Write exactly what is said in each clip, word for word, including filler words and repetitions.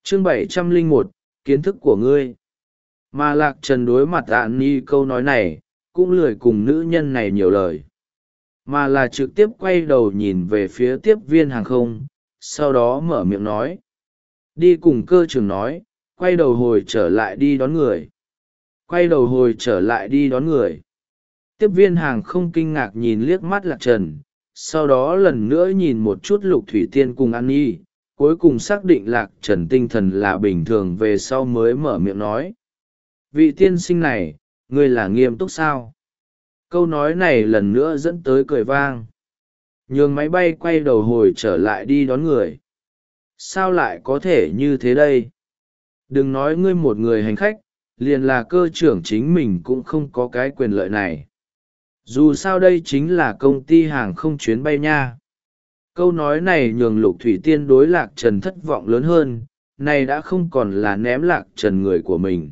chương bảy trăm lẻ một, kiến thức của ngươi. Mà Lạc Trần đối mặt An Nhi câu nói này cũng lười cùng nữ nhân này nhiều lời, mà là trực tiếp quay đầu nhìn về phía tiếp viên hàng không, sau đó mở miệng nói. Đi cùng cơ trưởng nói, quay đầu hồi trở lại đi đón người. Quay đầu hồi trở lại đi đón người. Tiếp viên hàng không kinh ngạc nhìn liếc mắt Lạc Trần, sau đó lần nữa nhìn một chút Lục Thủy Tiên cùng An Nhi, cuối cùng xác định Lạc Trần tinh thần là bình thường về sau mới mở miệng nói. Vị tiên sinh này, ngươi là nghiêm túc sao? Câu nói này lần nữa dẫn tới cười vang. Nhường máy bay quay đầu hồi trở lại đi đón người. Sao lại có thể như thế đây? Đừng nói ngươi một người hành khách, liền là cơ trưởng chính mình cũng không có cái quyền lợi này. Dù sao đây chính là công ty hàng không chuyến bay nha. Câu nói này nhường Lục Thủy Tiên đối Lạc Trần thất vọng lớn hơn, này đã không còn là ném Lạc Trần người của mình,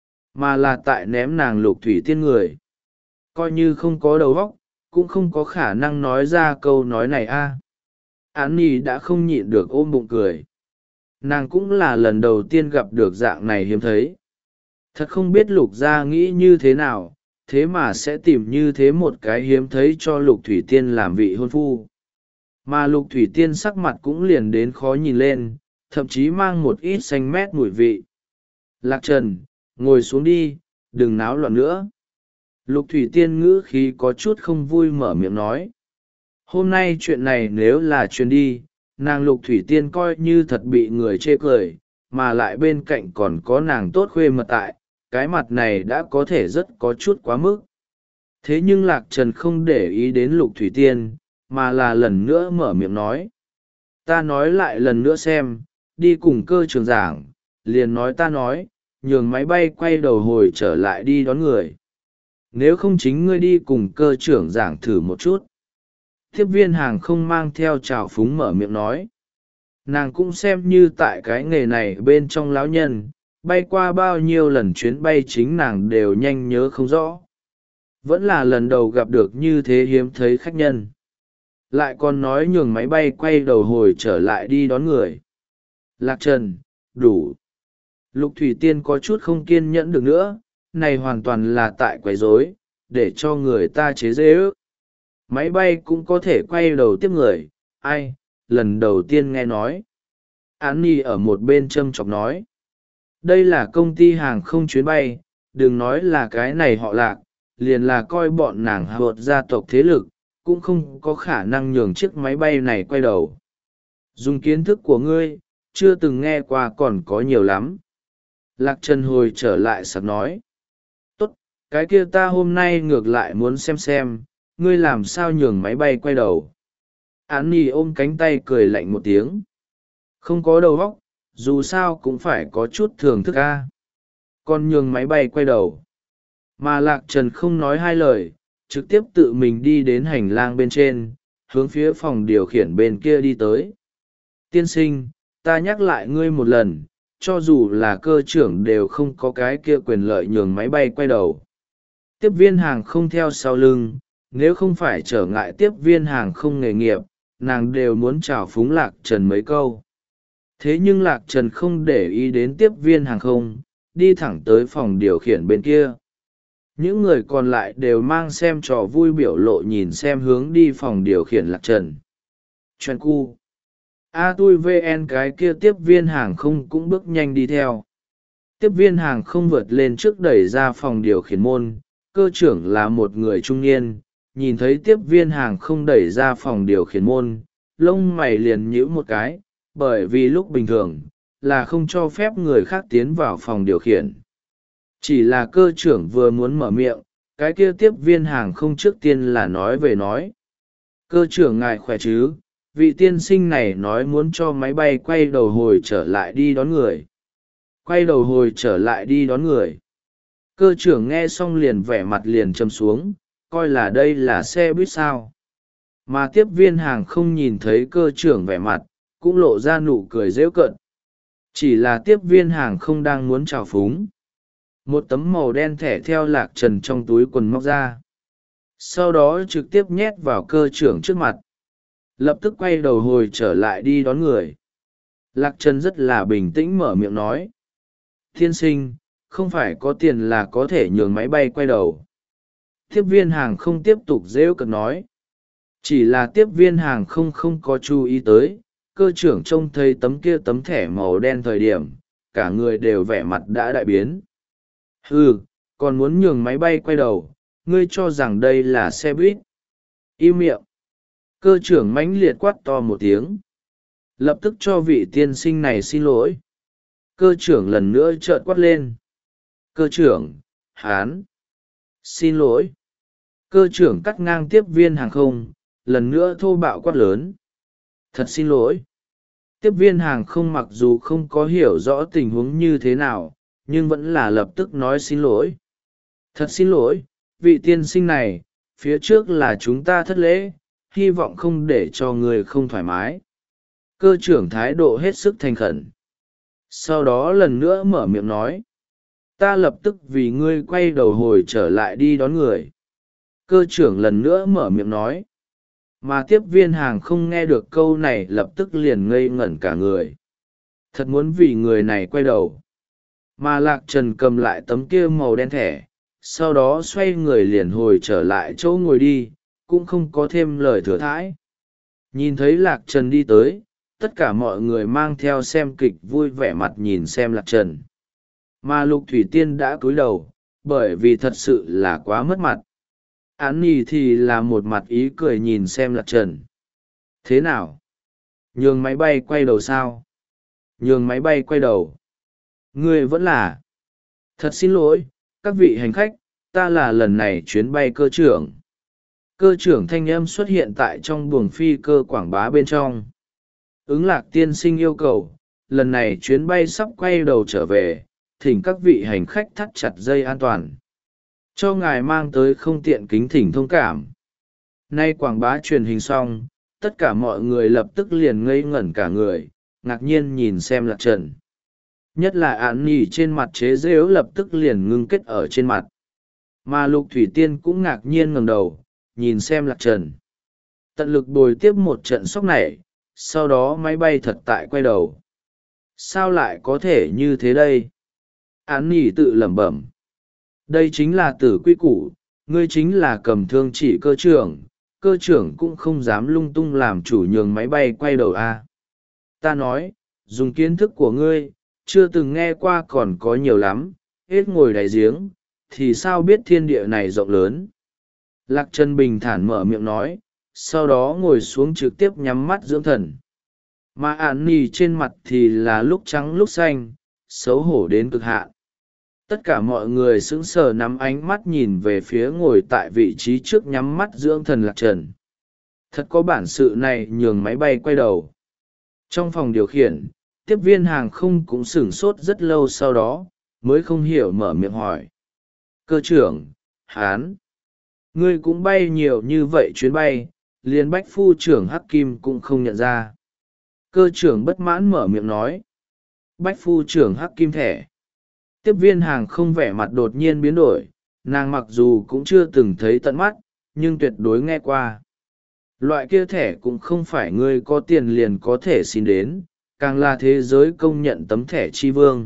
mà là tại ném nàng Lục Thủy Tiên người. Coi như không có đầu óc, cũng không có khả năng nói ra câu nói này a. À. Án Nhi đã không nhịn được ôm bụng cười. Nàng cũng là lần đầu tiên gặp được dạng này hiếm thấy. Thật không biết Lục gia nghĩ như thế nào, thế mà sẽ tìm như thế một cái hiếm thấy cho Lục Thủy Tiên làm vị hôn phu. Mà Lục Thủy Tiên sắc mặt cũng liền đến khó nhìn lên, thậm chí mang một ít xanh mét mùi vị. Lạc Trần, ngồi xuống đi, đừng náo loạn nữa. Lục Thủy Tiên ngữ khí có chút không vui mở miệng nói. Hôm nay chuyện này nếu là truyền đi, nàng Lục Thủy Tiên coi như thật bị người chê cười, mà lại bên cạnh còn có nàng tốt khuê mật tại, cái mặt này đã có thể rất có chút quá mức. Thế nhưng Lạc Trần không để ý đến Lục Thủy Tiên, mà là lần nữa mở miệng nói. Ta nói lại lần nữa xem, đi cùng cơ trường giảng, liền nói ta nói, nhường máy bay quay đầu hồi trở lại đi đón người. Nếu không chính ngươi đi cùng cơ trưởng giảng thử một chút. Tiếp viên hàng không mang theo trào phúng mở miệng nói. Nàng cũng xem như tại cái nghề này bên trong lão nhân, bay qua bao nhiêu lần chuyến bay chính nàng đều nhanh nhớ không rõ. Vẫn là lần đầu gặp được như thế hiếm thấy khách nhân. Lại còn nói nhường máy bay quay đầu hồi trở lại đi đón người. Lạc Trần, đủ. Lục Thủy Tiên có chút không kiên nhẫn được nữa, này hoàn toàn là tại quấy rối, để cho người ta chế giễu ước. Máy bay cũng có thể quay đầu tiếp người, ai, lần đầu tiên nghe nói. Án Nhi ở một bên châm chọc nói. Đây là công ty hàng không chuyến bay, đừng nói là cái này họ Lạc, liền là coi bọn nàng hạ vợt gia tộc thế lực, cũng không có khả năng nhường chiếc máy bay này quay đầu. Dùng kiến thức của ngươi, chưa từng nghe qua còn có nhiều lắm. Lạc Trần hồi trở lại sặc nói. Tốt, cái kia ta hôm nay ngược lại muốn xem xem, ngươi làm sao nhường máy bay quay đầu. Án Nhi ôm cánh tay cười lạnh một tiếng. Không có đầu óc, dù sao cũng phải có chút thưởng thức a. Còn nhường máy bay quay đầu. Mà Lạc Trần không nói hai lời, trực tiếp tự mình đi đến hành lang bên trên, hướng phía phòng điều khiển bên kia đi tới. Tiên sinh, ta nhắc lại ngươi một lần, cho dù là cơ trưởng đều không có cái kia quyền lợi nhường máy bay quay đầu. Tiếp viên hàng không theo sau lưng, nếu không phải trở ngại tiếp viên hàng không nghề nghiệp, nàng đều muốn chào phúng Lạc Trần mấy câu. Thế nhưng Lạc Trần không để ý đến tiếp viên hàng không, đi thẳng tới phòng điều khiển bên kia. Những người còn lại đều mang xem trò vui biểu lộ nhìn xem hướng đi phòng điều khiển Lạc Trần. Chuyện cu. A tui vn cái kia tiếp viên hàng không cũng bước nhanh đi theo. Tiếp viên hàng không vượt lên trước đẩy ra phòng điều khiển môn, cơ trưởng là một người trung niên, nhìn thấy tiếp viên hàng không đẩy ra phòng điều khiển môn, lông mày liền nhíu một cái, bởi vì lúc bình thường, là không cho phép người khác tiến vào phòng điều khiển. Chỉ là cơ trưởng vừa muốn mở miệng, cái kia tiếp viên hàng không trước tiên là nói về nói. Cơ trưởng ngài khỏe chứ, vị tiên sinh này nói muốn cho máy bay quay đầu hồi trở lại đi đón người. Quay đầu hồi trở lại đi đón người. Cơ trưởng nghe xong liền vẻ mặt liền châm xuống, coi là đây là xe buýt sao. Mà tiếp viên hàng không nhìn thấy cơ trưởng vẻ mặt, cũng lộ ra nụ cười rêu cợt. Chỉ là tiếp viên hàng không đang muốn chào phúng. Một tấm màu đen thẻ theo Lạc Trần trong túi quần móc ra. Sau đó trực tiếp nhét vào cơ trưởng trước mặt. Lập tức quay đầu hồi trở lại đi đón người. Lạc Trần rất là bình tĩnh mở miệng nói. Tiên sinh, không phải có tiền là có thể nhường máy bay quay đầu. Tiếp viên hàng không tiếp tục rêu cợt nói. Chỉ là tiếp viên hàng không không có chú ý tới, cơ trưởng trông thấy tấm kia tấm thẻ màu đen thời điểm, cả người đều vẻ mặt đã đại biến. Ừ, còn muốn nhường máy bay quay đầu, ngươi cho rằng đây là xe buýt. Im miệng. Cơ trưởng mãnh liệt quát to một tiếng. Lập tức cho vị tiên sinh này xin lỗi. Cơ trưởng lần nữa trợn quát lên. Cơ trưởng, hán. Xin lỗi. Cơ trưởng cắt ngang tiếp viên hàng không, lần nữa thô bạo quát lớn. Thật xin lỗi. Tiếp viên hàng không mặc dù không có hiểu rõ tình huống như thế nào, nhưng vẫn là lập tức nói xin lỗi. Thật xin lỗi, vị tiên sinh này, phía trước là chúng ta thất lễ, hy vọng không để cho người không thoải mái. Cơ trưởng thái độ hết sức thành khẩn. Sau đó lần nữa mở miệng nói. Ta lập tức vì ngươi quay đầu hồi trở lại đi đón người. Cơ trưởng lần nữa mở miệng nói. Mà tiếp viên hàng không nghe được câu này lập tức liền ngây ngẩn cả người. Thật muốn vì người này quay đầu. Mà Lạc Trần cầm lại tấm kia màu đen thẻ, sau đó xoay người liền hồi trở lại chỗ ngồi đi, cũng không có thêm lời thừa thãi. Nhìn thấy Lạc Trần đi tới, tất cả mọi người mang theo xem kịch vui vẻ mặt nhìn xem Lạc Trần. Mà Lục Thủy Tiên đã cúi đầu, bởi vì thật sự là quá mất mặt. Án nhi thì là một mặt ý cười nhìn xem Lạc Trần. Thế nào? Nhường máy bay quay đầu sao? Nhường máy bay quay đầu. Ngươi vẫn là. Thật xin lỗi, các vị hành khách, ta là lần này chuyến bay cơ trưởng. Cơ trưởng thanh âm xuất hiện tại trong buồng phi cơ quảng bá bên trong. Ứng Lạc tiên sinh yêu cầu, lần này chuyến bay sắp quay đầu trở về, thỉnh các vị hành khách thắt chặt dây an toàn. Cho ngài mang tới không tiện kính thỉnh thông cảm. Nay quảng bá truyền hình xong, tất cả mọi người lập tức liền ngây ngẩn cả người, ngạc nhiên nhìn xem Lạc Trần. Nhất là án nhỉ trên mặt chế giễu lập tức liền ngưng kết ở trên mặt. Mà Lục Thủy Tiên cũng ngạc nhiên ngẩng đầu, nhìn xem Lạc Trần. Tận lực bồi tiếp một trận sốc này, sau đó máy bay thật tại quay đầu. Sao lại có thể như thế đây? Án nhỉ tự lẩm bẩm. Đây chính là tử quy củ, ngươi chính là cầm thương chỉ cơ trưởng, cơ trưởng cũng không dám lung tung làm chủ nhường máy bay quay đầu a. Ta nói, dùng kiến thức của ngươi, chưa từng nghe qua còn có nhiều lắm, hết ngồi đáy giếng, thì sao biết thiên địa này rộng lớn. Lạc Trần bình thản mở miệng nói, sau đó ngồi xuống trực tiếp nhắm mắt dưỡng thần. Mà ạn nì trên mặt thì là lúc trắng lúc xanh, xấu hổ đến cực hạn. Tất cả mọi người sững sờ nắm ánh mắt nhìn về phía ngồi tại vị trí trước nhắm mắt dưỡng thần Lạc Trần. Thật có bản sự này nhường máy bay quay đầu. Trong phòng điều khiển, tiếp viên hàng không cũng sửng sốt rất lâu sau đó, mới không hiểu mở miệng hỏi. Cơ trưởng, hán, ngươi cũng bay nhiều như vậy chuyến bay, liền bách phu trưởng Hắc Kim cũng không nhận ra. Cơ trưởng bất mãn mở miệng nói. Bách phu trưởng Hắc Kim thẻ. Tiếp viên hàng không vẻ mặt đột nhiên biến đổi, nàng mặc dù cũng chưa từng thấy tận mắt, nhưng tuyệt đối nghe qua. Loại kia thẻ cũng không phải ngươi có tiền liền có thể xin đến, càng là thế giới công nhận tấm thẻ tri vương.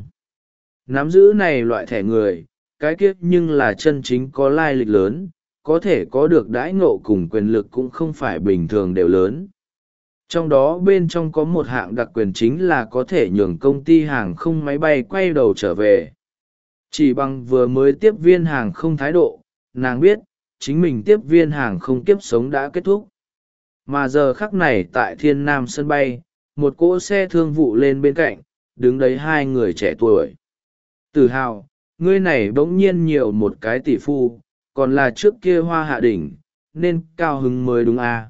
Nắm giữ này loại thẻ người, cái kiết nhưng là chân chính có lai lịch lớn, có thể có được đãi ngộ cùng quyền lực cũng không phải bình thường đều lớn. Trong đó bên trong có một hạng đặc quyền chính là có thể nhường công ty hàng không máy bay quay đầu trở về. Chỉ bằng vừa mới tiếp viên hàng không thái độ, nàng biết, chính mình tiếp viên hàng không kiếp sống đã kết thúc. Mà giờ khắc này tại Thiên Nam sân bay, một cỗ xe thương vụ lên bên cạnh, đứng đấy hai người trẻ tuổi. Tự hào, ngươi này bỗng nhiên nhiều một cái tỷ phu, còn là trước kia hoa hạ đỉnh, nên cao hứng mới đúng à.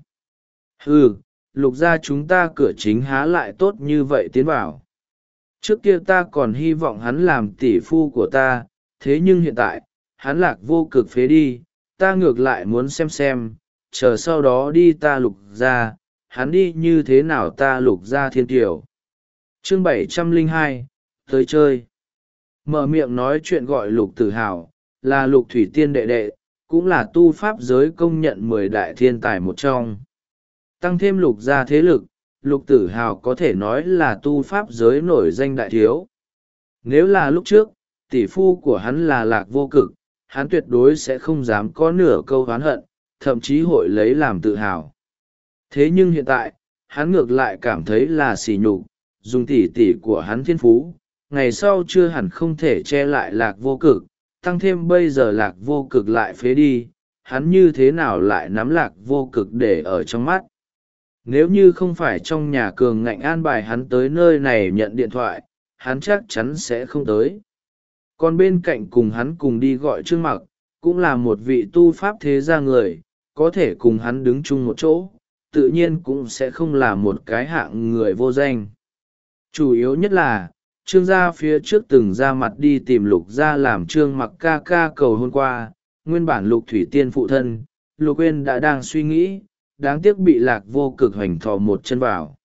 Ừ, Lục gia chúng ta cửa chính há lại tốt như vậy tiến vào. Trước kia ta còn hy vọng hắn làm tỷ phu của ta, thế nhưng hiện tại, hắn lạc vô cực phế đi, ta ngược lại muốn xem xem, chờ sau đó đi ta Lục gia, hắn đi như thế nào ta Lục gia thiên tiểu. Chương bảy trăm lẻ hai, tới chơi. Mở miệng nói chuyện gọi Lục Tử Hào, là Lục Thủy Tiên đệ đệ, cũng là tu pháp giới công nhận mười đại thiên tài một trong. Tăng thêm Lục gia thế lực, Lục Tử Hào có thể nói là tu pháp giới nổi danh đại thiếu. Nếu là lúc trước, tỷ phu của hắn là Lạc Vô Cực, hắn tuyệt đối sẽ không dám có nửa câu oán hận, thậm chí hội lấy làm tự hào. Thế nhưng hiện tại, hắn ngược lại cảm thấy là sỉ nhục, dùng tỷ tỷ của hắn thiên phú, ngày sau chưa hẳn không thể che lại Lạc Vô Cực, tăng thêm bây giờ Lạc Vô Cực lại phế đi, hắn như thế nào lại nắm Lạc Vô Cực để ở trong mắt. Nếu như không phải trong nhà cường ngạnh an bài hắn tới nơi này nhận điện thoại, hắn chắc chắn sẽ không tới. Còn bên cạnh cùng hắn cùng đi gọi Trương Mặc, cũng là một vị tu pháp thế gia người, có thể cùng hắn đứng chung một chỗ, tự nhiên cũng sẽ không là một cái hạng người vô danh. Chủ yếu nhất là, Trương gia phía trước từng ra mặt đi tìm Lục gia làm Trương Mặc ca ca cầu hôn qua, nguyên bản Lục Thủy Tiên phụ thân, Lục Uyên đã đang suy nghĩ, đáng tiếc bị Lạc Vô Cực hoành thò một chân vào.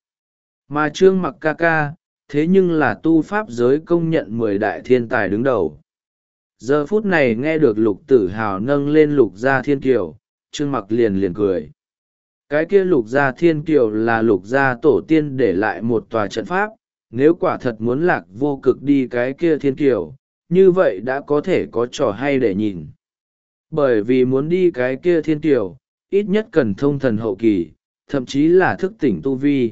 Mà Trương Mặc ca ca, thế nhưng là tu pháp giới công nhận mười đại thiên tài đứng đầu. Giờ phút này nghe được Lục Tử Hào nâng lên Lục gia thiên kiều, Trương Mặc liền liền cười. Cái kia Lục gia thiên kiều là Lục gia tổ tiên để lại một tòa trận pháp, nếu quả thật muốn Lạc Vô Cực đi cái kia thiên kiều, như vậy đã có thể có trò hay để nhìn. Bởi vì muốn đi cái kia thiên kiều, ít nhất cần thông thần hậu kỳ, thậm chí là thức tỉnh tu vi.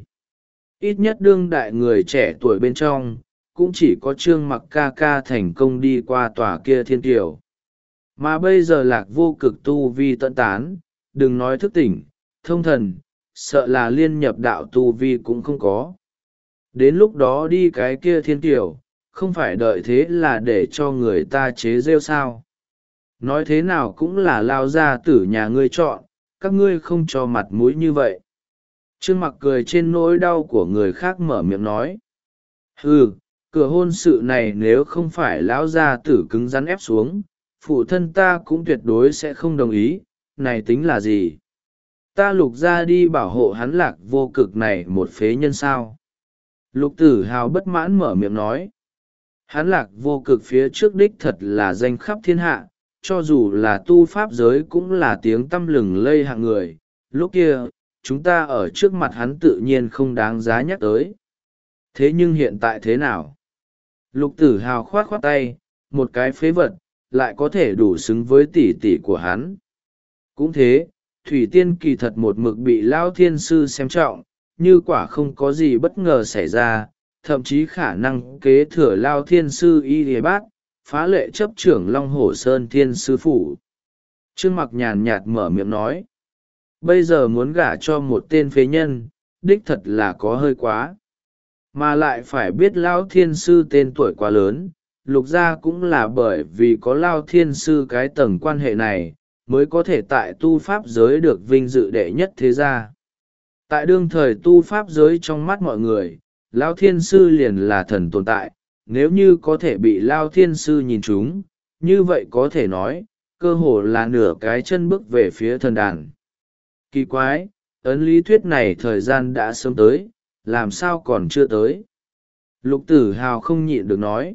Ít nhất đương đại người trẻ tuổi bên trong, cũng chỉ có Trương Mặc ca ca thành công đi qua tòa kia thiên kiều. Mà bây giờ Lạc Vô Cực tu vi tận tán, đừng nói thức tỉnh, thông thần, sợ là liên nhập đạo tu vi cũng không có. Đến lúc đó đi cái kia thiên kiều, không phải đợi thế là để cho người ta chế rêu sao. Nói thế nào cũng là lao ra tử nhà ngươi chọn, các ngươi không cho mặt mũi như vậy. Trương Mặc cười trên nỗi đau của người khác mở miệng nói. Hừ, cửa hôn sự này nếu không phải lão gia tử cứng rắn ép xuống, phụ thân ta cũng tuyệt đối sẽ không đồng ý, này tính là gì? Ta Lục gia đi bảo hộ hắn Lạc Vô Cực này một phế nhân sao? Lục Tử Hào bất mãn mở miệng nói. Hắn Lạc Vô Cực phía trước đích thật là danh khắp thiên hạ, cho dù là tu pháp giới cũng là tiếng tăm lừng lây hạng người. Lúc kia, chúng ta ở trước mặt hắn tự nhiên không đáng giá nhắc tới. Thế nhưng hiện tại thế nào? Lục Tử Hào khoát khoát tay, một cái phế vật, lại có thể đủ xứng với tỷ tỷ của hắn. Cũng thế, Thủy Tiên kỳ thật một mực bị Lao Thiên Sư xem trọng, như quả không có gì bất ngờ xảy ra, thậm chí khả năng kế thừa Lao Thiên Sư y lìa bát, phá lệ chấp trưởng Long Hổ Sơn Thiên Sư Phủ. Trương Mặc nhàn nhạt mở miệng nói. Bây giờ muốn gả cho một tên phế nhân, đích thật là có hơi quá. Mà lại phải biết Lao Thiên Sư tên tuổi quá lớn, Lục gia cũng là bởi vì có Lao Thiên Sư cái tầng quan hệ này, mới có thể tại tu pháp giới được vinh dự đệ nhất thế gia. Tại đương thời tu pháp giới trong mắt mọi người, Lao Thiên Sư liền là thần tồn tại, nếu như có thể bị Lao Thiên Sư nhìn chúng, như vậy có thể nói, cơ hồ là nửa cái chân bước về phía thần đàn. Kỳ quái, ấn lý thuyết này thời gian đã sớm tới, làm sao còn chưa tới? Lục Tử Hào không nhịn được nói.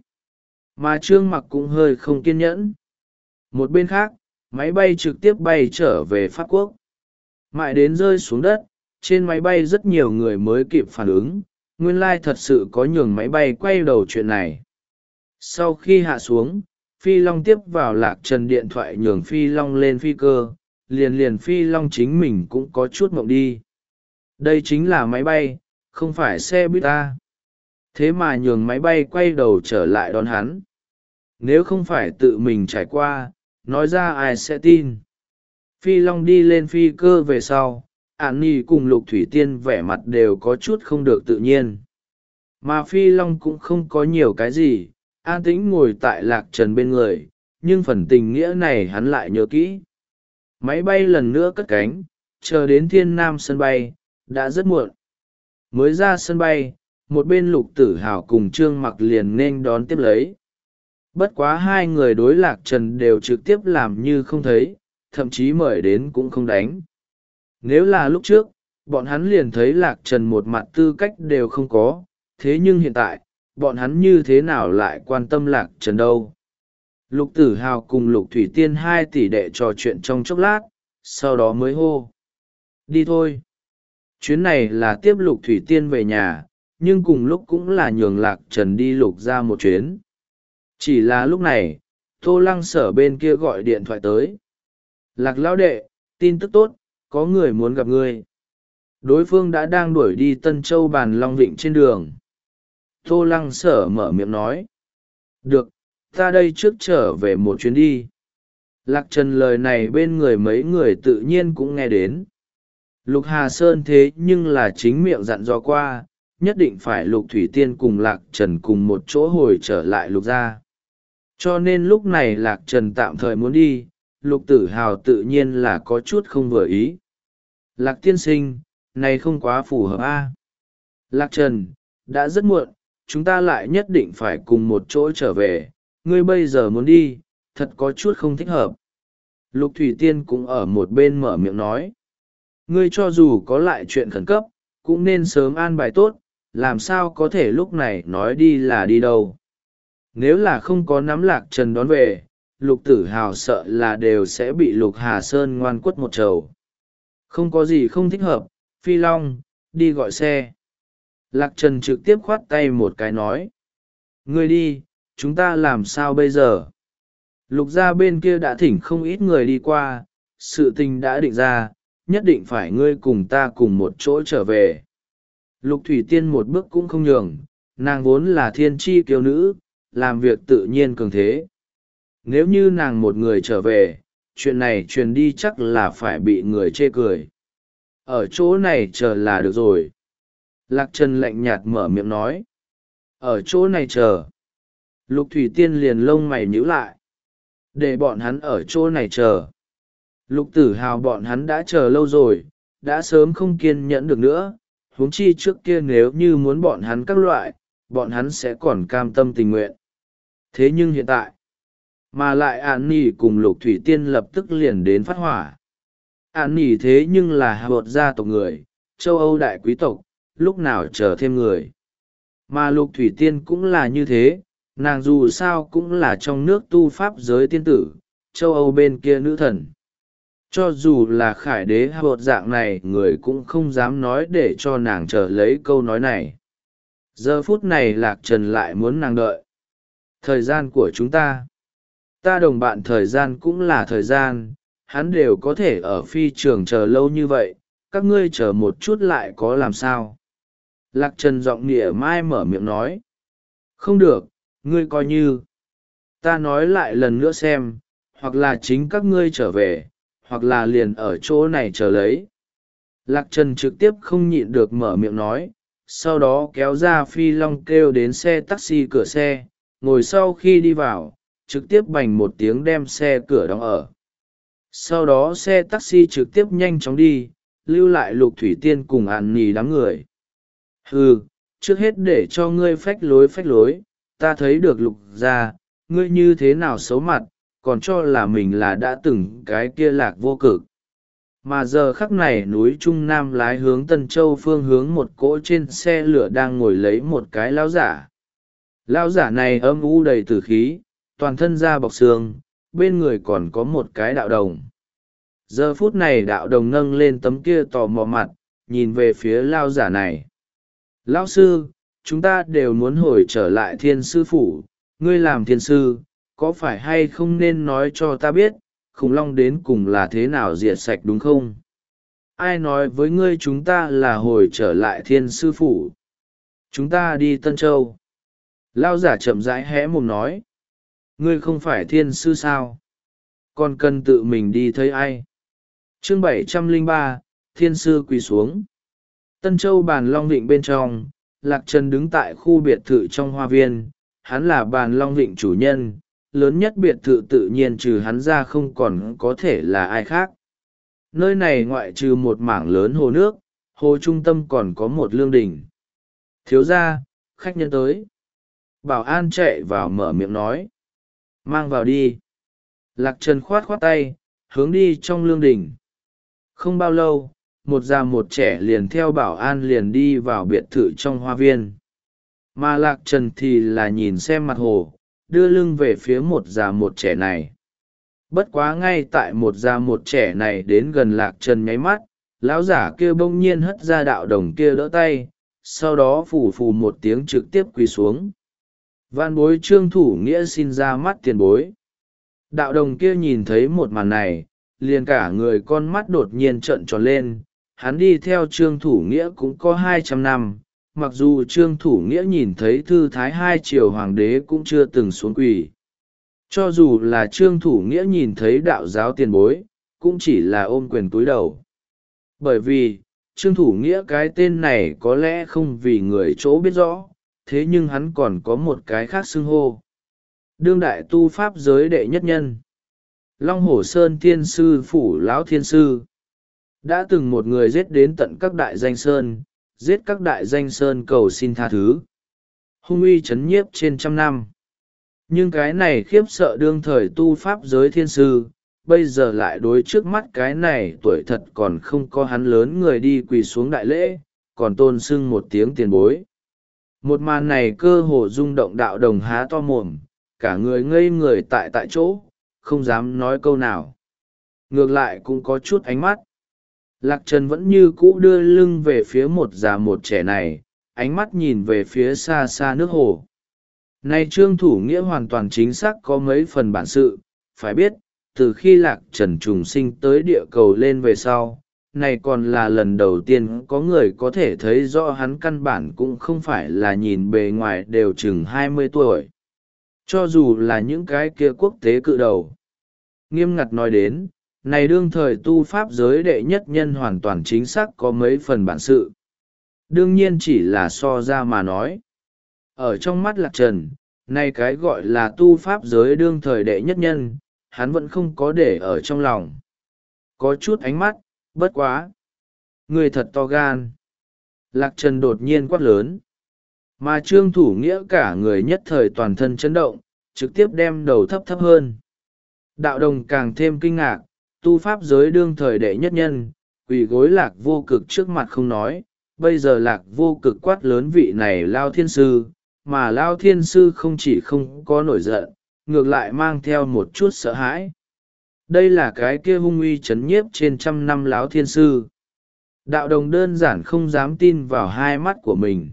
Mà Trương Mặc cũng hơi không kiên nhẫn. Một bên khác, máy bay trực tiếp bay trở về Pháp Quốc. Mãi đến rơi xuống đất, trên máy bay rất nhiều người mới kịp phản ứng, nguyên lai thật sự có nhường máy bay quay đầu chuyện này. Sau khi hạ xuống, Phi Long tiếp vào Lạc Trần điện thoại nhường Phi Long lên phi cơ, liền liền Phi Long chính mình cũng có chút mộng đi. Đây chính là máy bay, không phải xe buýt ta. Thế mà nhường máy bay quay đầu trở lại đón hắn. Nếu không phải tự mình trải qua, nói ra ai sẽ tin. Phi Long đi lên phi cơ về sau, An Nhi cùng Lục Thủy Tiên vẻ mặt đều có chút không được tự nhiên. Mà Phi Long cũng không có nhiều cái gì, an tĩnh ngồi tại Lạc Trần bên người, nhưng phần tình nghĩa này hắn lại nhớ kỹ. Máy bay lần nữa cất cánh, chờ đến Thiên Nam sân bay, đã rất muộn. Mới ra sân bay, một bên Lục Tử Hào cùng Trương Mặc liền nên đón tiếp lấy. Bất quá hai người đối Lạc Trần đều trực tiếp làm như không thấy, thậm chí mời đến cũng không đánh. Nếu là lúc trước, bọn hắn liền thấy Lạc Trần một mặt tư cách đều không có, thế nhưng hiện tại, bọn hắn như thế nào lại quan tâm Lạc Trần đâu. Lục Tử Hào cùng Lục Thủy Tiên hai tỷ đệ trò chuyện trong chốc lát, sau đó mới hô. Đi thôi. chuyến này là tiếp Lục Thủy Tiên về nhà, nhưng cùng lúc cũng là nhường Lạc Trần đi Lục ra một chuyến. Chỉ là lúc này, Tô Lăng Sở bên kia gọi điện thoại tới. Lạc lão đệ, tin tức tốt, có người muốn gặp ngươi. Đối phương đã đang đuổi đi Tân Châu Bàn Long Vịnh trên đường. Tô Lăng Sở mở miệng nói. Được, ta đây trước trở về một chuyến đi. Lạc Trần lời này bên người mấy người tự nhiên cũng nghe đến. Lục Hà Sơn thế nhưng là chính miệng dặn dò qua, nhất định phải Lục Thủy Tiên cùng Lạc Trần cùng một chỗ hồi trở lại Lục gia. Cho nên lúc này Lạc Trần tạm thời muốn đi, Lục Tử Hào tự nhiên là có chút không vừa ý. Lạc tiên sinh, này không quá phù hợp a. Lạc Trần, đã rất muộn, chúng ta lại nhất định phải cùng một chỗ trở về, ngươi bây giờ muốn đi, thật có chút không thích hợp. Lục Thủy Tiên cũng ở một bên mở miệng nói. Ngươi cho dù có lại chuyện khẩn cấp, cũng nên sớm an bài tốt, làm sao có thể lúc này nói đi là đi đâu. Nếu là không có nắm Lạc Trần đón về, Lục Tử Hào sợ là đều sẽ bị Lục Hà Sơn ngoan quất một trầu. Không có gì không thích hợp, Phi Long, đi gọi xe. Lạc Trần trực tiếp khoát tay một cái nói. Ngươi đi, chúng ta làm sao bây giờ? Lục gia bên kia đã thỉnh không ít người đi qua, sự tình đã định ra, nhất định phải ngươi cùng ta cùng một chỗ trở về. Lục Thủy Tiên một bước cũng không nhường, nàng vốn là thiên tri kiêu nữ, làm việc tự nhiên cường thế. Nếu như nàng một người trở về, chuyện này truyền đi chắc là phải bị người chê cười. Ở chỗ này chờ là được rồi. Lạc Trần lạnh nhạt mở miệng nói. Ở chỗ này chờ. Lục Thủy Tiên liền lông mày nhíu lại. Để bọn hắn ở chỗ này chờ. Lục Tử Hào bọn hắn đã chờ lâu rồi, đã sớm không kiên nhẫn được nữa. Huống chi trước kia nếu như muốn bọn hắn các loại, bọn hắn sẽ còn cam tâm tình nguyện. Thế nhưng hiện tại, mà lại An Nhi cùng Lục Thủy Tiên lập tức liền đến phát hỏa. An Nhi thế nhưng là hạ bột gia tộc người, châu Âu đại quý tộc, lúc nào chờ thêm người. Mà Lục Thủy Tiên cũng là như thế, nàng dù sao cũng là trong nước tu pháp giới tiên tử, châu Âu bên kia nữ thần. Cho dù là khải đế hạ bột dạng này, người cũng không dám nói để cho nàng chờ lấy câu nói này. Giờ phút này Lạc Trần lại muốn nàng đợi. Thời gian của chúng ta. Ta đồng bạn thời gian cũng là thời gian, hắn đều có thể ở phi trường chờ lâu như vậy, các ngươi chờ một chút lại có làm sao. Lạc Trần giọng nịa mai mở miệng nói. Không được, ngươi coi như. Ta nói lại lần nữa xem, hoặc là chính các ngươi trở về, hoặc là liền ở chỗ này chờ lấy. Lạc Trần trực tiếp không nhịn được mở miệng nói, sau đó kéo ra Phi Long kêu đến xe taxi cửa xe, ngồi sau khi đi vào, trực tiếp bành một tiếng đem xe cửa đóng ở. Sau đó xe taxi trực tiếp nhanh chóng đi, lưu lại Lục Thủy Tiên cùng An Nhi đám người. Hừ, trước hết để cho ngươi phách lối phách lối, ta thấy được Lục gia, ngươi như thế nào xấu mặt, còn cho là mình là đã từng cái kia Lạc vô cực. Mà giờ khắc này núi Trung Nam lái hướng Tân Châu phương hướng một cỗ trên xe lửa đang ngồi lấy một cái lão giả. Lão giả này âm u đầy tử khí, toàn thân da bọc xương, bên người còn có một cái đạo đồng. Giờ phút này đạo đồng nâng lên tấm kia tò mò mặt, nhìn về phía lão giả này. Lão sư, chúng ta đều muốn hồi trở lại thiên sư phủ, ngươi làm thiên sư, có phải hay không nên nói cho ta biết, khủng long đến cùng là thế nào diệt sạch đúng không? Ai nói với ngươi chúng ta là hồi trở lại thiên sư phủ? Chúng ta đi Tân Châu. Lao giả chậm rãi hé mồm nói. Ngươi không phải thiên sư sao? Còn cần tự mình đi thấy ai? Chương bảy trăm lẻ ba, thiên sư quỳ xuống. Tân Châu Bàn Long Vịnh bên trong, Lạc Trần đứng tại khu biệt thự trong hoa viên, hắn là Bàn Long Vịnh chủ nhân, lớn nhất biệt thự tự nhiên trừ hắn ra không còn có thể là ai khác. Nơi này ngoại trừ một mảng lớn hồ nước, hồ trung tâm còn có một lương đình. Thiếu gia, khách nhân tới. Bảo an chạy vào mở miệng nói. Mang vào đi. Lạc Trần khoát khoát tay, hướng đi trong lương đình. Không bao lâu, một già một trẻ liền theo bảo an liền đi vào biệt thự trong hoa viên. Mà Lạc Trần thì là nhìn xem mặt hồ, đưa lưng về phía một già một trẻ này. Bất quá ngay tại một già một trẻ này đến gần Lạc Trần nháy mắt, lão giả kia bỗng nhiên hất ra đạo đồng kia đỡ tay, sau đó phù phù một tiếng trực tiếp quỳ xuống. Vạn bối Trương Thủ Nghĩa xin ra mắt tiền bối. Đạo đồng kia nhìn thấy một màn này, liền cả người con mắt đột nhiên trợn tròn lên. Hắn đi theo Trương Thủ Nghĩa cũng có hai trăm năm, mặc dù Trương Thủ Nghĩa nhìn thấy thư thái hai triều hoàng đế cũng chưa từng xuống quỳ. Cho dù là Trương Thủ Nghĩa nhìn thấy đạo giáo tiền bối, cũng chỉ là ôm quyền cúi đầu. Bởi vì, Trương Thủ Nghĩa cái tên này có lẽ không vì người chỗ biết rõ, thế nhưng hắn còn có một cái khác xưng hô. Đương đại tu pháp giới đệ nhất nhân. Long Hổ Sơn Thiên Sư Phủ Lão Thiên Sư. Đã từng một người giết đến tận các đại danh sơn, giết các đại danh sơn cầu xin tha thứ. Hung uy chấn nhiếp trên trăm năm. Nhưng cái này khiếp sợ đương thời tu pháp giới thiên sư, bây giờ lại đối trước mắt cái này tuổi thật còn không có hắn lớn người đi quỳ xuống đại lễ, còn tôn sưng một tiếng tiền bối. Một màn này cơ hồ rung động đạo đồng há to mồm, cả người ngây người tại tại chỗ, không dám nói câu nào. Ngược lại cũng có chút ánh mắt. Lạc Trần vẫn như cũ đưa lưng về phía một già một trẻ này, ánh mắt nhìn về phía xa xa nước hồ. Này Trương Thủ Nghĩa hoàn toàn chính xác có mấy phần bản sự, phải biết, từ khi Lạc Trần trùng sinh tới địa cầu lên về sau, này còn là lần đầu tiên có người có thể thấy rõ hắn căn bản cũng không phải là nhìn bề ngoài đều chừng hai mươi tuổi. Cho dù là những cái kia quốc tế cự đầu. Nghiêm ngặt nói đến, này đương thời tu pháp giới đệ nhất nhân hoàn toàn chính xác có mấy phần bản sự. Đương nhiên chỉ là so ra mà nói. Ở trong mắt Lạc Trần, này cái gọi là tu pháp giới đương thời đệ nhất nhân, hắn vẫn không có để ở trong lòng. Có chút ánh mắt, bất quá. Người thật to gan. Lạc Trần đột nhiên quát lớn. Mà Trương Thủ Nghĩa cả người nhất thời toàn thân chấn động, trực tiếp đem đầu thấp thấp hơn. Đạo đồng càng thêm kinh ngạc, tu pháp giới đương thời đệ nhất nhân, quỳ gối Lạc Vô Cực trước mặt không nói, bây giờ Lạc Vô Cực quát lớn vị này Lao Thiên Sư, mà Lao Thiên Sư không chỉ không có nổi giận, ngược lại mang theo một chút sợ hãi. Đây là cái kia hung uy chấn nhiếp trên trăm năm Lão Thiên Sư. Đạo đồng đơn giản không dám tin vào hai mắt của mình.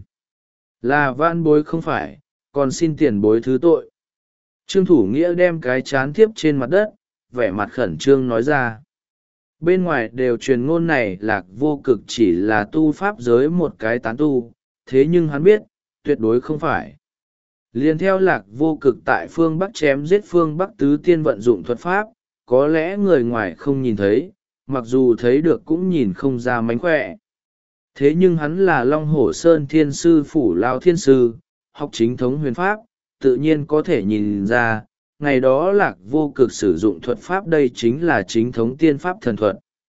Là vãn bối không phải, còn xin tiền bối thứ tội. Trương Thủ Nghĩa đem cái chán thiếp trên mặt đất, vẻ mặt khẩn trương nói ra. Bên ngoài đều truyền ngôn này Lạc Vô Cực chỉ là tu pháp giới một cái tán tu, thế nhưng hắn biết, tuyệt đối không phải. Liên theo Lạc Vô Cực tại phương Bắc chém giết phương Bắc tứ tiên vận dụng thuật pháp, có lẽ người ngoài không nhìn thấy, mặc dù thấy được cũng nhìn không ra mánh khỏe. Thế nhưng hắn là Long Hổ Sơn Thiên Sư Phủ Lao Thiên Sư, học chính thống huyền pháp, tự nhiên có thể nhìn ra, ngày đó Lạc Vô Cực sử dụng thuật pháp đây chính là chính thống tiên pháp thần thuật.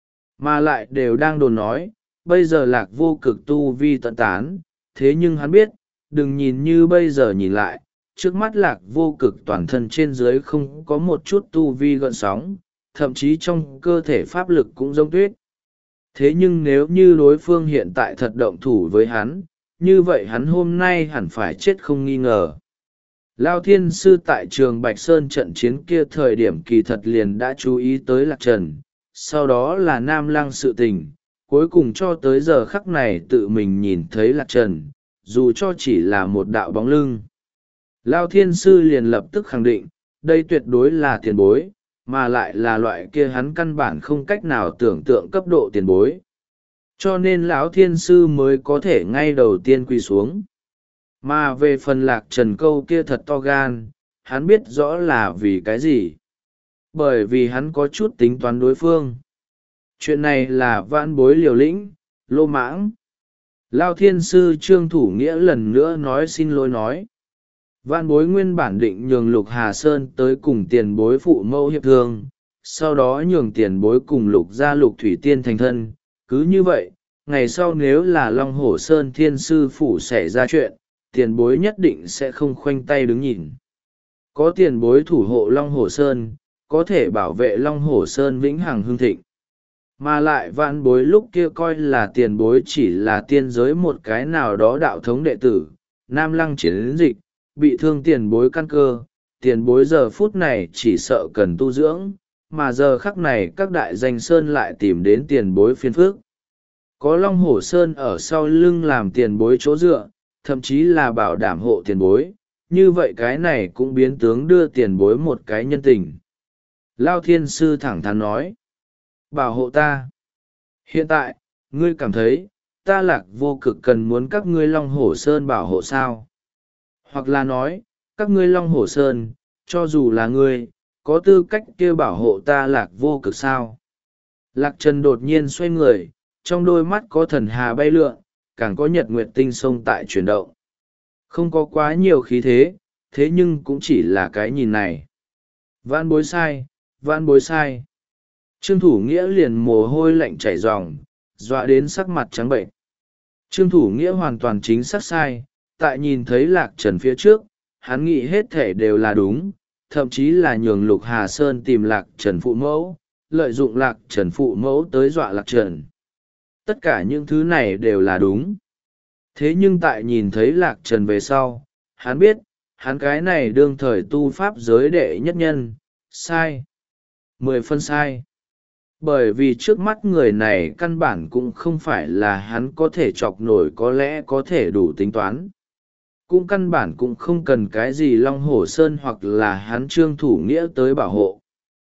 Mà lại đều đang đồn nói, bây giờ Lạc Vô Cực tu vi tận tán, thế nhưng hắn biết, đừng nhìn như bây giờ nhìn lại, trước mắt Lạc Vô Cực toàn thân trên dưới không có một chút tu vi gợn sóng, thậm chí trong cơ thể pháp lực cũng giống tuyết. Thế nhưng nếu như đối phương hiện tại thật động thủ với hắn, như vậy hắn hôm nay hẳn phải chết không nghi ngờ. Lao Thiên Sư tại trường Bạch Sơn trận chiến kia thời điểm kỳ thật liền đã chú ý tới Lạc Trần, sau đó là Nam Lăng sự tình, cuối cùng cho tới giờ khắc này tự mình nhìn thấy Lạc Trần, dù cho chỉ là một đạo bóng lưng. Lao Thiên Sư liền lập tức khẳng định, đây tuyệt đối là tiền bối, mà lại là loại kia hắn căn bản không cách nào tưởng tượng cấp độ tiền bối. Cho nên lão Thiên Sư mới có thể ngay đầu tiên quỳ xuống. Mà về phần Lạc Trần câu kia thật to gan, hắn biết rõ là vì cái gì. Bởi vì hắn có chút tính toán đối phương. Chuyện này là vãn bối liều lĩnh, lô mãng. Lao Thiên Sư Trương Thủ Nghĩa lần nữa nói xin lỗi nói. Vãn bối nguyên bản định nhường Lục Hà Sơn tới cùng tiền bối phụ mẫu hiệp thương, sau đó nhường tiền bối cùng Lục gia Lục Thủy Tiên thành thân. Cứ như vậy, ngày sau nếu là Long Hổ Sơn Thiên Sư Phủ xảy ra chuyện, tiền bối nhất định sẽ không khoanh tay đứng nhìn. Có tiền bối thủ hộ Long Hổ Sơn, có thể bảo vệ Long Hổ Sơn vĩnh hằng hưng thịnh. Mà lại vãn bối lúc kia coi là tiền bối chỉ là tiên giới một cái nào đó đạo thống đệ tử, Nam Lăng chiến dịch, bị thương tiền bối căn cơ, tiền bối giờ phút này chỉ sợ cần tu dưỡng, mà giờ khắc này các đại danh sơn lại tìm đến tiền bối phiên phước. Có Long Hổ Sơn ở sau lưng làm tiền bối chỗ dựa, thậm chí là bảo đảm hộ tiền bối, như vậy cái này cũng biến tướng đưa tiền bối một cái nhân tình. Lao Thiên Sư thẳng thắn nói, bảo hộ ta. Hiện tại, ngươi cảm thấy, ta Lạc Vô Cực cần muốn các ngươi Long Hổ Sơn bảo hộ sao? Hoặc là nói, các ngươi Long Hổ Sơn, cho dù là ngươi, có tư cách kia bảo hộ ta Lạc Vô Cực sao? Lạc Trần đột nhiên xoay người, trong đôi mắt có thần hà bay lượn, càng có nhật nguyệt tinh sông tại chuyển động. Không có quá nhiều khí thế, thế nhưng cũng chỉ là cái nhìn này. Vãn bối sai, vãn bối sai. Trương Thủ Nghĩa liền mồ hôi lạnh chảy ròng, dọa đến sắc mặt trắng bệnh. Trương Thủ Nghĩa hoàn toàn chính xác sai, tại nhìn thấy Lạc Trần phía trước, hắn nghĩ hết thể đều là đúng, thậm chí là nhường Lục Hà Sơn tìm Lạc Trần phụ mẫu, lợi dụng Lạc Trần phụ mẫu tới dọa Lạc Trần. Tất cả những thứ này đều là đúng. Thế nhưng tại nhìn thấy Lạc Trần về sau, hắn biết, hắn cái này đương thời tu pháp giới đệ nhất nhân, sai. Mười phân sai. Bởi vì trước mắt người này căn bản cũng không phải là hắn có thể chọc nổi, có lẽ có thể đủ tính toán. Cũng căn bản cũng không cần cái gì Long Hổ Sơn hoặc là hắn Trương Thủ Nghĩa tới bảo hộ.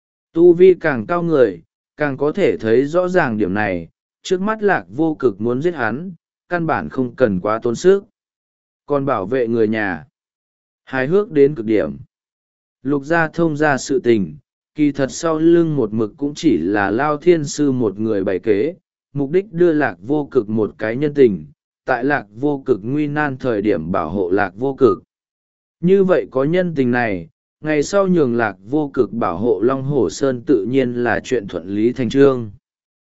Tu vi càng cao người, càng có thể thấy rõ ràng điểm này, trước mắt Lạc Vô Cực muốn giết hắn, căn bản không cần quá tốn sức. Còn bảo vệ người nhà, hài hước đến cực điểm. Lục gia thông ra sự tình, kỳ thật sau lưng một mực cũng chỉ là Lao Thiên Sư một người bày kế, mục đích đưa Lạc Vô Cực một cái nhân tình, tại Lạc Vô Cực nguy nan thời điểm bảo hộ Lạc Vô Cực. Như vậy có nhân tình này, ngày sau nhường Lạc Vô Cực bảo hộ Long Hổ Sơn tự nhiên là chuyện thuận lý thành trương.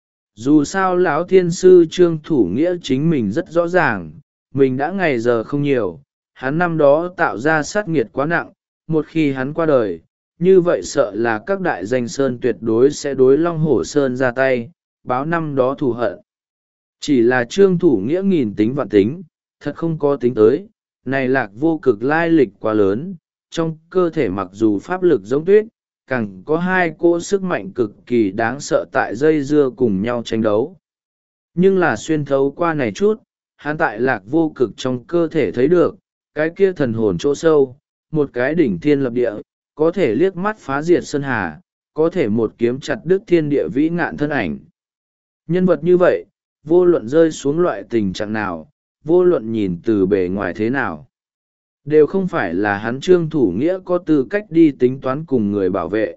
Dù sao lão Thiên Sư Trương Thủ Nghĩa chính mình rất rõ ràng, mình đã ngày giờ không nhiều, hắn năm đó tạo ra sát nghiệt quá nặng, một khi hắn qua đời, như vậy sợ là các đại danh sơn tuyệt đối sẽ đối Long Hổ Sơn ra tay, báo năm đó thù hận. Chỉ là Trương Thủ Nghĩa nghìn tính vạn tính, thật không có tính tới, này Lạc Vô Cực lai lịch quá lớn, trong cơ thể mặc dù pháp lực giống tuyết, càng có hai cỗ sức mạnh cực kỳ đáng sợ tại dây dưa cùng nhau tranh đấu. Nhưng là xuyên thấu qua này chút, hắn tại Lạc Vô Cực trong cơ thể thấy được, cái kia thần hồn chỗ sâu, một cái đỉnh thiên lập địa, có thể liếc mắt phá diệt sơn hà, có thể một kiếm chặt đứt thiên địa vĩ ngạn thân ảnh. Nhân vật như vậy, vô luận rơi xuống loại tình trạng nào, vô luận nhìn từ bề ngoài thế nào, đều không phải là hắn Trương Thủ Nghĩa có tư cách đi tính toán cùng người bảo vệ.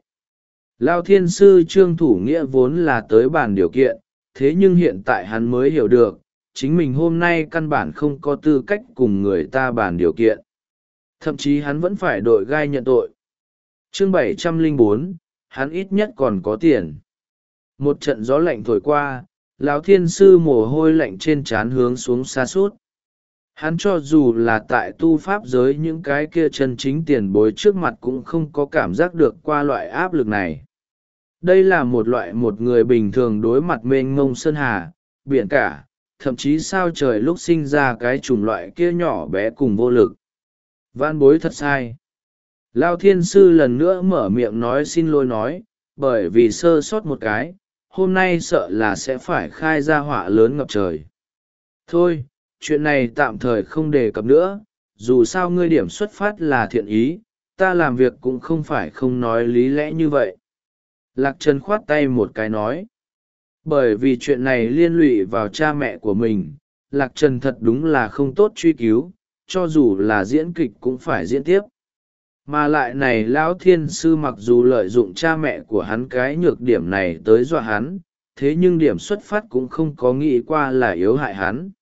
Lao Thiên Sư Trương Thủ Nghĩa vốn là tới bàn điều kiện, thế nhưng hiện tại hắn mới hiểu được, chính mình hôm nay căn bản không có tư cách cùng người ta bàn điều kiện. Thậm chí hắn vẫn phải đội gai nhận tội. Chương bảy trăm lẻ bốn, hắn ít nhất còn có tiền. Một trận gió lạnh thổi qua, lão Thiên Sư mồ hôi lạnh trên trán hướng xuống xa suốt. Hắn cho dù là tại tu pháp giới những cái kia chân chính tiền bối trước mặt cũng không có cảm giác được qua loại áp lực này. Đây là một loại một người bình thường đối mặt mênh mông sơn hà, biển cả, thậm chí sao trời lúc sinh ra cái chủng loại kia nhỏ bé cùng vô lực. Vãn bối thật sai. Lao Thiên Sư lần nữa mở miệng nói xin lỗi nói, bởi vì sơ sót một cái, hôm nay sợ là sẽ phải khai ra họa lớn ngập trời. Thôi, chuyện này tạm thời không đề cập nữa, dù sao ngươi điểm xuất phát là thiện ý, ta làm việc cũng không phải không nói lý lẽ như vậy. Lạc Trần khoát tay một cái nói, bởi vì chuyện này liên lụy vào cha mẹ của mình, Lạc Trần thật đúng là không tốt truy cứu, cho dù là diễn kịch cũng phải diễn tiếp. Mà lại này Lão Thiên Sư mặc dù lợi dụng cha mẹ của hắn cái nhược điểm này tới dọa hắn, thế nhưng điểm xuất phát cũng không có nghĩ qua là yếu hại hắn,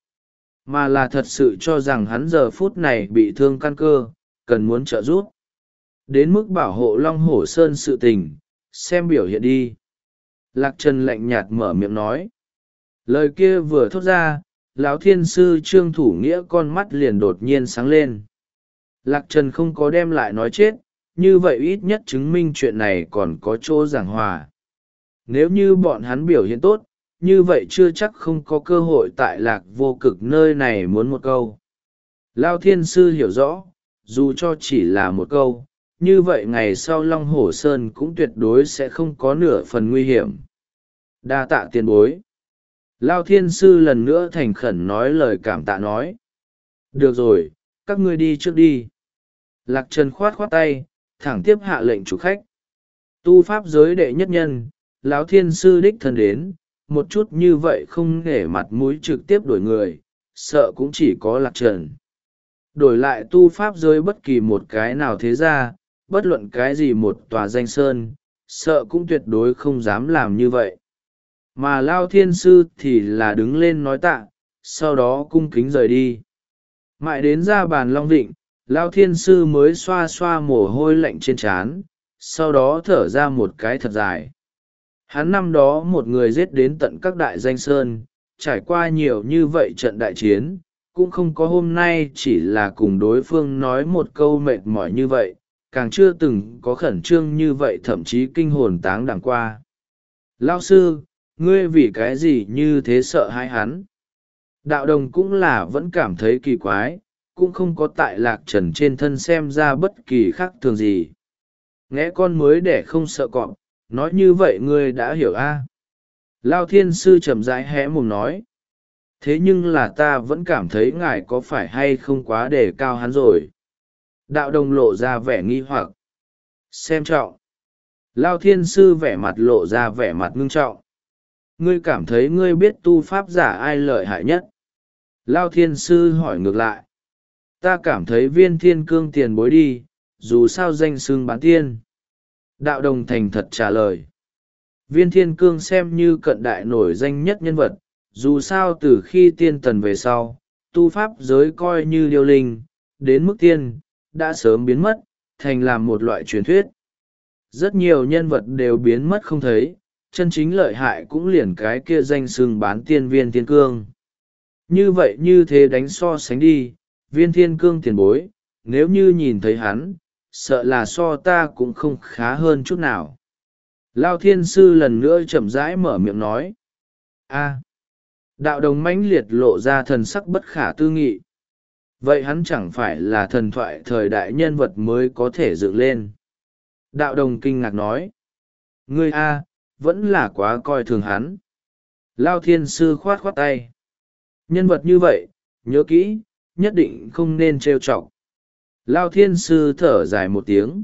mà là thật sự cho rằng hắn giờ phút này bị thương căn cơ, cần muốn trợ giúp. Đến mức bảo hộ Long Hổ Sơn sự tình, xem biểu hiện đi. Lạc Trần lạnh nhạt mở miệng nói. Lời kia vừa thốt ra, Lão Thiên Sư Trương Thủ Nghĩa con mắt liền đột nhiên sáng lên. Lạc Trần không có đem lại nói chết, như vậy ít nhất chứng minh chuyện này còn có chỗ giảng hòa. Nếu như bọn hắn biểu hiện tốt, như vậy chưa chắc không có cơ hội tại Lạc Vô Cực nơi này muốn một câu. Lao Thiên Sư hiểu rõ, dù cho chỉ là một câu, như vậy ngày sau Long Hổ Sơn cũng tuyệt đối sẽ không có nửa phần nguy hiểm. Đa tạ tiền bối. Lao thiên sư lần nữa thành khẩn nói lời cảm tạ nói. Được rồi, các ngươi đi trước đi. Lạc Trần khoát khoát tay, thẳng tiếp hạ lệnh chủ khách. Tu pháp giới đệ nhất nhân, lão thiên sư đích thân đến, một chút như vậy không nể mặt mũi trực tiếp đổi người, sợ cũng chỉ có Lạc Trần. Đổi lại tu pháp giới bất kỳ một cái nào thế ra, bất luận cái gì một tòa danh sơn, sợ cũng tuyệt đối không dám làm như vậy. Mà Lao thiên sư thì là đứng lên nói tạ, sau đó cung kính rời đi. Mãi đến ra bàn long vịnh, Lao thiên sư mới xoa xoa mồ hôi lạnh trên trán, sau đó thở ra một cái thật dài. Hắn năm đó một người giết đến tận các đại danh sơn, trải qua nhiều như vậy trận đại chiến, cũng không có hôm nay chỉ là cùng đối phương nói một câu mệt mỏi như vậy, càng chưa từng có khẩn trương như vậy, thậm chí kinh hồn táng đằng qua. Lao sư, ngươi vì cái gì như thế sợ hãi hắn? Đạo đồng cũng là vẫn cảm thấy kỳ quái, cũng không có tại Lạc Trần trên thân xem ra bất kỳ khác thường gì. Nghe con mới để không sợ cọp, nói như vậy ngươi đã hiểu a? À? Lao thiên sư chậm rãi hé mồm nói. Thế nhưng là ta vẫn cảm thấy ngài có phải hay không quá đề cao hắn rồi. Đạo đồng lộ ra vẻ nghi hoặc. Xem trọng. Lao thiên sư vẻ mặt lộ ra vẻ mặt ngưng trọng. Ngươi cảm thấy ngươi biết tu pháp giả ai lợi hại nhất? Lao thiên sư hỏi ngược lại. Ta cảm thấy viên thiên cương tiền bối đi, dù sao danh xưng bán tiên. Đạo đồng thành thật trả lời. Viên thiên cương xem như cận đại nổi danh nhất nhân vật, dù sao từ khi tiên tần về sau, tu pháp giới coi như điêu linh, đến mức tiên, đã sớm biến mất, thành làm một loại truyền thuyết. Rất nhiều nhân vật đều biến mất không thấy, chân chính lợi hại cũng liền cái kia danh xưng bán tiên viên thiên cương. Như vậy như thế đánh so sánh đi, viên thiên cương tiền bối, nếu như nhìn thấy hắn, sợ là so ta cũng không khá hơn chút nào. Lao thiên sư lần nữa chậm rãi mở miệng nói. A. Đạo đồng mãnh liệt lộ ra thần sắc bất khả tư nghị. Vậy hắn chẳng phải là thần thoại thời đại nhân vật mới có thể dựng lên. Đạo đồng kinh ngạc nói. Ngươi A, vẫn là quá coi thường hắn. Lao thiên sư khoát khoát tay. Nhân vật như vậy, nhớ kỹ, nhất định không nên trêu chọc. Lao thiên sư thở dài một tiếng.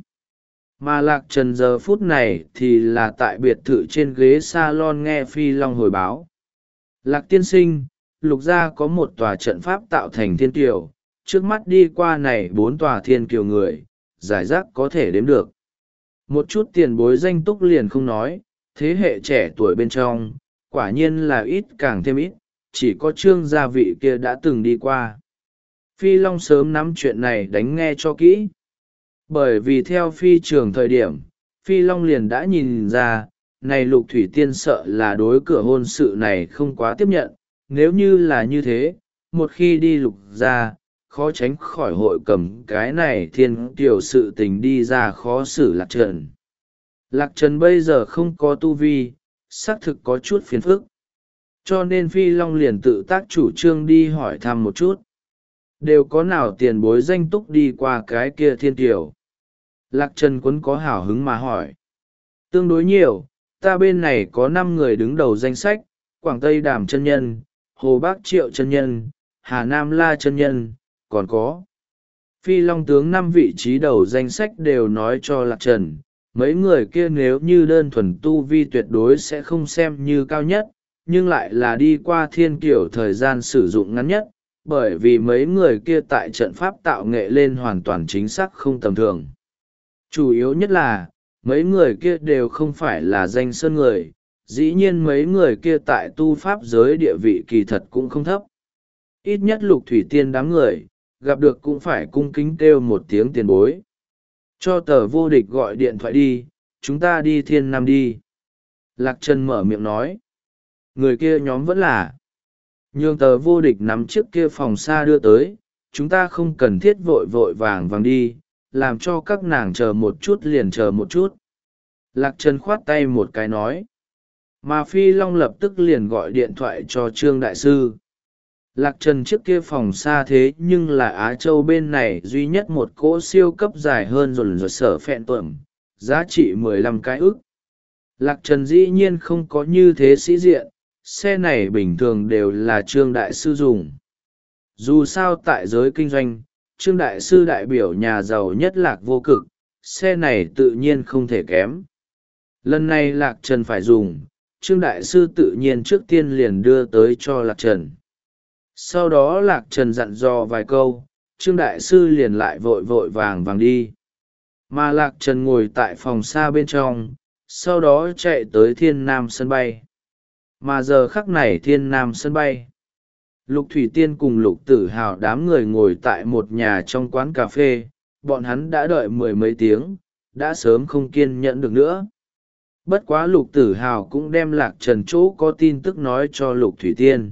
Mà Lạc Trần giờ phút này thì là tại biệt thự trên ghế salon nghe Phi Long hồi báo. Lạc tiên sinh, lục gia có một tòa trận pháp tạo thành thiên kiều, trước mắt đi qua này bốn tòa thiên kiều người, giải rác có thể đếm được. Một chút tiền bối danh túc liền không nói, thế hệ trẻ tuổi bên trong, quả nhiên là ít càng thêm ít, chỉ có trương gia vị kia đã từng đi qua. Phi Long sớm nắm chuyện này đánh nghe cho kỹ. Bởi vì theo phi trường thời điểm, Phi Long liền đã nhìn ra, này lục thủy tiên sợ là đối cửa hôn sự này không quá tiếp nhận, nếu như là như thế, một khi đi lục ra, khó tránh khỏi hội cầm cái này thiên tiểu sự tình đi ra khó xử Lạc Trần. Lạc Trần bây giờ không có tu vi, xác thực có chút phiền phức. Cho nên Phi Long liền tự tác chủ trương đi hỏi thăm một chút. Đều có nào tiền bối danh túc đi qua cái kia thiên tiểu? Lạc Trần Quấn có hào hứng mà hỏi. Tương đối nhiều, ta bên này có năm người đứng đầu danh sách, Quảng Tây Đàm chân nhân, Hồ Bắc Triệu chân nhân, Hà Nam La chân nhân, còn có. Phi Long tướng năm vị trí đầu danh sách đều nói cho Lạc Trần, mấy người kia nếu như đơn thuần tu vi tuyệt đối sẽ không xem như cao nhất, nhưng lại là đi qua thiên kiểu thời gian sử dụng ngắn nhất, bởi vì mấy người kia tại trận pháp tạo nghệ lên hoàn toàn chính xác không tầm thường. Chủ yếu nhất là, mấy người kia đều không phải là danh sơn người, dĩ nhiên mấy người kia tại tu pháp giới địa vị kỳ thật cũng không thấp. Ít nhất lục thủy tiên đám người, gặp được cũng phải cung kính kêu một tiếng tiền bối. Cho tờ vô địch gọi điện thoại đi, chúng ta đi thiên nam đi. Lạc Trần mở miệng nói. Người kia nhóm vẫn là. Nhường tờ vô địch nắm chiếc kia phòng xa đưa tới, chúng ta không cần thiết vội vội vàng vàng đi, làm cho các nàng chờ một chút liền chờ một chút. Lạc Trần khoát tay một cái nói. Mà Phi Long lập tức liền gọi điện thoại cho Trương Đại Sư. Lạc Trần trước kia phòng xa thế nhưng là Á Châu bên này duy nhất một cỗ siêu cấp dài hơn rồi rồi sở phẹn tuẩm, giá trị mười lăm cái ức. Lạc Trần dĩ nhiên không có như thế sĩ diện, xe này bình thường đều là Trương đại sư dùng. Dù sao tại giới kinh doanh, Trương đại sư đại biểu nhà giàu nhất Lạc Vô Cực, xe này tự nhiên không thể kém. Lần này Lạc Trần phải dùng, Trương đại sư tự nhiên trước tiên liền đưa tới cho Lạc Trần. Sau đó Lạc Trần dặn dò vài câu, Trương đại sư liền lại vội vội vàng vàng đi. Mà Lạc Trần ngồi tại phòng xa bên trong, sau đó chạy tới Thiên Nam sân bay. Mà giờ khắc này Thiên Nam sân bay, Lục Thủy Tiên cùng Lục Tử Hào đám người ngồi tại một nhà trong quán cà phê, bọn hắn đã đợi mười mấy tiếng, đã sớm không kiên nhẫn được nữa. Bất quá Lục Tử Hào cũng đem Lạc Trần chỗ có tin tức nói cho Lục Thủy Tiên.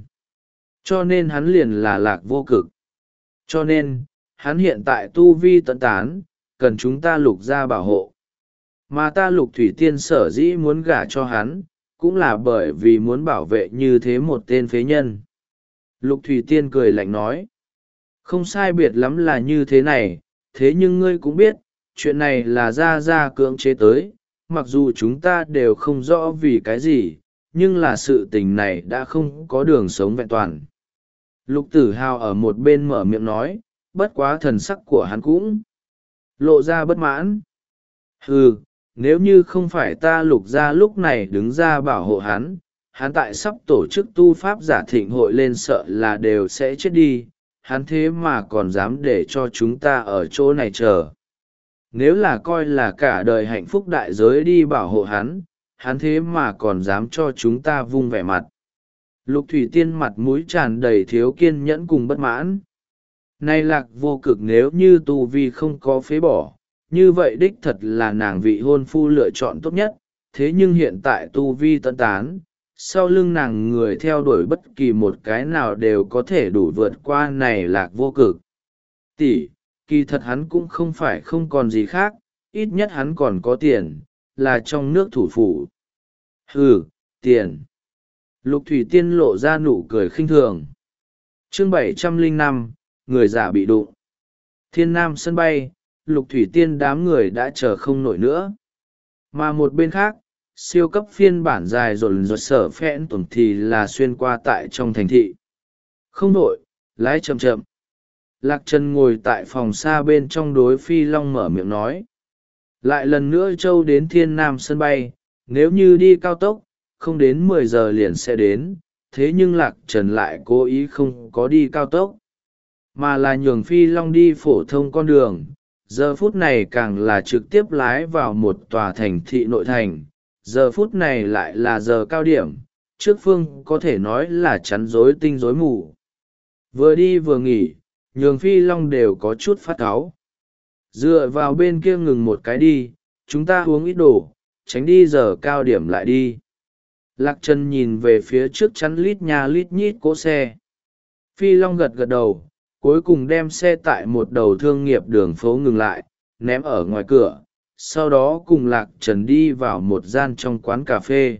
Cho nên hắn liền là Lạc Vô Cực. Cho nên, hắn hiện tại tu vi tận tán, cần chúng ta Lục gia bảo hộ. Mà ta Lục Thủy Tiên sở dĩ muốn gả cho hắn, cũng là bởi vì muốn bảo vệ như thế một tên phế nhân. Lục Thủy Tiên cười lạnh nói. Không sai biệt lắm là như thế này, thế nhưng ngươi cũng biết, chuyện này là gia gia cưỡng chế tới, mặc dù chúng ta đều không rõ vì cái gì, nhưng là sự tình này đã không có đường sống vẹn toàn. Lục Tử Hào ở một bên mở miệng nói, bất quá thần sắc của hắn cũng lộ ra bất mãn. Hừ, nếu như không phải ta Lục gia lúc này đứng ra bảo hộ hắn, hắn tại sắp tổ chức tu pháp giả thịnh hội lên sợ là đều sẽ chết đi, hắn thế mà còn dám để cho chúng ta ở chỗ này chờ. Nếu là coi là cả đời hạnh phúc đại giới đi bảo hộ hắn, hắn thế mà còn dám cho chúng ta vung vẻ mặt. Lục Thủy Tiên mặt mũi tràn đầy thiếu kiên nhẫn cùng bất mãn. Nay Lạc Vô Cực nếu như tu vi không có phế bỏ, như vậy đích thật là nàng vị hôn phu lựa chọn tốt nhất, thế nhưng hiện tại tu vi tận tán, sau lưng nàng người theo đuổi bất kỳ một cái nào đều có thể đủ vượt qua này Lạc Vô Cực. Tỷ, kỳ thật hắn cũng không phải không còn gì khác, ít nhất hắn còn có tiền, là trong nước thủ phủ. Hừ, tiền. Lục Thủy Tiên lộ ra nụ cười khinh thường. Chương bảy trăm lẻ năm, người giả bị đụng. Thiên Nam sân bay, Lục Thủy Tiên đám người đã chờ không nổi nữa. Mà một bên khác, siêu cấp phiên bản dài rồn rột sở phẽn tổn thì là xuyên qua tại trong thành thị. Không nổi, lái chậm chậm. Lạc Trần ngồi tại phòng xa bên trong đối Phi Long mở miệng nói. Lại lần nữa Châu đến Thiên Nam sân bay, nếu như đi cao tốc, không đến mười giờ liền sẽ đến, thế nhưng Lạc Trần lại cố ý không có đi cao tốc, mà là nhường Phi Long đi phổ thông con đường. Giờ phút này càng là trực tiếp lái vào một tòa thành thị nội thành, giờ phút này lại là giờ cao điểm, trước phương có thể nói là chắn rối tinh rối mù. Vừa đi vừa nghỉ, nhường Phi Long đều có chút phát cáu. Dựa vào bên kia ngừng một cái đi, chúng ta uống ít đồ, tránh đi giờ cao điểm lại đi. Lạc Trần nhìn về phía trước chắn lít nha lít nhít cỗ xe. Phi Long gật gật đầu, cuối cùng đem xe tại một đầu thương nghiệp đường phố ngừng lại, ném ở ngoài cửa, sau đó cùng Lạc Trần đi vào một gian trong quán cà phê.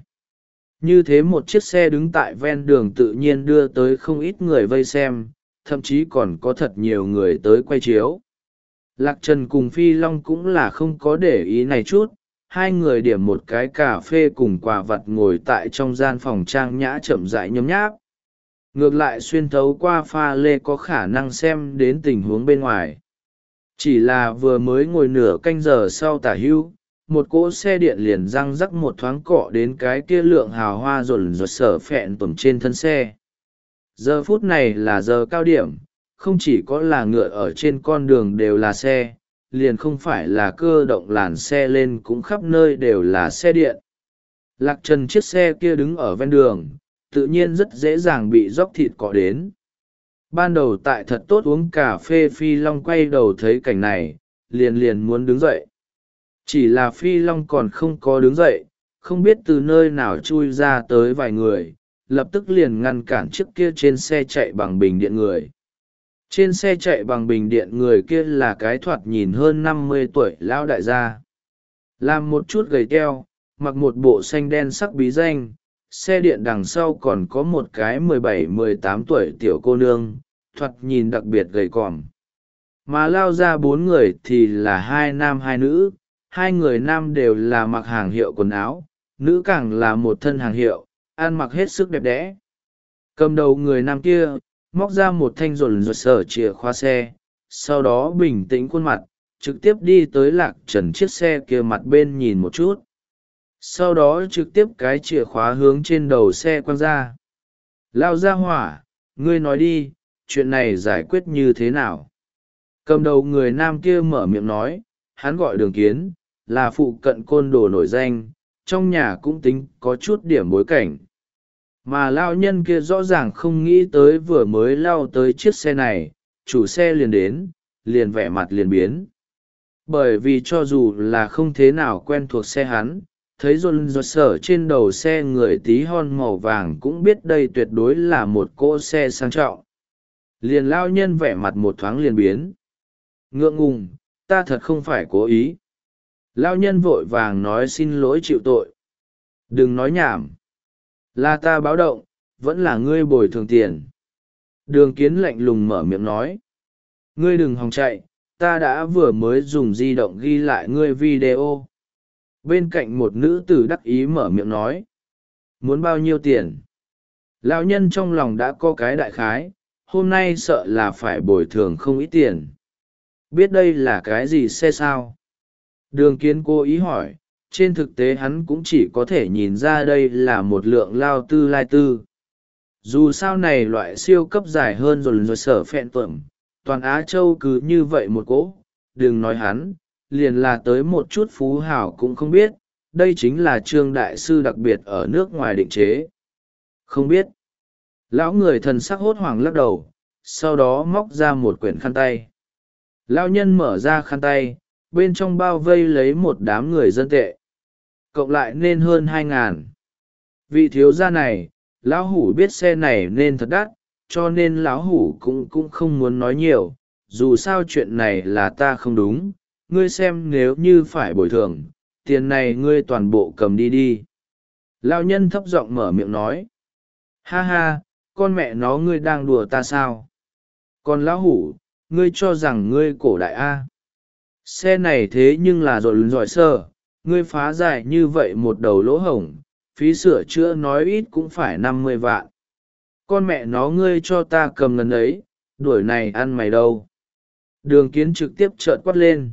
Như thế một chiếc xe đứng tại ven đường tự nhiên đưa tới không ít người vây xem, thậm chí còn có thật nhiều người tới quay chiếu. Lạc Trần cùng Phi Long cũng là không có để ý này chút, hai người điểm một cái cà phê cùng quà vặt ngồi tại trong gian phòng trang nhã chậm rãi nhấm nháp. Ngược lại xuyên thấu qua pha lê có khả năng xem đến tình huống bên ngoài. Chỉ là vừa mới ngồi nửa canh giờ sau tả hưu, một cỗ xe điện liền răng rắc một thoáng cọ đến cái kia lượng hào hoa rồn rột sở phẹn tổm trên thân xe. Giờ phút này là giờ cao điểm, không chỉ có là ngựa ở trên con đường đều là xe, liền không phải là cơ động làn xe lên cũng khắp nơi đều là xe điện. Lạc Trần chiếc xe kia đứng ở ven đường, tự nhiên rất dễ dàng bị dóc thịt cọ đến. Ban đầu tại thật tốt uống cà phê Phi Long quay đầu thấy cảnh này, liền liền muốn đứng dậy. Chỉ là Phi Long còn không có đứng dậy, không biết từ nơi nào chui ra tới vài người, lập tức liền ngăn cản chiếc kia trên xe chạy bằng bình điện người. Trên xe chạy bằng bình điện người kia là cái thoạt nhìn hơn năm mươi tuổi lão đại gia. Làm một chút gầy teo, mặc một bộ xanh đen sắc bí danh, xe điện đằng sau còn có một cái mười bảy mười tám tuổi tiểu cô nương, thoạt nhìn đặc biệt gầy còm. Mà lao ra bốn người thì là hai nam hai nữ, hai người nam đều là mặc hàng hiệu quần áo, nữ càng là một thân hàng hiệu, ăn mặc hết sức đẹp đẽ. Cầm đầu người nam kia móc ra một thanh rồn rột sở chìa khóa xe, sau đó bình tĩnh khuôn mặt trực tiếp đi tới Lạc Trần chiếc xe kia mặt bên nhìn một chút, sau đó trực tiếp cái chìa khóa hướng trên đầu xe quăng ra. Lao ra hỏa, ngươi nói đi, chuyện này giải quyết như thế nào? Cầm đầu người nam kia mở miệng nói, hắn gọi Đường Kiến, là phụ cận côn đồ nổi danh, trong nhà cũng tính có chút điểm bối cảnh. Mà lao nhân kia rõ ràng không nghĩ tới vừa mới lao tới chiếc xe này, chủ xe liền đến, liền vẻ mặt liền biến. Bởi vì cho dù là không thế nào quen thuộc xe hắn, thấy rôn rột sở trên đầu xe người tí hon màu vàng cũng biết đây tuyệt đối là một cỗ xe sang trọng. Liền lao nhân vẻ mặt một thoáng liền biến. Ngượng ngùng, ta thật không phải cố ý. Lao nhân vội vàng nói xin lỗi chịu tội. Đừng nói nhảm. Là ta báo động, vẫn là ngươi bồi thường tiền. Đường Kiến lạnh lùng mở miệng nói. Ngươi đừng hòng chạy, ta đã vừa mới dùng di động ghi lại ngươi video. Bên cạnh một nữ tử đắc ý mở miệng nói. Muốn bao nhiêu tiền? Lão nhân trong lòng đã có cái đại khái, hôm nay sợ là phải bồi thường không ít tiền. Biết đây là cái gì xe sao? Đường Kiến cố ý hỏi, trên thực tế hắn cũng chỉ có thể nhìn ra đây là một lượng lao tư lai tư. Dù sao này loại siêu cấp dài hơn rồi rồi sở phẹn tuẩm, toàn Á Châu cứ như vậy một cỗ, đừng nói hắn, liền là tới một chút phú hào cũng không biết, đây chính là Trương đại sư đặc biệt ở nước ngoài định chế. Không biết. Lão người thần sắc hốt hoảng lắc đầu, sau đó móc ra một quyển khăn tay. Lão nhân mở ra khăn tay, bên trong bao vây lấy một đám người dân tệ. Cộng lại nên hơn hai ngàn. Vị thiếu gia này, lão hủ biết xe này nên thật đắt, cho nên lão hủ cũng cũng không muốn nói nhiều, dù sao chuyện này là ta không đúng, ngươi xem nếu như phải bồi thường, tiền này ngươi toàn bộ cầm đi đi. Lão nhân thấp giọng mở miệng nói. Ha ha, con mẹ nó ngươi đang đùa ta sao? Còn lão hủ, ngươi cho rằng ngươi cổ đại A. Xe này thế nhưng là rồi giỏi sơ, ngươi phá giải như vậy một đầu lỗ hổng, phí sửa chữa nói ít cũng phải năm mươi vạn. Con mẹ nó ngươi cho ta cầm ngân ấy, đuổi này ăn mày đâu. Đường Kiến trực tiếp trợn quát lên.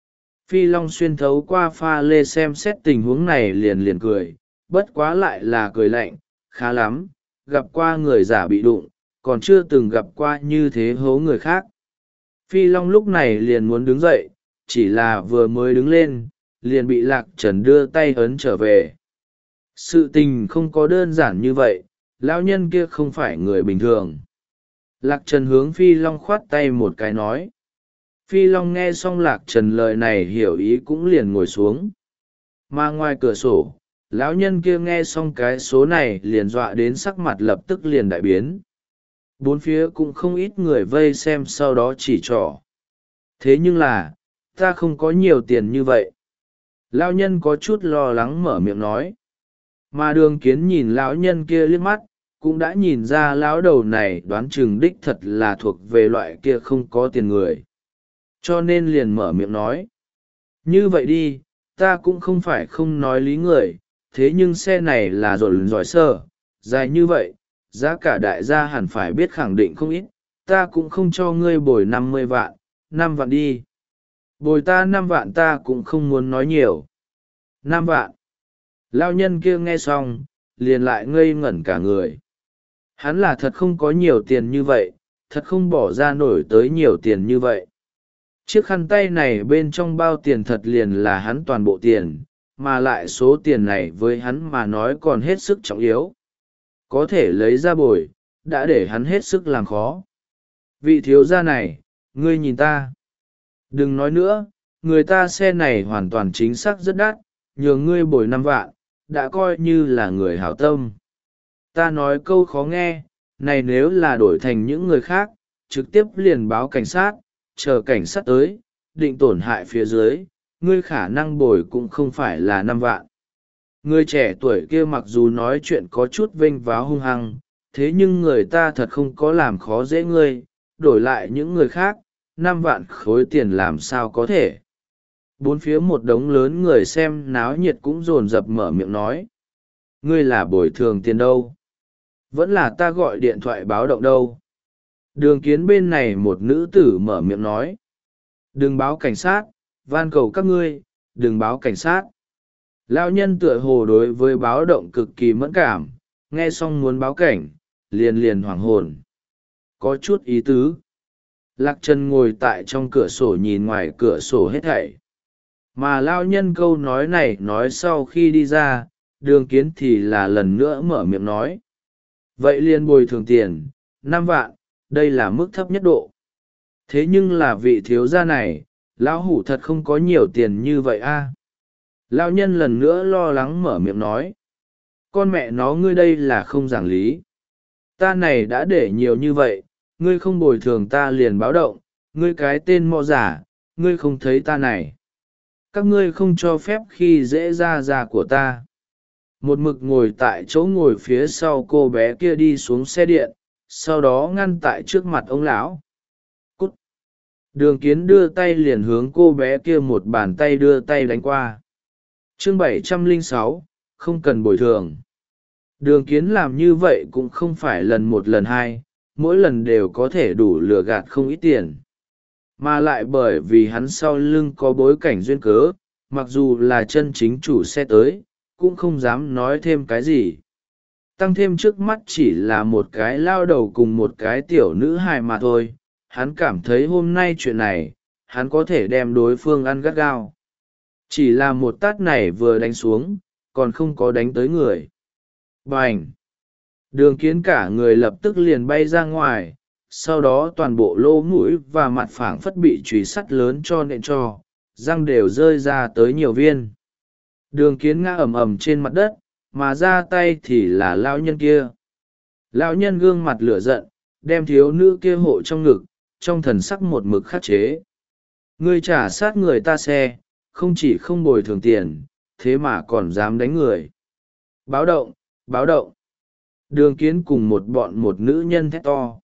Phi Long xuyên thấu qua pha lê xem xét tình huống này liền liền cười, bất quá lại là cười lạnh, khá lắm, gặp qua người giả bị đụng, còn chưa từng gặp qua như thế hố người khác. Phi Long lúc này liền muốn đứng dậy, chỉ là vừa mới đứng lên, liền bị Lạc Trần đưa tay ấn trở về. Sự tình không có đơn giản như vậy, lão nhân kia không phải người bình thường. Lạc Trần hướng Phi Long khoát tay một cái nói. Phi Long nghe xong Lạc Trần lời này hiểu ý cũng liền ngồi xuống. Mà ngoài cửa sổ, lão nhân kia nghe xong cái số này liền dọa đến sắc mặt lập tức liền đại biến. Bốn phía cũng không ít người vây xem sau đó chỉ trỏ. Thế nhưng là, ta không có nhiều tiền như vậy. Lão nhân có chút lo lắng mở miệng nói. Mà Đường Kiến nhìn lão nhân kia liếc mắt, cũng đã nhìn ra lão đầu này đoán chừng đích thật là thuộc về loại kia không có tiền người. Cho nên liền mở miệng nói. Như vậy đi, ta cũng không phải không nói lý người, thế nhưng xe này là rồi giỏi sơ, dài như vậy, giá cả đại gia hẳn phải biết khẳng định không ít, ta cũng không cho ngươi bồi năm mươi vạn, năm vạn đi. Bồi ta năm vạn ta cũng không muốn nói nhiều. Năm vạn. Lao nhân kia nghe xong, liền lại ngây ngẩn cả người. Hắn là thật không có nhiều tiền như vậy, thật không bỏ ra nổi tới nhiều tiền như vậy. Chiếc khăn tay này bên trong bao tiền thật liền là hắn toàn bộ tiền, mà lại số tiền này với hắn mà nói còn hết sức trọng yếu. Có thể lấy ra bồi, đã để hắn hết sức làm khó. Vị thiếu gia này, ngươi nhìn ta. Đừng nói nữa, người ta xe này hoàn toàn chính xác rất đắt, nhường ngươi bồi năm vạn, đã coi như là người hảo tâm. Ta nói câu khó nghe, này nếu là đổi thành những người khác, trực tiếp liền báo cảnh sát, chờ cảnh sát tới, định tổn hại phía dưới, ngươi khả năng bồi cũng không phải là năm vạn. Người trẻ tuổi kia mặc dù nói chuyện có chút vênh váo hung hăng, thế nhưng người ta thật không có làm khó dễ ngươi, đổi lại những người khác, năm vạn khối tiền làm sao có thể. Bốn phía một đống lớn người xem náo nhiệt cũng dồn dập mở miệng nói. ngươi là bồi thường tiền đâu? Vẫn là ta gọi điện thoại báo động đâu? Đường Kiến bên này một nữ tử mở miệng nói. Đừng báo cảnh sát, van cầu các ngươi, đừng báo cảnh sát. Lão nhân tựa hồ đối với báo động cực kỳ mẫn cảm, nghe xong muốn báo cảnh, liền liền hoảng hồn. Có chút ý tứ. Lạc Trần ngồi tại trong cửa sổ nhìn ngoài cửa sổ hết thảy. Mà lão nhân câu nói này nói sau khi đi ra, Đường Kiến thì là lần nữa mở miệng nói. Vậy liền bồi thường tiền, năm vạn, đây là mức thấp nhất độ. Thế nhưng là vị thiếu gia này, lão hủ thật không có nhiều tiền như vậy a. Lão nhân lần nữa lo lắng mở miệng nói. Con mẹ nó ngươi đây là không giảng lý. Ta này đã để nhiều như vậy, ngươi không bồi thường ta liền báo động, ngươi cái tên mọ giả, ngươi không thấy ta này. Các ngươi không cho phép khi dễ ra ra của ta. Một mực ngồi tại chỗ ngồi phía sau cô bé kia đi xuống xe điện, sau đó ngăn tại trước mặt ông lão. Cút. Đường Kiến đưa tay liền hướng cô bé kia một bàn tay đưa tay đánh qua. Chương bảy trăm lẻ sáu, không cần bồi thường. Đường Kiến làm như vậy cũng không phải lần một lần hai, mỗi lần đều có thể đủ lừa gạt không ít tiền. Mà lại bởi vì hắn sau lưng có bối cảnh duyên cớ, mặc dù là chân chính chủ xe tới, cũng không dám nói thêm cái gì. Tăng thêm trước mắt chỉ là một cái lao đầu cùng một cái tiểu nữ hài mà thôi, hắn cảm thấy hôm nay chuyện này, hắn có thể đem đối phương ăn gắt gao. Chỉ là một tát này vừa đánh xuống, còn không có đánh tới người. Bành! Đường Kiến cả người lập tức liền bay ra ngoài, sau đó toàn bộ lỗ mũi và mặt phảng phất bị chùy sắt lớn cho nện cho, răng đều rơi ra tới nhiều viên. Đường Kiến ngã ầm ầm trên mặt đất, mà ra tay thì là lão nhân kia. Lão nhân gương mặt lửa giận, đem thiếu nữ kia hộ trong ngực, trong thần sắc một mực khắc chế. Ngươi trả sát người ta xe, không chỉ không bồi thường tiền, thế mà còn dám đánh người. Báo động, báo động. Đường Kiến cùng một bọn một nữ nhân thét to.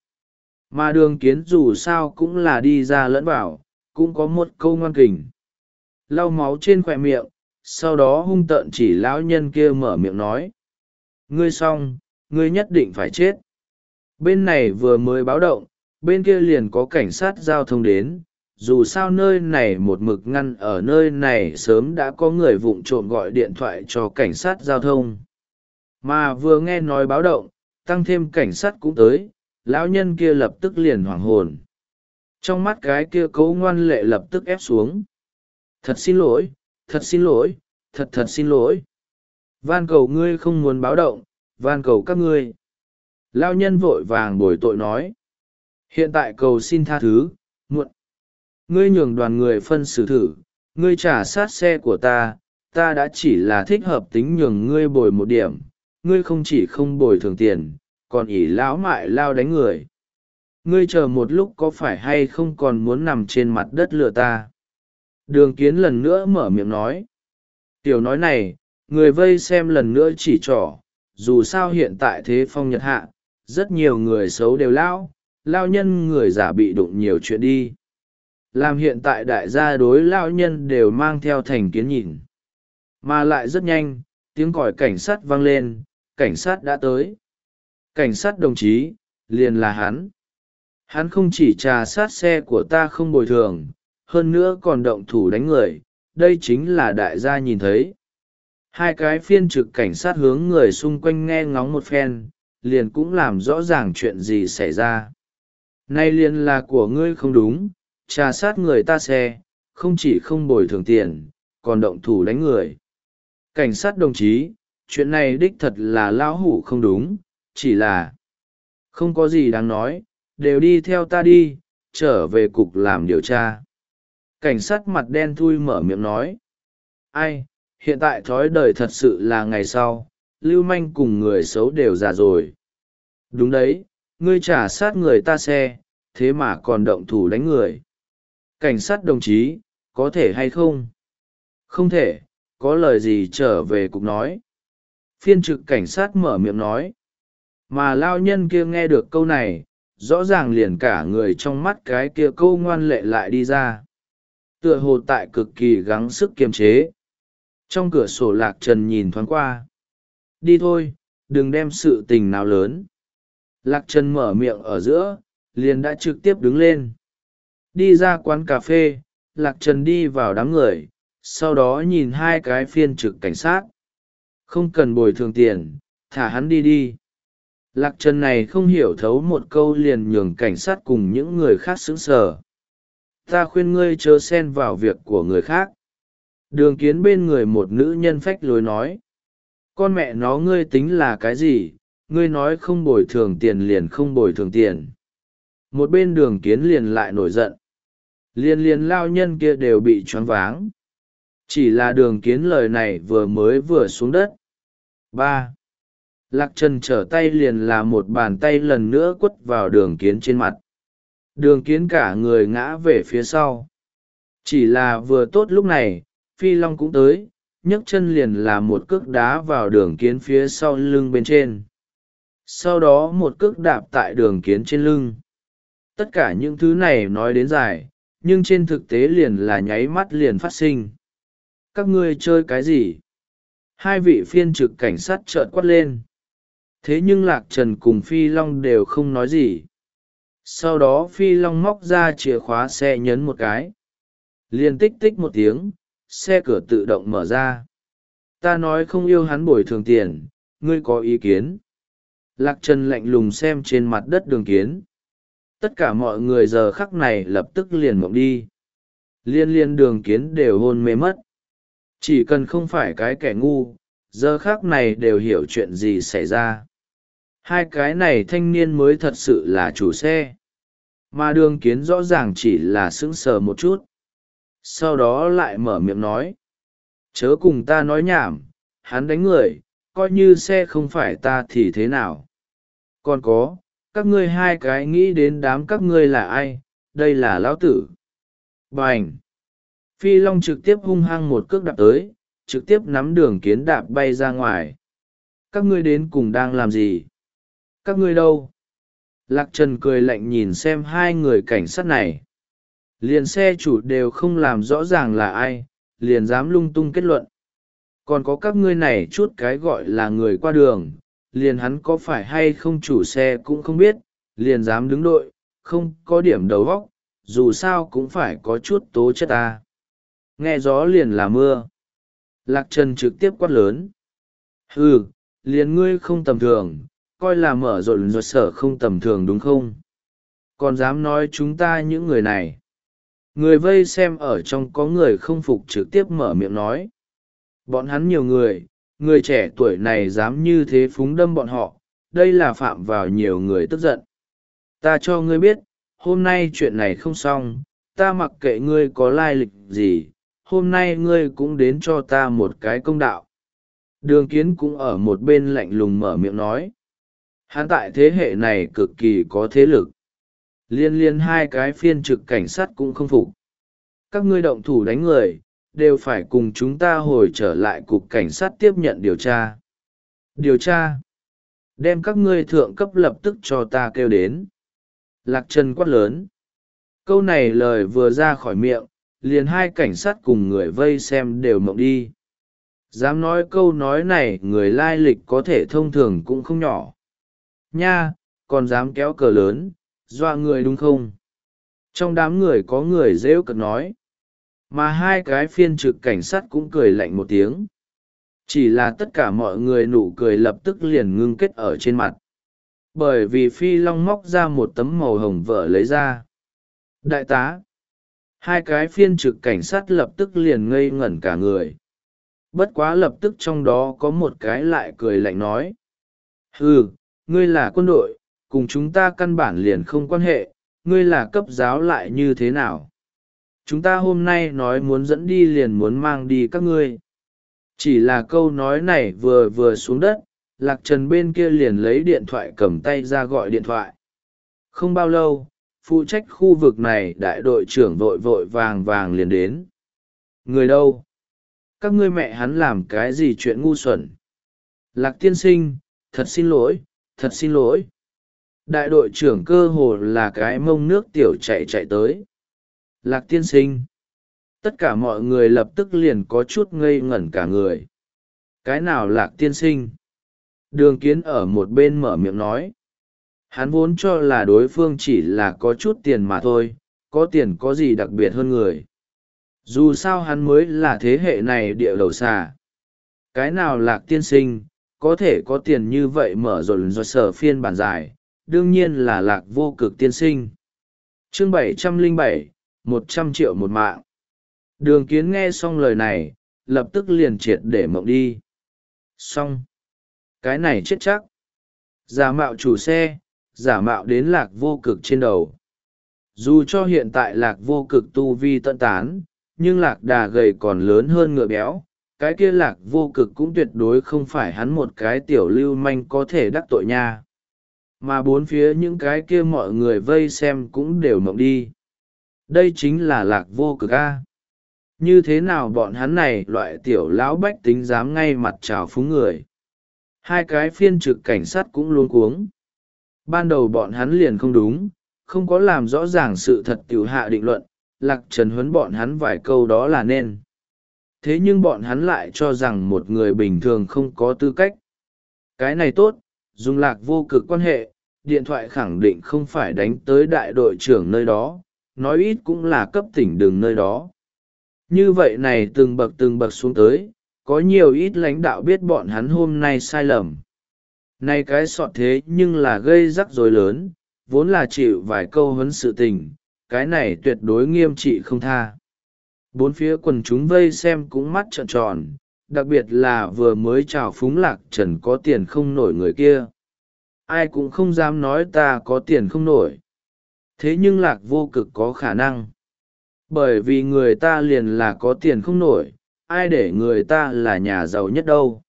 Mà Đường Kiến dù sao cũng là đi ra lẫn vào, cũng có một câu ngoan kình. Lau máu trên khỏe miệng, sau đó hung tợn chỉ lão nhân kia mở miệng nói. Ngươi xong, ngươi nhất định phải chết. Bên này vừa mới báo động, bên kia liền có cảnh sát giao thông đến. Dù sao nơi này một mực ngăn ở nơi này sớm đã có người vụng trộm gọi điện thoại cho cảnh sát giao thông. Mà vừa nghe nói báo động, tăng thêm cảnh sát cũng tới, lão nhân kia lập tức liền hoảng hồn. Trong mắt cái kia cấu ngoan lệ lập tức ép xuống. Thật xin lỗi, thật xin lỗi, thật thật xin lỗi. Van cầu ngươi không muốn báo động, van cầu các ngươi. Lão nhân vội vàng bồi tội nói. Hiện tại cầu xin tha thứ, muộn. Ngươi nhường đoàn người phân xử thử, ngươi trả sát xe của ta, ta đã chỉ là thích hợp tính nhường ngươi bồi một điểm, ngươi không chỉ không bồi thường tiền, còn ỷ lão mại lao đánh người. Ngươi chờ một lúc có phải hay không còn muốn nằm trên mặt đất lừa ta? Đường Kiến lần nữa mở miệng nói. Tiểu nói này, người vây xem lần nữa chỉ trỏ, dù sao hiện tại thế phong nhật hạ, rất nhiều người xấu đều lao, lao nhân người giả bị đụng nhiều chuyện đi. Làm hiện tại đại gia đối lao nhân đều mang theo thành kiến nhìn. Mà lại rất nhanh, tiếng còi cảnh sát vang lên, cảnh sát đã tới. Cảnh sát đồng chí, liền là hắn. Hắn không chỉ trà sát xe của ta không bồi thường, hơn nữa còn động thủ đánh người, đây chính là đại gia nhìn thấy. Hai cái phiên trực cảnh sát hướng người xung quanh nghe ngóng một phen, liền cũng làm rõ ràng chuyện gì xảy ra. Nay liền là của ngươi không đúng, trà sát người ta xe, không chỉ không bồi thường tiền, còn động thủ đánh người. Cảnh sát đồng chí, chuyện này đích thật là lão hủ không đúng, chỉ là không có gì đáng nói, đều đi theo ta đi, trở về cục làm điều tra. Cảnh sát mặt đen thui mở miệng nói. Ai, hiện tại thói đời thật sự là ngày sau, lưu manh cùng người xấu đều già rồi. Đúng đấy, ngươi trả sát người ta xe, thế mà còn động thủ đánh người. Cảnh sát đồng chí, có thể hay không? Không thể, có lời gì trở về cục nói. Phiên trực cảnh sát mở miệng nói. Mà lao nhân kia nghe được câu này, rõ ràng liền cả người trong mắt cái kia câu ngoan lệ lại đi ra. Tựa hồ tại cực kỳ gắng sức kiềm chế. Trong cửa sổ Lạc Trần nhìn thoáng qua. Đi thôi, đừng đem sự tình nào lớn. Lạc Trần mở miệng ở giữa, liền đã trực tiếp đứng lên. Đi ra quán cà phê, Lạc Trần đi vào đám người, sau đó nhìn hai cái phiên trực cảnh sát. Không cần bồi thường tiền, thả hắn đi đi. Lạc Trần này không hiểu thấu một câu liền nhường cảnh sát cùng những người khác sững sờ. Ta khuyên ngươi chớ xen vào việc của người khác. Đường Kiến bên người một nữ nhân phách lối nói. Con mẹ nó ngươi tính là cái gì, ngươi nói không bồi thường tiền liền không bồi thường tiền. Một bên Đường Kiến liền lại nổi giận. Liên liên lao nhân kia đều bị choáng váng. Chỉ là Đường Kiến lời này vừa mới vừa xuống đất. Ba. Lạc Trần trở tay liền là một bàn tay lần nữa quất vào Đường Kiến trên mặt. Đường Kiến cả người ngã về phía sau. Chỉ là vừa tốt lúc này, Phi Long cũng tới, nhấc chân liền là một cước đá vào Đường Kiến phía sau lưng bên trên. Sau đó một cước đạp tại Đường Kiến trên lưng. Tất cả những thứ này nói đến dài, nhưng trên thực tế liền là nháy mắt liền phát sinh. Các ngươi chơi cái gì? Hai vị phiên trực cảnh sát trợn quát lên. Thế nhưng Lạc Trần cùng Phi Long đều không nói gì. Sau đó Phi Long móc ra chìa khóa xe nhấn một cái. Liền tích tích một tiếng, xe cửa tự động mở ra. Ta nói không yêu hắn bồi thường tiền, ngươi có ý kiến? Lạc Trần lạnh lùng xem trên mặt đất Đường Kiến. Tất cả mọi người giờ khắc này lập tức liền mộng đi. Liên liên Đường Kiến đều hôn mê mất. Chỉ cần không phải cái kẻ ngu, giờ khắc này đều hiểu chuyện gì xảy ra. Hai cái này thanh niên mới thật sự là chủ xe. Mà Đường Kiến rõ ràng chỉ là sững sờ một chút. Sau đó lại mở miệng nói. Chớ cùng ta nói nhảm, hắn đánh người, coi như xe không phải ta thì thế nào. Còn có, các ngươi hai cái nghĩ đến đám các ngươi là ai, đây là lão tử. Bành! Phi Long trực tiếp hung hăng một cước đạp tới, trực tiếp nắm Đường Kiến đạp bay ra ngoài. Các ngươi đến cùng đang làm gì? Các ngươi đâu? Lạc Trần cười lạnh nhìn xem hai người cảnh sát này. Liền xe chủ đều không làm rõ ràng là ai, liền dám lung tung kết luận. Còn có các ngươi này chút cái gọi là người qua đường, liền hắn có phải hay không chủ xe cũng không biết, liền dám đứng đội, không có điểm đầu óc, dù sao cũng phải có chút tố chất ta. Nghe gió liền là mưa. Lạc Trần trực tiếp quát lớn. Hừ, liền ngươi không tầm thường, coi là mở rộn ruột sở không tầm thường đúng không? Còn dám nói chúng ta những người này. Người vây xem ở trong có người không phục trực tiếp mở miệng nói. Bọn hắn nhiều người, người trẻ tuổi này dám như thế phúng đâm bọn họ, đây là phạm vào nhiều người tức giận. Ta cho ngươi biết, hôm nay chuyện này không xong, ta mặc kệ ngươi có lai lịch gì, hôm nay ngươi cũng đến cho ta một cái công đạo. Đường Kiến cũng ở một bên lạnh lùng mở miệng nói. Hắn tại thế hệ này cực kỳ có thế lực. Liên liên hai cái phiên trực cảnh sát cũng không phục. Các ngươi động thủ đánh người, đều phải cùng chúng ta hồi trở lại cục cảnh sát tiếp nhận điều tra. Điều tra? Đem các ngươi thượng cấp lập tức cho ta kêu đến. Lạc Trần quát lớn. Câu này lời vừa ra khỏi miệng, liền hai cảnh sát cùng người vây xem đều mộng đi. Dám nói câu nói này người lai lịch có thể thông thường cũng không nhỏ. Nha, còn dám kéo cờ lớn, dọa người đúng không? Trong đám người có người rêu cợt nói. Mà hai cái phiên trực cảnh sát cũng cười lạnh một tiếng. Chỉ là tất cả mọi người nụ cười lập tức liền ngưng kết ở trên mặt. Bởi vì Phi Long móc ra một tấm màu hồng vợ lấy ra. Đại tá! Hai cái phiên trực cảnh sát lập tức liền ngây ngẩn cả người. Bất quá lập tức trong đó có một cái lại cười lạnh nói. Hừ, ngươi là quân đội, cùng chúng ta căn bản liền không quan hệ, ngươi là cấp giáo lại như thế nào? Chúng ta hôm nay nói muốn dẫn đi liền muốn mang đi các ngươi. Chỉ là câu nói này vừa vừa xuống đất, Lạc Trần bên kia liền lấy điện thoại cầm tay ra gọi điện thoại. Không bao lâu, phụ trách khu vực này đại đội trưởng vội vội vàng vàng liền đến. Người đâu? Các ngươi mẹ hắn làm cái gì chuyện ngu xuẩn? Lạc tiên sinh, thật xin lỗi, thật xin lỗi. Đại đội trưởng cơ hồ là cái mông nước tiểu chạy chạy tới. Lạc tiên sinh. Tất cả mọi người lập tức liền có chút ngây ngẩn cả người. Cái nào Lạc tiên sinh? Đường Kiến ở một bên mở miệng nói. Hắn vốn cho là đối phương chỉ là có chút tiền mà thôi, có tiền có gì đặc biệt hơn người. Dù sao hắn mới là thế hệ này địa đầu xà. Cái nào Lạc tiên sinh, có thể có tiền như vậy mở rộn do sở phiên bản dài, đương nhiên là Lạc Vô Cực tiên sinh. Chương bảy trăm lẻ bảy, một trăm triệu một mạng. Đường Kiến nghe xong lời này, lập tức liền triệt để mộng đi. Xong. Cái này chết chắc. Giả mạo chủ xe, giả mạo đến Lạc Vô Cực trên đầu. Dù cho hiện tại Lạc Vô Cực tu vi tận tán, nhưng Lạc Đà gầy còn lớn hơn ngựa béo, cái kia Lạc Vô Cực cũng tuyệt đối không phải hắn một cái tiểu lưu manh có thể đắc tội nha. Mà bốn phía những cái kia mọi người vây xem cũng đều mộng đi. Đây chính là Lạc Vô Cực a. Như thế nào bọn hắn này loại tiểu lão bách tính dám ngay mặt chào phúng người. Hai cái phiên trực cảnh sát cũng luống cuống. Ban đầu bọn hắn liền không đúng, không có làm rõ ràng sự thật tiểu hạ định luận, Lạc Trần huấn bọn hắn vài câu đó là nên. Thế nhưng bọn hắn lại cho rằng một người bình thường không có tư cách. Cái này tốt, dùng Lạc Vô Cực quan hệ, điện thoại khẳng định không phải đánh tới đại đội trưởng nơi đó, nói ít cũng là cấp tỉnh đường nơi đó. Như vậy này từng bậc từng bậc xuống tới, có nhiều ít lãnh đạo biết bọn hắn hôm nay sai lầm. Này cái sọt thế nhưng là gây rắc rối lớn, vốn là chịu vài câu huấn sự tình, cái này tuyệt đối nghiêm trị không tha. Bốn phía quần chúng vây xem cũng mắt trợn tròn, đặc biệt là vừa mới chào phúng Lạc Trần có tiền không nổi người kia. Ai cũng không dám nói ta có tiền không nổi. Thế nhưng Lạc Vô Cực có khả năng. Bởi vì người ta liền là có tiền không nổi, ai để người ta là nhà giàu nhất đâu.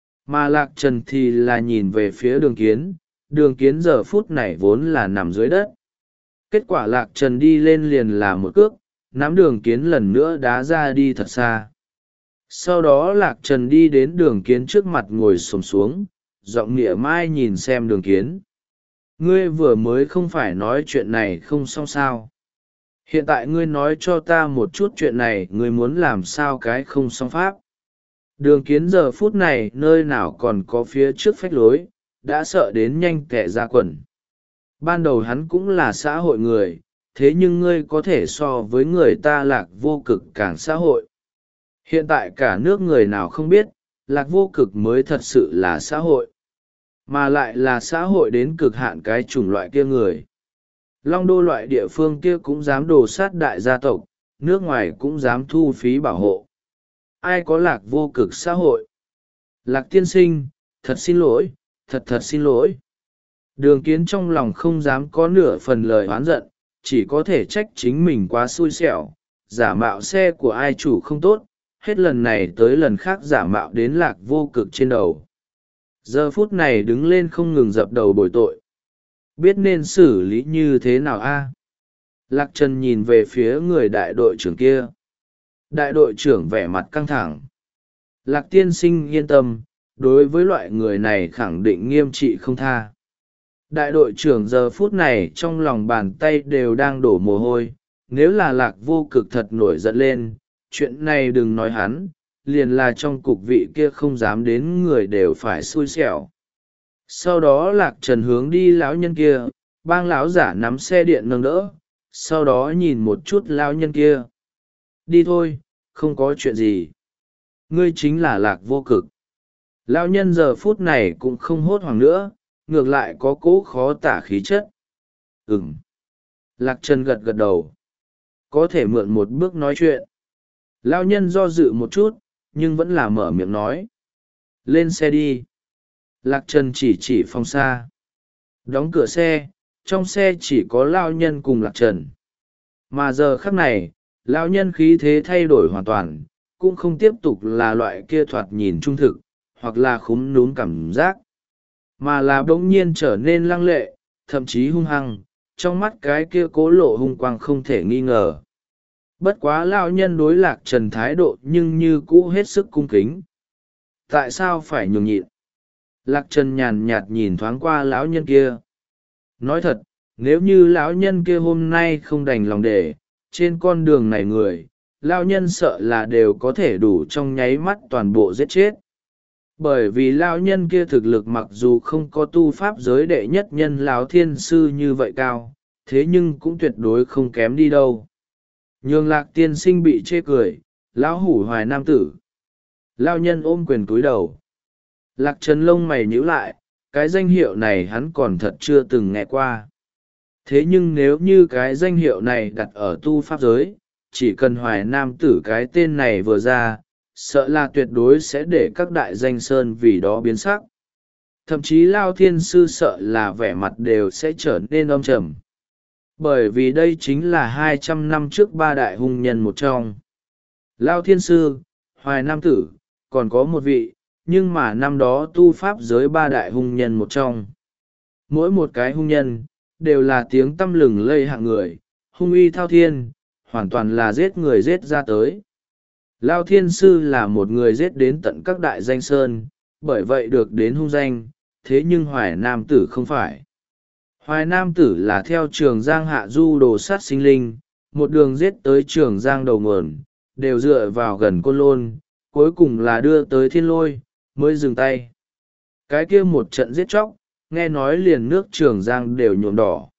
Mà Lạc Trần thì là nhìn về phía Đường Kiến, Đường Kiến giờ phút này vốn là nằm dưới đất. Kết quả Lạc Trần đi lên liền là một cước, nắm Đường Kiến lần nữa đá ra đi thật xa. Sau đó Lạc Trần đi đến Đường Kiến trước mặt ngồi xổm xuống, giọng nghĩa mai nhìn xem Đường Kiến. Ngươi vừa mới không phải nói chuyện này không xong sao. Hiện tại ngươi nói cho ta một chút chuyện này, ngươi muốn làm sao cái không xong pháp. Đường Kiến giờ phút này nơi nào còn có phía trước phách lối, đã sợ đến nhanh kẻ ra quần. Ban đầu hắn cũng là xã hội người, thế nhưng ngươi có thể so với người ta Lạc Vô Cực càng xã hội. Hiện tại cả nước người nào không biết, Lạc Vô Cực mới thật sự là xã hội. Mà lại là xã hội đến cực hạn cái chủng loại kia người. Long Đô loại địa phương kia cũng dám đồ sát đại gia tộc, nước ngoài cũng dám thu phí bảo hộ. Ai có Lạc Vô Cực xã hội? Lạc tiên sinh, thật xin lỗi, thật thật xin lỗi. Đường Kiến trong lòng không dám có nửa phần lời oán giận, chỉ có thể trách chính mình quá xui xẻo, giả mạo xe của ai chủ không tốt, hết lần này tới lần khác giả mạo đến Lạc Vô Cực trên đầu. Giờ phút này đứng lên không ngừng dập đầu bồi tội. Biết nên xử lý như thế nào a? Lạc Trần nhìn về phía người đại đội trưởng kia. Đại đội trưởng vẻ mặt căng thẳng. Lạc tiên sinh yên tâm, đối với loại người này khẳng định nghiêm trị không tha. Đại đội trưởng giờ phút này trong lòng bàn tay đều đang đổ mồ hôi. Nếu là Lạc Vô Cực thật nổi giận lên, chuyện này đừng nói hắn, liền là trong cục vị kia không dám đến người đều phải xui xẻo. Sau đó Lạc Trần hướng đi lão nhân kia, bang lão giả nắm xe điện nâng đỡ, sau đó nhìn một chút lão nhân kia. Đi thôi, không có chuyện gì. Ngươi chính là Lạc Vô Cực. Lão nhân giờ phút này cũng không hốt hoảng nữa, ngược lại có cố khó tả khí chất. Ừm. Lạc Trần gật gật đầu. Có thể mượn một bước nói chuyện. Lão nhân do dự một chút, nhưng vẫn là mở miệng nói. Lên xe đi. Lạc Trần chỉ chỉ phòng xa. Đóng cửa xe, trong xe chỉ có lão nhân cùng Lạc Trần. Mà giờ khắc này, lão nhân khí thế thay đổi hoàn toàn, cũng không tiếp tục là loại kia thoạt nhìn trung thực, hoặc là khúm núm cảm giác. Mà là bỗng nhiên trở nên lăng lệ, thậm chí hung hăng, trong mắt cái kia cố lộ hung quang không thể nghi ngờ. Bất quá lão nhân đối Lạc Trần thái độ nhưng như cũ hết sức cung kính. Tại sao phải nhường nhịn? Lạc Trần nhàn nhạt nhìn thoáng qua lão nhân kia. Nói thật, nếu như lão nhân kia hôm nay không đành lòng để, trên con đường này người, lão nhân sợ là đều có thể đủ trong nháy mắt toàn bộ giết chết. Bởi vì lao nhân kia thực lực mặc dù không có tu pháp giới đệ nhất nhân lão thiên sư như vậy cao, thế nhưng cũng tuyệt đối không kém đi đâu. Nhường lạc tiên sinh bị chê cười, lão hủ hoài nam tử. Lao nhân ôm quyền cúi đầu. Lạc trần lông mày nhíu lại, cái danh hiệu này hắn còn thật chưa từng nghe qua. Thế nhưng nếu như cái danh hiệu này đặt ở tu pháp giới, chỉ cần hoài nam tử cái tên này vừa ra, sợ là tuyệt đối sẽ để các đại danh sơn vì đó biến sắc. Thậm chí Lao Thiên Sư sợ là vẻ mặt đều sẽ trở nên âm trầm. Bởi vì đây chính là hai trăm năm trước ba đại hung nhân một trong. Lao Thiên Sư, Hoài Nam Tử, còn có một vị, nhưng mà năm đó tu pháp giới ba đại hung nhân một trong. Mỗi một cái hung nhân, đều là tiếng tăm lừng lây hạng người, hung uy thao thiên, hoàn toàn là giết người giết ra tới. Lao Thiên Sư là một người giết đến tận các đại danh sơn, bởi vậy được đến hung danh, thế nhưng Hoài Nam Tử không phải. Hoài Nam Tử là theo Trường Giang hạ du đồ sát sinh linh, một đường giết tới Trường Giang đầu nguồn, đều dựa vào gần Côn Lôn, cuối cùng là đưa tới Thiên Lôi, mới dừng tay. Cái kia một trận giết chóc, nghe nói liền nước Trường Giang đều nhuộm đỏ.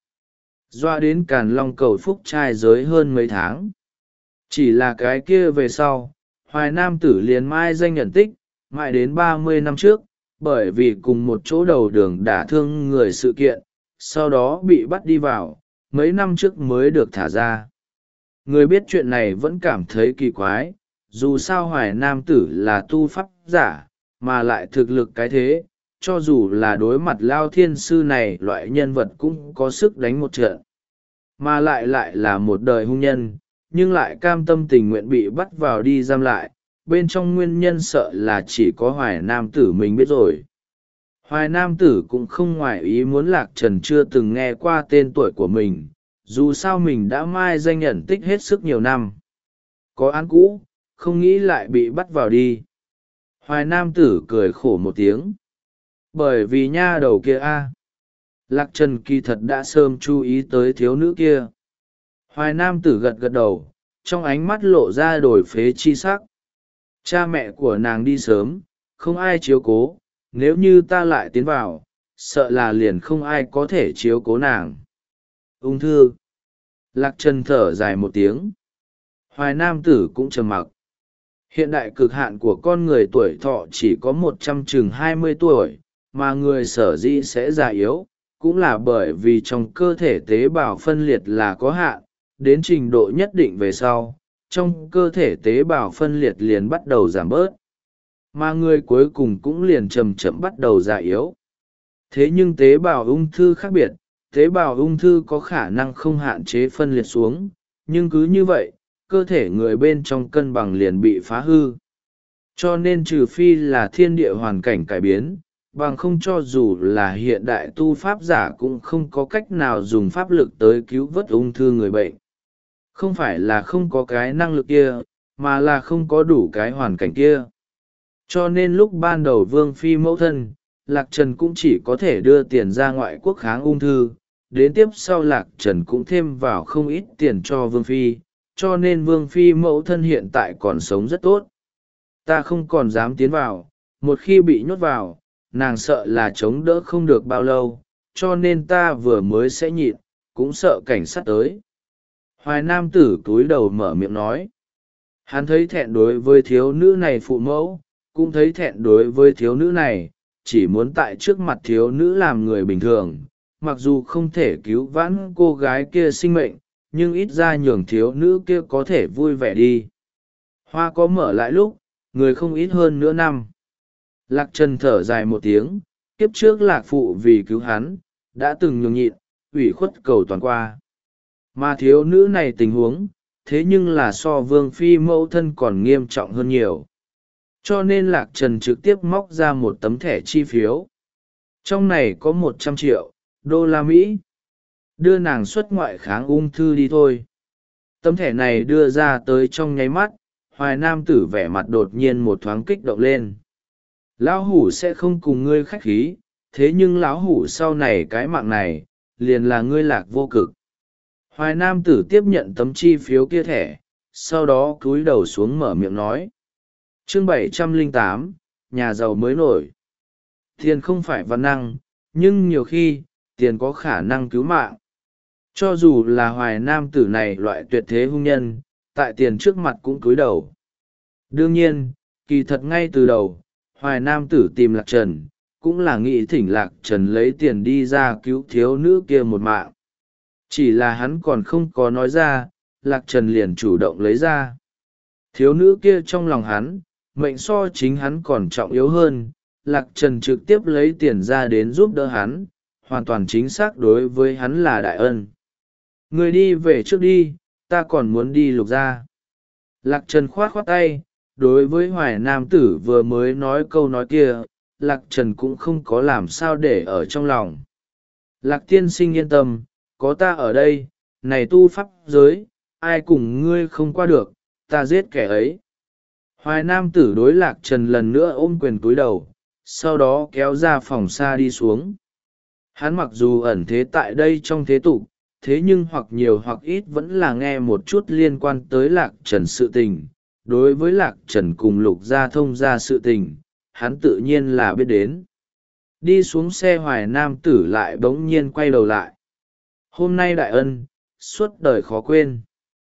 Doa đến Càn Long cầu phúc trai giới hơn mấy tháng. Chỉ là cái kia về sau, Hoài Nam Tử liền mai danh nhận tích, mãi đến ba mươi năm trước, bởi vì cùng một chỗ đầu đường đả thương người sự kiện, sau đó bị bắt đi vào, mấy năm trước mới được thả ra. Người biết chuyện này vẫn cảm thấy kỳ quái, dù sao Hoài Nam Tử là tu pháp giả, mà lại thực lực cái thế, cho dù là đối mặt Lao Thiên Sư này loại nhân vật cũng có sức đánh một trận. Mà lại lại là một đời hung nhân, nhưng lại cam tâm tình nguyện bị bắt vào đi giam lại, bên trong nguyên nhân sợ là chỉ có Hoài Nam Tử mình biết rồi. Hoài Nam Tử cũng không ngoại ý muốn Lạc Trần chưa từng nghe qua tên tuổi của mình, dù sao mình đã mai danh nhận tích hết sức nhiều năm. Có án cũ, không nghĩ lại bị bắt vào đi. Hoài Nam Tử cười khổ một tiếng. Bởi vì nha đầu kia a, Lạc Trần kỳ thật đã sớm chú ý tới thiếu nữ kia. Hoài Nam Tử gật gật đầu, trong ánh mắt lộ ra đổi phế chi sắc. Cha mẹ của nàng đi sớm, không ai chiếu cố, nếu như ta lại tiến vào, sợ là liền không ai có thể chiếu cố nàng. Ung thư. Lạc Trần thở dài một tiếng. Hoài Nam Tử cũng trầm mặc. Hiện đại cực hạn của con người tuổi thọ chỉ có một trăm chừng hai mươi tuổi, mà người sở dĩ sẽ già yếu, cũng là bởi vì trong cơ thể tế bào phân liệt là có hạn, đến trình độ nhất định về sau, trong cơ thể tế bào phân liệt liền bắt đầu giảm bớt, mà người cuối cùng cũng liền chậm chậm bắt đầu già yếu. Thế nhưng tế bào ung thư khác biệt, tế bào ung thư có khả năng không hạn chế phân liệt xuống, nhưng cứ như vậy, cơ thể người bên trong cân bằng liền bị phá hư. Cho nên trừ phi là thiên địa hoàn cảnh cải biến, bằng không cho dù là hiện đại tu pháp giả cũng không có cách nào dùng pháp lực tới cứu vớt ung thư người bệnh. Không phải là không có cái năng lực kia, mà là không có đủ cái hoàn cảnh kia. Cho nên lúc ban đầu Vương Phi mẫu thân, Lạc Trần cũng chỉ có thể đưa tiền ra ngoại quốc kháng ung thư, đến tiếp sau Lạc Trần cũng thêm vào không ít tiền cho Vương Phi, cho nên Vương Phi mẫu thân hiện tại còn sống rất tốt. Ta không còn dám tiến vào, một khi bị nhốt vào, nàng sợ là chống đỡ không được bao lâu, cho nên ta vừa mới sẽ nhịn, cũng sợ cảnh sát tới. Hoài Nam Tử cúi đầu mở miệng nói. Hắn thấy thẹn đối với thiếu nữ này phụ mẫu, cũng thấy thẹn đối với thiếu nữ này, chỉ muốn tại trước mặt thiếu nữ làm người bình thường, mặc dù không thể cứu vãn cô gái kia sinh mệnh, nhưng ít ra nhường thiếu nữ kia có thể vui vẻ đi. Hoa có mở lại lúc, người không ít hơn nửa năm. Lạc Trần thở dài một tiếng, kiếp trước Lạc Phụ vì cứu hắn, đã từng nhường nhịn, ủy khuất cầu toàn qua. Mà thiếu nữ này tình huống, thế nhưng là so Vương Phi mẫu thân còn nghiêm trọng hơn nhiều. Cho nên Lạc Trần trực tiếp móc ra một tấm thẻ chi phiếu. Trong này có một trăm triệu đô la Mỹ. Đưa nàng xuất ngoại kháng ung thư đi thôi. Tấm thẻ này đưa ra tới trong nháy mắt, Hoài Nam Tử vẻ mặt đột nhiên một thoáng kích động lên. Lão hủ sẽ không cùng ngươi khách khí, thế nhưng lão hủ sau này cái mạng này, liền là ngươi Lạc vô cực. Hoài Nam Tử tiếp nhận tấm chi phiếu kia thẻ, sau đó cúi đầu xuống mở miệng nói. Chương bảy trăm lẻ tám, nhà giàu mới nổi. Tiền không phải văn năng, nhưng nhiều khi tiền có khả năng cứu mạng. Cho dù là Hoài nam tử này loại tuyệt thế hung nhân, tại tiền trước mặt cũng cúi đầu. Đương nhiên, kỳ thật ngay từ đầu, Hoài nam tử tìm Lạc Trần, cũng là nghĩ thỉnh Lạc Trần lấy tiền đi ra cứu thiếu nữ kia một mạng. Chỉ là hắn còn không có nói ra, Lạc Trần liền chủ động lấy ra. Thiếu nữ kia trong lòng hắn, mệnh so chính hắn còn trọng yếu hơn, Lạc Trần trực tiếp lấy tiền ra đến giúp đỡ hắn, hoàn toàn chính xác đối với hắn là đại ân. Người đi về trước đi, ta còn muốn đi Lục gia. Lạc Trần khoát khoát tay, đối với Hoài nam tử vừa mới nói câu nói kia, Lạc Trần cũng không có làm sao để ở trong lòng. Lạc tiên sinh yên tâm, có ta ở đây, này tu pháp giới, ai cùng ngươi không qua được, ta giết kẻ ấy. Hoài nam tử đối Lạc Trần lần nữa ôm quyền cúi đầu, sau đó kéo ra phòng xa đi xuống. Hắn mặc dù ẩn thế tại đây trong thế tục, thế nhưng hoặc nhiều hoặc ít vẫn là nghe một chút liên quan tới Lạc Trần sự tình. Đối với Lạc Trần cùng Lục gia thông gia sự tình, hắn tự nhiên là biết đến. Đi xuống xe Hoài nam tử lại bỗng nhiên quay đầu lại. Hôm nay đại ân, suốt đời khó quên.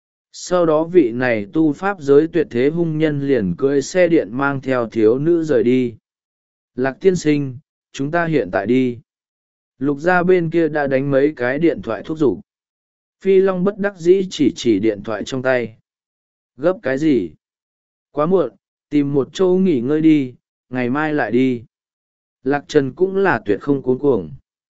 Sau đó vị này tu pháp giới tuyệt thế hung nhân liền cưỡi xe điện mang theo thiếu nữ rời đi. Lạc tiên sinh, chúng ta hiện tại đi. Lục gia bên kia đã đánh mấy cái điện thoại thúc giục. Phi Long bất đắc dĩ chỉ chỉ điện thoại trong tay. Gấp cái gì? Quá muộn, tìm một chỗ nghỉ ngơi đi, ngày mai lại đi. Lạc Trần cũng là tuyệt không cuống cuồng.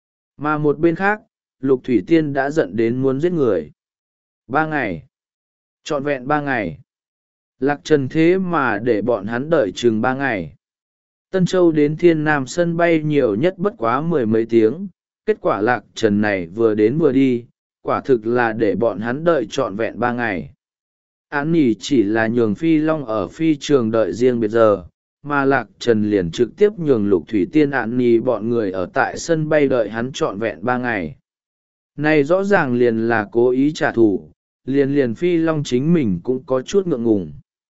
Mà một bên khác, Lục Thủy Tiên đã giận đến muốn giết người. Ba ngày. Trọn vẹn ba ngày. Lạc Trần thế mà để bọn hắn đợi chừng ba ngày. Tân Châu đến Thiên Nam sân bay nhiều nhất bất quá mười mấy tiếng. Kết quả Lạc Trần này vừa đến vừa đi, quả thực là để bọn hắn đợi trọn vẹn ba ngày. Án nỉ chỉ là nhường Phi Long ở phi trường đợi riêng biệt giờ, mà Lạc Trần liền trực tiếp nhường Lục Thủy Tiên án nỉ bọn người ở tại sân bay đợi hắn trọn vẹn ba ngày. Này rõ ràng liền là cố ý trả thù, liền liền Phi Long chính mình cũng có chút ngượng ngùng.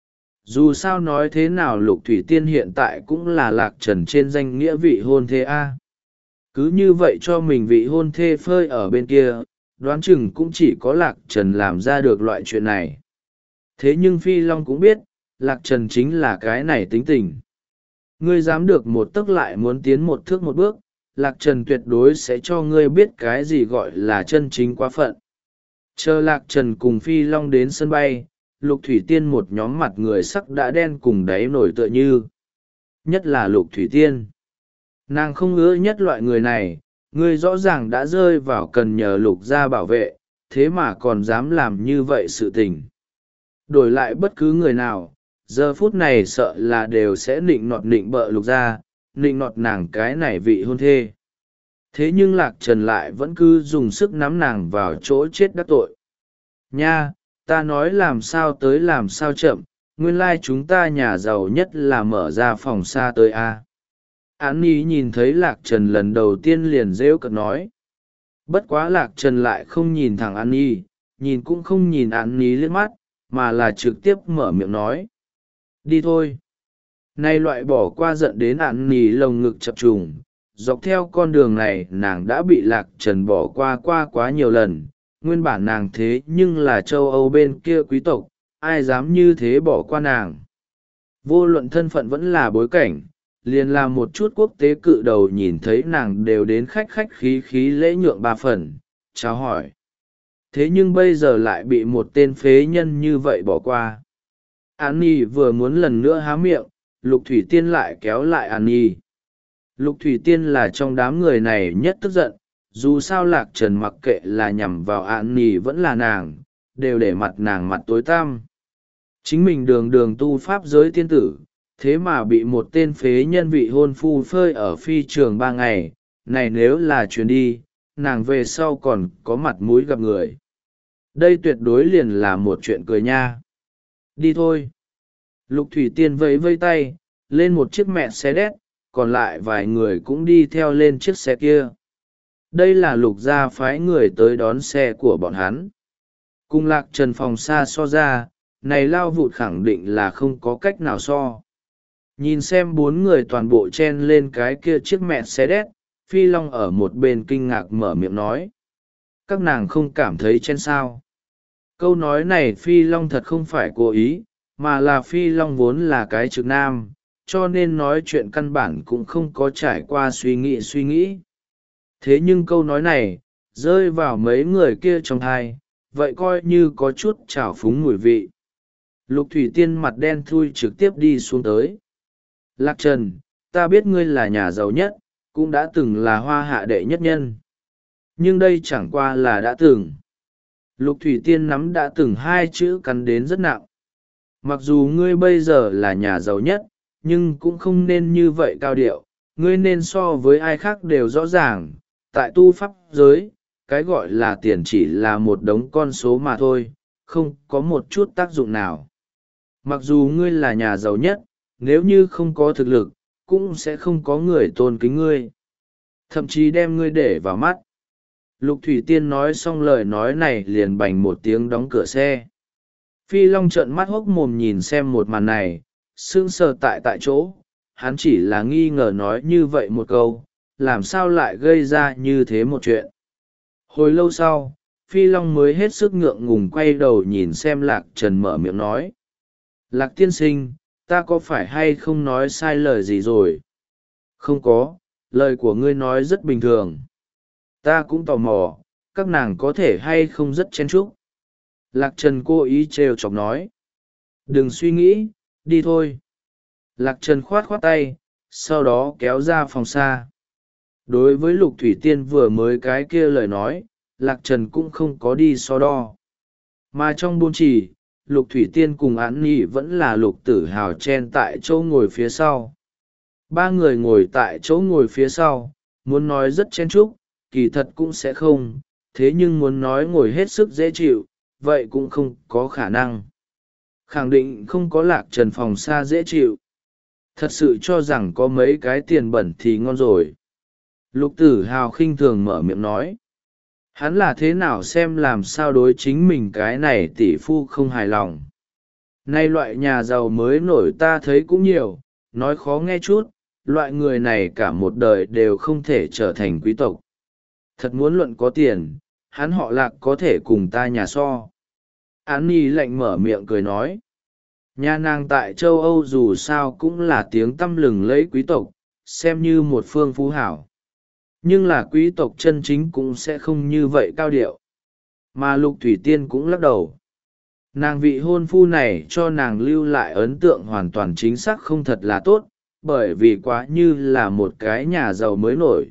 Dù sao nói thế nào Lục Thủy Tiên hiện tại cũng là Lạc Trần trên danh nghĩa vị hôn thê A. Cứ như vậy cho mình vị hôn thê phơi ở bên kia, đoán chừng cũng chỉ có Lạc Trần làm ra được loại chuyện này. Thế nhưng Phi Long cũng biết, Lạc Trần chính là cái này tính tình. Ngươi dám được một tấc lại muốn tiến một thước một bước, Lạc Trần tuyệt đối sẽ cho ngươi biết cái gì gọi là chân chính quá phận. Chờ Lạc Trần cùng Phi Long đến sân bay, Lục Thủy Tiên một nhóm mặt người sắc đã đen cùng đáy nổi tựa như. Nhất là Lục Thủy Tiên. Nàng không ưa nhất loại người này, ngươi rõ ràng đã rơi vào cần nhờ Lục gia bảo vệ, thế mà còn dám làm như vậy sự tình. Đổi lại bất cứ người nào, giờ phút này sợ là đều sẽ nịnh nọt nịnh bợ Lục gia, nịnh nọt nàng cái này vị hôn thê. Thế nhưng Lạc Trần lại vẫn cứ dùng sức nắm nàng vào chỗ chết đắc tội. Nha, ta nói làm sao tới làm sao chậm, nguyên lai chúng ta nhà giàu nhất là mở ra phòng xa tới a. Án Nhi nhìn thấy Lạc Trần lần đầu tiên liền rêu cợt nói. Bất quá Lạc Trần lại không nhìn thẳng Án Nhi, nhìn cũng không nhìn Án Nhi liếc mắt, mà là trực tiếp mở miệng nói. Đi thôi. Nay loại bỏ qua giận đến Án Nhi lồng ngực chập trùng, dọc theo con đường này nàng đã bị Lạc Trần bỏ qua qua quá nhiều lần. Nguyên bản nàng thế nhưng là châu Âu bên kia quý tộc, ai dám như thế bỏ qua nàng. Vô luận thân phận vẫn là bối cảnh, liền là một chút quốc tế cự đầu nhìn thấy nàng đều đến khách khách khí khí lễ nhượng ba phần, chào hỏi. Thế nhưng bây giờ lại bị một tên phế nhân như vậy bỏ qua. An Nhi vừa muốn lần nữa há miệng, Lục Thủy Tiên lại kéo lại An Nhi. Lục Thủy Tiên là trong đám người này nhất tức giận, dù sao Lạc Trần mặc kệ là nhằm vào An Nhi vẫn là nàng, đều để mặt nàng mặt tối tăm. Chính mình đường đường tu pháp giới tiên tử, thế mà bị một tên phế nhân vị hôn phu phơi ở phi trường ba ngày, này nếu là chuyến đi, nàng về sau còn có mặt mũi gặp người. Đây tuyệt đối liền là một chuyện cười nha. Đi thôi. Lục Thủy Tiên vẫy vây tay, lên một chiếc mẹ xe đét, còn lại vài người cũng đi theo lên chiếc xe kia. Đây là Lục gia phái người tới đón xe của bọn hắn. Cùng Lạc Trần phòng xa so ra, này lao vụt khẳng định là không có cách nào so. Nhìn xem bốn người toàn bộ chen lên cái kia chiếc mẹ xe đét, Phi Long ở một bên kinh ngạc mở miệng nói. Các nàng không cảm thấy chen sao? Câu nói này Phi Long thật không phải cố ý, mà là Phi Long vốn là cái trực nam, cho nên nói chuyện căn bản cũng không có trải qua suy nghĩ suy nghĩ. Thế nhưng câu nói này, rơi vào mấy người kia trong thai, vậy coi như có chút trào phúng mùi vị. Lục Thủy Tiên mặt đen thui trực tiếp đi xuống tới. Lạc Trần, ta biết ngươi là nhà giàu nhất, cũng đã từng là hoa hạ đệ nhất nhân. Nhưng đây chẳng qua là đã từng. Lục Thủy Tiên nắm đã từng hai chữ cắn đến rất nặng. Mặc dù ngươi bây giờ là nhà giàu nhất, nhưng cũng không nên như vậy cao điệu. Ngươi nên so với ai khác đều rõ ràng. Tại tu pháp giới, cái gọi là tiền chỉ là một đống con số mà thôi, không có một chút tác dụng nào. Mặc dù ngươi là nhà giàu nhất, nếu như không có thực lực, cũng sẽ không có người tôn kính ngươi. Thậm chí đem ngươi để vào mắt. Lục Thủy Tiên nói xong lời nói này liền bành một tiếng đóng cửa xe. Phi Long trợn mắt hốc mồm nhìn xem một màn này, sững sờ tại tại chỗ. Hắn chỉ là nghi ngờ nói như vậy một câu, làm sao lại gây ra như thế một chuyện. Hồi lâu sau, Phi Long mới hết sức ngượng ngùng quay đầu nhìn xem Lạc Trần mở miệng nói. Lạc tiên sinh, ta có phải hay không nói sai lời gì rồi? Không có, lời của ngươi nói rất bình thường. Ta cũng tò mò, các nàng có thể hay không rất chen chúc. Lạc Trần cố ý trêu chọc nói. Đừng suy nghĩ, đi thôi. Lạc Trần khoát khoát tay, sau đó kéo ra phòng xa. Đối với Lục Thủy Tiên vừa mới cái kia lời nói, Lạc Trần cũng không có đi so đo. Mà trong buôn trì, Lục Thủy Tiên cùng Án Nhi vẫn là Lục Tử Hào chen tại chỗ ngồi phía sau. Ba người ngồi tại chỗ ngồi phía sau, muốn nói rất chen chúc, kỳ thật cũng sẽ không, thế nhưng muốn nói ngồi hết sức dễ chịu, vậy cũng không có khả năng. Khẳng định không có Lạc Trần phòng xa dễ chịu. Thật sự cho rằng có mấy cái tiền bẩn thì ngon rồi. Lục Tử Hào khinh thường mở miệng nói. Hắn là thế nào xem làm sao đối chính mình cái này tỷ phu không hài lòng. Nay loại nhà giàu mới nổi ta thấy cũng nhiều, nói khó nghe chút, loại người này cả một đời đều không thể trở thành quý tộc. Thật muốn luận có tiền, hắn họ Lạc có thể cùng ta nhà so. Án Nhi lạnh mở miệng cười nói. Nhà nàng tại châu Âu dù sao cũng là tiếng tăm lừng lẫy quý tộc, xem như một phương phú hảo. Nhưng là quý tộc chân chính cũng sẽ không như vậy cao điệu. Mà Lục Thủy Tiên cũng lắc đầu. Nàng vị hôn phu này cho nàng lưu lại ấn tượng hoàn toàn chính xác không thật là tốt, bởi vì quá như là một cái nhà giàu mới nổi.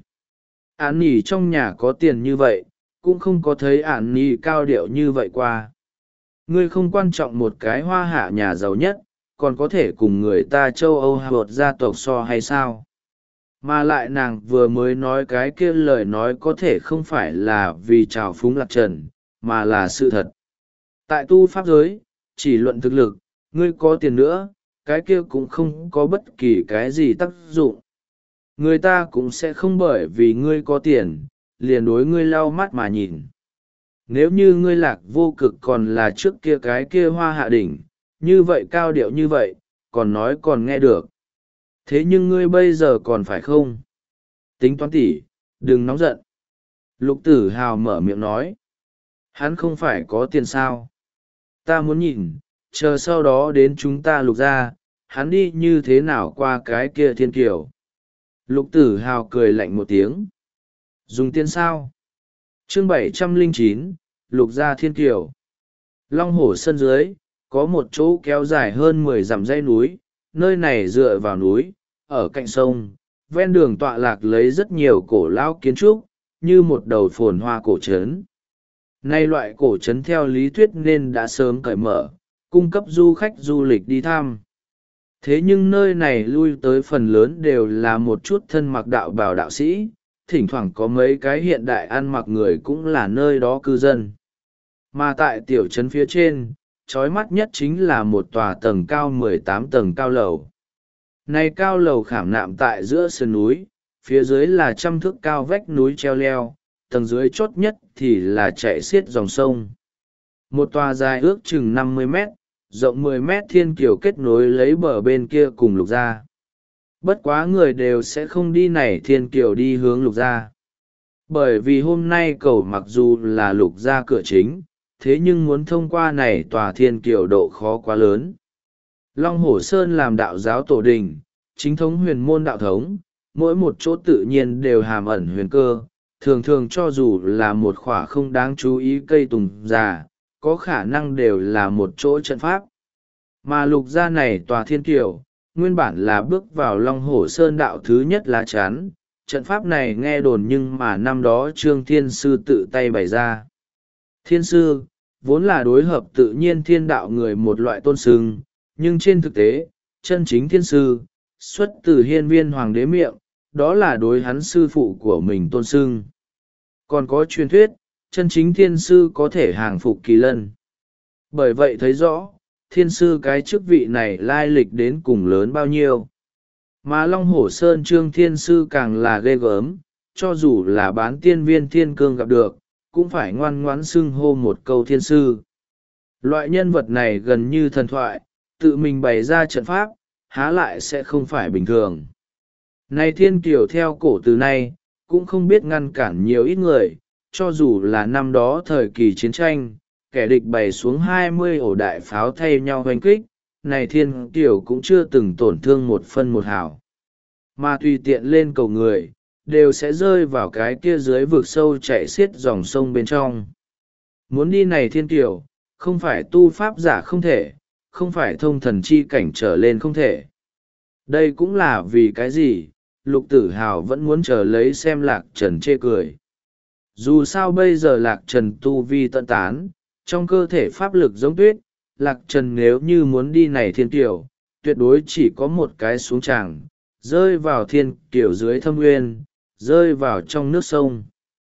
Án Nhi trong nhà có tiền như vậy, cũng không có thấy Án Nhi cao điệu như vậy qua. Ngươi không quan trọng một cái hoa hạ nhà giàu nhất, còn có thể cùng người ta châu Âu hoặc gia tộc so hay sao? Mà lại nàng vừa mới nói cái kia lời nói có thể không phải là vì trào phúng Lạc Trần, mà là sự thật. Tại tu pháp giới, chỉ luận thực lực, ngươi có tiền nữa, cái kia cũng không có bất kỳ cái gì tác dụng. Người ta cũng sẽ không bởi vì ngươi có tiền, liền đối ngươi lau mắt mà nhìn. Nếu như ngươi Lạc Vô Cực còn là trước kia cái kia hoa hạ đỉnh, như vậy cao điệu như vậy, còn nói còn nghe được. Thế nhưng ngươi bây giờ còn phải không? Tính toán tỉ, đừng nóng giận. Lục Tử Hào mở miệng nói. Hắn không phải có tiền sao? Ta muốn nhìn, chờ sau đó đến chúng ta lục ra, hắn đi như thế nào qua cái kia thiên kiều. Lục Tử Hào cười lạnh một tiếng. Dùng tiền sao? Chương bảy trăm lẻ chín, Lục gia thiên kiều. Long Hổ sân dưới, có một chỗ kéo dài hơn mười dặm dãy núi, nơi này dựa vào núi, ở cạnh sông, ven đường tọa lạc lấy rất nhiều cổ lão kiến trúc, như một đầu phồn hoa cổ trấn. Nay loại cổ trấn theo lý thuyết nên đã sớm cởi mở, cung cấp du khách du lịch đi thăm. Thế nhưng nơi này lui tới phần lớn đều là một chút thân mặc đạo bào đạo sĩ, thỉnh thoảng có mấy cái hiện đại ăn mặc người cũng là nơi đó cư dân. Mà tại tiểu trấn phía trên, chói mắt nhất chính là một tòa tầng cao mười tám tầng cao lầu. Này cao lầu khảm nạm tại giữa sườn núi, phía dưới là trăm thước cao vách núi treo leo, tầng dưới chót nhất thì là chạy xiết dòng sông. Một tòa dài ước chừng năm mươi mét, rộng mười mét thiên kiều kết nối lấy bờ bên kia cùng lục gia. Bất quá người đều sẽ không đi này thiên kiều đi hướng lục gia. Bởi vì hôm nay cầu mặc dù là lục gia cửa chính, thế nhưng muốn thông qua này tòa thiên kiều độ khó quá lớn. Long Hổ Sơn làm đạo giáo tổ đình, chính thống huyền môn đạo thống, mỗi một chỗ tự nhiên đều hàm ẩn huyền cơ, thường thường cho dù là một khỏa không đáng chú ý cây tùng già, có khả năng đều là một chỗ trận pháp. Mà lục gia này tòa thiên kiều, nguyên bản là bước vào Long Hổ Sơn đạo thứ nhất lá chắn, trận pháp này nghe đồn nhưng mà năm đó Trương Thiên Sư tự tay bày ra. Thiên Sư, vốn là đối hợp tự nhiên thiên đạo người một loại tôn sưng, nhưng trên thực tế, chân chính Thiên Sư, xuất từ hiên viên hoàng đế miệng, đó là đối hắn sư phụ của mình tôn sưng. Còn có truyền thuyết, chân chính Thiên Sư có thể hàng phục kỳ lân. Bởi vậy thấy rõ, Thiên Sư cái chức vị này lai lịch đến cùng lớn bao nhiêu. Mà Long Hổ Sơn Trương Thiên Sư càng là ghê gớm, cho dù là bán tiên viên thiên cương gặp được, cũng phải ngoan ngoãn xưng hô một câu Thiên Sư. Loại nhân vật này gần như thần thoại, tự mình bày ra trận pháp, há lại sẽ không phải bình thường. Này thiên kiều theo cổ từ nay, cũng không biết ngăn cản nhiều ít người, cho dù là năm đó thời kỳ chiến tranh, kẻ địch bày xuống hai mươi ổ đại pháo thay nhau hoành kích, này thiên kiều cũng chưa từng tổn thương một phân một hào. Mà tùy tiện lên cầu người, đều sẽ rơi vào cái kia dưới vực sâu chạy xiết dòng sông bên trong. Muốn đi này thiên kiều, không phải tu pháp giả không thể, không phải thông thần chi cảnh trở lên không thể. Đây cũng là vì cái gì, Lục Tử Hào vẫn muốn chờ lấy xem Lạc Trần chê cười. Dù sao bây giờ Lạc Trần tu vi tận tán, trong cơ thể pháp lực giống tuyết, Lạc Trần nếu như muốn đi này thiên kiều, tuyệt đối chỉ có một cái xuống tràng, rơi vào thiên kiều dưới thâm nguyên, rơi vào trong nước sông.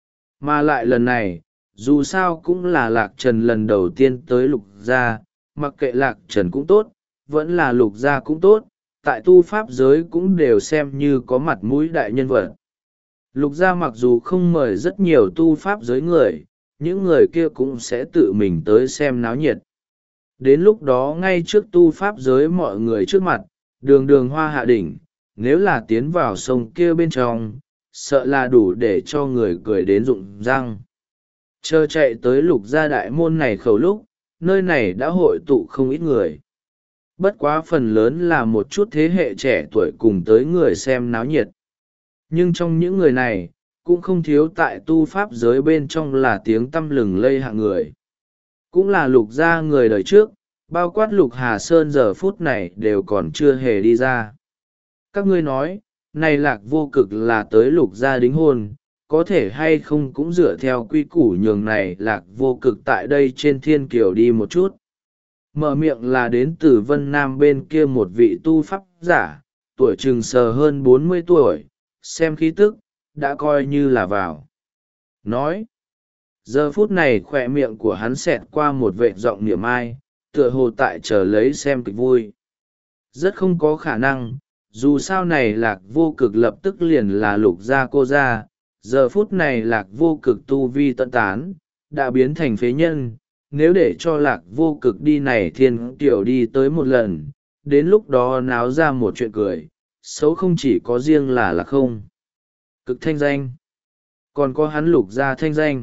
Mà lại lần này, dù sao cũng là Lạc Trần lần đầu tiên tới lục gia, mặc kệ Lạc Trần cũng tốt, vẫn là lục gia cũng tốt, tại tu pháp giới cũng đều xem như có mặt mũi đại nhân vật. Lục gia mặc dù không mời rất nhiều tu pháp giới người, những người kia cũng sẽ tự mình tới xem náo nhiệt. Đến lúc đó ngay trước tu pháp giới mọi người trước mặt, đường đường hoa hạ đỉnh, nếu là tiến vào sông kia bên trong, sợ là đủ để cho người cười đến rụng răng. Chờ chạy tới lục gia đại môn này khẩu lúc, nơi này đã hội tụ không ít người. Bất quá phần lớn là một chút thế hệ trẻ tuổi cùng tới người xem náo nhiệt. Nhưng trong những người này, cũng không thiếu tại tu pháp giới bên trong là tiếng tăm lừng lây hạng người. Cũng là lục gia người đời trước, bao quát lục Hà Sơn giờ phút này đều còn chưa hề đi ra. Các ngươi nói, này Lạc Vô Cực là tới lục gia đính hôn, có thể hay không cũng dựa theo quy củ nhường này Lạc Vô Cực tại đây trên thiên kiều đi một chút. Mở miệng là đến từ Vân Nam bên kia một vị tu pháp giả, tuổi chừng sờ hơn bốn mươi tuổi, xem khí tức, đã coi như là vào. Nói, giờ phút này khỏe miệng của hắn xẹt qua một vệ giọng niệm ai, tựa hồ tại chờ lấy xem kịch vui. Rất không có khả năng, dù sao này Lạc Vô Cực lập tức liền là lục gia cô gia, giờ phút này Lạc Vô Cực tu vi tận tán, đã biến thành phế nhân. Nếu để cho Lạc Vô Cực đi này thiên kiều đi tới một lần, đến lúc đó náo ra một chuyện cười, xấu không chỉ có riêng là Lạc không Cực thanh danh, còn có hắn lục gia thanh danh.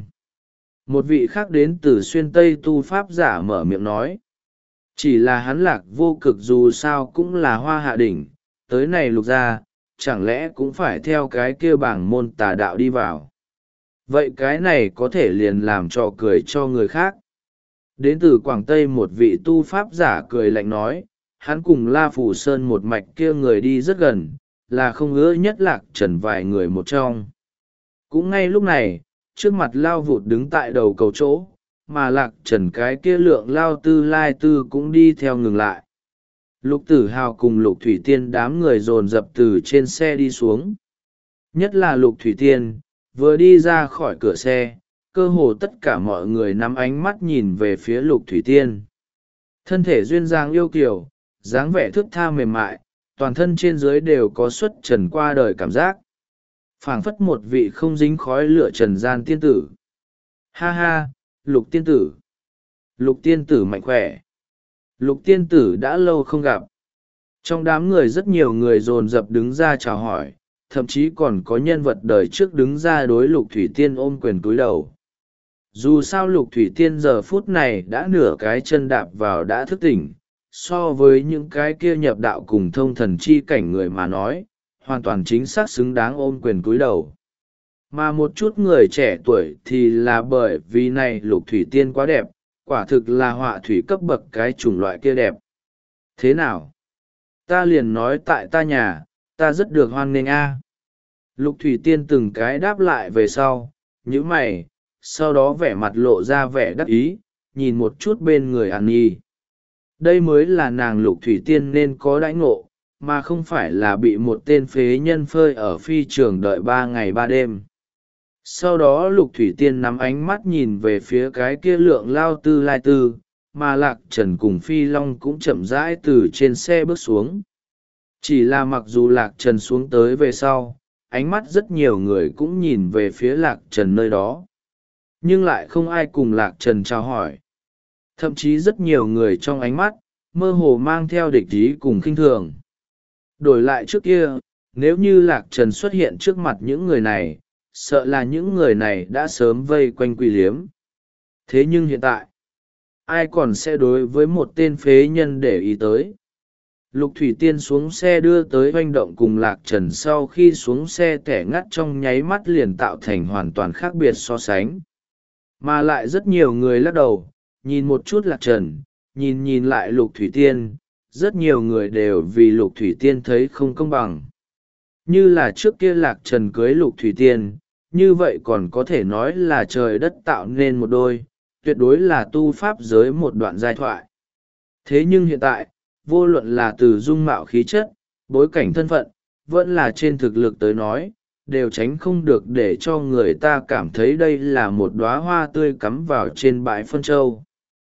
Một vị khác đến từ xuyên Tây tu pháp giả mở miệng nói, chỉ là hắn Lạc Vô Cực dù sao cũng là hoa hạ đỉnh, tới này lục gia, chẳng lẽ cũng phải theo cái kia bảng môn tà đạo đi vào. Vậy cái này có thể liền làm trò cười cho người khác. Đến từ Quảng Tây một vị tu pháp giả cười lạnh nói, hắn cùng La Phủ Sơn một mạch kia người đi rất gần, là không ngứa nhất Lạc Trần vài người một trong. Cũng ngay lúc này, trước mặt Lao Vụt đứng tại đầu cầu chỗ, mà Lạc Trần cái kia lượng Lao Tư Lai Tư cũng đi theo ngừng lại. Lục Tử Hào cùng Lục Thủy Tiên đám người dồn dập từ trên xe đi xuống. Nhất là Lục Thủy Tiên, vừa đi ra khỏi cửa xe, cơ hồ tất cả mọi người nắm ánh mắt nhìn về phía Lục Thủy Tiên. Thân thể duyên dáng yêu kiều, dáng vẻ thước tha mềm mại, toàn thân trên dưới đều có xuất trần qua đời cảm giác. Phảng phất một vị không dính khói lửa trần gian tiên tử. Ha ha, Lục tiên tử. Lục tiên tử mạnh khỏe. Lục tiên tử đã lâu không gặp. Trong đám người rất nhiều người dồn dập đứng ra chào hỏi, thậm chí còn có nhân vật đời trước đứng ra đối Lục Thủy Tiên ôm quyền cúi đầu. Dù sao Lục Thủy Tiên giờ phút này đã nửa cái chân đạp vào đã thức tỉnh, so với những cái kia nhập đạo cùng thông thần chi cảnh người mà nói, hoàn toàn chính xác xứng đáng ôm quyền cúi đầu. Mà một chút người trẻ tuổi thì là bởi vì này Lục Thủy Tiên quá đẹp, quả thực là họa thủy cấp bậc cái chủng loại kia đẹp. Thế nào? Ta liền nói tại ta nhà, ta rất được hoan nghênh a. Lục Thủy Tiên từng cái đáp lại về sau, nhíu mày, sau đó vẻ mặt lộ ra vẻ đắc ý, nhìn một chút bên người An Nhi. Đây mới là nàng Lục Thủy Tiên nên có đãi ngộ, mà không phải là bị một tên phế nhân phơi ở phi trường đợi ba ngày ba đêm. Sau đó Lục Thủy Tiên nắm ánh mắt nhìn về phía cái kia lượng lao tư lai tư, mà Lạc Trần cùng Phi Long cũng chậm rãi từ trên xe bước xuống. Chỉ là mặc dù Lạc Trần xuống tới về sau, ánh mắt rất nhiều người cũng nhìn về phía Lạc Trần nơi đó. Nhưng lại không ai cùng Lạc Trần chào hỏi. Thậm chí rất nhiều người trong ánh mắt, mơ hồ mang theo địch ý cùng khinh thường. Đổi lại trước kia, nếu như Lạc Trần xuất hiện trước mặt những người này, sợ là những người này đã sớm vây quanh Quỷ Liếm. Thế nhưng hiện tại, ai còn sẽ đối với một tên phế nhân để ý tới. Lục Thủy Tiên xuống xe đưa tới hoành động cùng Lạc Trần, sau khi xuống xe kẻ ngắt trong nháy mắt liền tạo thành hoàn toàn khác biệt so sánh. Mà lại rất nhiều người lắc đầu, nhìn một chút Lạc Trần, nhìn nhìn lại Lục Thủy Tiên, rất nhiều người đều vì Lục Thủy Tiên thấy không công bằng. Như là trước kia Lạc Trần cưới Lục Thủy Tiên, như vậy còn có thể nói là trời đất tạo nên một đôi, tuyệt đối là tu pháp giới một đoạn giai thoại. Thế nhưng hiện tại, vô luận là từ dung mạo khí chất, bối cảnh thân phận, vẫn là trên thực lực tới nói, đều tránh không được để cho người ta cảm thấy đây là một đóa hoa tươi cắm vào trên bãi phân châu.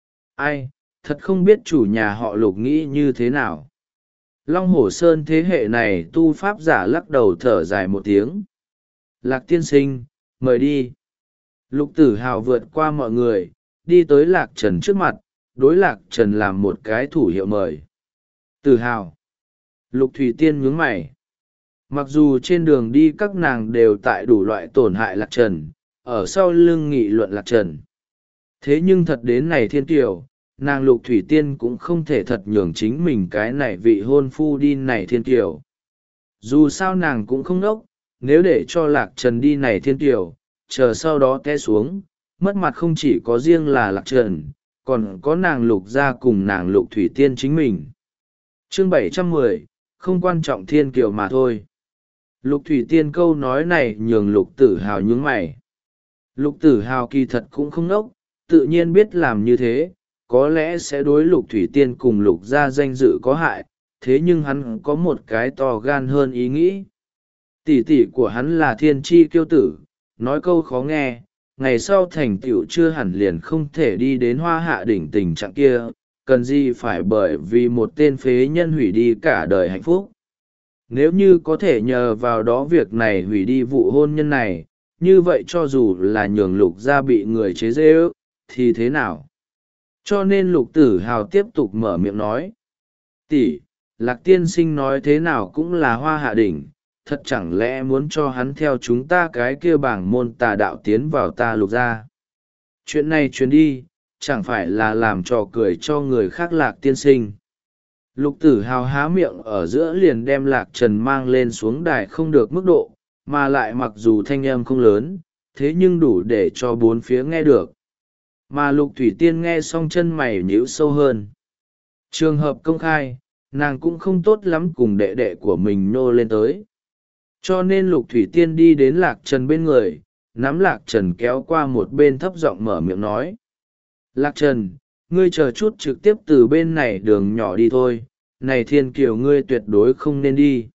Ai, thật không biết chủ nhà họ Lục nghĩ như thế nào. Long Hổ Sơn thế hệ này tu pháp giả lắc đầu thở dài một tiếng. Lạc tiên sinh, mời đi. Lục Tử Hào vượt qua mọi người, đi tới Lạc Trần trước mặt, đối Lạc Trần làm một cái thủ hiệu mời. Tử Hào. Lục Thủy Tiên nhướng mày. Mặc dù trên đường đi các nàng đều tại đủ loại tổn hại Lạc Trần, ở sau lưng nghị luận Lạc Trần. Thế nhưng thật đến này thiên kiều, nàng Lục Thủy Tiên cũng không thể thật nhường chính mình cái này vị hôn phu đi này thiên kiều. Dù sao nàng cũng không nốc, nếu để cho Lạc Trần đi này thiên kiều, chờ sau đó té xuống, mất mặt không chỉ có riêng là Lạc Trần, còn có nàng Lục gia cùng nàng Lục Thủy Tiên chính mình. Chương bảy trăm mười, không quan trọng thiên kiều mà thôi. Lục Thủy Tiên câu nói này nhường Lục Tử Hào nhướng mày. Lục Tử Hào kỳ thật cũng không nốc, tự nhiên biết làm như thế, có lẽ sẽ đối Lục Thủy Tiên cùng Lục gia danh dự có hại, thế nhưng hắn có một cái to gan hơn ý nghĩ. Tỷ tỷ của hắn là thiên tri kiêu tử, nói câu khó nghe, ngày sau thành tựu chưa hẳn liền không thể đi đến hoa hạ đỉnh tình trạng kia, cần gì phải bởi vì một tên phế nhân hủy đi cả đời hạnh phúc. Nếu như có thể nhờ vào đó việc này hủy đi vụ hôn nhân này, như vậy cho dù là nhường Lục gia bị người chế giễu ước, thì thế nào? Cho nên Lục Tử Hào tiếp tục mở miệng nói. Tỷ, Lạc tiên sinh nói thế nào cũng là hoa hạ đỉnh, thật chẳng lẽ muốn cho hắn theo chúng ta cái kia bảng môn tà đạo tiến vào ta Lục gia? Chuyện này truyền đi, chẳng phải là làm trò cười cho người khác Lạc tiên sinh. Lục Tử Hào há miệng ở giữa liền đem Lạc Trần mang lên xuống đài không được mức độ, mà lại mặc dù thanh âm không lớn, thế nhưng đủ để cho bốn phía nghe được. Mà Lục Thủy Tiên nghe xong chân mày nhíu sâu hơn. Trường hợp công khai, nàng cũng không tốt lắm cùng đệ đệ của mình nô lên tới. Cho nên Lục Thủy Tiên đi đến Lạc Trần bên người, nắm Lạc Trần kéo qua một bên thấp giọng mở miệng nói. Lạc Trần, ngươi chờ chút trực tiếp từ bên này đường nhỏ đi thôi, này thiên kiều ngươi tuyệt đối không nên đi.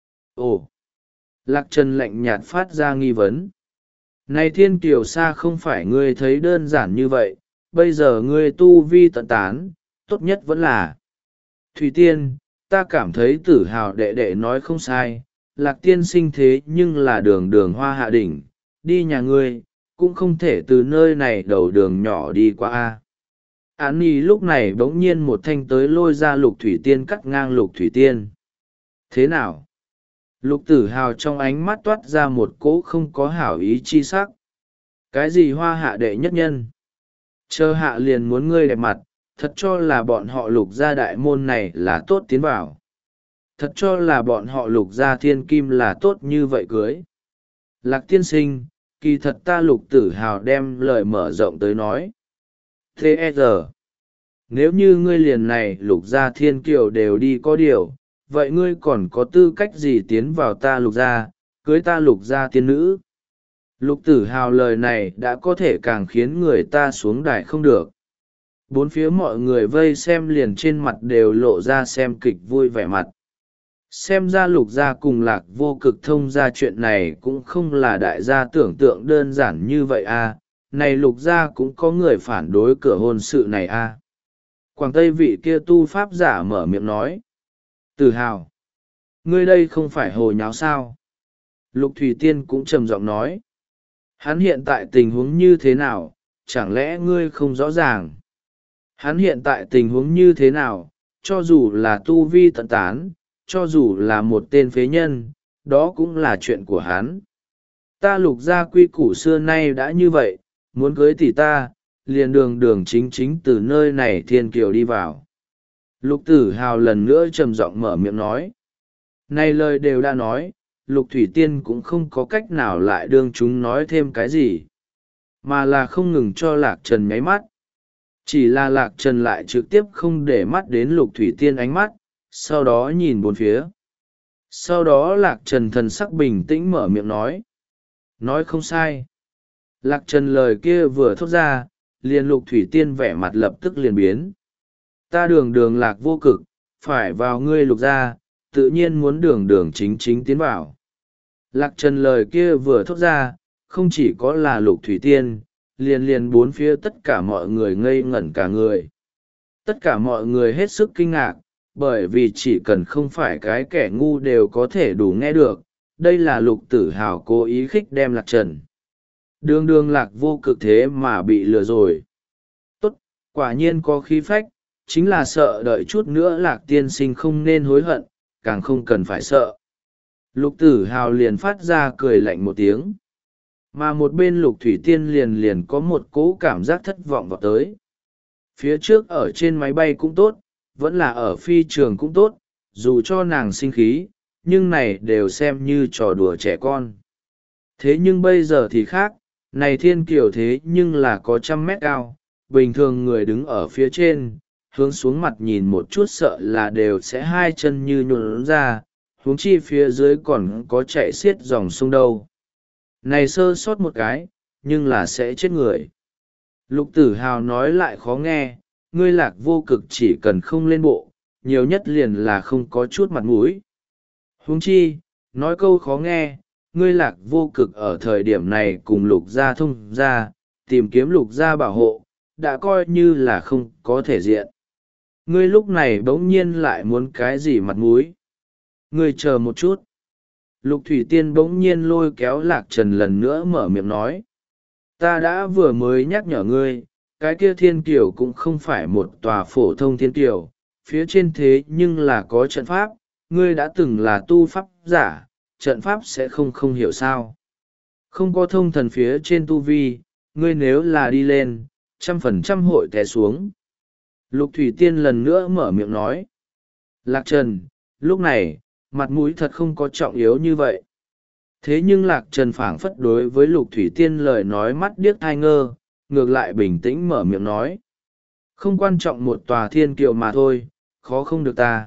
Ồ! Lạc Trần lạnh nhạt phát ra nghi vấn. Này thiên kiều xa không phải ngươi thấy đơn giản như vậy, bây giờ ngươi tu vi tận tán, tốt nhất vẫn là. Thủy Tiên, ta cảm thấy Tử Hào đệ đệ nói không sai, Lạc tiên sinh thế nhưng là đường đường hoa hạ đỉnh, đi nhà ngươi, cũng không thể từ nơi này đầu đường nhỏ đi qua a. Án nhi lúc này bỗng nhiên một thanh tới lôi ra Lục Thủy Tiên cắt ngang Lục Thủy Tiên. Thế nào? Lục tử hào trong ánh mắt toát ra một cỗ không có hảo ý chi sắc. Cái gì hoa hạ đệ nhất nhân? Chờ hạ liền muốn ngươi đẹp mặt, thật cho là bọn họ lục gia đại môn này là tốt tiến vào. Thật cho là bọn họ lục gia thiên kim là tốt như vậy cưới. Lạc tiên sinh, kỳ thật ta lục tử hào đem lời mở rộng tới nói. Thế e giờ, nếu như ngươi liền này lục gia thiên kiều đều đi có điều, vậy ngươi còn có tư cách gì tiến vào ta lục gia, cưới ta lục gia tiên nữ? Lục tử hào lời này đã có thể càng khiến người ta xuống đài không được. Bốn phía mọi người vây xem liền trên mặt đều lộ ra xem kịch vui vẻ mặt. Xem ra lục gia cùng lạc vô cực thông ra chuyện này cũng không là đại gia tưởng tượng đơn giản như vậy à, này lục gia cũng có người phản đối cửa hôn sự này à. Quảng Tây vị kia tu pháp giả mở miệng nói. Tử hào, ngươi đây không phải hồ nháo sao? Lục Thủy Tiên cũng trầm giọng nói. Hắn hiện tại tình huống như thế nào, chẳng lẽ ngươi không rõ ràng? Hắn hiện tại tình huống như thế nào, cho dù là tu vi tận tán, cho dù là một tên phế nhân, đó cũng là chuyện của hắn. Ta lục gia quy củ xưa nay đã như vậy, muốn cưới tỷ ta, liền đường đường chính chính từ nơi này thiên kiều đi vào. Lục tử hào lần nữa trầm giọng mở miệng nói. Này lời đều đã nói, lục thủy tiên cũng không có cách nào lại đương chúng nói thêm cái gì, mà là không ngừng cho lạc trần nháy mắt. Chỉ là lạc trần lại trực tiếp không để mắt đến lục thủy tiên ánh mắt, sau đó nhìn bốn phía. Sau đó lạc trần thần sắc bình tĩnh mở miệng nói. Nói không sai. Lạc trần lời kia vừa thốt ra, liền lục thủy tiên vẻ mặt lập tức liền biến. Ta đường đường lạc vô cực, phải vào ngươi lục gia, tự nhiên muốn đường đường chính chính tiến vào. Lạc trần lời kia vừa thốt ra, không chỉ có là lục thủy tiên, liền liền bốn phía tất cả mọi người ngây ngẩn cả người. Tất cả mọi người hết sức kinh ngạc, bởi vì chỉ cần không phải cái kẻ ngu đều có thể đủ nghe được, đây là lục tử hào cố ý khích đem lạc trần. Đường đường lạc vô cực thế mà bị lừa rồi. Tốt, quả nhiên có khí phách, chính là sợ đợi chút nữa lạc tiên sinh không nên hối hận, càng không cần phải sợ. Lục tử hào liền phát ra cười lạnh một tiếng. Mà một bên lục thủy tiên liền liền có một cỗ cảm giác thất vọng vào tới. Phía trước ở trên máy bay cũng tốt, vẫn là ở phi trường cũng tốt, dù cho nàng sinh khí, nhưng này đều xem như trò đùa trẻ con. Thế nhưng bây giờ thì khác, này thiên kiều thế nhưng là có trăm mét cao, bình thường người đứng ở phía trên, hướng xuống mặt nhìn một chút sợ là đều sẽ hai chân như nhuộn ra, huống chi phía dưới còn có chạy xiết dòng sông đâu. Này sơ sót một cái, nhưng là sẽ chết người. Lục tử hào nói lại khó nghe, ngươi lạc vô cực chỉ cần không lên bộ, nhiều nhất liền là không có chút mặt mũi. Huống chi, nói câu khó nghe, ngươi lạc vô cực ở thời điểm này cùng lục gia thông gia, tìm kiếm lục gia bảo hộ, đã coi như là không có thể diện. Ngươi lúc này bỗng nhiên lại muốn cái gì mặt mũi? Ngươi chờ một chút. Lục thủy tiên bỗng nhiên lôi kéo lạc trần lần nữa mở miệng nói. Ta đã vừa mới nhắc nhở ngươi, cái kia thiên kiều cũng không phải một tòa phổ thông thiên kiều, phía trên thế nhưng là có trận pháp, ngươi đã từng là tu pháp giả, trận pháp sẽ không không hiểu sao. Không có thông thần phía trên tu vi, ngươi nếu là đi lên, trăm phần trăm hội té xuống. Lục thủy tiên lần nữa mở miệng nói. Lạc trần, lúc này, mặt mũi thật không có trọng yếu như vậy. Thế nhưng lạc trần phảng phất đối với lục thủy tiên lời nói mắt điếc thai ngơ, ngược lại bình tĩnh mở miệng nói. Không quan trọng một tòa thiên kiều mà thôi, khó không được ta.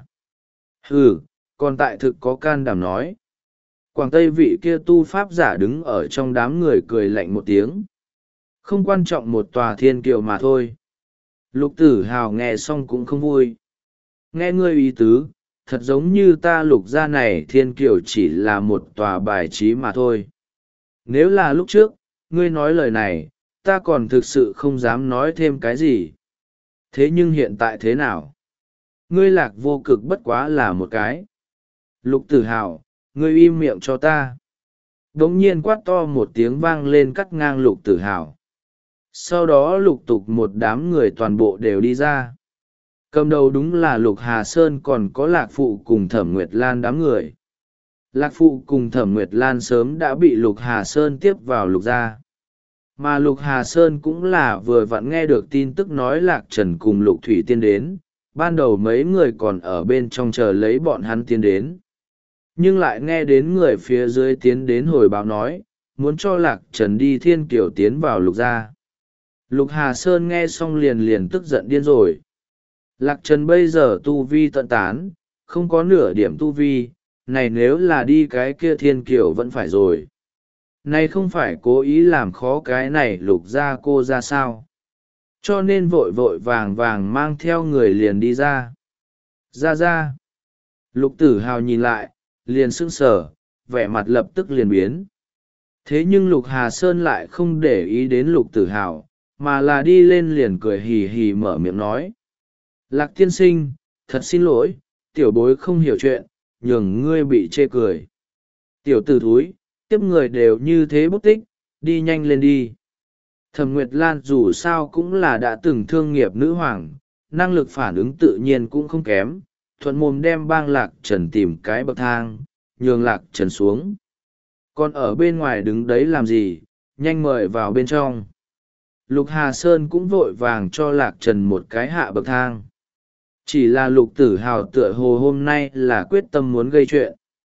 Ừ, còn tại thực có can đảm nói. Quảng Tây vị kia tu pháp giả đứng ở trong đám người cười lạnh một tiếng. Không quan trọng một tòa thiên kiều mà thôi. Lục tử hào nghe xong cũng không vui. Nghe ngươi ý tứ, thật giống như ta lục gia này thiên kiều chỉ là một tòa bài trí mà thôi. Nếu là lúc trước, ngươi nói lời này, ta còn thực sự không dám nói thêm cái gì. Thế nhưng hiện tại thế nào? Ngươi lạc vô cực bất quá là một cái. Lục tử hào, ngươi im miệng cho ta. Đống nhiên quát to một tiếng vang lên cắt ngang lục tử hào. Sau đó lục tục một đám người toàn bộ đều đi ra. Cầm đầu đúng là Lục Hà Sơn, còn có Lạc Phụ cùng Thẩm Nguyệt Lan đám người. Lạc Phụ cùng Thẩm Nguyệt Lan sớm đã bị Lục Hà Sơn tiếp vào Lục gia. Mà Lục Hà Sơn cũng là vừa vặn nghe được tin tức nói Lạc Trần cùng Lục Thủy Tiên đến, ban đầu mấy người còn ở bên trong chờ lấy bọn hắn tiến đến. Nhưng lại nghe đến người phía dưới tiến đến hồi báo nói, muốn cho Lạc Trần đi Thiên Kiều tiến vào Lục gia. Lục Hà Sơn nghe xong liền liền tức giận điên rồi. Lạc Trần bây giờ tu vi tận tán, không có nửa điểm tu vi, này nếu là đi cái kia Thiên Kiều vẫn phải rồi. Này không phải cố ý làm khó cái này Lục gia cô ra sao. Cho nên vội vội vàng vàng mang theo người liền đi ra. Ra ra. Lục Tử Hào nhìn lại, liền sững sờ, vẻ mặt lập tức liền biến. Thế nhưng Lục Hà Sơn lại không để ý đến Lục Tử Hào, mà là đi lên liền cười hì hì mở miệng nói. Lạc tiên sinh, thật xin lỗi, tiểu bối không hiểu chuyện, nhường ngươi bị chê cười. Tiểu tử thúi, tiếp người đều như thế bút tích, đi nhanh lên đi. Thẩm Nguyệt Lan dù sao cũng là đã từng thương nghiệp nữ hoàng, năng lực phản ứng tự nhiên cũng không kém, thuận mồm đem bang Lạc Trần tìm cái bậc thang, nhường Lạc Trần xuống. Còn ở bên ngoài đứng đấy làm gì, nhanh mời vào bên trong. Lục Hà Sơn cũng vội vàng cho Lạc Trần một cái hạ bậc thang. Chỉ là Lục Tử Hào tựa hồ hôm nay là quyết tâm muốn gây chuyện.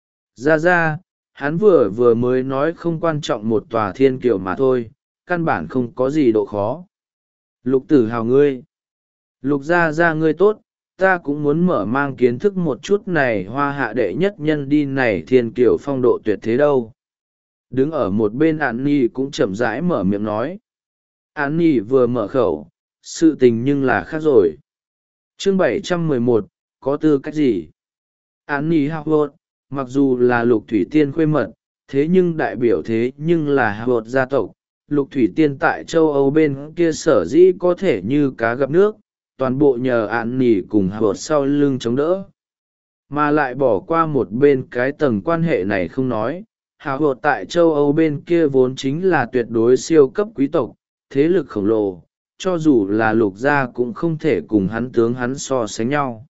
Ra ra, hắn vừa vừa mới nói không quan trọng một tòa thiên kiều mà thôi, căn bản không có gì độ khó. Lục Tử Hào ngươi, Lục gia gia ngươi tốt, ta cũng muốn mở mang kiến thức một chút này hoa hạ đệ nhất nhân đi này thiên kiều phong độ tuyệt thế đâu. Đứng ở một bên An Nhi cũng chậm rãi mở miệng nói. An Nhi vừa mở khẩu, sự tình nhưng là khác rồi. Chương bảy trăm mười một, có tư cách gì? An Nhi Howard, mặc dù là Lục Thủy Tiên khuê mật, thế nhưng đại biểu thế nhưng là Howard gia tộc. Lục Thủy Tiên tại châu Âu bên kia sở dĩ có thể như cá gặp nước, toàn bộ nhờ An Nhi cùng Howard sau lưng chống đỡ. Mà lại bỏ qua một bên cái tầng quan hệ này không nói, Howard tại châu Âu bên kia vốn chính là tuyệt đối siêu cấp quý tộc, thế lực khổng lồ, cho dù là Lục gia cũng không thể cùng hắn tướng hắn so sánh nhau.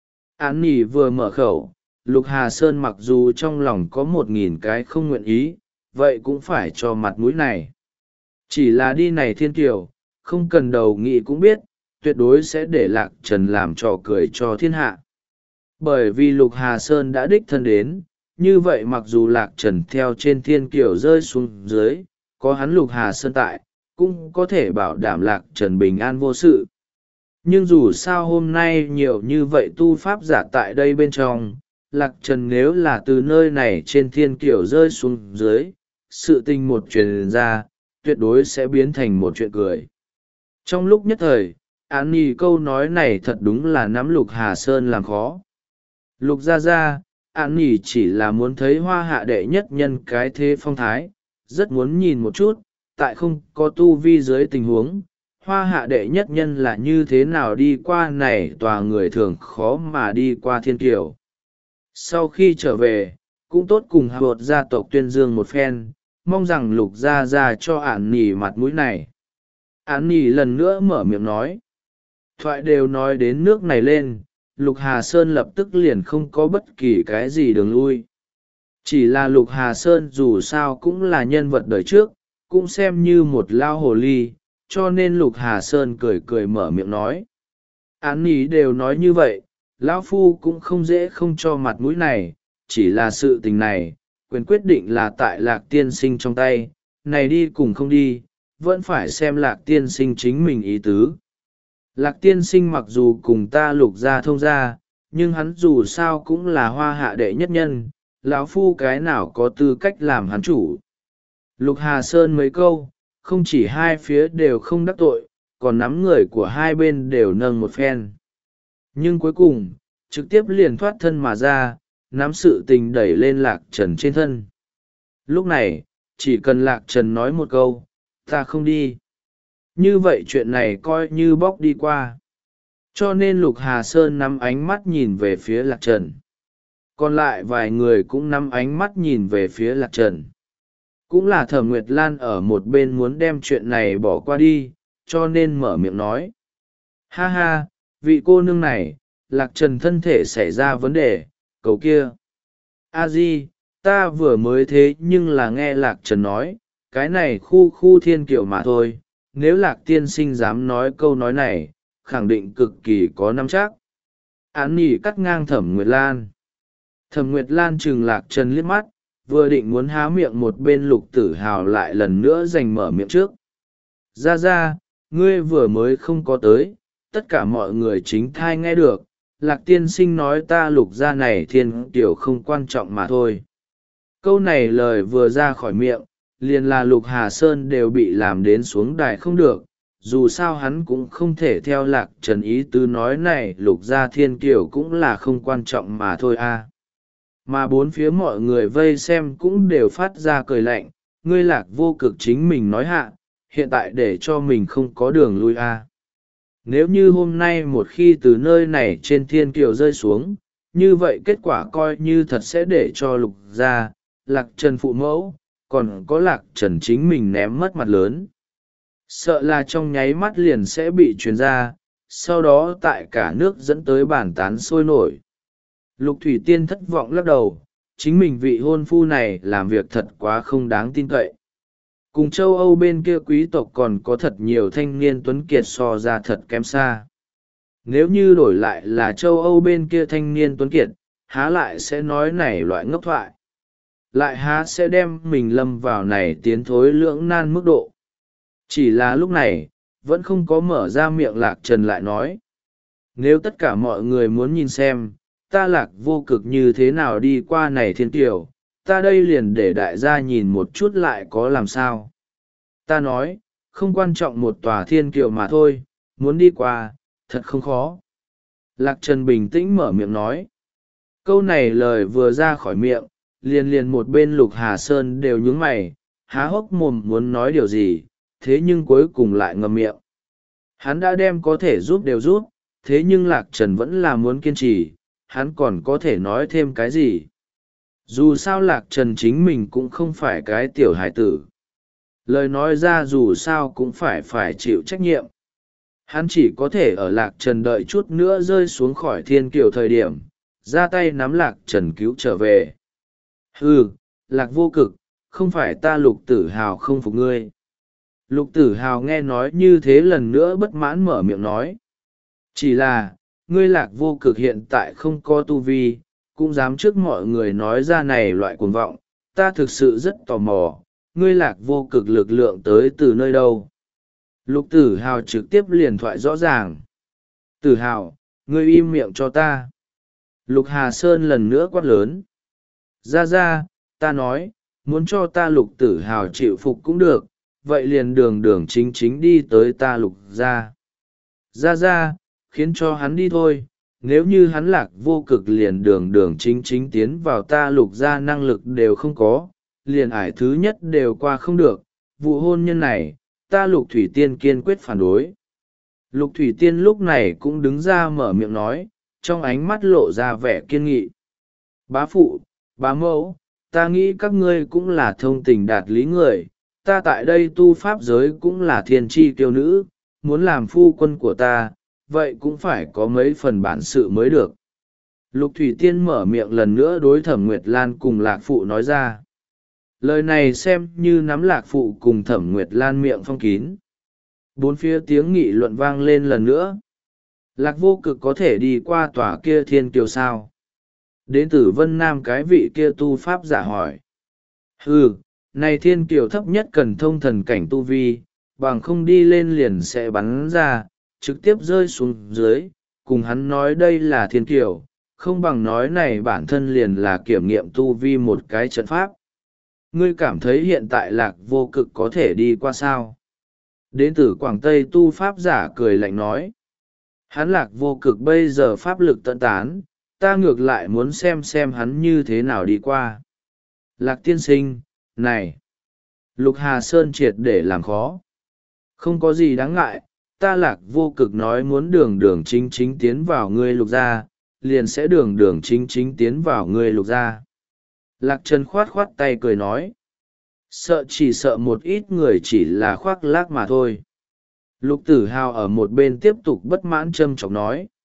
An Nhi vừa mở khẩu, Lục Hà Sơn mặc dù trong lòng có một nghìn cái không nguyện ý, vậy cũng phải cho mặt mũi này. Chỉ là đi này thiên kiều, không cần đầu nghĩ cũng biết, tuyệt đối sẽ để Lạc Trần làm trò cười cho thiên hạ. Bởi vì Lục Hà Sơn đã đích thân đến, như vậy mặc dù Lạc Trần theo trên thiên kiều rơi xuống dưới, có hắn Lục Hà Sơn tại, cũng có thể bảo đảm Lạc Trần bình an vô sự. Nhưng dù sao hôm nay nhiều như vậy tu pháp giả tại đây bên trong, Lạc Trần nếu là từ nơi này trên thiên kiều rơi xuống dưới, sự tình một truyền ra, tuyệt đối sẽ biến thành một chuyện cười. Trong lúc nhất thời, An Nhi câu nói này thật đúng là nắm Lục Hà Sơn làm khó. Lục gia gia, An Nhi chỉ là muốn thấy hoa hạ đệ nhất nhân cái thế phong thái, rất muốn nhìn một chút, tại không có tu vi dưới tình huống, hoa hạ đệ nhất nhân là như thế nào đi qua này tòa người thường khó mà đi qua thiên kiều. Sau khi trở về, cũng tốt cùng hạ bột gia tộc tuyên dương một phen, mong rằng Lục gia gia cho An Nhi mặt mũi này. An Nhi lần nữa mở miệng nói. Thoại đều nói đến nước này lên, Lục Hà Sơn lập tức liền không có bất kỳ cái gì đường lui. Chỉ là Lục Hà Sơn dù sao cũng là nhân vật đời trước, cũng xem như một lao hồ ly, cho nên Lục Hà Sơn cười cười mở miệng nói. Án ý đều nói như vậy, lão phu cũng không dễ không cho mặt mũi này, chỉ là sự tình này, quyền quyết định là tại Lạc tiên sinh trong tay, này đi cùng không đi, vẫn phải xem Lạc tiên sinh chính mình ý tứ. Lạc tiên sinh mặc dù cùng ta Lục gia thông gia, nhưng hắn dù sao cũng là hoa hạ đệ nhất nhân, lão phu cái nào có tư cách làm hắn chủ. Lục Hà Sơn mấy câu, không chỉ hai phía đều không đắc tội, còn nắm người của hai bên đều nâng một phen. Nhưng cuối cùng, trực tiếp liền thoát thân mà ra, nắm sự tình đẩy lên Lạc Trần trên thân. Lúc này, chỉ cần Lạc Trần nói một câu, ta không đi. Như vậy chuyện này coi như bóc đi qua. Cho nên Lục Hà Sơn nắm ánh mắt nhìn về phía Lạc Trần. Còn lại vài người cũng nắm ánh mắt nhìn về phía Lạc Trần. Cũng là Thẩm Nguyệt Lan ở một bên muốn đem chuyện này bỏ qua đi, cho nên mở miệng nói. Ha ha, vị cô nương này, lạc trần thân thể xảy ra vấn đề, cầu kia. A di, ta vừa mới thế nhưng là nghe lạc trần nói, cái này khu khu thiên kiều mà thôi, nếu lạc tiên sinh dám nói câu nói này, khẳng định cực kỳ có nắm chắc. Án nỉ cắt ngang Thẩm Nguyệt Lan. Thẩm Nguyệt Lan trừng lạc trần liếc mắt, vừa định muốn há miệng, một bên Lục Tử Hào lại lần nữa giành mở miệng trước. Ra ra, ngươi vừa mới không có tới, tất cả mọi người chính thai nghe được, lạc tiên sinh nói ta Lục gia này thiên kiều không quan trọng mà thôi. Câu này lời vừa ra khỏi miệng, liền là Lục Hà Sơn đều bị làm đến xuống đài không được, dù sao hắn cũng không thể theo lạc trần ý tứ nói này, Lục gia thiên kiều cũng là không quan trọng mà thôi a. Mà bốn phía mọi người vây xem cũng đều phát ra cười lạnh, ngươi lạc vô cực chính mình nói hạ, hiện tại để cho mình không có đường lui a. Nếu như hôm nay một khi từ nơi này trên thiên kiều rơi xuống, như vậy kết quả coi như thật sẽ để cho Lục gia, lạc trần phụ mẫu, còn có lạc trần chính mình ném mất mặt lớn. Sợ là trong nháy mắt liền sẽ bị truyền ra, sau đó tại cả nước dẫn tới bàn tán sôi nổi. Lục Thủy Tiên thất vọng lắc đầu, chính mình vị hôn phu này làm việc thật quá không đáng tin cậy. Cùng châu Âu bên kia quý tộc còn có thật nhiều thanh niên tuấn kiệt so ra thật kém xa. Nếu như đổi lại là châu Âu bên kia thanh niên tuấn kiệt, há lại sẽ nói này loại ngốc thoại. Lại há sẽ đem mình lâm vào này tiến thối lưỡng nan mức độ. Chỉ là lúc này, vẫn không có mở ra miệng lạc trần lại nói. Nếu tất cả mọi người muốn nhìn xem, ta lạc vô cực như thế nào đi qua này thiên kiều, ta đây liền để đại gia nhìn một chút lại có làm sao. Ta nói, không quan trọng một tòa thiên kiều mà thôi, muốn đi qua, thật không khó. Lạc Trần bình tĩnh mở miệng nói. Câu này lời vừa ra khỏi miệng, liền liền một bên Lục Hà Sơn đều nhướng mày, há hốc mồm muốn nói điều gì, thế nhưng cuối cùng lại ngậm miệng. Hắn đã đem có thể giúp đều giúp, thế nhưng Lạc Trần vẫn là muốn kiên trì, hắn còn có thể nói thêm cái gì. Dù sao Lạc Trần chính mình cũng không phải cái tiểu hải tử. Lời nói ra dù sao cũng phải phải chịu trách nhiệm. Hắn chỉ có thể ở Lạc Trần đợi chút nữa rơi xuống khỏi thiên kiều thời điểm, ra tay nắm Lạc Trần cứu trở về. Hừ, Lạc vô cực, không phải ta Lục Tử Hào không phục ngươi. Lục Tử Hào nghe nói như thế lần nữa bất mãn mở miệng nói. Chỉ là, ngươi Lạc vô cực hiện tại không có tu vi, cũng dám trước mọi người nói ra này loại cuồng vọng, ta thực sự rất tò mò, ngươi Lạc vô cực lực lượng tới từ nơi đâu. Lục Tử Hào trực tiếp liền thoại rõ ràng. Tử Hào, ngươi im miệng cho ta. Lục Hà Sơn lần nữa quát lớn. Ra ra, ta nói, muốn cho ta Lục Tử Hào chịu phục cũng được, vậy liền đường đường chính chính đi tới ta Lục ra. Ra ra, khiến cho hắn đi thôi, nếu như hắn Lạc vô cực liền đường đường chính chính tiến vào ta Lục ra năng lực đều không có, liền ải thứ nhất đều qua không được, vụ hôn nhân này, ta Lục Thủy Tiên kiên quyết phản đối. Lục Thủy Tiên lúc này cũng đứng ra mở miệng nói, trong ánh mắt lộ ra vẻ kiên nghị. Bá phụ, bá mẫu, ta nghĩ các ngươi cũng là thông tình đạt lý người, ta tại đây tu pháp giới cũng là thiên tri kiêu nữ, muốn làm phu quân của ta, vậy cũng phải có mấy phần bản sự mới được. Lục Thủy Tiên mở miệng lần nữa đối Thẩm Nguyệt Lan cùng Lạc Phụ nói ra. Lời này xem như nắm Lạc Phụ cùng Thẩm Nguyệt Lan miệng phong kín. Bốn phía tiếng nghị luận vang lên lần nữa. Lạc vô cực có thể đi qua tòa kia thiên kiều sao? Đến từ Vân Nam cái vị kia tu pháp giả hỏi. Hừ, này thiên kiều thấp nhất cần thông thần cảnh tu vi, bằng không đi lên liền sẽ bắn ra, trực tiếp rơi xuống dưới, cùng hắn nói đây là thiên kiều, không bằng nói này bản thân liền là kiểm nghiệm tu vi một cái trận pháp. Ngươi cảm thấy hiện tại Lạc vô cực có thể đi qua sao? Đến từ Quảng Tây tu pháp giả cười lạnh nói. Hắn Lạc vô cực bây giờ pháp lực tận tán, ta ngược lại muốn xem xem hắn như thế nào đi qua. Lạc tiên sinh, này! Lục Hà Sơn triệt để làm khó. Không có gì đáng ngại, ta Lạc vô cực nói muốn đường đường chính chính tiến vào ngươi Lục gia, liền sẽ đường đường chính chính tiến vào ngươi Lục gia. Lạc Trần khoát khoát tay cười nói. Sợ chỉ sợ một ít người chỉ là khoác lác mà thôi. Lục Tử Hào ở một bên tiếp tục bất mãn châm chọc nói.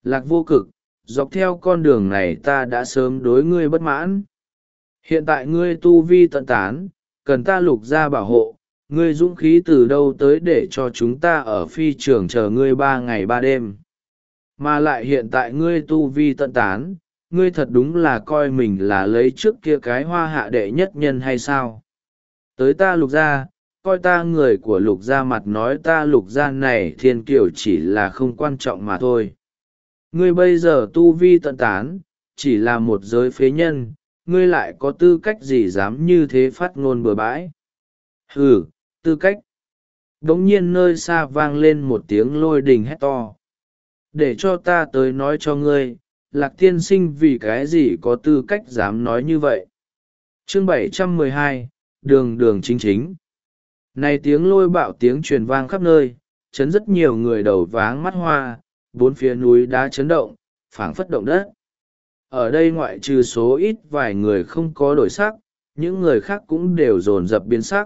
Lạc Vô Cực, dọc theo con đường này ta đã sớm đối ngươi bất mãn. Hiện tại ngươi tu vi tận tán, cần ta Lục gia bảo hộ, ngươi dũng khí từ đâu tới để cho chúng ta ở phi trường chờ ngươi ba ngày ba đêm. Mà lại hiện tại ngươi tu vi tận tán, ngươi thật đúng là coi mình là lấy trước kia cái hoa hạ đệ nhất nhân hay sao? Tới ta Lục gia, coi ta người của Lục gia mặt nói ta Lục gia này thiên kiều chỉ là không quan trọng mà thôi. Ngươi bây giờ tu vi tận tán, chỉ là một giới phế nhân, ngươi lại có tư cách gì dám như thế phát ngôn bừa bãi? Ừ, tư cách. Đống nhiên nơi xa vang lên một tiếng lôi đình hét to. Để cho ta tới nói cho ngươi, Lạc tiên sinh vì cái gì có tư cách dám nói như vậy? Chương bảy trăm mười hai, đường đường chính chính. Này tiếng lôi bạo tiếng truyền vang khắp nơi, chấn rất nhiều người đầu váng mắt hoa, bốn phía núi đá chấn động, phảng phất động đất. Ở đây ngoại trừ số ít vài người không có đổi sắc, những người khác cũng đều dồn dập biến sắc.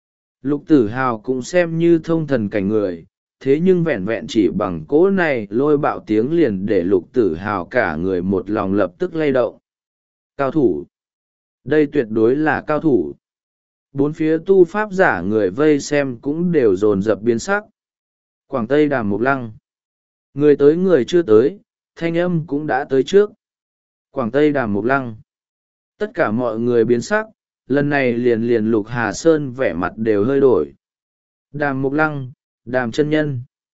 Lục Tử Hào cũng xem như thông thần cảnh người, thế nhưng vẹn vẹn chỉ bằng cỗ này lôi bạo tiếng liền để Lục Tử Hào cả người một lòng lập tức lay động. Cao thủ! Đây tuyệt đối là cao thủ! Bốn phía tu pháp giả người vây xem cũng đều dồn dập biến sắc. Quảng Tây Đàm Mục Lăng. Người tới người chưa tới, thanh âm cũng đã tới trước. Quảng Tây Đàm Mục Lăng. Tất cả mọi người biến sắc, lần này liền liền Lục Hà Sơn vẻ mặt đều hơi đổi. Đàm Mục Lăng, Đàm chân nhân.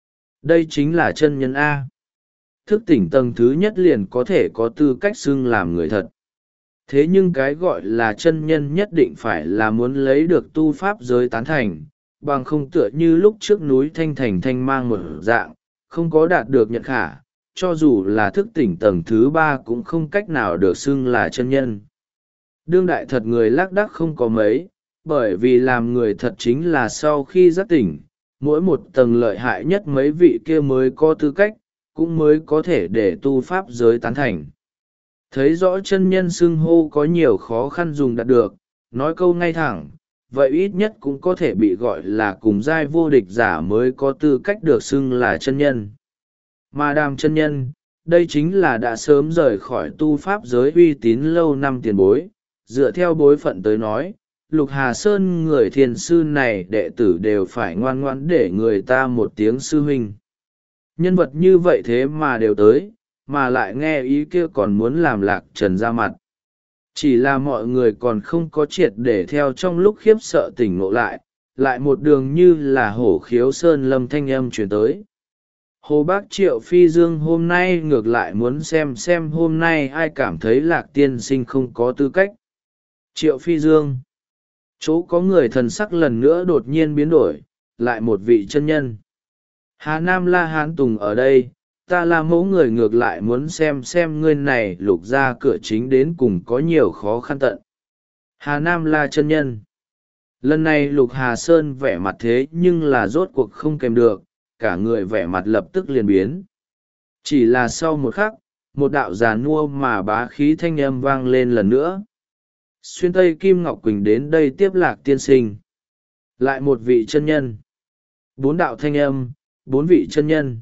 Đây chính là chân nhân A. Thức tỉnh tầng thứ nhất liền có thể có tư cách xưng làm người thật. Thế nhưng cái gọi là chân nhân nhất định phải là muốn lấy được tu pháp giới tán thành, bằng không tựa như lúc trước núi Thanh Thành Thanh mang một dạng, không có đạt được nhận khả, cho dù là thức tỉnh tầng thứ ba cũng không cách nào được xưng là chân nhân. Đương đại thật người lác đác không có mấy, bởi vì làm người thật chính là sau khi giác tỉnh, mỗi một tầng lợi hại nhất mấy vị kia mới có tư cách, cũng mới có thể để tu pháp giới tán thành. Thấy rõ chân nhân xưng hô có nhiều khó khăn dùng đạt được, nói câu ngay thẳng, vậy ít nhất cũng có thể bị gọi là cùng giai vô địch giả mới có tư cách được xưng là chân nhân. Mà Đàm chân nhân, đây chính là đã sớm rời khỏi tu pháp giới uy tín lâu năm tiền bối, dựa theo bối phận tới nói, Lục Hà Sơn người thiền sư này đệ tử đều phải ngoan ngoãn để người ta một tiếng sư huynh. Nhân vật như vậy thế mà đều tới, mà lại nghe ý kia còn muốn làm Lạc Trần ra mặt. Chỉ là mọi người còn không có triệt để theo trong lúc khiếp sợ tỉnh ngộ lại, lại một đường như là hổ khiếu sơn lâm thanh âm chuyển tới. Hồ Bác Triệu Phi Dương hôm nay ngược lại muốn xem xem hôm nay ai cảm thấy Lạc tiên sinh không có tư cách. Triệu Phi Dương. Chỗ có người thần sắc lần nữa đột nhiên biến đổi, lại một vị chân nhân. Hà Nam La Hán Tùng ở đây, ta là mẫu người ngược lại muốn xem xem ngươi này Lục ra cửa chính đến cùng có nhiều khó khăn tận. Hà Nam La chân nhân. Lần này Lục Hà Sơn vẻ mặt thế nhưng là rốt cuộc không kèm được, cả người vẻ mặt lập tức liền biến. Chỉ là sau một khắc, một đạo già nua mà bá khí thanh âm vang lên lần nữa. Xuyên Tây Kim Ngọc Quỳnh đến đây tiếp Lạc tiên sinh. Lại một vị chân nhân. Bốn đạo thanh âm, bốn vị chân nhân.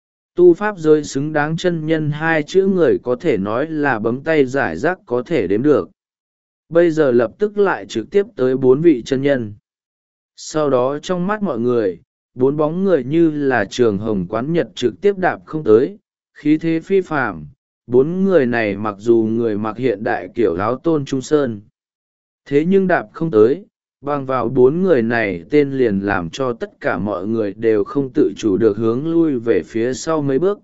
Tu pháp giới xứng đáng chân nhân hai chữ người có thể nói là bấm tay giải rác có thể đếm được. Bây giờ lập tức lại trực tiếp tới bốn vị chân nhân. Sau đó trong mắt mọi người, bốn bóng người như là trường hồng quán nhật trực tiếp đạp không tới, khí thế phi phàm. Bốn người này mặc dù người mặc hiện đại kiểu áo tôn trung sơn, thế nhưng đạp không tới, bằng vào bốn người này tên liền làm cho tất cả mọi người đều không tự chủ được hướng lui về phía sau mấy bước.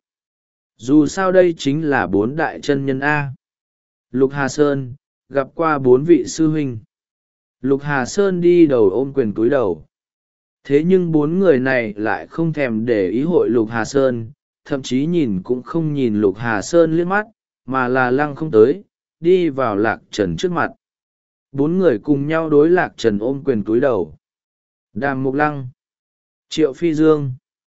Dù sao đây chính là bốn đại chân nhân A. Lục Hà Sơn, gặp qua bốn vị sư huynh. Lục Hà Sơn đi đầu ôm quyền cúi đầu. Thế nhưng bốn người này lại không thèm để ý hội Lục Hà Sơn, thậm chí nhìn cũng không nhìn Lục Hà Sơn liếc mắt, mà là lăng không tới, đi vào Lạc Trần trước mặt. Bốn người cùng nhau đối Lạc Trần ôm quyền cúi đầu. Đàm Mục Lăng, Triệu Phi Dương,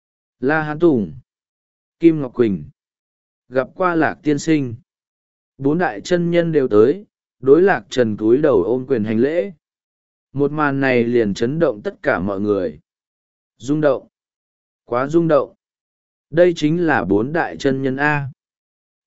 La Hán Tùng, Kim Ngọc Quỳnh. Gặp qua Lạc tiên sinh. Bốn đại chân nhân đều tới, đối Lạc Trần cúi đầu ôm quyền hành lễ. Một màn này liền chấn động tất cả mọi người. Rung động. Quá rung động. Đây chính là bốn đại chân nhân A.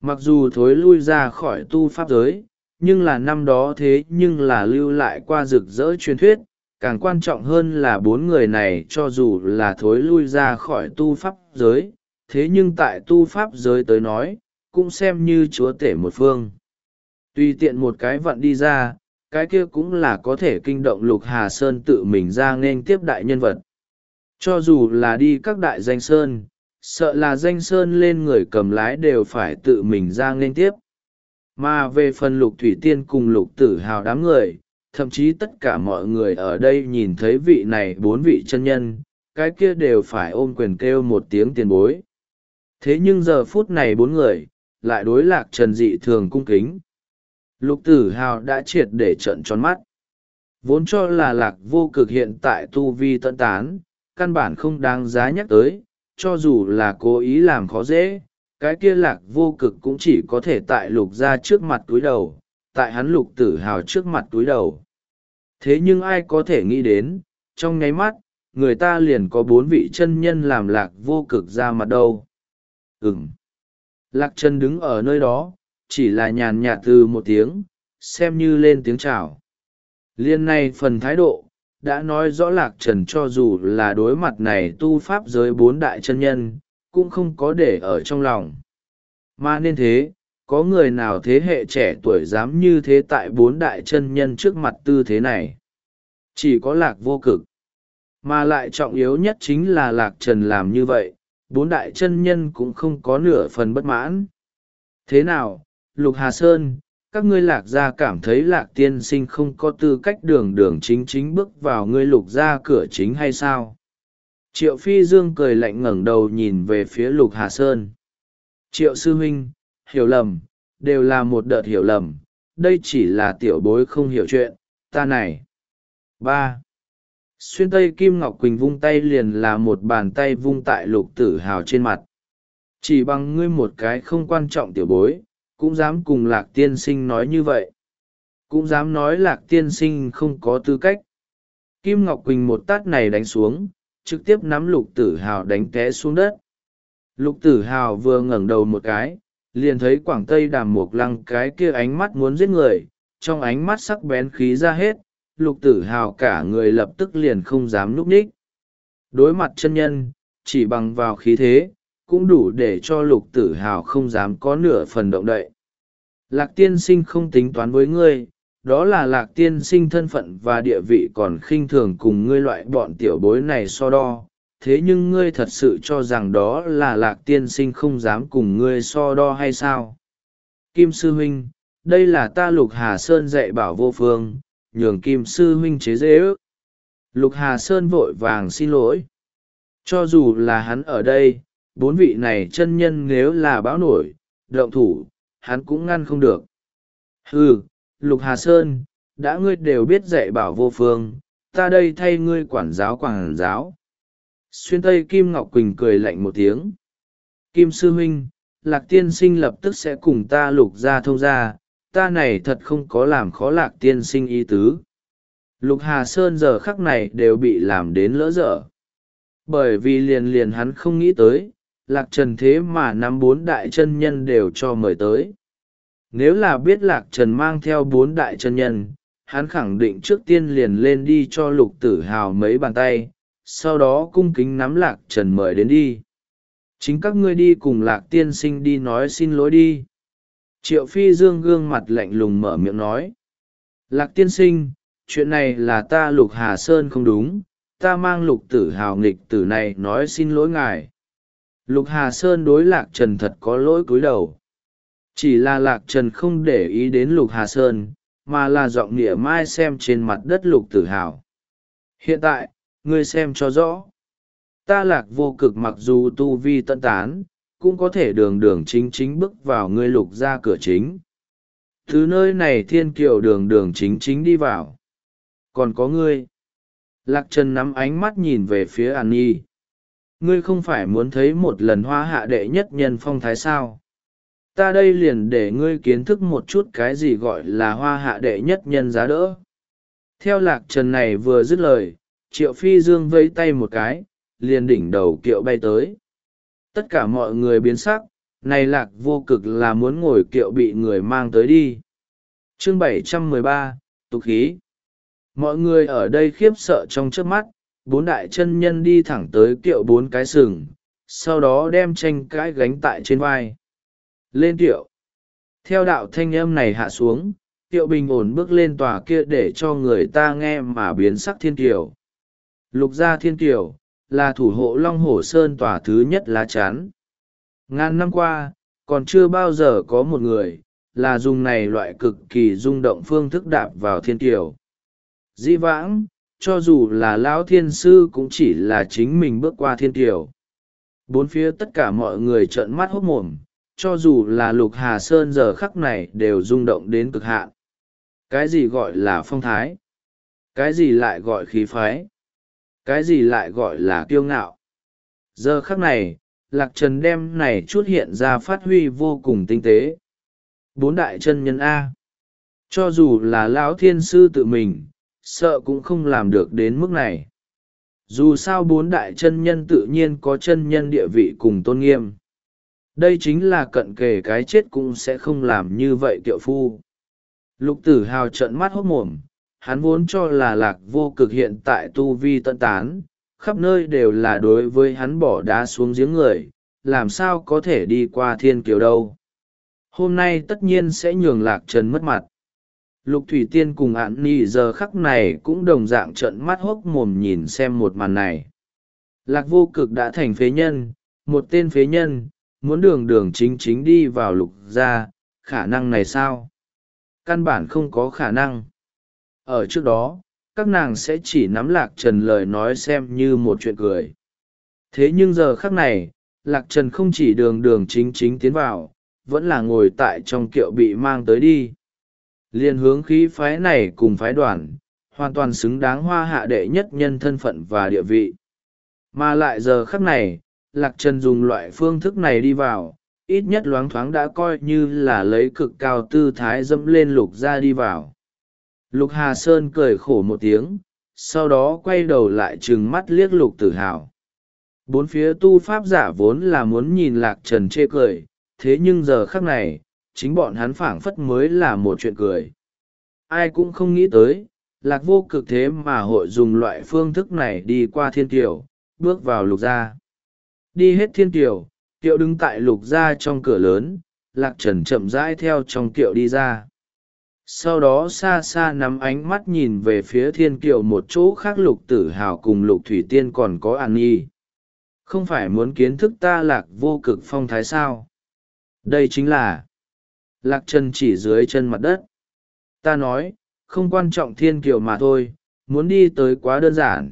mặc dù thối lui ra khỏi tu pháp giới, nhưng là năm đó thế nhưng là lưu lại qua rực rỡ truyền thuyết. Càng quan trọng hơn là bốn người này cho dù là thối lui ra khỏi tu pháp giới, thế nhưng tại tu pháp giới tới nói, cũng xem như chúa tể một phương. Tùy tiện một cái vận đi ra, cái kia cũng là có thể kinh động Lục Hà Sơn tự mình ra nên tiếp đại nhân vật. Cho dù là đi các đại danh sơn, sợ là danh sơn lên người cầm lái đều phải tự mình ra nên tiếp. Mà về phần Lục Thủy Tiên cùng Lục Tử Hào đám người, thậm chí tất cả mọi người ở đây nhìn thấy vị này bốn vị chân nhân, cái kia đều phải ôm quyền kêu một tiếng tiền bối. Thế nhưng giờ phút này bốn người, lại đối Lạc Trần dị thường cung kính. Lục Tử Hào đã triệt để trợn tròn mắt. Vốn cho là Lạc Vô Cực hiện tại tu vi tận tán, căn bản không đáng giá nhắc tới, cho dù là cố ý làm khó dễ, cái kia Lạc Vô Cực cũng chỉ có thể tại Lục gia trước mặt túi đầu, tại hắn Lục Tử Hào trước mặt túi đầu. Thế nhưng ai có thể nghĩ đến, trong nháy mắt, người ta liền có bốn vị chân nhân làm Lạc Vô Cực ra mặt đâu. Ừm. Lạc Trần đứng ở nơi đó, chỉ là nhàn nhạt từ một tiếng, xem như lên tiếng chào. Liên này phần thái độ, đã nói rõ Lạc Trần cho dù là đối mặt này tu pháp giới bốn đại chân nhân, cũng không có để ở trong lòng. Mà nên thế, có người nào thế hệ trẻ tuổi dám như thế tại bốn đại chân nhân trước mặt tư thế này? Chỉ có Lạc Vô Cực. Mà lại trọng yếu nhất chính là Lạc Trần làm như vậy, bốn đại chân nhân cũng không có nửa phần bất mãn. Thế nào, Lục Hà Sơn, các ngươi Lạc gia cảm thấy Lạc tiên sinh không có tư cách đường đường chính chính bước vào ngươi Lục gia cửa chính hay sao? Triệu Phi Dương cười lạnh ngẩng đầu nhìn về phía Lục Hà Sơn. Triệu sư huynh, hiểu lầm, đều là một đợt hiểu lầm, đây chỉ là tiểu bối không hiểu chuyện, ta này. ba. Xuyên Tây Kim Ngọc Quỳnh vung tay liền là một bàn tay vung tại Lục Tử Hào trên mặt. Chỉ bằng ngươi một cái không quan trọng tiểu bối, cũng dám cùng Lạc tiên sinh nói như vậy. Cũng dám nói Lạc tiên sinh không có tư cách. Kim Ngọc Quỳnh một tát này đánh xuống, trực tiếp nắm Lục Tử Hào đánh té xuống đất. Lục Tử Hào vừa ngẩng đầu một cái, liền thấy Quảng Tây Đàm Mục Lăng cái kia ánh mắt muốn giết người, trong ánh mắt sắc bén khí ra hết, Lục Tử Hào cả người lập tức liền không dám núp ních. Đối mặt chân nhân, chỉ bằng vào khí thế, cũng đủ để cho Lục Tử Hào không dám có nửa phần động đậy. Lạc tiên sinh không tính toán với ngươi, đó là Lạc tiên sinh thân phận và địa vị còn khinh thường cùng ngươi loại bọn tiểu bối này so đo. Thế nhưng ngươi thật sự cho rằng đó là Lạc tiên sinh không dám cùng ngươi so đo hay sao? Kim sư huynh, đây là ta Lục Hà Sơn dạy bảo vô phương, nhường Kim sư huynh chế dễ ước. Lục Hà Sơn vội vàng xin lỗi. Cho dù là hắn ở đây, bốn vị này chân nhân nếu là báo nổi, động thủ, hắn cũng ngăn không được. Hừ, Lục Hà Sơn, đã ngươi đều biết dạy bảo vô phương, ta đây thay ngươi quản giáo quản giáo. Xuyên Tây Kim Ngọc Quỳnh cười lạnh một tiếng. Kim sư huynh, Lạc tiên sinh lập tức sẽ cùng ta Lục gia thông gia, ta này thật không có làm khó Lạc tiên sinh ý tứ. Lục Hà Sơn giờ khắc này đều bị làm đến lỡ dở. Bởi vì liền liền hắn không nghĩ tới, Lạc Trần thế mà nắm bốn đại chân nhân đều cho mời tới. Nếu là biết Lạc Trần mang theo bốn đại chân nhân, hắn khẳng định trước tiên liền lên đi cho Lục Tử Hào mấy bàn tay, sau đó cung kính nắm Lạc Trần mời đến đi. Chính các ngươi đi cùng Lạc tiên sinh đi nói xin lỗi đi. Triệu Phi Dương gương mặt lạnh lùng mở miệng nói. Lạc tiên sinh, chuyện này là ta Lục Hà Sơn không đúng, ta mang Lục Tử Hào nghịch tử này nói xin lỗi ngài. Lục Hà Sơn đối Lạc Trần thật có lỗi cúi đầu. Chỉ là Lạc Trần không để ý đến Lục Hà Sơn, mà là giọng nghĩa mai xem trên mặt đất Lục Tử Hào. Hiện tại, ngươi xem cho rõ. Ta Lạc Vô Cực mặc dù tu vi tận tán, cũng có thể đường đường chính chính bước vào ngươi Lục ra cửa chính. Từ nơi này thiên kiều đường đường chính chính đi vào. Còn có ngươi. Lạc Trần nắm ánh mắt nhìn về phía An Nhi. Ngươi không phải muốn thấy một lần hoa hạ đệ nhất nhân phong thái sao? Ta đây liền để ngươi kiến thức một chút cái gì gọi là hoa hạ đệ nhất nhân giá đỡ. Theo Lạc Trần này vừa dứt lời, Triệu Phi Dương vẫy tay một cái, liền đỉnh đầu kiệu bay tới. Tất cả mọi người biến sắc, này Lạc Vô Cực là muốn ngồi kiệu bị người mang tới đi. Chương bảy trăm mười ba, tục khí. Mọi người ở đây khiếp sợ trong chớp mắt, bốn đại chân nhân đi thẳng tới kiệu bốn cái sừng, sau đó đem tranh cãi gánh tại trên vai. Lên kiệu. Theo đạo thanh âm này hạ xuống, kiệu bình ổn bước lên tòa kia để cho người ta nghe mà biến sắc thiên kiều. Lục gia thiên kiều, là thủ hộ Long Hổ Sơn tòa thứ nhất lá chắn. Ngàn năm qua, còn chưa bao giờ có một người, là dùng này loại cực kỳ rung động phương thức đạp vào thiên kiều. Dĩ vãng, cho dù là lão thiên sư cũng chỉ là chính mình bước qua thiên kiều. Bốn phía tất cả mọi người trợn mắt hốt mồm, cho dù là Lục Hà Sơn giờ khắc này đều rung động đến cực hạn. Cái gì gọi là phong thái? Cái gì lại gọi khí phái? Cái gì lại gọi là kiêu ngạo? Giờ khắc này, Lạc Trần đem này chút hiện ra phát huy vô cùng tinh tế. Bốn đại chân nhân A. Cho dù là lão thiên sư tự mình, sợ cũng không làm được đến mức này. Dù sao bốn đại chân nhân tự nhiên có chân nhân địa vị cùng tôn nghiêm. Đây chính là cận kề cái chết cũng sẽ không làm như vậy kiệu phu. Lục Tử Hào trợn mắt hốt mồm, hắn vốn cho là Lạc Vô Cực hiện tại tu vi tận tán, khắp nơi đều là đối với hắn bỏ đá xuống giếng người, làm sao có thể đi qua thiên kiều đâu. Hôm nay tất nhiên sẽ nhường Lạc Trần mất mặt. Lục Thủy Tiên cùng Ản Nhi giờ khắc này cũng đồng dạng trợn mắt hốc mồm nhìn xem một màn này. Lạc Vô Cực đã thành phế nhân, một tên phế nhân, muốn đường đường chính chính đi vào Lục gia, khả năng này sao? Căn bản không có khả năng. Ở trước đó, các nàng sẽ chỉ nắm Lạc Trần lời nói xem như một chuyện cười. Thế nhưng giờ khắc này, Lạc Trần không chỉ đường đường chính chính tiến vào, vẫn là ngồi tại trong kiệu bị mang tới đi. Liên hướng khí phái này cùng phái đoàn, hoàn toàn xứng đáng hoa hạ đệ nhất nhân thân phận và địa vị. Mà lại giờ khắc này, Lạc Trần dùng loại phương thức này đi vào, ít nhất loáng thoáng đã coi như là lấy cực cao tư thái dẫm lên Lục gia đi vào. Lục Hà Sơn cười khổ một tiếng, sau đó quay đầu lại trừng mắt liếc Lục Tử Hào. Bốn phía tu pháp giả vốn là muốn nhìn Lạc Trần chê cười, thế nhưng giờ khắc này, chính bọn hắn phảng phất mới là một chuyện cười. Ai cũng không nghĩ tới, Lạc Vô Cực thế mà hội dùng loại phương thức này đi qua thiên kiều, bước vào Lục gia. Đi hết thiên kiều, kiệu đứng tại Lục gia trong cửa lớn, Lạc Trần chậm rãi theo trong kiệu đi ra. Sau đó xa xa nắm ánh mắt nhìn về phía thiên kiều một chỗ khác. Lục Tử Hào cùng Lục Thủy Tiên còn có An Nhi. Không phải muốn kiến thức ta Lạc Vô Cực phong thái sao? Đây chính là Lạc Trần chỉ dưới chân mặt đất. Ta nói, không quan trọng thiên kiều mà thôi, muốn đi tới quá đơn giản.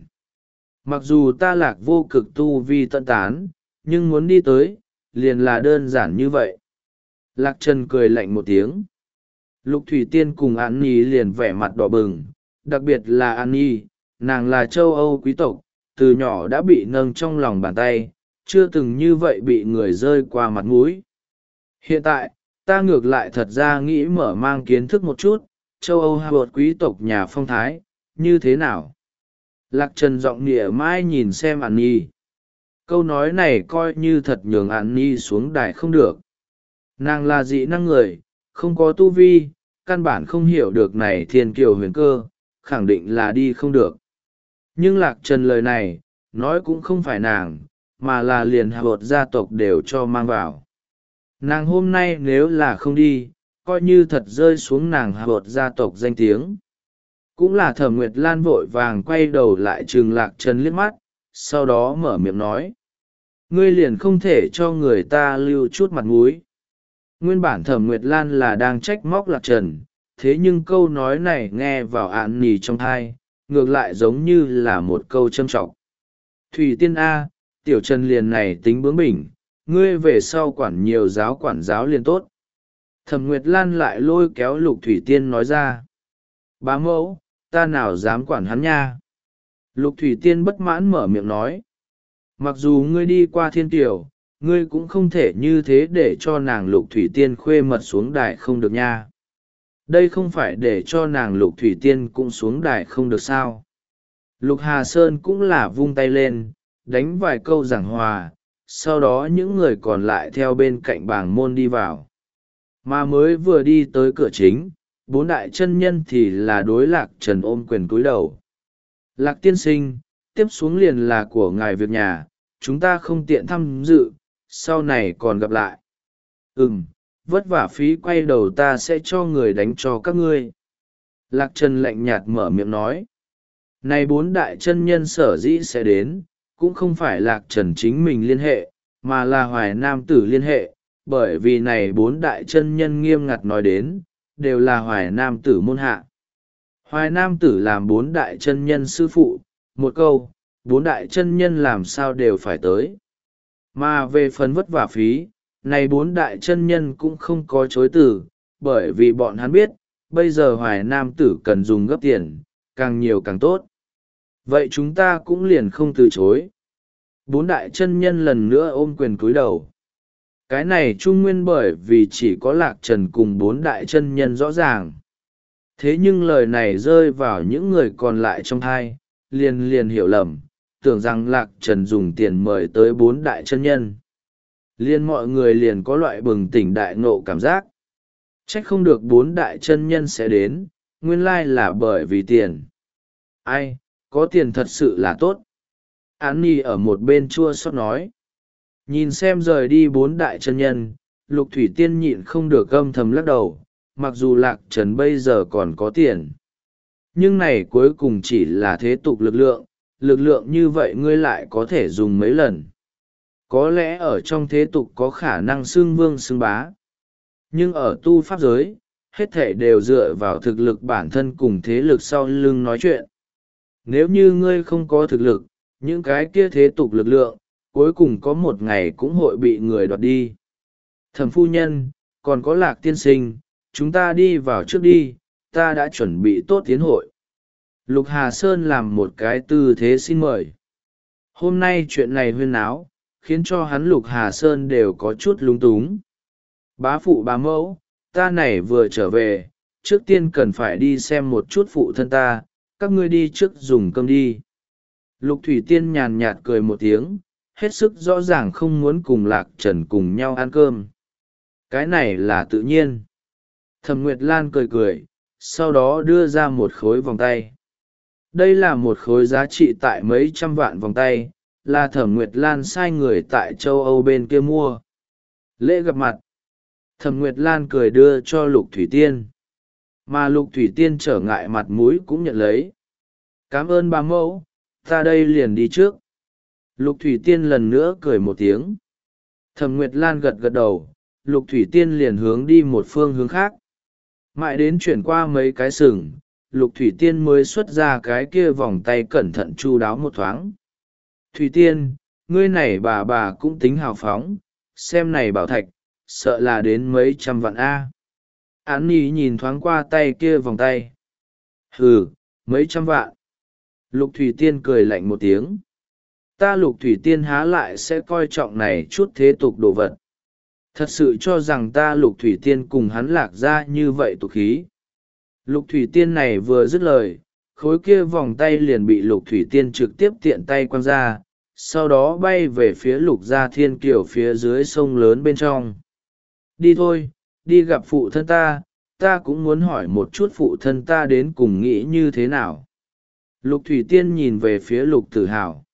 Mặc dù ta Lạc Vô Cực tu vi tận tán, nhưng muốn đi tới, liền là đơn giản như vậy. Lạc Trần cười lạnh một tiếng. Lục Thủy Tiên cùng An Nhi liền vẻ mặt đỏ bừng, đặc biệt là An Nhi, nàng là châu Âu quý tộc, từ nhỏ đã bị nâng trong lòng bàn tay, chưa từng như vậy bị người rơi qua mặt mũi. Hiện tại, ta ngược lại thật ra nghĩ mở mang kiến thức một chút, châu Âu hạ bột quý tộc nhà phong thái, như thế nào? Lạc Trần giọng nịa mai nhìn xem An Nhi. Câu nói này coi như thật nhường An Nhi xuống đài không được. Nàng là dị năng người, không có tu vi, căn bản không hiểu được này thiên kiều huyền cơ, khẳng định là đi không được. Nhưng Lạc Trần lời này, nói cũng không phải nàng, mà là liền hạ bột gia tộc đều cho mang vào. Nàng hôm nay nếu là không đi, coi như thật rơi xuống nàng hạ bột gia tộc danh tiếng. Cũng là Thẩm Nguyệt Lan vội vàng quay đầu lại trừng Lạc Trần liếc mắt, sau đó mở miệng nói. Ngươi liền không thể cho người ta lưu chút mặt mũi. Nguyên bản Thẩm Nguyệt Lan là đang trách móc Lạc Trần, thế nhưng câu nói này nghe vào An Nhi trong thai, ngược lại giống như là một câu châm trọng. Thủy Tiên A, tiểu Trần liền này tính bướng bỉnh, ngươi về sau quản nhiều giáo quản giáo liền tốt. Thẩm Nguyệt Lan lại lôi kéo Lục Thủy Tiên nói ra. Bá mẫu, ta nào dám quản hắn nha. Lục Thủy Tiên bất mãn mở miệng nói. Mặc dù ngươi đi qua thiên tiểu, ngươi cũng không thể như thế để cho nàng Lục Thủy Tiên khuê mật xuống đài không được nha. Đây không phải để cho nàng Lục Thủy Tiên cũng xuống đài không được sao. Lục Hà Sơn cũng là vung tay lên, đánh vài câu giảng hòa, sau đó những người còn lại theo bên cạnh bàng môn đi vào. Mà mới vừa đi tới cửa chính, bốn đại chân nhân thì là đối Lạc Trần ôm quyền cúi đầu. Lạc tiên sinh, tiếp xuống liền là của ngài việc nhà, chúng ta không tiện tham dự, sau này còn gặp lại. Ừm, vất vả phí quay đầu ta sẽ cho người đánh cho các ngươi. Lạc Trần lạnh nhạt mở miệng nói. Này bốn đại chân nhân sở dĩ sẽ đến, cũng không phải Lạc Trần chính mình liên hệ, mà là Hoài Nam Tử liên hệ, bởi vì này bốn đại chân nhân nghiêm ngặt nói đến, đều là Hoài Nam Tử môn hạ. Hoài Nam Tử làm bốn đại chân nhân sư phụ, một câu, bốn đại chân nhân làm sao đều phải tới. Mà về phần vất vả phí, này bốn đại chân nhân cũng không có chối từ, bởi vì bọn hắn biết, bây giờ Hoài Nam Tử cần dùng gấp tiền, càng nhiều càng tốt. Vậy chúng ta cũng liền không từ chối. Bốn đại chân nhân lần nữa ôm quyền cúi đầu. Cái này trung nguyên bởi vì chỉ có Lạc Trần cùng bốn đại chân nhân rõ ràng. Thế nhưng lời này rơi vào những người còn lại trong thai, liền liền hiểu lầm, tưởng rằng Lạc Trần dùng tiền mời tới bốn đại chân nhân. Liên mọi người liền có loại bừng tỉnh đại ngộ cảm giác. Trách không được bốn đại chân nhân sẽ đến, nguyên lai là bởi vì tiền. Ai, có tiền thật sự là tốt. Án Nhi ở một bên chua xót nói. Nhìn xem rời đi bốn đại chân nhân, Lục Thủy Tiên nhịn không được âm thầm lắc đầu, mặc dù Lạc Trần bây giờ còn có tiền. Nhưng này cuối cùng chỉ là thế tục lực lượng, lực lượng như vậy ngươi lại có thể dùng mấy lần. Có lẽ ở trong thế tục có khả năng xưng vương xưng bá. Nhưng ở tu pháp giới, hết thể đều dựa vào thực lực bản thân cùng thế lực sau lưng nói chuyện. Nếu như ngươi không có thực lực, những cái kia thế tục lực lượng, cuối cùng có một ngày cũng hội bị người đoạt đi. Thẩm phu nhân, còn có Lạc tiên sinh, chúng ta đi vào trước đi, ta đã chuẩn bị tốt tiến hội. Lục Hà Sơn làm một cái tư thế xin mời. Hôm nay chuyện này huyên náo, khiến cho hắn Lục Hà Sơn đều có chút lung túng. Bá phụ bá mẫu, ta này vừa trở về, trước tiên cần phải đi xem một chút phụ thân ta, các ngươi đi trước dùng cơm đi. Lục Thủy Tiên nhàn nhạt cười một tiếng, hết sức rõ ràng không muốn cùng Lạc Trần cùng nhau ăn cơm. Cái này là tự nhiên. Thẩm Nguyệt Lan cười cười, sau đó đưa ra một khối vòng tay. Đây là một khối giá trị tại mấy trăm vạn vòng tay, là Thẩm Nguyệt Lan sai người tại châu Âu bên kia mua. Lễ gặp mặt. Thẩm Nguyệt Lan cười đưa cho Lục Thủy Tiên. Mà Lục Thủy Tiên trở ngại mặt mũi cũng nhận lấy. Cảm ơn bà mẫu, ta đây liền đi trước. Lục Thủy Tiên lần nữa cười một tiếng. Thẩm Nguyệt Lan gật gật đầu, Lục Thủy Tiên liền hướng đi một phương hướng khác. Mãi đến chuyển qua mấy cái sừng, Lục Thủy Tiên mới xuất ra cái kia vòng tay cẩn thận chu đáo một thoáng. Thủy Tiên, ngươi này bà bà cũng tính hào phóng, xem này bảo thạch, sợ là đến mấy trăm vạn A. Án Nhi nhìn thoáng qua tay kia vòng tay. Hừ, mấy trăm vạn. Lục Thủy Tiên cười lạnh một tiếng. Ta Lục Thủy Tiên há lại sẽ coi trọng này chút thế tục đồ vật. Thật sự cho rằng ta Lục Thủy Tiên cùng hắn Lạc ra như vậy tục khí. Lục Thủy Tiên này vừa dứt lời, khối kia vòng tay liền bị Lục Thủy Tiên trực tiếp tiện tay quăng ra, sau đó bay về phía Lục Gia Thiên Kiều phía dưới sông lớn bên trong. Đi thôi, đi gặp phụ thân ta, ta cũng muốn hỏi một chút phụ thân ta đến cùng nghĩ như thế nào. Lục Thủy Tiên nhìn về phía Lục Tử Hào.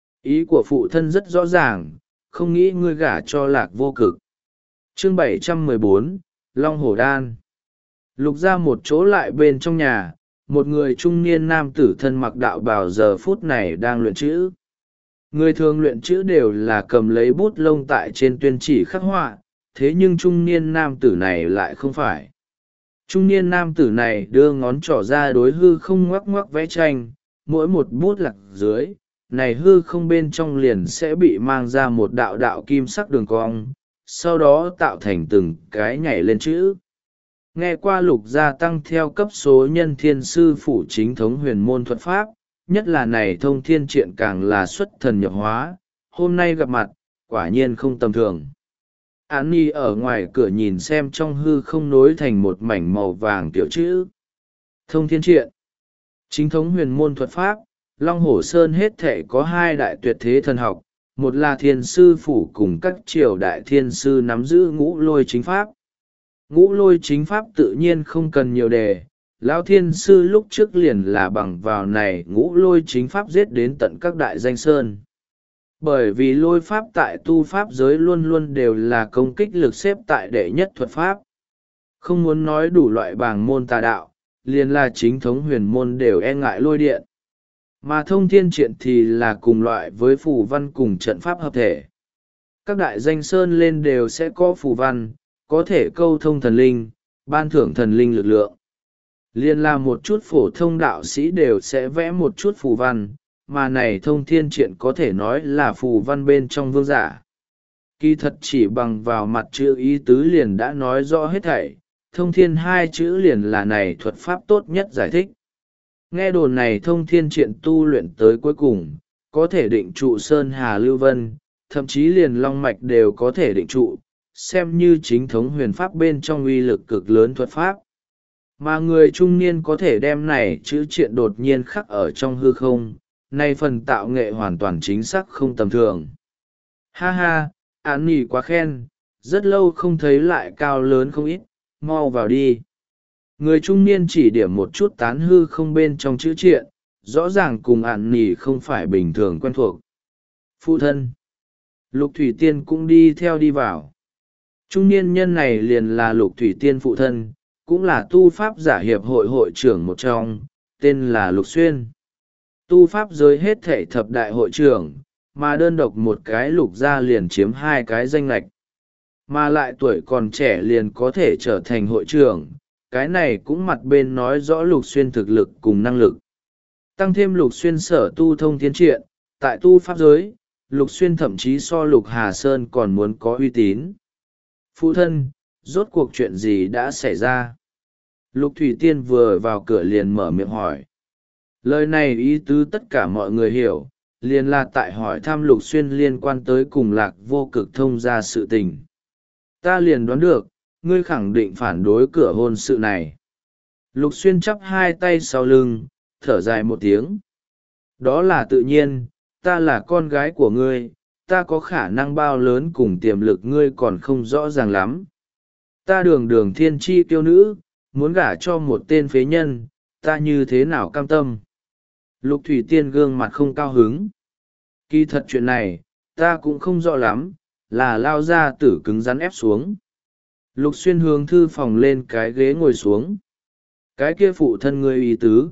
Ý của phụ thân rất rõ ràng, không nghĩ ngươi gả cho Lạc Vô Cực. Chương bảy trăm mười bốn, Long Hổ Đan. Lục ra một chỗ lại bên trong nhà, một người trung niên nam tử thân mặc đạo bào giờ phút này đang luyện chữ. Người thường luyện chữ đều là cầm lấy bút lông tại trên tuyên chỉ khắc họa, thế nhưng trung niên nam tử này lại không phải. Trung niên nam tử này đưa ngón trỏ ra đối hư không ngoắc ngoắc vẽ tranh, mỗi một bút lạc dưới, này hư không bên trong liền sẽ bị mang ra một đạo đạo kim sắc đường cong, sau đó tạo thành từng cái nhảy lên chữ. Nghe qua Lục gia tăng theo cấp số nhân thiên sư phủ chính thống huyền môn thuật pháp, nhất là này thông thiên triện càng là xuất thần nhập hóa, hôm nay gặp mặt, quả nhiên không tầm thường. Án Nhi ở ngoài cửa nhìn xem trong hư không nối thành một mảnh màu vàng tiểu chữ. Thông thiên triện, chính thống huyền môn thuật pháp, Long Hổ Sơn hết thể có hai đại tuyệt thế thần học, một là thiên sư phủ cùng các triều đại thiên sư nắm giữ ngũ lôi chính pháp. Ngũ lôi chính pháp tự nhiên không cần nhiều đề, lão thiên sư lúc trước liền là bằng vào này ngũ lôi chính pháp giết đến tận các đại danh sơn. Bởi vì lôi pháp tại tu pháp giới luôn luôn đều là công kích lực xếp tại đệ nhất thuật pháp. Không muốn nói đủ loại bảng môn tà đạo, liền là chính thống huyền môn đều e ngại lôi điện. Mà thông thiên triện thì là cùng loại với phù văn cùng trận pháp hợp thể. Các đại danh sơn lên đều sẽ có phù văn, có thể câu thông thần linh, ban thưởng thần linh lực lượng. Liên là một chút phổ thông đạo sĩ đều sẽ vẽ một chút phù văn, mà này thông thiên triện có thể nói là phù văn bên trong vương giả. Kỳ thật chỉ bằng vào mặt chữ ý tứ liền đã nói rõ hết thảy, thông thiên hai chữ liền là này thuật pháp tốt nhất giải thích. Nghe đồn này thông thiên triện tu luyện tới cuối cùng, có thể định trụ sơn hà lưu vân, thậm chí liền long mạch đều có thể định trụ, xem như chính thống huyền pháp bên trong uy lực cực lớn thuật pháp. Mà người trung niên có thể đem này chữ triện đột nhiên khắc ở trong hư không, nay phần tạo nghệ hoàn toàn chính xác không tầm thường. Ha ha, án nỉ quá khen, rất lâu không thấy lại cao lớn không ít, mau vào đi. Người trung niên chỉ điểm một chút tán hư không bên trong chữ triện, rõ ràng cùng án nỉ không phải bình thường quen thuộc. Phụ thân. Lục Thủy Tiên cũng đi theo đi vào. Trung niên nhân này liền là Lục Thủy Tiên phụ thân, cũng là tu pháp giả hiệp hội hội trưởng một trong, tên là Lục Xuyên. Tu pháp giới hết thể thập đại hội trưởng, mà đơn độc một cái Lục gia liền chiếm hai cái danh lệch. Mà lại tuổi còn trẻ liền có thể trở thành hội trưởng, cái này cũng mặt bên nói rõ Lục Xuyên thực lực cùng năng lực. Tăng thêm Lục Xuyên sở tu thông thiên triện, tại tu pháp giới, Lục Xuyên thậm chí so Lục Hà Sơn còn muốn có uy tín. Phụ thân, rốt cuộc chuyện gì đã xảy ra? Lục Thủy Tiên vừa vào cửa liền mở miệng hỏi. Lời này ý tứ tất cả mọi người hiểu, liền là tại hỏi thăm Lục Xuyên liên quan tới cùng Lạc Vô Cực thông ra sự tình. Ta liền đoán được, ngươi khẳng định phản đối cửa hôn sự này. Lục Xuyên chắp hai tay sau lưng, thở dài một tiếng. Đó là tự nhiên, ta là con gái của ngươi, ta có khả năng bao lớn cùng tiềm lực ngươi còn không rõ ràng lắm. Ta đường đường thiên tri kiêu nữ, muốn gả cho một tên phế nhân, ta như thế nào cam tâm. Lục Thủy Tiên gương mặt không cao hứng. Kỳ thật chuyện này, ta cũng không rõ lắm, là lao ra tử cứng rắn ép xuống. Lục Xuyên hướng thư phòng lên cái ghế ngồi xuống. Cái kia phụ thân ngươi ý tứ.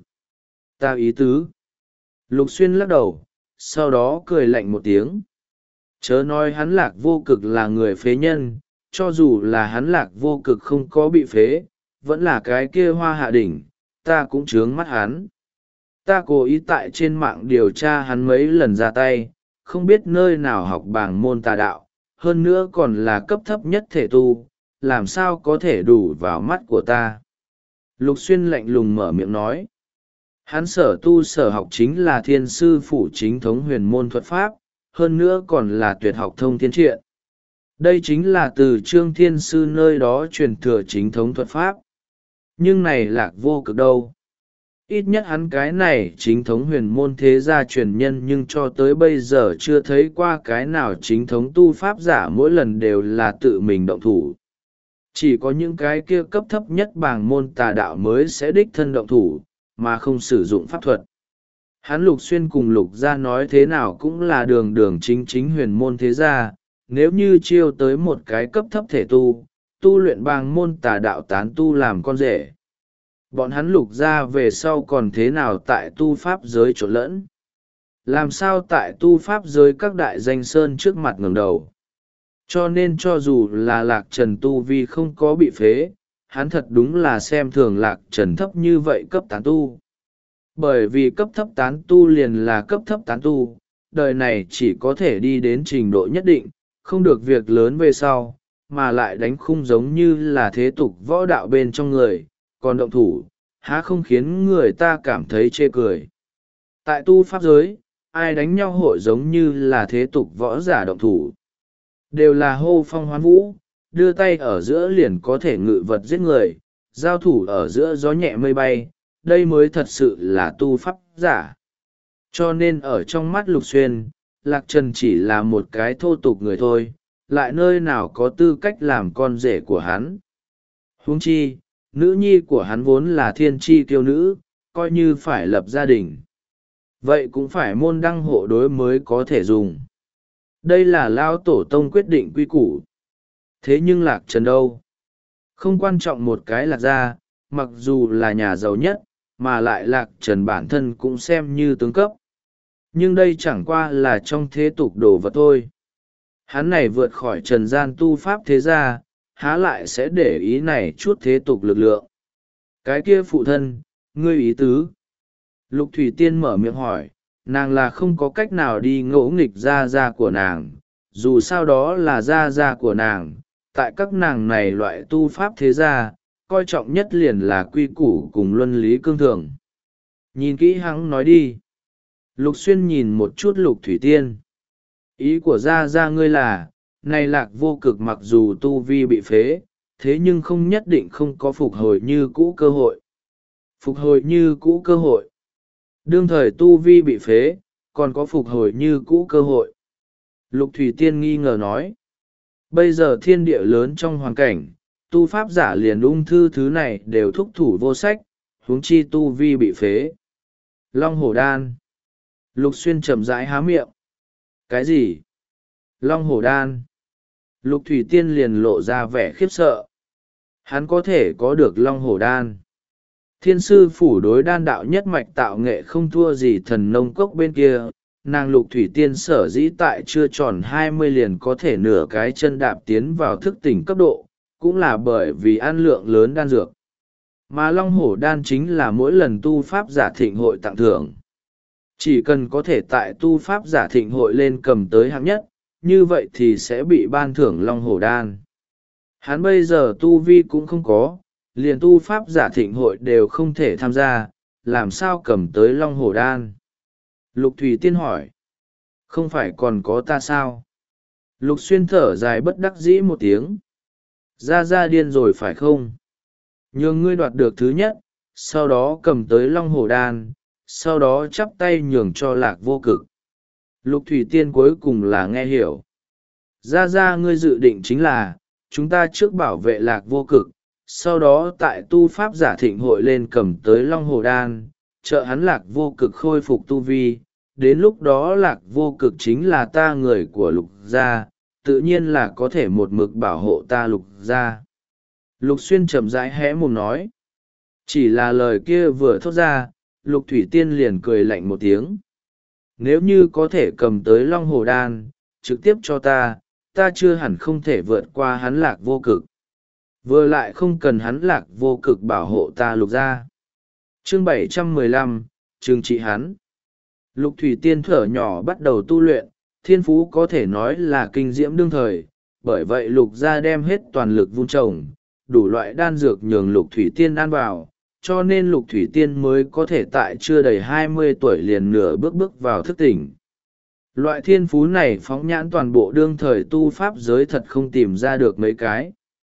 Ta ý tứ. Lục Xuyên lắc đầu, sau đó cười lạnh một tiếng. Chớ nói hắn Lạc Vô Cực là người phế nhân, cho dù là hắn Lạc Vô Cực không có bị phế, vẫn là cái kia hoa hạ đỉnh, ta cũng chướng mắt hắn. Ta cố ý tại trên mạng điều tra hắn mấy lần ra tay, không biết nơi nào học bảng môn tà đạo, hơn nữa còn là cấp thấp nhất thể tu, làm sao có thể đủ vào mắt của ta. Lục Xuyên lạnh lùng mở miệng nói. Hắn sở tu sở học chính là thiên sư phủ chính thống huyền môn thuật pháp, hơn nữa còn là tuyệt học thông thiên triện. Đây chính là từ Trương Thiên Sư nơi đó truyền thừa chính thống thuật pháp. Nhưng này Lạc Vô Cực đâu. Ít nhất hắn cái này chính thống huyền môn thế gia truyền nhân nhưng cho tới bây giờ chưa thấy qua cái nào chính thống tu pháp giả mỗi lần đều là tự mình động thủ. Chỉ có những cái kia cấp thấp nhất bảng môn tà đạo mới sẽ đích thân động thủ, mà không sử dụng pháp thuật. Hắn Lục Xuyên cùng Lục gia nói thế nào cũng là đường đường chính chính huyền môn thế gia, nếu như chiêu tới một cái cấp thấp thể tu, tu luyện bảng môn tà đạo tán tu làm con rể. Bọn hắn Lục gia về sau còn thế nào tại tu pháp giới trộn lẫn? Làm sao tại tu pháp giới các đại danh sơn trước mặt ngẩng đầu? Cho nên cho dù là Lạc Trần tu vi không có bị phế, hắn thật đúng là xem thường Lạc Trần thấp như vậy cấp tán tu. Bởi vì cấp thấp tán tu liền là cấp thấp tán tu, đời này chỉ có thể đi đến trình độ nhất định, không được việc lớn về sau, mà lại đánh khung giống như là thế tục võ đạo bên trong người, còn động thủ, há không khiến người ta cảm thấy chê cười. Tại tu pháp giới, ai đánh nhau hội giống như là thế tục võ giả động thủ. Đều là hô phong hoán vũ, đưa tay ở giữa liền có thể ngự vật giết người, giao thủ ở giữa gió nhẹ mây bay, đây mới thật sự là tu pháp giả. Cho nên ở trong mắt Lục Xuyên, Lạc Trần chỉ là một cái thô tục người thôi, lại nơi nào có tư cách làm con rể của hắn. Huống chi, nữ nhi của hắn vốn là thiên tri kiêu nữ, coi như phải lập gia đình. Vậy cũng phải môn đăng hộ đối mới có thể dùng. Đây là Lão Tổ Tông quyết định quy củ. Thế nhưng Lạc Trần đâu? Không quan trọng một cái Lạc gia, mặc dù là nhà giàu nhất, mà lại Lạc Trần bản thân cũng xem như tướng cấp. Nhưng đây chẳng qua là trong thế tục đồ vật thôi. Hắn này vượt khỏi trần gian tu pháp thế gia, há lại sẽ để ý này chút thế tục lực lượng. Cái kia phụ thân, ngươi ý tứ. Lục Thủy Tiên mở miệng hỏi, nàng là không có cách nào đi ngỗ nghịch gia gia của nàng, dù sao đó là gia gia của nàng. Tại các nàng này loại tu pháp thế gia, coi trọng nhất liền là quy củ cùng luân lý cương thường. Nhìn kỹ hắn nói đi. Lục Xuyên nhìn một chút Lục Thủy Tiên. Ý của gia gia ngươi là, này Lạc Vô Cực mặc dù tu vi bị phế, thế nhưng không nhất định không có phục hồi như cũ cơ hội. Phục hồi như cũ cơ hội. Đương thời tu vi bị phế, còn có phục hồi như cũ cơ hội. Lục Thủy Tiên nghi ngờ nói. Bây giờ thiên địa lớn trong hoàn cảnh, tu pháp giả liền ung thư thứ này đều thúc thủ vô sách, huống chi tu vi bị phế. Long Hổ Đan. Lục Xuyên chậm rãi há miệng. Cái gì? Long Hổ Đan. Lục Thủy Tiên liền lộ ra vẻ khiếp sợ. Hắn có thể có được Long Hổ Đan. Thiên sư phủ đối đan đạo nhất mạch tạo nghệ không thua gì thần nông cốc bên kia. Nàng Lục Thủy Tiên sở dĩ tại chưa tròn hai mươi liền có thể nửa cái chân đạp tiến vào thức tỉnh cấp độ, cũng là bởi vì ăn lượng lớn đan dược. Mà Long Hổ Đan chính là mỗi lần tu pháp giả thịnh hội tặng thưởng. Chỉ cần có thể tại tu pháp giả thịnh hội lên cầm tới hạng nhất, như vậy thì sẽ bị ban thưởng Long Hổ Đan. Hắn bây giờ tu vi cũng không có, liền tu pháp giả thịnh hội đều không thể tham gia, làm sao cầm tới Long Hổ Đan? Lục Thủy Tiên hỏi. Không phải còn có ta sao? Lục Xuyên thở dài bất đắc dĩ một tiếng. Ra ra điên rồi phải không? Nhường ngươi đoạt được thứ nhất, sau đó cầm tới Long Hổ Đan, sau đó chắp tay nhường cho Lạc Vô Cực. Lục Thủy Tiên cuối cùng là nghe hiểu. Ra ra ngươi dự định chính là, chúng ta trước bảo vệ Lạc Vô Cực, sau đó tại tu pháp giả thịnh hội lên cầm tới Long Hổ Đan, trợ hắn Lạc Vô Cực khôi phục tu vi. Đến lúc đó Lạc Vô Cực chính là ta người của Lục gia, tự nhiên là có thể một mực bảo hộ ta Lục gia. Lục Xuyên chậm rãi hé mồm nói. Chỉ là lời kia vừa thốt ra, Lục Thủy Tiên liền cười lạnh một tiếng. Nếu như có thể cầm tới Long Hổ Đan, trực tiếp cho ta, ta chưa hẳn không thể vượt qua hắn Lạc Vô Cực. Vừa lại không cần hắn Lạc Vô Cực bảo hộ ta Lục gia. Chương bảy trăm mười lăm, trừng trị hắn. Lục Thủy Tiên thở nhỏ bắt đầu tu luyện, thiên phú có thể nói là kinh diễm đương thời, bởi vậy Lục gia đem hết toàn lực vun trồng, đủ loại đan dược nhường Lục Thủy Tiên ăn vào, cho nên Lục Thủy Tiên mới có thể tại chưa đầy hai mươi tuổi liền nửa bước bước vào thức tỉnh. Loại thiên phú này phóng nhãn toàn bộ đương thời tu pháp giới thật không tìm ra được mấy cái.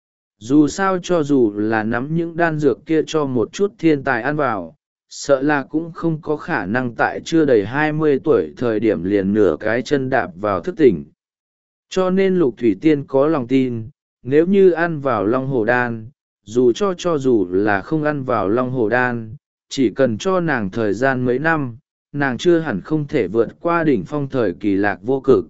Dù sao cho dù là nắm những đan dược kia cho một chút thiên tài ăn vào, sợ là cũng không có khả năng tại chưa đầy hai mươi tuổi thời điểm liền nửa cái chân đạp vào thức tỉnh. Cho nên Lục Thủy Tiên có lòng tin, nếu như ăn vào Long Hổ Đan, dù cho cho dù là không ăn vào Long Hổ Đan, chỉ cần cho nàng thời gian mấy năm, nàng chưa hẳn không thể vượt qua đỉnh phong thời kỳ Lạc Vô Cực.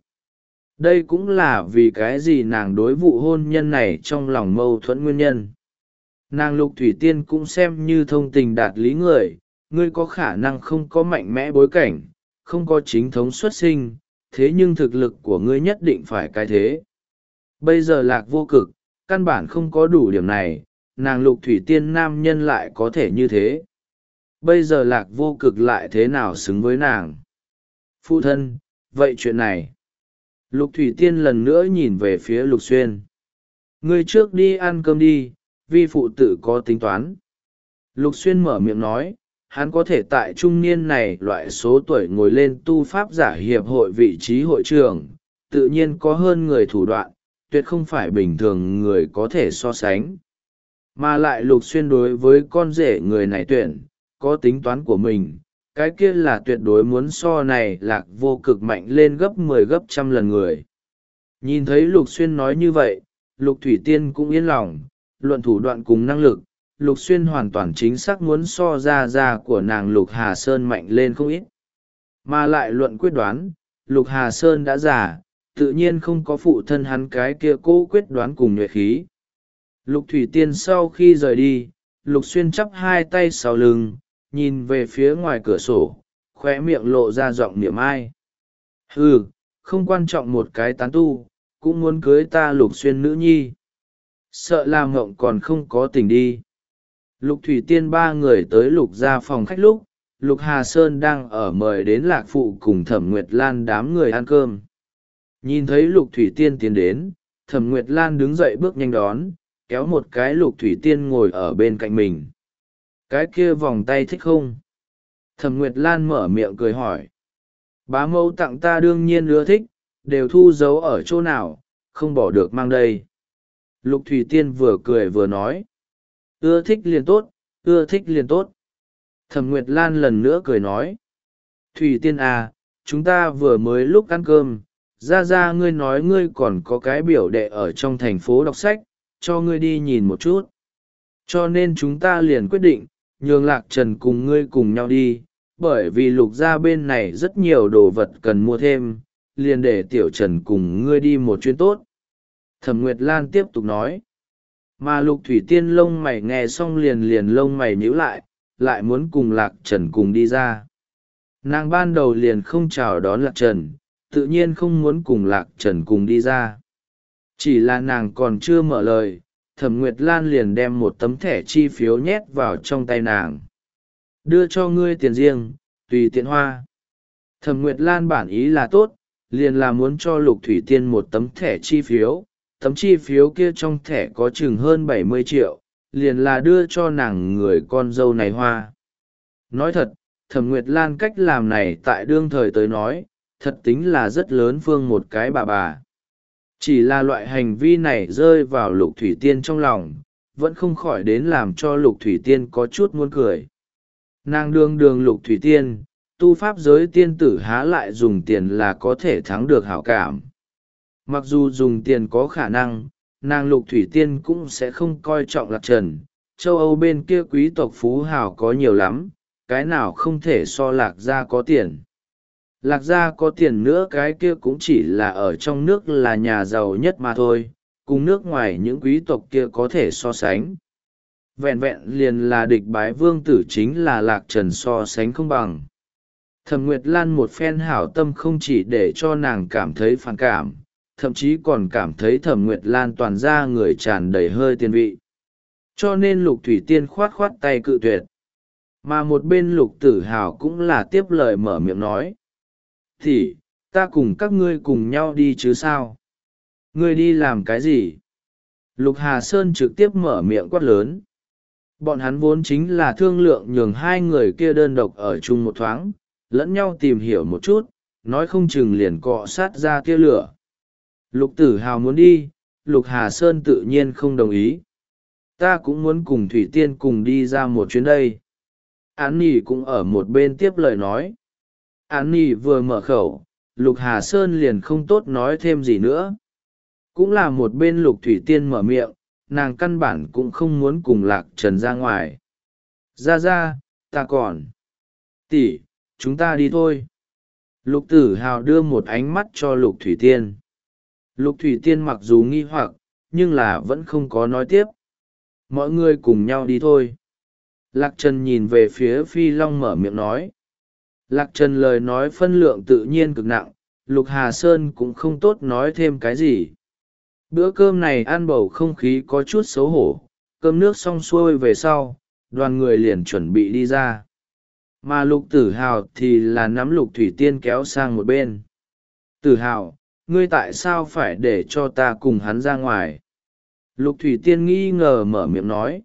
Đây cũng là vì cái gì nàng đối vụ hôn nhân này trong lòng mâu thuẫn nguyên nhân. Nàng Lục Thủy Tiên cũng xem như thông tình đạt lý người, ngươi có khả năng không có mạnh mẽ bối cảnh, không có chính thống xuất sinh, thế nhưng thực lực của ngươi nhất định phải cái thế. Bây giờ Lạc Vô Cực, căn bản không có đủ điểm này, nàng Lục Thủy Tiên nam nhân lại có thể như thế. Bây giờ Lạc Vô Cực lại thế nào xứng với nàng? Phụ thân, vậy chuyện này. Lục Thủy Tiên lần nữa nhìn về phía Lục Xuyên. Ngươi trước đi ăn cơm đi, vi phụ tự có tính toán. Lục Xuyên mở miệng nói, hắn có thể tại trung niên này loại số tuổi ngồi lên tu pháp giả hiệp hội vị trí hội trưởng, tự nhiên có hơn người thủ đoạn, tuyệt không phải bình thường người có thể so sánh. Mà lại Lục Xuyên đối với con rể người này tuyển, có tính toán của mình, cái kia là tuyệt đối muốn so này lạc vô cực mạnh lên gấp mười gấp trăm lần người. Nhìn thấy Lục Xuyên nói như vậy, Lục Thủy Tiên cũng yên lòng, luận thủ đoạn cùng năng lực, Lục Xuyên hoàn toàn chính xác muốn so ra ra của nàng Lục Hà Sơn mạnh lên không ít. Mà lại luận quyết đoán, Lục Hà Sơn đã già, tự nhiên không có phụ thân hắn cái kia cố quyết đoán cùng nhuệ khí. Lục Thủy Tiên sau khi rời đi, Lục Xuyên chắp hai tay sau lưng, nhìn về phía ngoài cửa sổ, khóe miệng lộ ra giọng niệm ai. Ừ, không quan trọng một cái tán tu, cũng muốn cưới ta Lục Xuyên nữ nhi. Sợ làm ngộng còn không có tình đi. Lục Thủy Tiên ba người tới Lục ra phòng khách lúc, Lục Hà Sơn đang ở mời đến Lạc Phụ cùng Thẩm Nguyệt Lan đám người ăn cơm. Nhìn thấy Lục Thủy Tiên tiến đến, Thẩm Nguyệt Lan đứng dậy bước nhanh đón, kéo một cái Lục Thủy Tiên ngồi ở bên cạnh mình. Cái kia vòng tay thích không? Thẩm Nguyệt Lan mở miệng cười hỏi. Bá mẫu tặng ta đương nhiên ưa thích, đều thu giấu ở chỗ nào, không bỏ được mang đây. Lục Thủy Tiên vừa cười vừa nói. Ưa thích liền tốt, ưa thích liền tốt. Thẩm Nguyệt Lan lần nữa cười nói. Thủy Tiên à, chúng ta vừa mới lúc ăn cơm, ra ra ngươi nói ngươi còn có cái biểu đệ ở trong thành phố đọc sách, cho ngươi đi nhìn một chút. Cho nên chúng ta liền quyết định, nhường Lạc Trần cùng ngươi cùng nhau đi, bởi vì Lục gia bên này rất nhiều đồ vật cần mua thêm, liền để Tiểu Trần cùng ngươi đi một chuyến tốt. Thẩm Nguyệt Lan tiếp tục nói. Mà Lục Thủy Tiên lông mày nghe xong liền liền lông mày nhíu lại, lại muốn cùng Lạc Trần cùng đi ra. Nàng ban đầu liền không chào đón Lạc Trần, tự nhiên không muốn cùng Lạc Trần cùng đi ra. Chỉ là nàng còn chưa mở lời, Thẩm Nguyệt Lan liền đem một tấm thẻ chi phiếu nhét vào trong tay nàng. Đưa cho ngươi tiền riêng, tùy tiện hoa. Thẩm Nguyệt Lan bản ý là tốt, liền là muốn cho Lục Thủy Tiên một tấm thẻ chi phiếu. Tấm chi phiếu kia trong thẻ có chừng hơn bảy mươi triệu, liền là đưa cho nàng người con dâu này hoa. Nói thật, Thẩm Nguyệt Lan cách làm này tại đương thời tới nói, thật tính là rất lớn phương một cái bà bà. Chỉ là loại hành vi này rơi vào Lục Thủy Tiên trong lòng, vẫn không khỏi đến làm cho Lục Thủy Tiên có chút muốn cười. Nàng đương đường Lục Thủy Tiên, tu pháp giới tiên tử há lại dùng tiền là có thể thắng được hảo cảm. Mặc dù dùng tiền có khả năng, nàng Lục Thủy Tiên cũng sẽ không coi trọng Lạc Trần. Châu Âu bên kia quý tộc phú hào có nhiều lắm, cái nào không thể so Lạc gia có tiền. Lạc gia có tiền nữa cái kia cũng chỉ là ở trong nước là nhà giàu nhất mà thôi, cùng nước ngoài những quý tộc kia có thể so sánh. Vẹn vẹn liền là địch bái vương tử chính là Lạc Trần so sánh không bằng. Thẩm Nguyệt Lan một phen hảo tâm không chỉ để cho nàng cảm thấy phản cảm, thậm chí còn cảm thấy Thẩm Nguyệt Lan toàn ra người tràn đầy hơi tiền vị. Cho nên Lục Thủy Tiên khoát khoát tay cự tuyệt. Mà một bên Lục Tử Hào cũng là tiếp lời mở miệng nói. Thì, ta cùng các ngươi cùng nhau đi chứ sao? Ngươi đi làm cái gì? Lục Hà Sơn trực tiếp mở miệng quát lớn. Bọn hắn vốn chính là thương lượng nhường hai người kia đơn độc ở chung một thoáng, lẫn nhau tìm hiểu một chút, nói không chừng liền cọ sát ra tia lửa. Lục Tử Hào muốn đi, Lục Hà Sơn tự nhiên không đồng ý. Ta cũng muốn cùng Thủy Tiên cùng đi ra một chuyến đây. Án Nhi cũng ở một bên tiếp lời nói. Án Nhi vừa mở khẩu, Lục Hà Sơn liền không tốt nói thêm gì nữa. Cũng là một bên Lục Thủy Tiên mở miệng, nàng căn bản cũng không muốn cùng Lạc Trần ra ngoài. Ra ra, ta còn. Tỷ, chúng ta đi thôi. Lục Tử Hào đưa một ánh mắt cho Lục Thủy Tiên. Lục Thủy Tiên mặc dù nghi hoặc, nhưng là vẫn không có nói tiếp. Mọi người cùng nhau đi thôi. Lạc Trần nhìn về phía Phi Long mở miệng nói. Lạc Trần lời nói phân lượng tự nhiên cực nặng, Lục Hà Sơn cũng không tốt nói thêm cái gì. Bữa cơm này ăn bầu không khí có chút xấu hổ, cơm nước xong xuôi về sau, đoàn người liền chuẩn bị đi ra. Mà Lục Tử Hào thì là nắm Lục Thủy Tiên kéo sang một bên. Tử Hào, ngươi tại sao phải để cho ta cùng hắn ra ngoài? Lục Thủy Tiên nghi ngờ mở miệng nói.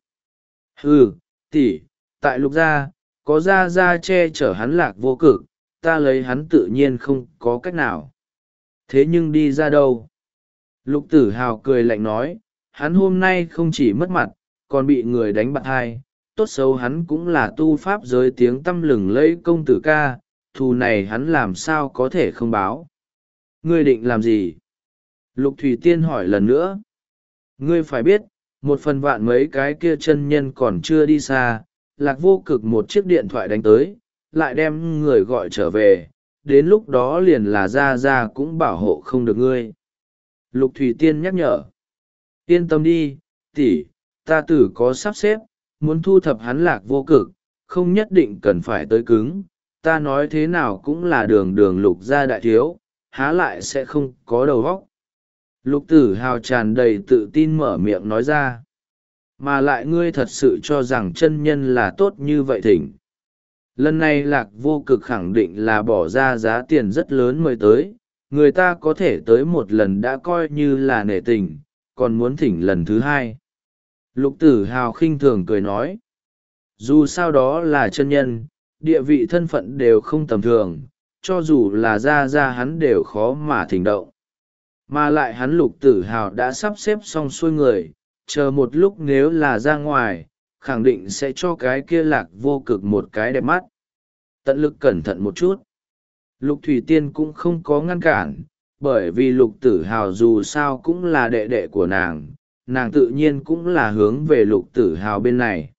Ừ, tỷ, tại Lục gia, có gia gia che chở hắn Lạc vô cực, ta lấy hắn tự nhiên không có cách nào. Thế nhưng đi ra đâu? Lục Tử Hào cười lạnh nói, hắn hôm nay không chỉ mất mặt, còn bị người đánh bạt hai, tốt xấu hắn cũng là tu pháp giới tiếng tăm lừng lẫy công tử ca, thù này hắn làm sao có thể không báo. Ngươi định làm gì? Lục Thủy Tiên hỏi lần nữa. Ngươi phải biết, một phần vạn mấy cái kia chân nhân còn chưa đi xa, Lạc Vô Cực một chiếc điện thoại đánh tới, lại đem người gọi trở về, đến lúc đó liền là ra ra cũng bảo hộ không được ngươi. Lục Thủy Tiên nhắc nhở. Yên tâm đi, tỷ, ta tử có sắp xếp, muốn thu thập hắn Lạc Vô Cực, không nhất định cần phải tới cứng, ta nói thế nào cũng là đường đường lục gia đại thiếu, há lại sẽ không có đầu óc. Lục Tử Hào tràn đầy tự tin mở miệng nói ra. Mà lại ngươi thật sự cho rằng chân nhân là tốt như vậy thỉnh. Lần này Lạc Vô Cực khẳng định là bỏ ra giá tiền rất lớn mới tới, người ta có thể tới một lần đã coi như là nể tình, còn muốn thỉnh lần thứ hai. Lục Tử Hào khinh thường cười nói. Dù sao đó là chân nhân, địa vị thân phận đều không tầm thường, cho dù là ra ra hắn đều khó mà thỉnh động. Mà lại hắn Lục Tử Hào đã sắp xếp xong xuôi người, chờ một lúc nếu là ra ngoài, khẳng định sẽ cho cái kia Lạc Vô Cực một cái đẹp mắt. Tận lực cẩn thận một chút. Lục Thủy Tiên cũng không có ngăn cản, bởi vì Lục Tử Hào dù sao cũng là đệ đệ của nàng, nàng tự nhiên cũng là hướng về Lục Tử Hào bên này.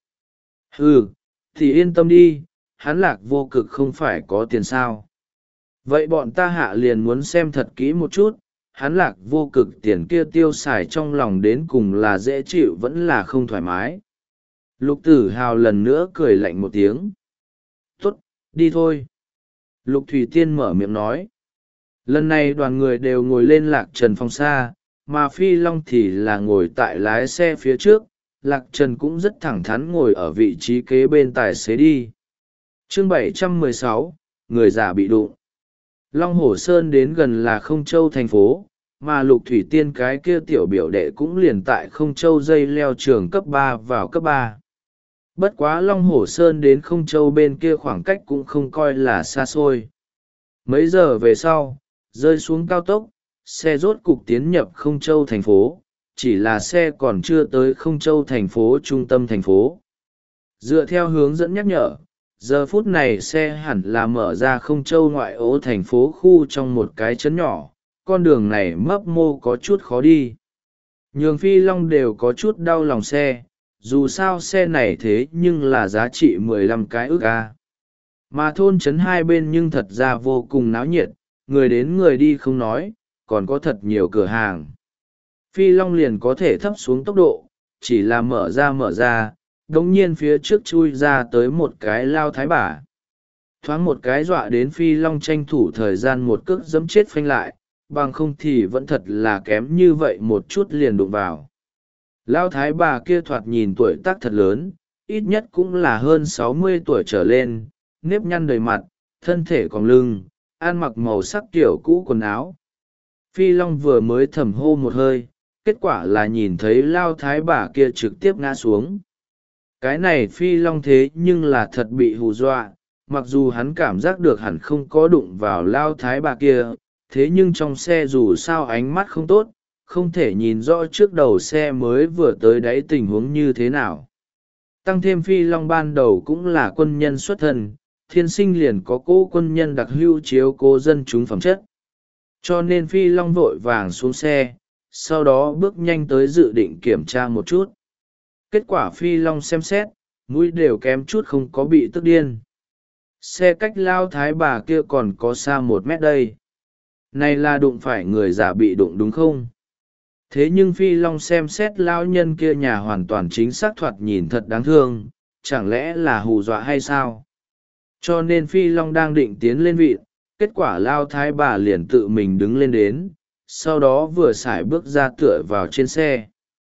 Ừ, thì yên tâm đi, hắn Lạc Vô Cực không phải có tiền sao. Vậy bọn ta hạ liền muốn xem thật kỹ một chút, hắn Lạc Vô Cực tiền kia tiêu xài trong lòng đến cùng là dễ chịu vẫn là không thoải mái. Lục Tử Hào lần nữa cười lạnh một tiếng. Tốt, đi thôi. Lục Thủy Tiên mở miệng nói. Lần này đoàn người đều ngồi lên Lạc Trần phòng xa, mà Phi Long thì là ngồi tại lái xe phía trước, Lạc Trần cũng rất thẳng thắn ngồi ở vị trí kế bên tài xế đi. Chương bảy trăm mười sáu, người già bị đụng. Long Hổ Sơn đến gần là Không Châu thành phố, mà Lục Thủy Tiên cái kia tiểu biểu đệ cũng liền tại Không Châu dây leo trường cấp ba vào cấp ba. Bất quá Long Hổ Sơn đến Không Châu bên kia khoảng cách cũng không coi là xa xôi. Mấy giờ về sau, rơi xuống cao tốc, xe rốt cục tiến nhập Không Châu thành phố, chỉ là xe còn chưa tới Không Châu thành phố trung tâm thành phố. Dựa theo hướng dẫn nhắc nhở, giờ phút này xe hẳn là mở ra Không Châu ngoại ô thành phố khu trong một cái trấn nhỏ, con đường này mấp mô có chút khó đi. Nhường Phi Long đều có chút đau lòng xe, dù sao xe này thế nhưng là giá trị mười lăm cái ức a. Mà thôn trấn hai bên nhưng thật ra vô cùng náo nhiệt, người đến người đi không nói, còn có thật nhiều cửa hàng. Phi Long liền có thể thấp xuống tốc độ, chỉ là mở ra mở ra, đống nhiên phía trước chui ra tới một cái lao thái bà. Thoáng một cái dọa đến Phi Long tranh thủ thời gian một cước giẫm chết phanh lại, bằng không thì vẫn thật là kém như vậy một chút liền đụng vào. Lao thái bà kia thoạt nhìn tuổi tác thật lớn, ít nhất cũng là hơn sáu mươi tuổi trở lên, nếp nhăn đầy mặt, thân thể còng lưng, ăn mặc màu sắc kiểu cũ quần áo. Phi Long vừa mới thầm hô một hơi, kết quả là nhìn thấy Lao thái bà kia trực tiếp ngã xuống. Cái này Phi Long thế nhưng là thật bị hù dọa, mặc dù hắn cảm giác được hẳn không có đụng vào Lao thái bà kia, thế nhưng trong xe dù sao ánh mắt không tốt, không thể nhìn rõ trước đầu xe mới vừa tới đáy tình huống như thế nào. Tăng thêm Phi Long ban đầu cũng là quân nhân xuất thân, thiên sinh liền có cố quân nhân đặc hữu chiếu cố dân chúng phẩm chất. Cho nên Phi Long vội vàng xuống xe, sau đó bước nhanh tới dự định kiểm tra một chút. Kết quả Phi Long xem xét, mũi đều kém chút không có bị tức điên. Xe cách Lao thái bà kia còn có xa một mét đây. Này là đụng phải người già bị đụng đúng không? Thế nhưng Phi Long xem xét lão nhân kia nhà hoàn toàn chính xác thoạt nhìn thật đáng thương, chẳng lẽ là hù dọa hay sao? Cho nên Phi Long đang định tiến lên vịn, kết quả Lao thái bà liền tự mình đứng lên đến, sau đó vừa sải bước ra tựa vào trên xe.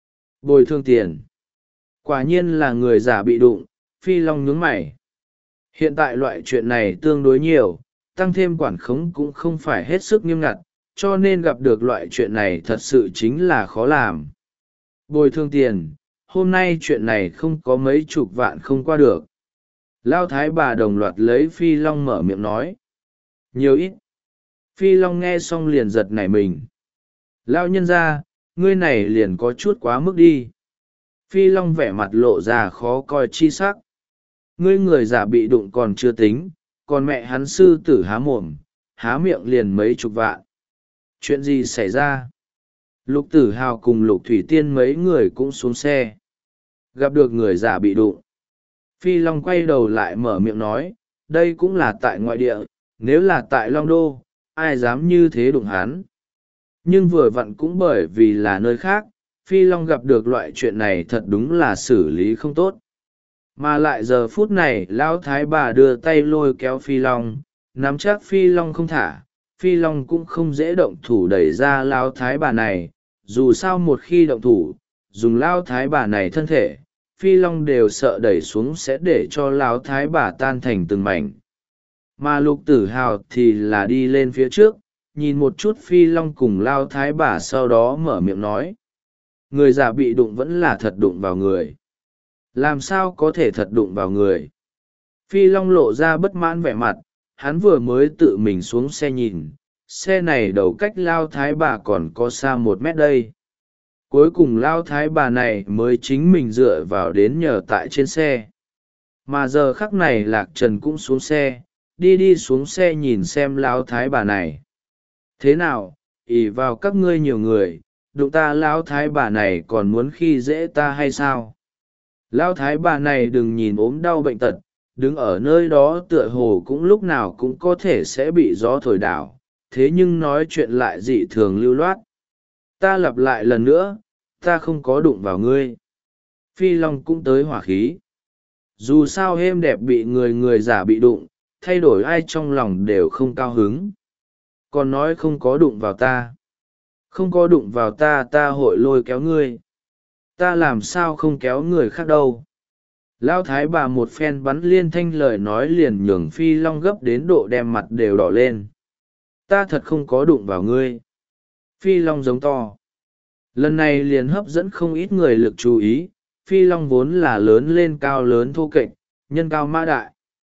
Bồi thường tiền. Quả nhiên là người già bị đụng, Phi Long nhướng mày. Hiện tại loại chuyện này tương đối nhiều, tăng thêm quản khống cũng không phải hết sức nghiêm ngặt, cho nên gặp được loại chuyện này thật sự chính là khó làm. Bồi thường tiền, hôm nay chuyện này không có mấy chục vạn không qua được. Lao thái bà đồng loạt lấy Phi Long mở miệng nói. Nhiều ít. Phi Long nghe xong liền giật nảy mình. Lao nhân ra, ngươi này liền có chút quá mức đi. Phi Long vẻ mặt lộ ra khó coi chi sắc. Ngươi người giả bị đụng còn chưa tính, còn mẹ hắn sư tử há mồm, há miệng liền mấy chục vạn. Chuyện gì xảy ra? Lục Tử Hào cùng Lục Thủy Tiên mấy người cũng xuống xe. Gặp được người giả bị đụng. Phi Long quay đầu lại mở miệng nói, đây cũng là tại ngoại địa, nếu là tại Long Đô, ai dám như thế đụng hắn. Nhưng vừa vặn cũng bởi vì là nơi khác, Phi Long gặp được loại chuyện này thật đúng là xử lý không tốt. Mà lại giờ phút này lão thái bà đưa tay lôi kéo Phi Long, nắm chắc Phi Long không thả. Phi Long cũng không dễ động thủ đẩy ra lão thái bà này, dù sao một khi động thủ, dùng lão thái bà này thân thể, Phi Long đều sợ đẩy xuống sẽ để cho lão thái bà tan thành từng mảnh. Mà Lục Tử Hào thì là đi lên phía trước, nhìn một chút Phi Long cùng lão thái bà, sau đó mở miệng nói. Người già bị đụng vẫn là thật đụng vào người. Làm sao có thể thật đụng vào người? Phi Long lộ ra bất mãn vẻ mặt, hắn vừa mới tự mình xuống xe nhìn, xe này đầu cách lao thái bà còn có xa một mét đây. Cuối cùng lao thái bà này mới chính mình dựa vào đến nhờ tại trên xe. Mà giờ khắc này Lạc Trần cũng xuống xe, đi đi xuống xe nhìn xem lao thái bà này. Thế nào, ỷ vào các ngươi nhiều người, đụng ta lao thái bà này còn muốn khi dễ ta hay sao? Lao thái bà này đừng nhìn ốm đau bệnh tật, đứng ở nơi đó tựa hồ cũng lúc nào cũng có thể sẽ bị gió thổi đảo, thế nhưng nói chuyện lại dị thường lưu loát. Ta lặp lại lần nữa, ta không có đụng vào ngươi. Phi Long cũng tới hỏa khí. Dù sao êm đẹp bị người người giả bị đụng, thay đổi ai trong lòng đều không cao hứng. Còn nói không có đụng vào ta. Không có đụng vào ta ta hội lôi kéo ngươi. Ta làm sao không kéo người khác đâu. Lão thái bà một phen bắn liên thanh lời nói liền nhường Phi Long gấp đến độ đem mặt đều đỏ lên. Ta thật không có đụng vào ngươi. Phi Long giống to. Lần này liền hấp dẫn không ít người lực chú ý. Phi Long vốn là lớn lên cao lớn thô kệch, nhân cao mã đại.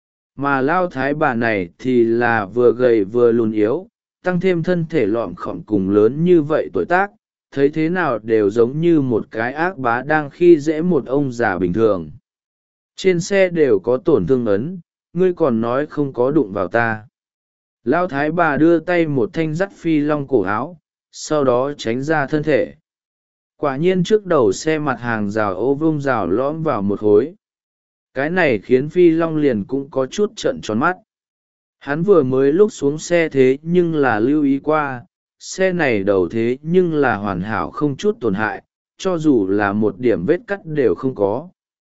Mà Lão thái bà này thì là vừa gầy vừa lùn yếu, tăng thêm thân thể lọm khọm cùng lớn như vậy tuổi tác, thấy thế nào đều giống như một cái ác bá đang khi dễ một ông già bình thường. Trên xe đều có tổn thương ấn, ngươi còn nói không có đụng vào ta. Lão thái bà đưa tay một thanh dắt Phi Long cổ áo, sau đó tránh ra thân thể. Quả nhiên trước đầu xe mặt hàng rào ô vông rào lõm vào một khối. Cái này khiến Phi Long liền cũng có chút trợn tròn mắt. Hắn vừa mới lúc xuống xe thế nhưng là lưu ý qua, xe này đầu thế nhưng là hoàn hảo không chút tổn hại, cho dù là một điểm vết cắt đều không có.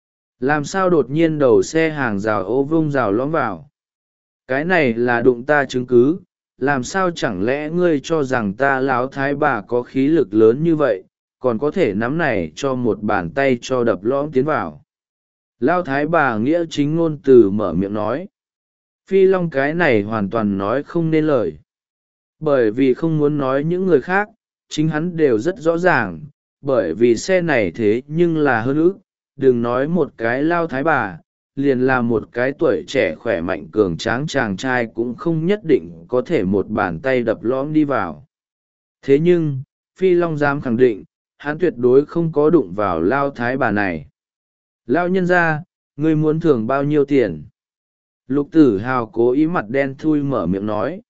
Làm sao đột nhiên đầu xe hàng rào ô vông rào lõm vào? Cái này là đụng ta chứng cứ, làm sao chẳng lẽ ngươi cho rằng ta láo thái bà có khí lực lớn như vậy, còn có thể nắm này cho một bàn tay cho đập lõm tiến vào. Lao thái bà nghĩa chính ngôn từ mở miệng nói. Phi Long cái này hoàn toàn nói không nên lời. Bởi vì không muốn nói những người khác, chính hắn đều rất rõ ràng, bởi vì xe này thế nhưng là hơn ước, đừng nói một cái lao thái bà, liền là một cái tuổi trẻ khỏe mạnh cường tráng chàng trai cũng không nhất định có thể một bàn tay đập lõm đi vào. Thế nhưng, Phi Long dám khẳng định, hắn tuyệt đối không có đụng vào lao thái bà này. Lao nhân ra, ngươi muốn thưởng bao nhiêu tiền? Lục Tử Hào cố ý mặt đen thui mở miệng nói.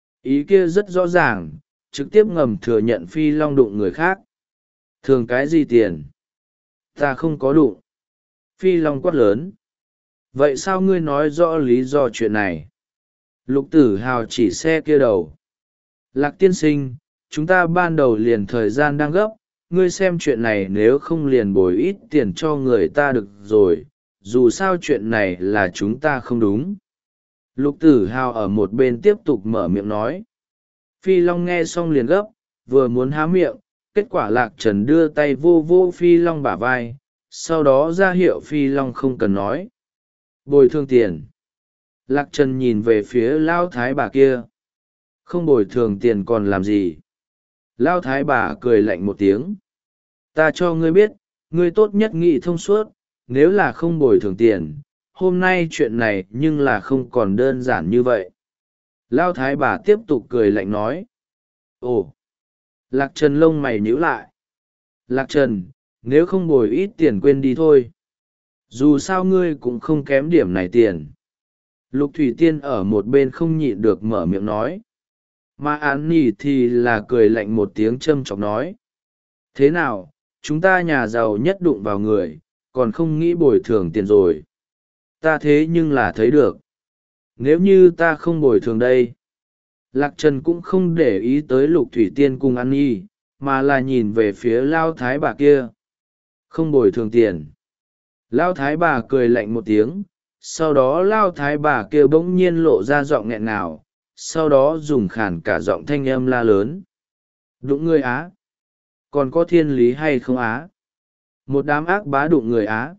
Ý kia rất rõ ràng, trực tiếp ngầm thừa nhận Phi Long đụng người khác. Thường cái gì tiền? Ta không có đụng. Phi Long quát lớn. Vậy sao ngươi nói rõ lý do chuyện này? Lục Tử Hào chỉ xe kia đầu. Lạc tiên sinh, chúng ta ban đầu liền thời gian đang gấp, ngươi xem chuyện này nếu không liền bồi ít tiền cho người ta được rồi, dù sao chuyện này là chúng ta không đúng. Lục Tử Hào ở một bên tiếp tục mở miệng nói. Phi Long nghe xong liền gấp, vừa muốn há miệng, kết quả Lạc Trần đưa tay vô vô Phi Long bả vai, sau đó ra hiệu Phi Long không cần nói. Bồi thường tiền. Lạc Trần nhìn về phía Lao thái bà kia. Không bồi thường tiền còn làm gì? Lao thái bà cười lạnh một tiếng. Ta cho ngươi biết, ngươi tốt nhất nghĩ thông suốt, nếu là không bồi thường tiền, hôm nay chuyện này nhưng là không còn đơn giản như vậy. Lao thái bà tiếp tục cười lạnh nói. Ồ! Lạc Trần lông mày nhíu lại. Lạc Trần, nếu không bồi ít tiền quên đi thôi. dù sao ngươi cũng không kém điểm này tiền. Lục thủy tiên ở một bên không nhịn được mở miệng nói. Mà án nỉ thì là cười lạnh một tiếng châm chọc nói. Thế nào, chúng ta nhà giàu nhất đụng vào người, còn không nghĩ bồi thường tiền rồi. Ta thế nhưng là thấy được. Nếu như ta không bồi thường đây. Lạc Trần cũng không để ý tới lục thủy tiên cùng ăn y, mà là nhìn về phía lao thái bà kia. Không bồi thường tiền. Lao thái bà cười lạnh một tiếng, sau đó lao thái bà kia bỗng nhiên lộ ra giọng nghẹn ngào, sau đó dùng khản cả giọng thanh âm la lớn. Đụng người Á. Còn có thiên lý hay không Á? Một đám ác bá đụng người Á.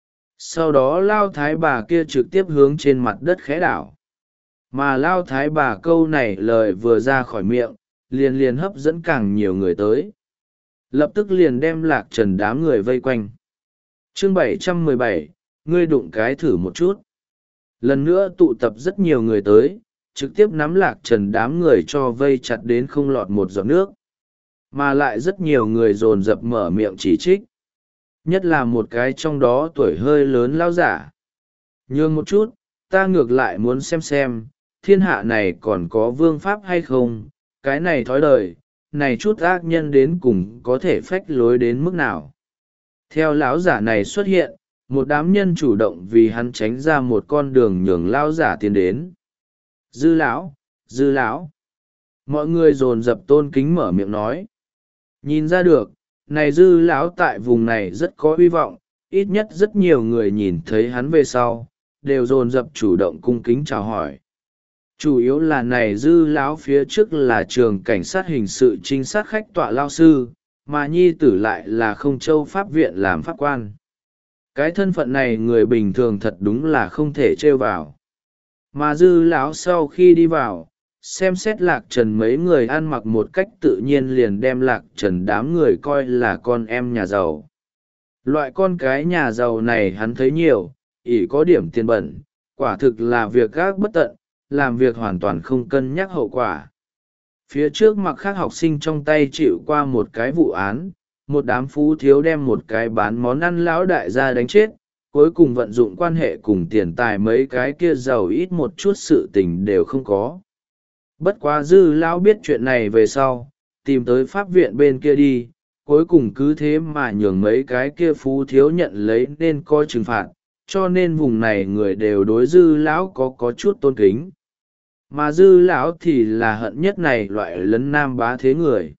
Sau đó lao thái bà kia trực tiếp hướng trên mặt đất khẽ đảo. Mà lao thái bà câu này lời vừa ra khỏi miệng, liền liền hấp dẫn càng nhiều người tới. Lập tức liền đem Lạc Trần đám người vây quanh. Chương bảy trăm mười bảy, ngươi đụng cái thử một chút. Lần nữa tụ tập rất nhiều người tới, trực tiếp nắm Lạc Trần đám người cho vây chặt đến không lọt một giọt nước. Mà lại rất nhiều người dồn dập mở miệng chỉ trích. Nhất là một cái trong đó tuổi hơi lớn lao giả. Nhường một chút, ta ngược lại muốn xem xem, thiên hạ này còn có vương pháp hay không, cái này thói đời, này chút ác nhân đến cùng có thể phách lối đến mức nào. Theo lão giả này xuất hiện, một đám nhân chủ động vì hắn tránh ra một con đường nhường lao giả tiến đến. Dư lão, dư lão. Mọi người dồn dập tôn kính mở miệng nói. Nhìn ra được, này dư lão tại vùng này rất có hy vọng, ít nhất rất nhiều người nhìn thấy hắn về sau, đều dồn dập chủ động cung kính chào hỏi. Chủ yếu là này dư lão phía trước là trường cảnh sát hình sự trinh sát khách tọa lao sư, mà nhi tử lại là không châu pháp viện làm pháp quan. Cái thân phận này người bình thường thật đúng là không thể trêu vào. Mà dư lão sau khi đi vào, xem xét Lạc Trần mấy người ăn mặc một cách tự nhiên liền đem Lạc Trần đám người coi là con em nhà giàu. Loại con cái nhà giàu này hắn thấy nhiều, ỷ có điểm tiền bẩn, quả thực là việc gác bất tận, làm việc hoàn toàn không cân nhắc hậu quả. Phía trước mặc khác học sinh trong tay chịu qua một cái vụ án, một đám phú thiếu đem một cái bán món ăn lão đại gia đánh chết, cuối cùng vận dụng quan hệ cùng tiền tài mấy cái kia giàu ít một chút sự tình đều không có. Bất quá dư lão biết chuyện này về sau, tìm tới pháp viện bên kia đi, cuối cùng cứ thế mà nhường mấy cái kia phú thiếu nhận lấy nên coi trừng phạt, cho nên vùng này người đều đối dư lão có có chút tôn kính. Mà dư lão thì là hận nhất này loại lấn nam bá thế người.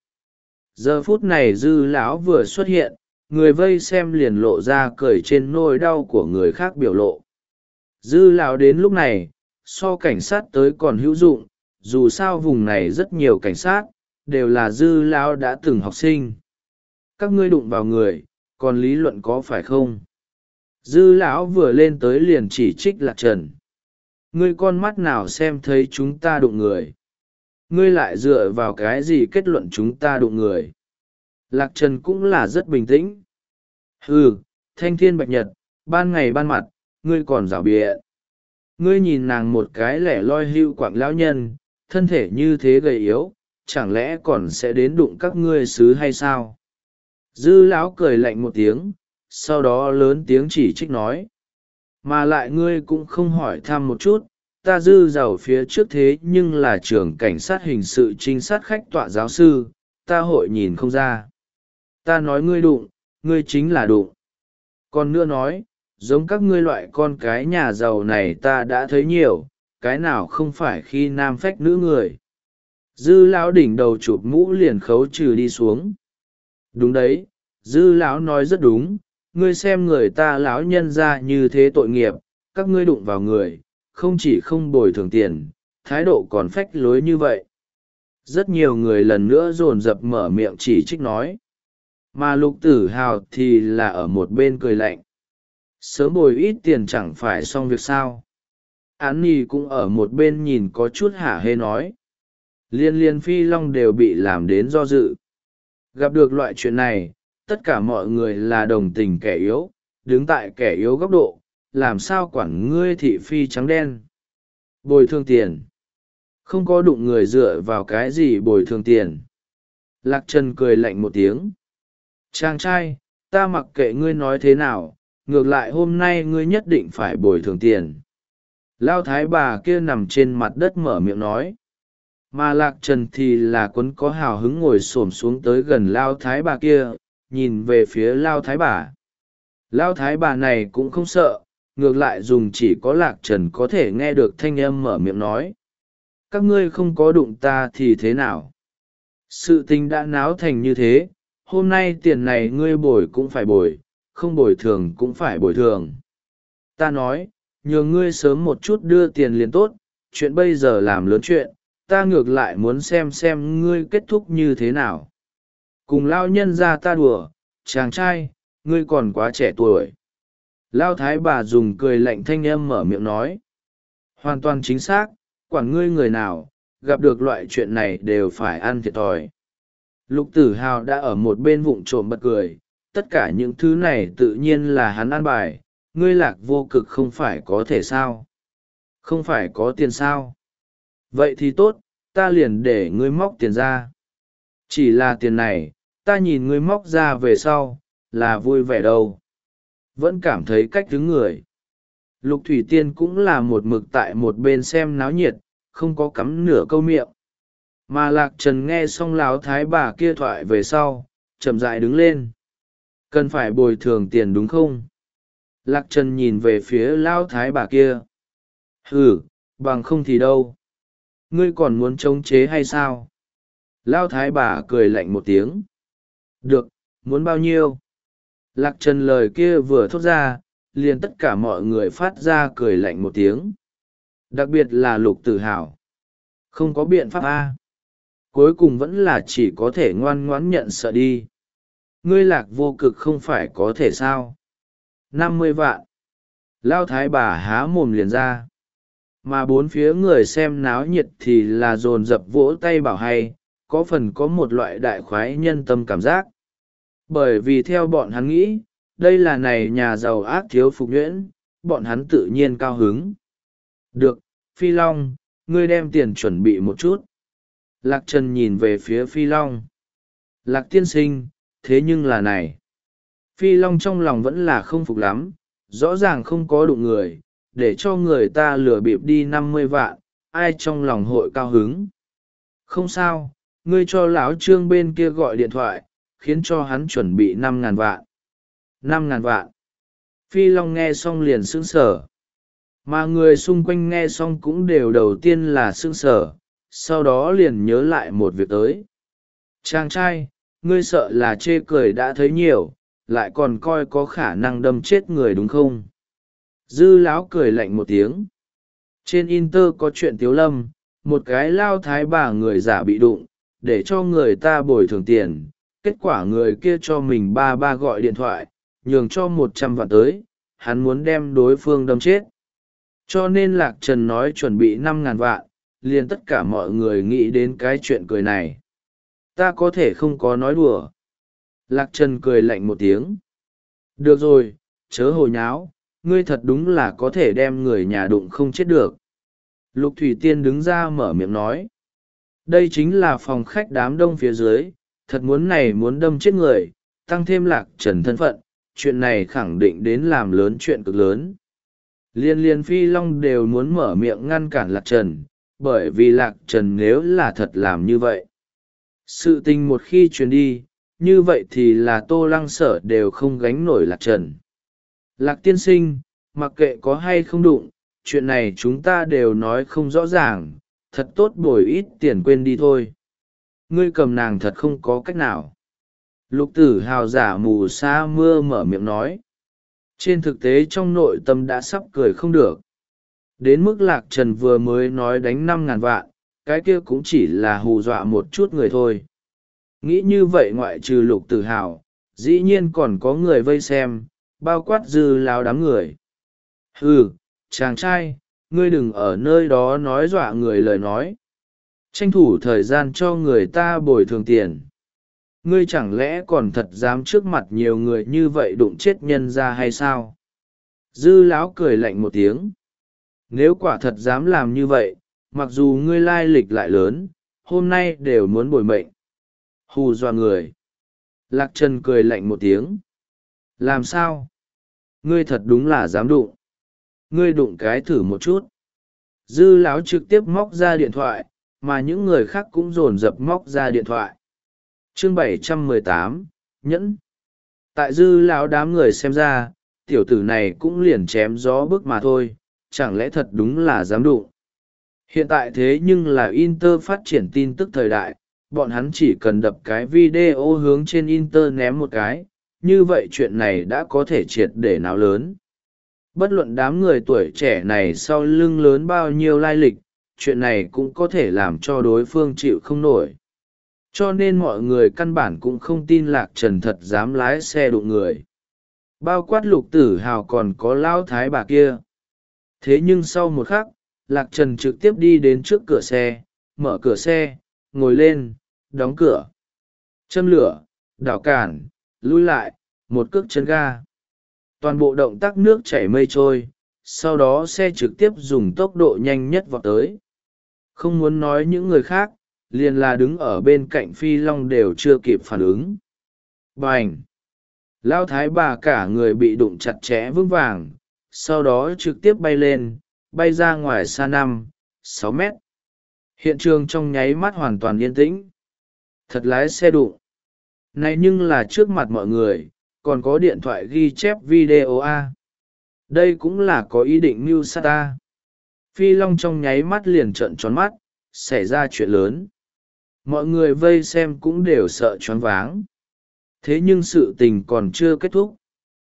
Giờ phút này dư lão vừa xuất hiện, người vây xem liền lộ ra cười trên nỗi đau của người khác biểu lộ. Dư lão đến lúc này, so cảnh sát tới còn hữu dụng, dù sao vùng này rất nhiều cảnh sát, đều là dư lão đã từng học sinh. Các ngươi đụng vào người, còn lý luận có phải không? Dư lão vừa lên tới liền chỉ trích Lạc Trần. Ngươi con mắt nào xem thấy chúng ta đụng người? Ngươi lại dựa vào cái gì kết luận chúng ta đụng người? Lạc Trần cũng là rất bình tĩnh. Hừ, thanh thiên bạch nhật, ban ngày ban mặt, ngươi còn rảo bịa. Ngươi nhìn nàng một cái lẻ loi hưu quạng lão nhân, thân thể như thế gầy yếu, chẳng lẽ còn sẽ đến đụng các ngươi xứ hay sao? Dư lão cười lạnh một tiếng, sau đó lớn tiếng chỉ trích nói. Mà lại ngươi cũng không hỏi thăm một chút, ta dư giàu phía trước thế nhưng là trưởng cảnh sát hình sự trinh sát khách tọa giáo sư, ta hội nhìn không ra. Ta nói ngươi đụng, ngươi chính là đụng. Còn nữa nói, giống các ngươi loại con cái nhà giàu này ta đã thấy nhiều, cái nào không phải khi nam phách nữ người. Dư lão đỉnh đầu chụp mũ liền khấu trừ đi xuống. Đúng đấy, dư lão nói rất đúng, ngươi xem người ta lão nhân ra như thế tội nghiệp, các ngươi đụng vào người, không chỉ không bồi thường tiền, thái độ còn phách lối như vậy. Rất nhiều người lần nữa dồn dập mở miệng chỉ trích nói. Mà Lục Tử Hào thì là ở một bên cười lạnh. Sớm bồi ít tiền chẳng phải xong việc sao. Án nhi cũng ở một bên nhìn có chút hả hê nói. Liên liên phi long đều bị làm đến do dự. Gặp được loại chuyện này, tất cả mọi người là đồng tình kẻ yếu, đứng tại kẻ yếu góc độ, làm sao quản ngươi thị phi trắng đen. Bồi thường tiền. Không có đụng người dựa vào cái gì bồi thường tiền. Lạc Trần cười lạnh một tiếng. Chàng trai, ta mặc kệ ngươi nói thế nào, ngược lại hôm nay ngươi nhất định phải bồi thường tiền. Lao thái bà kia nằm trên mặt đất mở miệng nói. Mà lạc trần thì là quấn có hào hứng ngồi s ổ m xuống tới gần lao thái bà kia, nhìn về phía lao thái bà. Lao thái bà này cũng không sợ, ngược lại dùng chỉ có lạc trần có thể nghe được thanh âm mở miệng nói. Các ngươi không có đụng ta thì thế nào? Sự tình đã náo thành như thế, hôm nay tiền này ngươi bồi cũng phải bồi, không bồi thường cũng phải bồi thường. Ta nói, nhường ngươi sớm một chút đưa tiền liền tốt, chuyện bây giờ làm lớn chuyện, ta ngược lại muốn xem xem ngươi kết thúc như thế nào. Cùng lao nhân ra ta đùa, chàng trai, ngươi còn quá trẻ tuổi. Lao thái bà dùng cười lạnh thanh âm mở miệng nói. Hoàn toàn chính xác, quản ngươi người nào, gặp được loại chuyện này đều phải ăn thiệt thòi. Lục tử hào đã ở một bên vụng trộm bật cười, tất cả những thứ này tự nhiên là hắn ăn bài, ngươi lạc vô cực không phải có thể sao? Không phải có tiền sao? Vậy thì tốt, ta liền để ngươi móc tiền ra. Chỉ là tiền này, ta nhìn ngươi móc ra về sau, là vui vẻ đâu. Vẫn cảm thấy cách đứng người. Lục Thủy Tiên cũng là một mực tại một bên xem náo nhiệt, không có cắm nửa câu miệng. Mà Lạc Trần nghe xong láo thái bà kia thoại về sau, chậm rãi đứng lên. Cần phải bồi thường tiền đúng không? Lạc Trần nhìn về phía lao thái bà kia. Ừ, bằng không thì đâu. Ngươi còn muốn chống chế hay sao? Lao thái bà cười lạnh một tiếng. Được, muốn bao nhiêu? Lạc Trần lời kia vừa thốt ra, liền tất cả mọi người phát ra cười lạnh một tiếng. Đặc biệt là Lục Tử Hào. Không có biện pháp a. Cuối cùng vẫn là chỉ có thể ngoan ngoãn nhận sợ đi. Ngươi lạc vô cực không phải có thể sao? năm mươi vạn. Lao thái bà há mồm liền ra. Mà bốn phía người xem náo nhiệt thì là dồn dập vỗ tay bảo hay, có phần có một loại đại khoái nhân tâm cảm giác. Bởi vì theo bọn hắn nghĩ, đây là này nhà giàu ác thiếu phục nhuyễn, bọn hắn tự nhiên cao hứng. Được, Phi Long, ngươi đem tiền chuẩn bị một chút. Lạc Trần nhìn về phía Phi Long. Lạc tiên sinh, thế nhưng là này. Phi Long trong lòng vẫn là không phục lắm, rõ ràng không có đụng người, để cho người ta lừa bịp đi năm mươi vạn, ai trong lòng hội cao hứng. Không sao, ngươi cho lão Trương bên kia gọi điện thoại, khiến cho hắn chuẩn bị năm ngàn vạn. Năm ngàn vạn. Phi Long nghe xong liền sững sờ. Mà người xung quanh nghe xong cũng đều đầu tiên là sững sờ, sau đó liền nhớ lại một việc tới. Chàng trai, ngươi sợ là chê cười đã thấy nhiều, lại còn coi có khả năng đâm chết người đúng không? Dư lão cười lạnh một tiếng. Trên Inter có chuyện Tiếu Lâm, một cái lao thái bà người giả bị đụng, để cho người ta bồi thường tiền. Kết quả người kia cho mình ba ba gọi điện thoại, nhường cho một trăm vạn tới, hắn muốn đem đối phương đâm chết. Cho nên Lạc Trần nói chuẩn bị năm ngàn vạn, liền tất cả mọi người nghĩ đến cái chuyện cười này. Ta có thể không có nói đùa. Lạc Trần cười lạnh một tiếng. Được rồi, chớ hồ nháo, ngươi thật đúng là có thể đem người nhà đụng không chết được. Lục Thủy Tiên đứng ra mở miệng nói. Đây chính là phòng khách đám đông phía dưới, thật muốn này muốn đâm chết người, tăng thêm Lạc Trần thân phận, chuyện này khẳng định đến làm lớn chuyện cực lớn. Liên liên Phi Long đều muốn mở miệng ngăn cản Lạc Trần, bởi vì Lạc Trần nếu là thật làm như vậy. Sự tình một khi truyền đi, như vậy thì là Tô Lăng Sở đều không gánh nổi Lạc Trần. Lạc tiên sinh, mặc kệ có hay không đụng, chuyện này chúng ta đều nói không rõ ràng, thật tốt bồi ít tiền quên đi thôi. Ngươi cầm nàng thật không có cách nào. Lục Tử Hào giả mù sa mưa mở miệng nói. Trên thực tế trong nội tâm đã sắp cười không được. Đến mức Lạc Trần vừa mới nói đánh năm ngàn vạn, cái kia cũng chỉ là hù dọa một chút người thôi. Nghĩ như vậy ngoại trừ Lục Tử Hào, dĩ nhiên còn có người vây xem, bao quát dư lao đám người. Hừ, chàng trai, ngươi đừng ở nơi đó nói dọa người lời nói. Tranh thủ thời gian cho người ta bồi thường tiền. Ngươi chẳng lẽ còn thật dám trước mặt nhiều người như vậy đụng chết nhân ra hay sao? Dư lão cười lạnh một tiếng. Nếu quả thật dám làm như vậy, mặc dù ngươi lai lịch lại lớn, hôm nay đều muốn bồi mệnh. Hù dọa người. Lạc Trần cười lạnh một tiếng. Làm sao? Ngươi thật đúng là dám đụng. Ngươi đụng cái thử một chút. Dư lão trực tiếp móc ra điện thoại, mà những người khác cũng dồn dập móc ra điện thoại. Chương bảy trăm mười tám, nhẫn. Tại dư lão đám người xem ra, tiểu tử này cũng liền chém gió bức mà thôi, chẳng lẽ thật đúng là dám đụng. Hiện tại thế nhưng là Inter phát triển tin tức thời đại, bọn hắn chỉ cần đập cái video hướng trên Inter ném một cái, như vậy chuyện này đã có thể triệt để nào lớn. Bất luận đám người tuổi trẻ này sau lưng lớn bao nhiêu lai lịch, chuyện này cũng có thể làm cho đối phương chịu không nổi. Cho nên mọi người căn bản cũng không tin Lạc Trần thật dám lái xe đụng người. Bao quát Lục Tử Hào còn có lão thái bà kia. Thế nhưng sau một khắc, Lạc Trần trực tiếp đi đến trước cửa xe, mở cửa xe, ngồi lên, đóng cửa. Châm lửa, đảo cản, lui lại, một cước chân ga. Toàn bộ động tác nước chảy mây trôi, sau đó xe trực tiếp dùng tốc độ nhanh nhất vọt tới. Không muốn nói những người khác, liền là đứng ở bên cạnh Phi Long đều chưa kịp phản ứng. Bành! Lão thái bà cả người bị đụng chặt chẽ vững vàng, sau đó trực tiếp bay lên, bay ra ngoài xa năm, sáu mét. Hiện trường trong nháy mắt hoàn toàn yên tĩnh. Thật lái xe đụng. Này nhưng là trước mặt mọi người, còn có điện thoại ghi chép video a. Đây cũng là có ý định mưu sát ta. Phi Long trong nháy mắt liền trợn tròn mắt, xảy ra chuyện lớn. Mọi người vây xem cũng đều sợ choáng váng. Thế nhưng sự tình còn chưa kết thúc.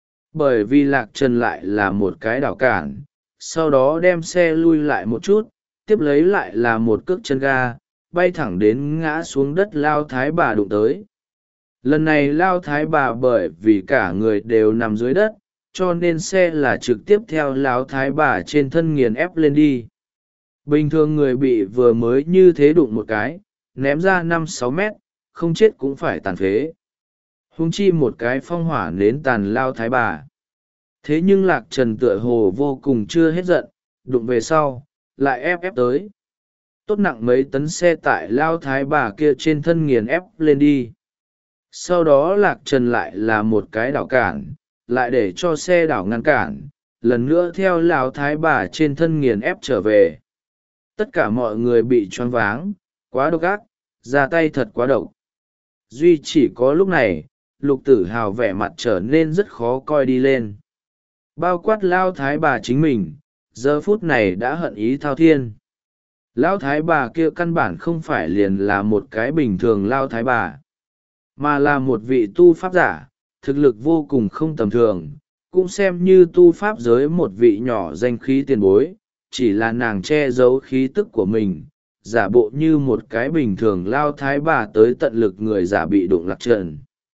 Bởi vì Lạc Trần lại là một cái đảo cản, sau đó đem xe lui lại một chút, tiếp lấy lại là một cước chân ga, bay thẳng đến ngã xuống đất lao thái bà đụng tới. Lần này lao thái bà bởi vì cả người đều nằm dưới đất, cho nên xe là trực tiếp theo lao thái bà trên thân nghiền ép lên đi. Bình thường người bị vừa mới như thế đụng một cái, ném ra năm sáu mét, không chết cũng phải tàn phế. Huống chi một cái phong hỏa nến tàn lao thái bà. Thế nhưng Lạc Trần tựa hồ vô cùng chưa hết giận, đụng về sau, lại ép ép tới. Tốt nặng mấy tấn xe tại lao thái bà kia trên thân nghiền ép lên đi. Sau đó Lạc Trần lại là một cái đảo cản, lại để cho xe đảo ngăn cản, lần nữa theo lao thái bà trên thân nghiền ép trở về. Tất cả mọi người bị choáng váng, quá độc ác, ra tay thật quá độc. Duy chỉ có lúc này, Lục Tử Hào vẻ mặt trở nên rất khó coi đi lên. Bao quát lao thái bà chính mình, giờ phút này đã hận ý thao thiên. Lao thái bà kia căn bản không phải liền là một cái bình thường lao thái bà, mà là một vị tu pháp giả, thực lực vô cùng không tầm thường, cũng xem như tu pháp giới một vị nhỏ danh khí tiền bối, chỉ là nàng che giấu khí tức của mình, giả bộ như một cái bình thường lao thái bà tới tận lực người giả bị đụng Lạc Trần.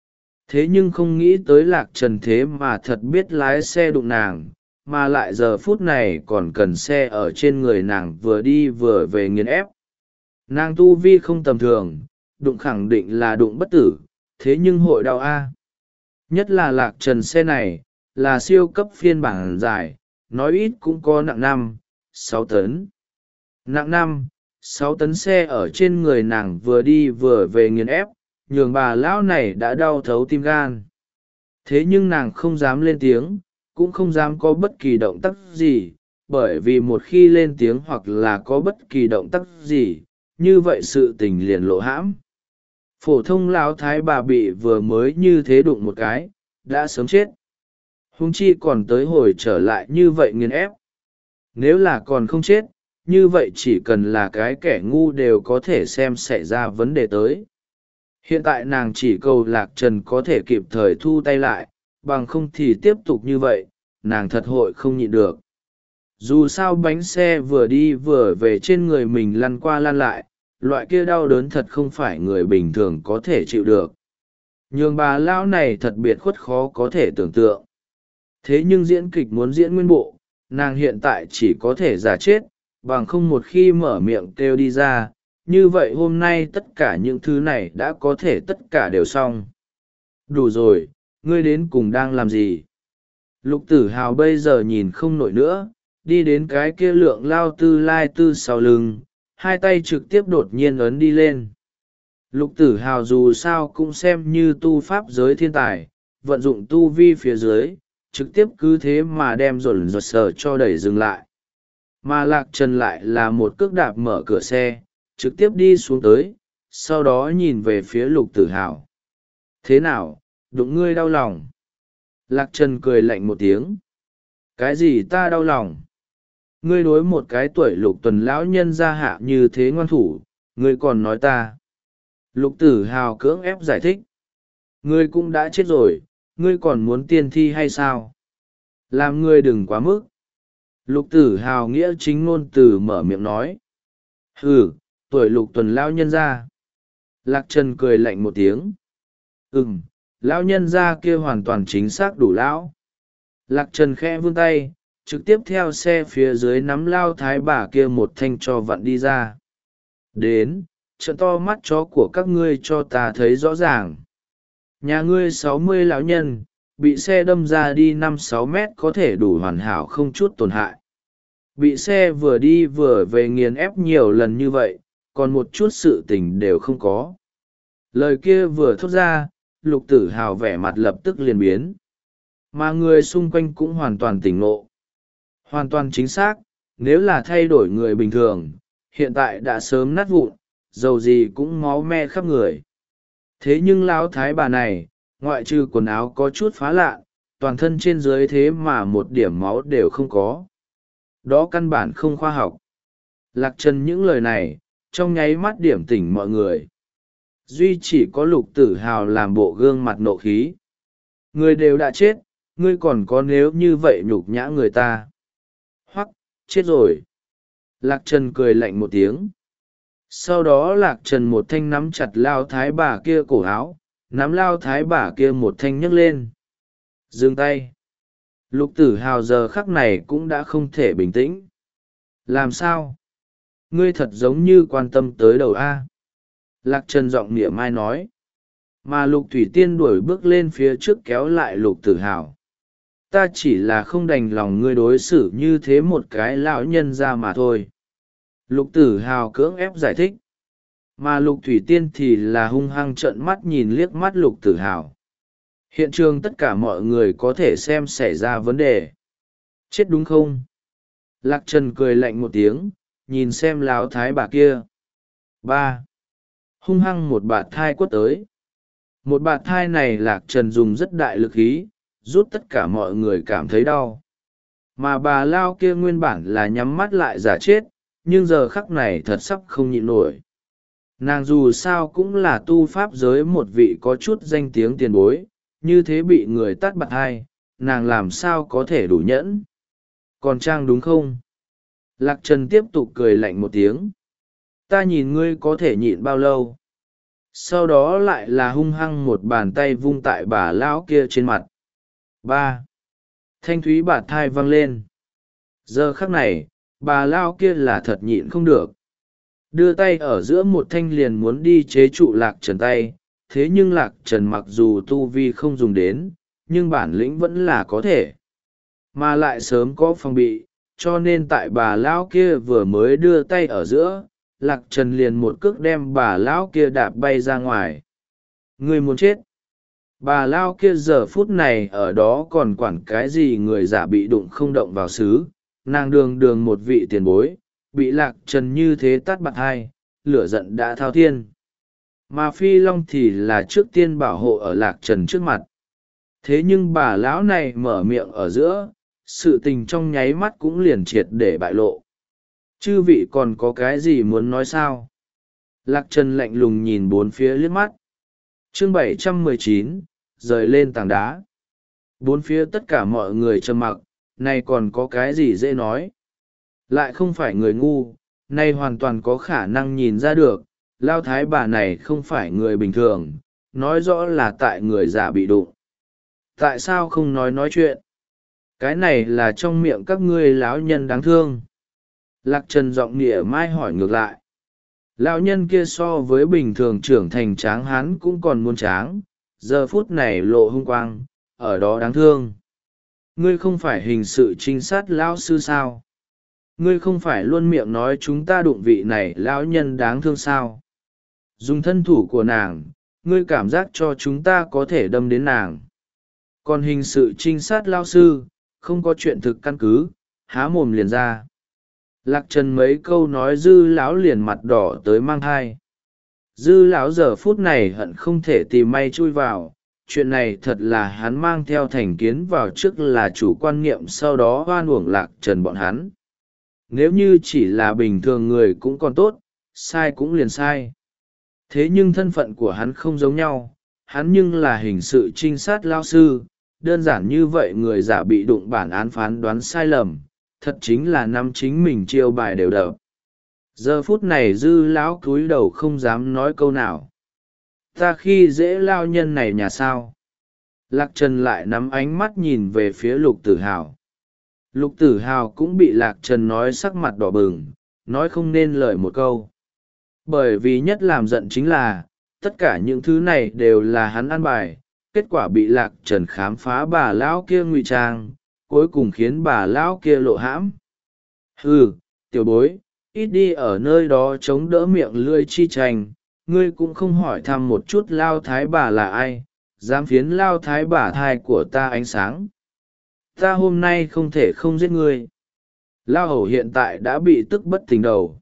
Thế nhưng không nghĩ tới Lạc Trần thế mà thật biết lái xe đụng nàng, mà lại giờ phút này còn cần xe ở trên người nàng vừa đi vừa về nghiền ép. Nàng tu vi không tầm thường, đụng khẳng định là đụng bất tử, thế nhưng hội đau a. Nhất là Lạc Trần xe này, là siêu cấp phiên bản dài, nói ít cũng có nặng năm, sáu tấn. Nặng năm, sáu tấn xe ở trên người nàng vừa đi vừa về nghiền ép, nhường bà lão này đã đau thấu tim gan. Thế nhưng nàng không dám lên tiếng, cũng không dám có bất kỳ động tác gì, bởi vì một khi lên tiếng hoặc là có bất kỳ động tác gì, như vậy sự tình liền lộ hãm. Phổ thông lão thái bà bị vừa mới như thế đụng một cái, đã sớm chết. Huống chi còn tới hồi trở lại như vậy nghiền ép. Nếu là còn không chết, như vậy chỉ cần là cái kẻ ngu đều có thể xem xảy ra vấn đề tới. Hiện tại nàng chỉ cầu Lạc Trần có thể kịp thời thu tay lại, bằng không thì tiếp tục như vậy, nàng thật hội không nhịn được. Dù sao bánh xe vừa đi vừa về trên người mình lăn qua lăn lại, loại kia đau đớn thật không phải người bình thường có thể chịu được. Nhường bà lão này thật biệt khuất khó có thể tưởng tượng. Thế nhưng diễn kịch muốn diễn nguyên bộ, nàng hiện tại chỉ có thể giả chết, bằng không một khi mở miệng kêu đi ra, như vậy hôm nay tất cả những thứ này đã có thể tất cả đều xong. Đủ rồi, ngươi đến cùng đang làm gì? Lục Tử Hào bây giờ nhìn không nổi nữa, đi đến cái kia lượng lao tư lai tư sau lưng, hai tay trực tiếp đột nhiên ấn đi lên. Lục Tử Hào dù sao cũng xem như tu pháp giới thiên tài, vận dụng tu vi phía dưới, trực tiếp cứ thế mà đem dồn dột sờ cho đẩy dừng lại. Mà Lạc Trần lại là một cước đạp mở cửa xe, trực tiếp đi xuống tới, sau đó nhìn về phía Lục Tử Hào. Thế nào, đụng ngươi đau lòng? Lạc Trần cười lạnh một tiếng. Cái gì ta đau lòng? Ngươi đối một cái tuổi Lục Tuần lão nhân gia hạ như thế ngoan thủ, ngươi còn nói ta. Lục Tử Hào cưỡng ép giải thích. Ngươi cũng đã chết rồi, ngươi còn muốn tiên thi hay sao? Làm ngươi đừng quá mức. Lục Tử Hào nghĩa chính ngôn từ mở miệng nói. Hừ, tuổi Lục Tuần lão nhân gia. Lạc Trần cười lạnh một tiếng. Ừm, lão nhân gia kia hoàn toàn chính xác đủ lão. Lạc Trần khẽ vươn tay, trực tiếp theo xe phía dưới nắm lao thái bà kia một thanh cho vặn đi ra. Đến, trợn to mắt chó của các ngươi cho ta thấy rõ ràng. Nhà ngươi sáu mươi lão nhân, bị xe đâm ra đi năm sáu mét có thể đủ hoàn hảo không chút tổn hại. Bị xe vừa đi vừa về nghiền ép nhiều lần như vậy, còn một chút sự tình đều không có. Lời kia vừa thốt ra, Lục Tử Hào vẻ mặt lập tức liền biến. Mà người xung quanh cũng hoàn toàn tỉnh ngộ. Hoàn toàn chính xác, nếu là thay đổi người bình thường, hiện tại đã sớm nát vụn, dầu gì cũng máu me khắp người. Thế nhưng lão thái bà này, ngoại trừ quần áo có chút phá lạ, toàn thân trên dưới thế mà một điểm máu đều không có. Đó căn bản không khoa học. Lạc Trần những lời này, trong nháy mắt điểm tỉnh mọi người. Duy chỉ có Lục Tử Hào làm bộ gương mặt nộ khí. Người đều đã chết, ngươi còn có nếu như vậy nhục nhã người ta. Hoắc, chết rồi. Lạc Trần cười lạnh một tiếng. Sau đó Lạc Trần một thanh nắm chặt lao thái bà kia cổ áo, nắm lao thái bà kia một thanh nhấc lên. Dừng tay. Lục Tử Hào giờ khắc này cũng đã không thể bình tĩnh. Làm sao? Ngươi thật giống như quan tâm tới đầu A. Lạc Trần giọng mỉa mai nói. Mà Lục Thủy Tiên đuổi bước lên phía trước kéo lại Lục Tử Hào. Ta chỉ là không đành lòng ngươi đối xử như thế một cái lão nhân ra mà thôi. Lục Tử Hào cưỡng ép giải thích. Mà Lục Thủy Tiên thì là hung hăng trợn mắt nhìn liếc mắt Lục Tử Hào. Hiện trường tất cả mọi người có thể xem xảy ra vấn đề. Chết đúng không? Lạc Trần cười lạnh một tiếng, nhìn xem lão thái bà kia. Ba. Hung hăng một bạt thai quất tới. Một bạt thai này Lạc Trần dùng rất đại lực khí, rút tất cả mọi người cảm thấy đau. Mà bà lao kia nguyên bản là nhắm mắt lại giả chết, nhưng giờ khắc này thật sắp không nhịn nổi. Nàng dù sao cũng là tu pháp giới một vị có chút danh tiếng tiền bối, như thế bị người tát bạt hai, nàng làm sao có thể đủ nhẫn. Còn Trang đúng không? Lạc Trần tiếp tục cười lạnh một tiếng. Ta nhìn ngươi có thể nhịn bao lâu. Sau đó lại là hung hăng một bàn tay vung tại bà lão kia trên mặt. Ba. Thanh thúy bạt thai văng lên. Giờ khắc này, bà lão kia là thật nhịn không được. Đưa tay ở giữa một thanh liền muốn đi chế trụ Lạc Trần tay, thế nhưng Lạc Trần mặc dù tu vi không dùng đến, nhưng bản lĩnh vẫn là có thể. Mà lại sớm có phòng bị, cho nên tại bà lão kia vừa mới đưa tay ở giữa, Lạc Trần liền một cước đem bà lão kia đạp bay ra ngoài. Người muốn chết. Bà lão kia giờ phút này ở đó còn quản cái gì người giả bị đụng không động vào xứ, nàng đường đường một vị tiền bối, bị Lạc Trần như thế tát bạt hai, lửa giận đã thao thiên. Mà Phi Long thì là trước tiên bảo hộ ở Lạc Trần trước mặt. Thế nhưng bà lão này mở miệng ở giữa, sự tình trong nháy mắt cũng liền triệt để bại lộ. Chư vị còn có cái gì muốn nói sao? Lạc Trần lạnh lùng nhìn bốn phía liếc mắt. Chương bảy trăm mười chín, rời lên tảng đá. Bốn phía tất cả mọi người trầm mặc, này còn có cái gì dễ nói? Lại không phải người ngu, nay hoàn toàn có khả năng nhìn ra được, lao thái bà này không phải người bình thường, nói rõ là tại người giả bị đụng. Tại sao không nói nói chuyện? Cái này là trong miệng các ngươi lão nhân đáng thương. Lạc Trần giọng nghĩa mai hỏi ngược lại. Lão nhân kia so với bình thường trưởng thành tráng hán cũng còn muốn tráng, giờ phút này lộ hung quang, ở đó đáng thương. Ngươi không phải hình sự trinh sát lão sư sao? Ngươi không phải luôn miệng nói chúng ta đụng vị này lão nhân đáng thương sao? Dùng thân thủ của nàng, ngươi cảm giác cho chúng ta có thể đâm đến nàng. Còn hình sự trinh sát lao sư không có chuyện thực căn cứ, há mồm liền ra. Lạc trần mấy câu nói dư lão liền mặt đỏ tới mang thai. Dư lão giờ phút này hận không thể tìm may chui vào. Chuyện này thật là hắn mang theo thành kiến vào trước là chủ quan niệm, sau đó oan uổng lạc trần bọn hắn. Nếu như chỉ là bình thường người cũng còn tốt, sai cũng liền sai. Thế nhưng thân phận của hắn không giống nhau, hắn nhưng là hình sự trinh sát lao sư, đơn giản như vậy người giả bị đụng bản án phán đoán sai lầm, thật chính là năm chính mình chiêu bài đều đập. Giờ phút này dư lão cúi đầu không dám nói câu nào. Ta khi dễ lao nhân này nhà sao? Lạc trần lại nắm ánh mắt nhìn về phía lục tử hào. Lục tử hào cũng bị lạc trần nói sắc mặt đỏ bừng, nói không nên lời một câu. Bởi vì nhất làm giận chính là, tất cả những thứ này đều là hắn ăn bài, kết quả bị lạc trần khám phá bà lão kia ngụy trang, cuối cùng khiến bà lão kia lộ hãm. Hừ, tiểu bối, ít đi ở nơi đó chống đỡ miệng lưỡi chi tranh, ngươi cũng không hỏi thăm một chút lao thái bà là ai, dám phiến lao thái bà thai của ta ánh sáng. Ta hôm nay không thể không giết ngươi. Lao hầu hiện tại đã bị tức bất tỉnh đầu.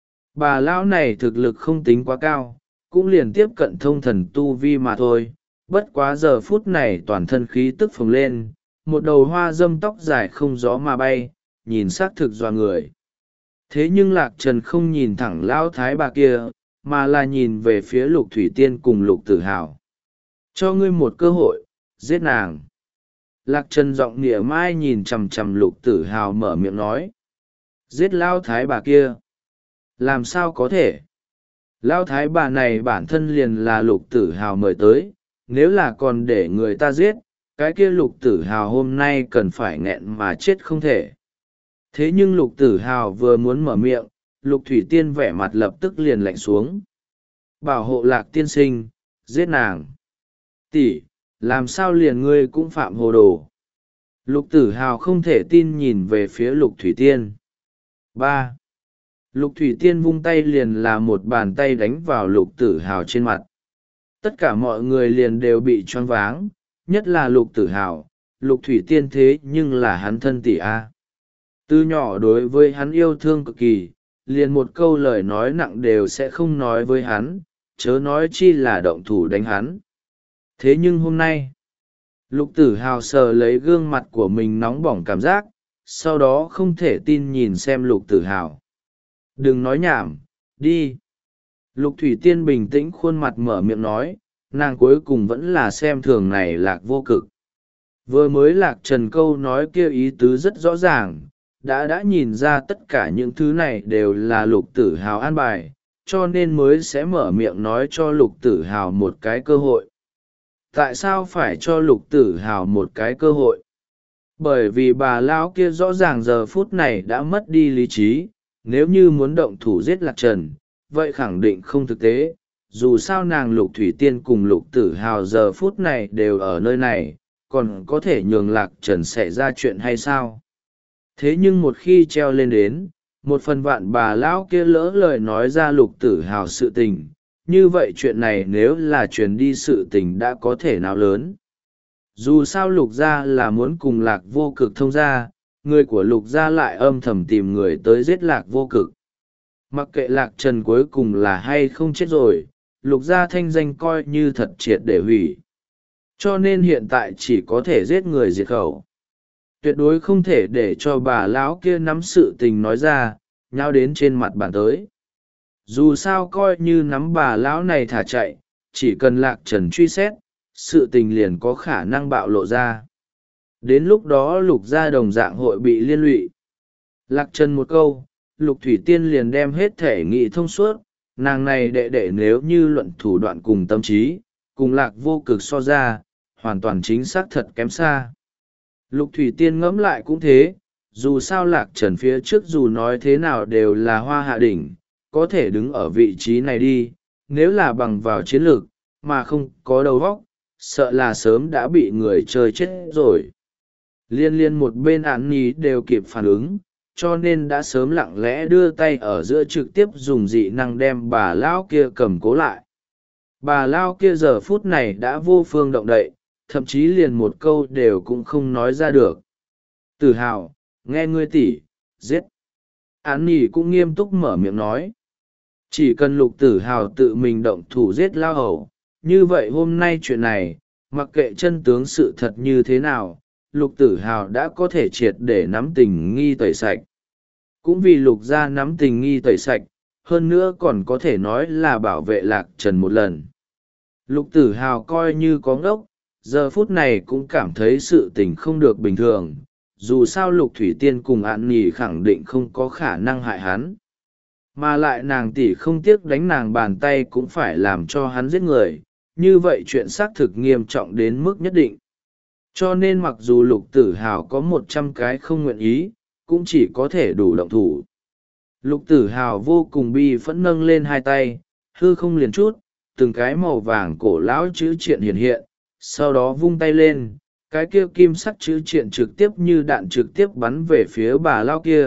Bà lão này thực lực không tính quá cao, cũng liền tiếp cận thông thần tu vi mà thôi, bất quá giờ phút này toàn thân khí tức phồng lên, một đầu hoa dâm tóc dài không gió mà bay, nhìn xác thực dọa người. Thế nhưng lạc trần không nhìn thẳng lão thái bà kia, mà là nhìn về phía lục thủy tiên cùng lục tử hào. Cho ngươi một cơ hội, giết nàng. Lạc trần giọng nịa mai nhìn chằm chằm lục tử hào mở miệng nói. Giết lão thái bà kia. Làm sao có thể? Lão thái bà này bản thân liền là lục tử hào mời tới, nếu là còn để người ta giết, cái kia lục tử hào hôm nay cần phải nghẹn mà chết không thể. Thế nhưng lục tử hào vừa muốn mở miệng, lục thủy tiên vẻ mặt lập tức liền lạnh xuống. Bảo hộ lạc tiên sinh, giết nàng. Tỷ, làm sao liền ngươi cũng phạm hồ đồ? Lục tử hào không thể tin nhìn về phía lục thủy tiên. ba. Lục thủy tiên vung tay liền là một bàn tay đánh vào lục tử hào trên mặt. Tất cả mọi người liền đều bị choáng váng, nhất là lục tử hào, lục thủy tiên thế nhưng là hắn thân tỷ A. Từ nhỏ đối với hắn yêu thương cực kỳ, liền một câu lời nói nặng đều sẽ không nói với hắn, chớ nói chi là động thủ đánh hắn. Thế nhưng hôm nay, lục tử hào sờ lấy gương mặt của mình nóng bỏng cảm giác, sau đó không thể tin nhìn xem lục tử hào. Đừng nói nhảm, đi. Lục thủy tiên bình tĩnh khuôn mặt mở miệng nói, nàng cuối cùng vẫn là xem thường này lạc vô cực. Vừa mới lạc trần câu nói kia ý tứ rất rõ ràng, đã đã nhìn ra tất cả những thứ này đều là lục tử hào an bài, cho nên mới sẽ mở miệng nói cho lục tử hào một cái cơ hội. Tại sao phải cho lục tử hào một cái cơ hội? Bởi vì bà lão kia rõ ràng giờ phút này đã mất đi lý trí, nếu như muốn động thủ giết lạc trần, vậy khẳng định không thực tế. Dù sao nàng lục thủy tiên cùng lục tử hào giờ phút này đều ở nơi này, còn có thể nhường lạc trần xảy ra chuyện hay sao? Thế nhưng một khi treo lên đến, một phần vạn bà lão kia lỡ lời nói ra lục tử hào sự tình, như vậy chuyện này nếu là truyền đi sự tình đã có thể nào lớn. Dù sao lục gia là muốn cùng lạc vô cực thông gia, người của lục gia lại âm thầm tìm người tới giết lạc vô cực. Mặc kệ lạc trần cuối cùng là hay không chết rồi, lục gia thanh danh coi như thật triệt để hủy. Cho nên hiện tại chỉ có thể giết người diệt khẩu. Tuyệt đối không thể để cho bà lão kia nắm sự tình nói ra, nhao đến trên mặt bàn tới. Dù sao coi như nắm bà lão này thả chạy, chỉ cần lạc trần truy xét, sự tình liền có khả năng bạo lộ ra. Đến lúc đó lục gia đồng dạng hội bị liên lụy. Lạc trần một câu, lục thủy tiên liền đem hết thể nghị thông suốt, nàng này đệ đệ nếu như luận thủ đoạn cùng tâm trí, cùng lạc vô cực so ra, hoàn toàn chính xác thật kém xa. Lục thủy tiên ngẫm lại cũng thế, dù sao lạc trần phía trước dù nói thế nào đều là hoa hạ đỉnh, có thể đứng ở vị trí này đi, nếu là bằng vào chiến lược, mà không có đầu óc, sợ là sớm đã bị người chơi chết rồi. Liên liên một bên án ní đều kịp phản ứng, cho nên đã sớm lặng lẽ đưa tay ở giữa trực tiếp dùng dị năng đem bà lão kia cầm cố lại. Bà lão kia giờ phút này đã vô phương động đậy, thậm chí liền một câu đều cũng không nói ra được. Tử Hào, nghe ngươi tỉ, giết. Án nỉ cũng nghiêm túc mở miệng nói. Chỉ cần Lục Tử Hào tự mình động thủ giết Lao Hầu, như vậy hôm nay chuyện này, mặc kệ chân tướng sự thật như thế nào, Lục Tử Hào đã có thể triệt để nắm tình nghi tẩy sạch. Cũng vì Lục gia nắm tình nghi tẩy sạch, hơn nữa còn có thể nói là bảo vệ Lạc Trần một lần. Lục Tử Hào coi như có ngốc, giờ phút này cũng cảm thấy sự tình không được bình thường, dù sao Lục Thủy Tiên cùng Án Nhi khẳng định không có khả năng hại hắn. Mà lại nàng tỷ không tiếc đánh nàng bàn tay cũng phải làm cho hắn giết người, như vậy chuyện xác thực nghiêm trọng đến mức nhất định. Cho nên mặc dù Lục Tử Hào có một trăm cái không nguyện ý, cũng chỉ có thể đủ động thủ. Lục Tử Hào vô cùng bi phẫn nâng lên hai tay, hư không liền chút, từng cái màu vàng cổ lão chữ triện hiện hiện, sau đó vung tay lên, cái kia kim sắc chữ triện trực tiếp như đạn trực tiếp bắn về phía bà lao kia.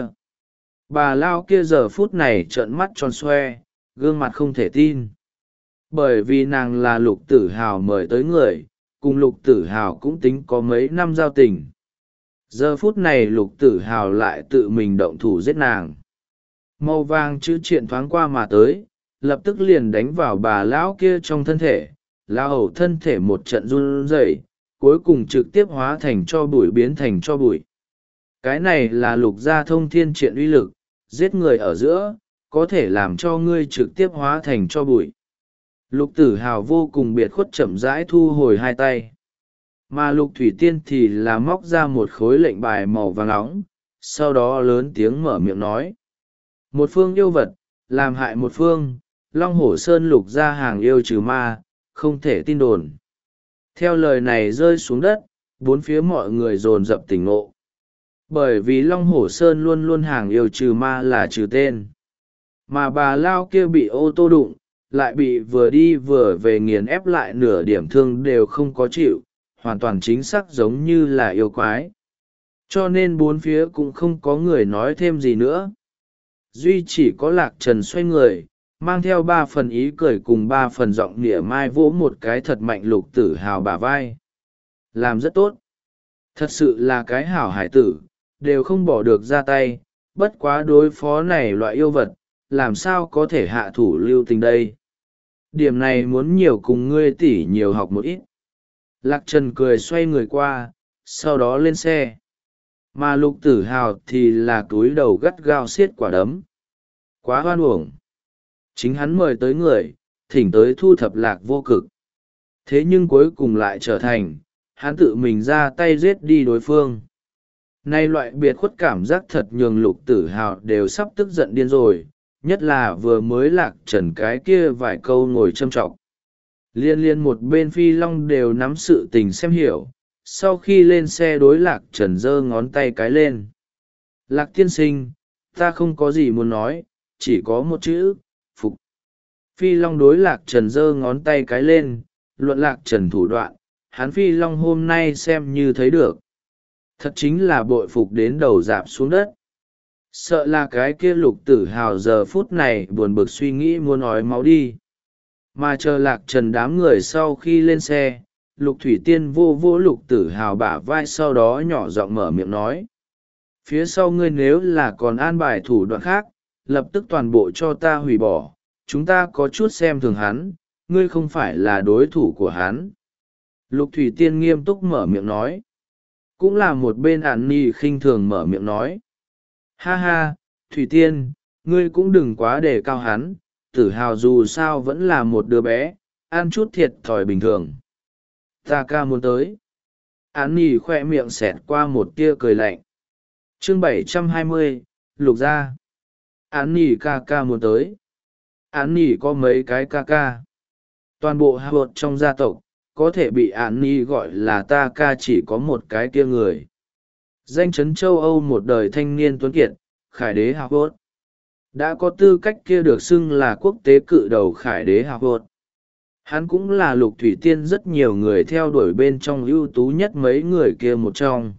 Bà lao kia giờ phút này trợn mắt tròn xoe, gương mặt không thể tin. Bởi vì nàng là Lục Tử Hào mời tới người, cùng Lục Tử Hào cũng tính có mấy năm giao tình. Giờ phút này Lục Tử Hào lại tự mình động thủ giết nàng. Màu vàng chữ triện thoáng qua mà tới, lập tức liền đánh vào bà lão kia trong thân thể. Lão hầu thân thể một trận run rẩy, cuối cùng trực tiếp hóa thành cho bụi, biến thành cho bụi. Cái này là Lục gia thông thiên triện uy lực, giết người ở giữa, có thể làm cho ngươi trực tiếp hóa thành cho bụi. Lục Tử Hào vô cùng biệt khuất chậm rãi thu hồi hai tay. Mà Lục Thủy Tiên thì là móc ra một khối lệnh bài màu vàng nóng, sau đó lớn tiếng mở miệng nói. Một phương yêu vật, làm hại một phương, Long Hổ Sơn Lục gia hàng yêu trừ ma, không thể tin đồn. Theo lời này rơi xuống đất, bốn phía mọi người dồn dập tỉnh ngộ. Bởi vì Long Hổ Sơn luôn luôn hàng yêu trừ ma là trừ tên. Mà bà lao kia bị ô tô đụng, lại bị vừa đi vừa về nghiền ép lại nửa điểm thương đều không có chịu, hoàn toàn chính xác giống như là yêu quái. Cho nên bốn phía cũng không có người nói thêm gì nữa. Duy chỉ có Lạc Trần xoay người, mang theo ba phần ý cười cùng ba phần giọng nịa mai vỗ một cái thật mạnh Lục Tử Hào bả vai. Làm rất tốt. Thật sự là cái hảo hải tử, đều không bỏ được ra tay, bất quá đối phó này loại yêu vật, làm sao có thể hạ thủ lưu tình đây. Điểm này muốn nhiều cùng ngươi tỉ nhiều học một ít. Lạc Trần cười xoay người qua, sau đó lên xe. Mà Lục Tử Hào thì là túi đầu gắt gao xiết quả đấm. Quá hoan uổng. Chính hắn mời tới người, thỉnh tới thu thập Lạc Vô Cực. Thế nhưng cuối cùng lại trở thành, hắn tự mình ra tay giết đi đối phương. Nay loại biệt khuất cảm giác thật nhường Lục Tử Hào đều sắp tức giận điên rồi, nhất là vừa mới Lạc Trần cái kia vài câu ngồi châm trọng. Liên liên một bên Phi Long đều nắm sự tình xem hiểu, sau khi lên xe đối Lạc Trần giơ ngón tay cái lên. Lạc tiên sinh, ta không có gì muốn nói, chỉ có một chữ, phục. Phi Long đối Lạc Trần giơ ngón tay cái lên, luận Lạc Trần thủ đoạn, hắn Phi Long hôm nay xem như thấy được. Thật chính là bội phục đến đầu dạp xuống đất. Sợ là cái kia Lục Tử Hào giờ phút này buồn bực suy nghĩ muốn nói máu đi. Mà chờ Lạc Trần đám người sau khi lên xe, Lục Thủy Tiên vô vô Lục Tử Hào bả vai, sau đó nhỏ giọng mở miệng nói. Phía sau ngươi nếu là còn an bài thủ đoạn khác, lập tức toàn bộ cho ta hủy bỏ, chúng ta có chút xem thường hắn, ngươi không phải là đối thủ của hắn. Lục Thủy Tiên nghiêm túc mở miệng nói. Cũng là một bên Án Nhi khinh thường mở miệng nói. Ha ha, Thủy Tiên, ngươi cũng đừng quá đề cao hắn, Tử Hào dù sao vẫn là một đứa bé, ăn chút thiệt thòi bình thường. Ta ca muốn tới. Án Nhi khoe miệng xẹt qua một tia cười lạnh. Chương bảy trăm hai mươi, Lục gia. Án Nhi ca ca muốn tới. Án Nhi có mấy cái ca ca. Toàn bộ hạ vợt trong gia tộc, có thể bị Án Nhi gọi là ta ca chỉ có một cái kia người. Danh chấn châu Âu một đời thanh niên tuấn kiệt, Khải đế Hạ vợt. Đã có tư cách kia được xưng là quốc tế cự đầu Khải đế Hạ vợt. Hắn cũng là Lục Thủy Tiên rất nhiều người theo đuổi bên trong ưu tú nhất mấy người kia một trong.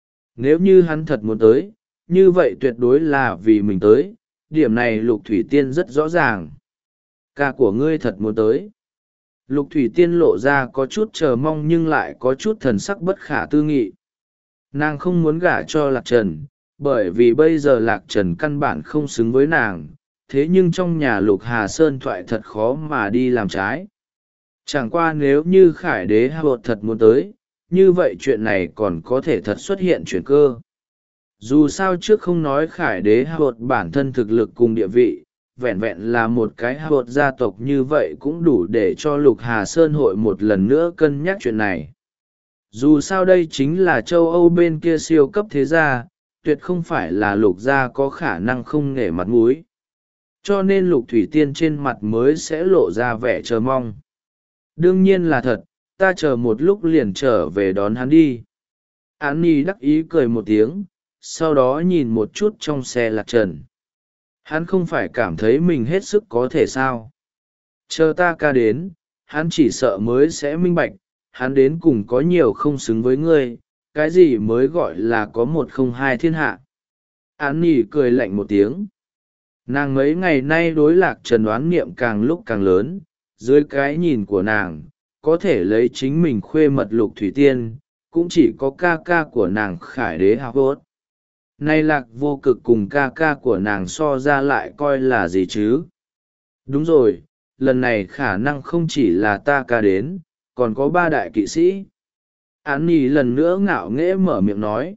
Nếu như hắn thật muốn tới, như vậy tuyệt đối là vì mình tới, điểm này Lục Thủy Tiên rất rõ ràng. Ca của ngươi thật muốn tới. Lục thủy tiên lộ ra có chút chờ mong nhưng lại có chút thần sắc bất khả tư nghị. Nàng không muốn gả cho lạc trần, bởi vì bây giờ lạc trần căn bản không xứng với nàng, thế nhưng trong nhà lục hà sơn thoại thật khó mà đi làm trái. Chẳng qua nếu như khải đế hạ bột thật muốn tới, như vậy chuyện này còn có thể thật xuất hiện chuyển cơ. Dù sao trước không nói khải đế hạ bột bản thân thực lực cùng địa vị, vẹn vẹn là một cái hạ bột gia tộc như vậy cũng đủ để cho lục hà sơn hội một lần nữa cân nhắc chuyện này. Dù sao đây chính là châu Âu bên kia siêu cấp thế gia, tuyệt không phải là lục gia có khả năng không nể mặt mũi. Cho nên lục thủy tiên trên mặt mới sẽ lộ ra vẻ chờ mong. Đương nhiên là thật, ta chờ một lúc liền trở về đón hắn đi. Án nhi đắc ý cười một tiếng, sau đó nhìn một chút trong xe lạc trần. Hắn không phải cảm thấy mình hết sức có thể sao. Chờ ta ca đến, hắn chỉ sợ mới sẽ minh bạch, hắn đến cùng có nhiều không xứng với ngươi, cái gì mới gọi là có một không hai thiên hạ. Án nhi cười lạnh một tiếng. Nàng mấy ngày nay đối lạc trần đoán niệm càng lúc càng lớn, dưới cái nhìn của nàng, có thể lấy chính mình khuê mật lục thủy tiên, cũng chỉ có ca ca của nàng khải đế hào hốt. Nay lạc vô cực cùng ca ca của nàng so ra lại coi là gì chứ? Đúng rồi, lần này khả năng không chỉ là ta ca đến, còn có ba đại kỵ sĩ. Án nhi lần nữa ngạo nghễ mở miệng nói.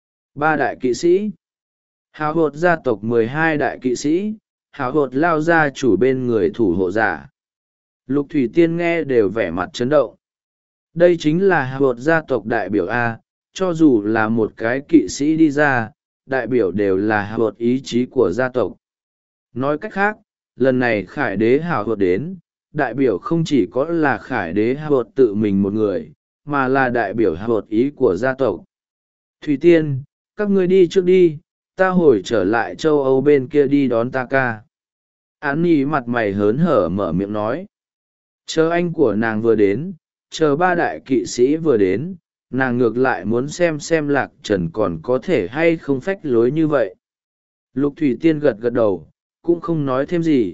Ba đại kỵ sĩ. Hào hột gia tộc mười hai đại kỵ sĩ, hào hột lao ra chủ bên người thủ hộ giả. Lục thủy tiên nghe đều vẻ mặt chấn động. Đây chính là hào hột gia tộc đại biểu A, cho dù là một cái kỵ sĩ đi ra, đại biểu đều là hào hột ý chí của gia tộc. Nói cách khác, lần này khải đế hào hột đến, đại biểu không chỉ có là khải đế hào hột tự mình một người, mà là đại biểu hào hột ý của gia tộc. Thủy tiên, các ngươi đi trước đi, ta hồi trở lại châu Âu bên kia đi đón ta ca. Án nhi mặt mày hớn hở mở miệng nói. Chờ anh của nàng vừa đến, chờ ba đại kỵ sĩ vừa đến, nàng ngược lại muốn xem xem lạc trần còn có thể hay không phách lối như vậy. Lục thủy tiên gật gật đầu, cũng không nói thêm gì.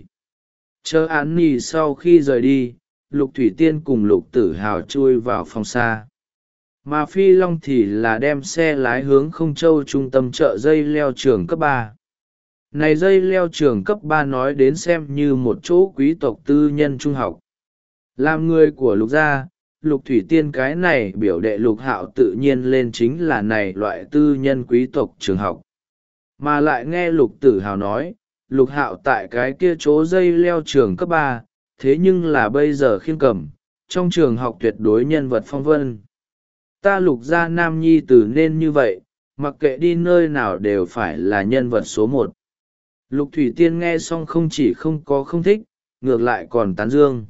Chờ án nhi sau khi rời đi, lục thủy tiên cùng lục tử hào chui vào phòng xa. Mà phi long thì là đem xe lái hướng không châu trung tâm chợ dây leo trường cấp ba. Này dây leo trường cấp ba nói đến xem như một chỗ quý tộc tư nhân trung học. Làm người của lục gia, lục thủy tiên cái này biểu đệ lục hạo tự nhiên lên chính là này loại tư nhân quý tộc trường học. Mà lại nghe lục tử hào nói, lục hạo tại cái kia chỗ dây leo trường cấp ba, thế nhưng là bây giờ khiêm cầm, trong trường học tuyệt đối nhân vật phong vân. Ta lục gia nam nhi tử nên như vậy, mặc kệ đi nơi nào đều phải là nhân vật số một. Lục thủy tiên nghe xong không chỉ không có không thích, ngược lại còn tán dương.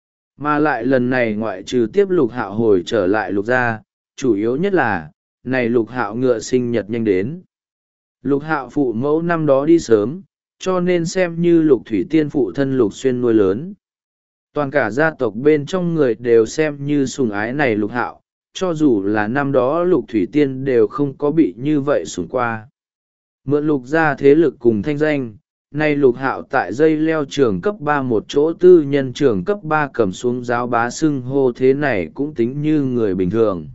Mà lại lần này ngoại trừ tiếp lục hạo hồi trở lại lục gia, chủ yếu nhất là, này lục hạo ngựa sinh nhật nhanh đến. Lục hạo phụ mẫu năm đó đi sớm, cho nên xem như lục thủy tiên phụ thân lục xuyên nuôi lớn. Toàn cả gia tộc bên trong người đều xem như sủng ái này lục hạo, cho dù là năm đó lục thủy tiên đều không có bị như vậy sủng qua. Mượn lục gia thế lực cùng thanh danh, nay lục hạo tại dây leo trường cấp ba một chỗ tư nhân trường cấp ba cầm xuống giáo bá xưng hô thế này cũng tính như người bình thường.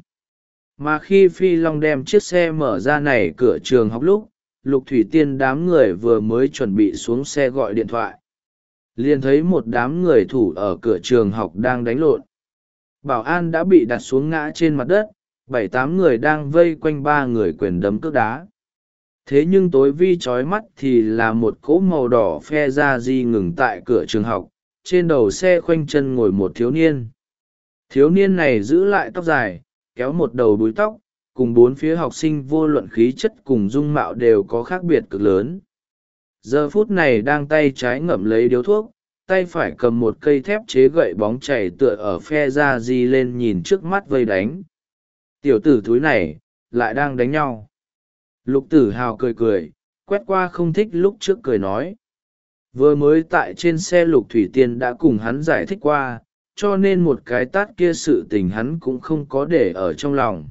Mà khi phi long đem chiếc xe mở ra này cửa trường học lúc, lục thủy tiên đám người vừa mới chuẩn bị xuống xe gọi điện thoại. Liền thấy một đám người thủ ở cửa trường học đang đánh lộn. Bảo an đã bị đặt xuống ngã trên mặt đất, bảy tám người đang vây quanh ba người quyền đấm cước đá. Thế nhưng tối vi trói mắt thì là một cỗ màu đỏ phe ra di ngừng tại cửa trường học, trên đầu xe khoanh chân ngồi một thiếu niên. Thiếu niên này giữ lại tóc dài, kéo một đầu búi tóc, cùng bốn phía học sinh vô luận khí chất cùng dung mạo đều có khác biệt cực lớn. Giờ phút này đang tay trái ngậm lấy điếu thuốc, tay phải cầm một cây thép chế gậy bóng chảy tựa ở phe ra di lên nhìn trước mắt vây đánh. Tiểu tử thúi này, lại đang đánh nhau. Lục tử hào cười cười, quét qua không thích lúc trước cười nói. Vừa mới tại trên xe lục thủy tiên đã cùng hắn giải thích qua, cho nên một cái tát kia sự tình hắn cũng không có để ở trong lòng.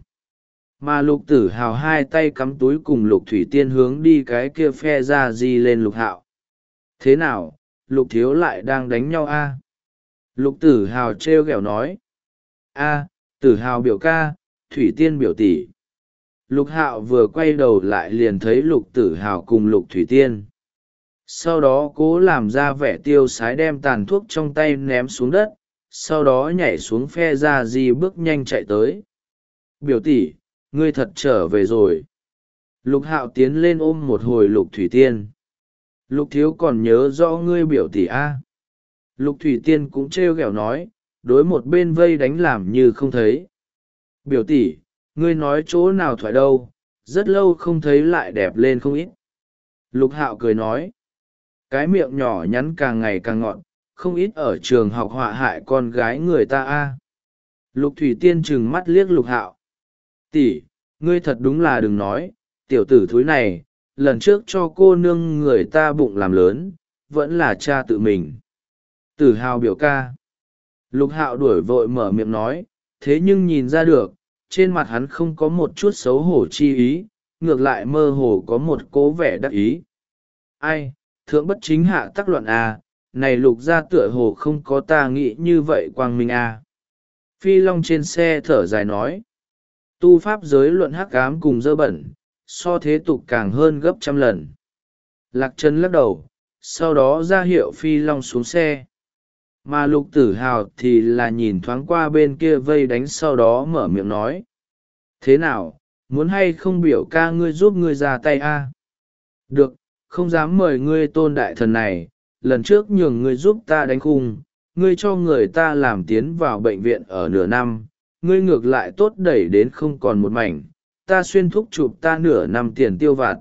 Mà lục tử hào hai tay cắm túi cùng lục thủy tiên hướng đi cái kia phe ra di lên lục hạo. Thế nào, lục thiếu lại đang đánh nhau a? Lục tử hào trêu ghẹo nói. A, tử hào biểu ca, thủy tiên biểu tỷ. Lục hạo vừa quay đầu lại liền thấy lục tử hào cùng lục thủy tiên. Sau đó cố làm ra vẻ tiêu sái đem tàn thuốc trong tay ném xuống đất, sau đó nhảy xuống phe ra di bước nhanh chạy tới. Biểu tỷ, ngươi thật trở về rồi. Lục hạo tiến lên ôm một hồi lục thủy tiên. Lục thiếu còn nhớ rõ ngươi biểu tỷ a? Lục thủy tiên cũng trêu ghẹo nói, đối một bên vây đánh làm như không thấy. Biểu tỷ, ngươi nói chỗ nào thoại đâu, rất lâu không thấy lại đẹp lên không ít. Lục hạo cười nói, cái miệng nhỏ nhắn càng ngày càng ngọt, không ít ở trường học họa hại con gái người ta a. Lục thủy tiên trừng mắt liếc lục hạo. Tỷ, ngươi thật đúng là đừng nói, tiểu tử thúi này, lần trước cho cô nương người ta bụng làm lớn, vẫn là cha tự mình. Tử hào biểu ca. Lục hạo đuổi vội mở miệng nói, thế nhưng nhìn ra được, trên mặt hắn không có một chút xấu hổ chi ý, ngược lại mơ hồ có một cố vẻ đắc ý. Ai, thượng bất chính hạ tắc luận à, này lục ra tựa hồ không có ta nghĩ như vậy quang minh à. Phi Long trên xe thở dài nói, tu pháp giới luận hắc ám cùng dơ bẩn, so thế tục càng hơn gấp trăm lần. Lạc Trần lắc đầu, sau đó ra hiệu Phi Long xuống xe. Mà lục tử hào thì là nhìn thoáng qua bên kia vây đánh, sau đó mở miệng nói, thế nào, muốn hay không biểu ca ngươi giúp ngươi ra tay a? Được, không dám mời ngươi tôn đại thần này, lần trước nhường ngươi giúp ta đánh khung, ngươi cho người ta làm tiến vào bệnh viện ở nửa năm, ngươi ngược lại tốt đẩy đến không còn một mảnh, ta xuyên thúc chụp ta nửa năm tiền tiêu vặt.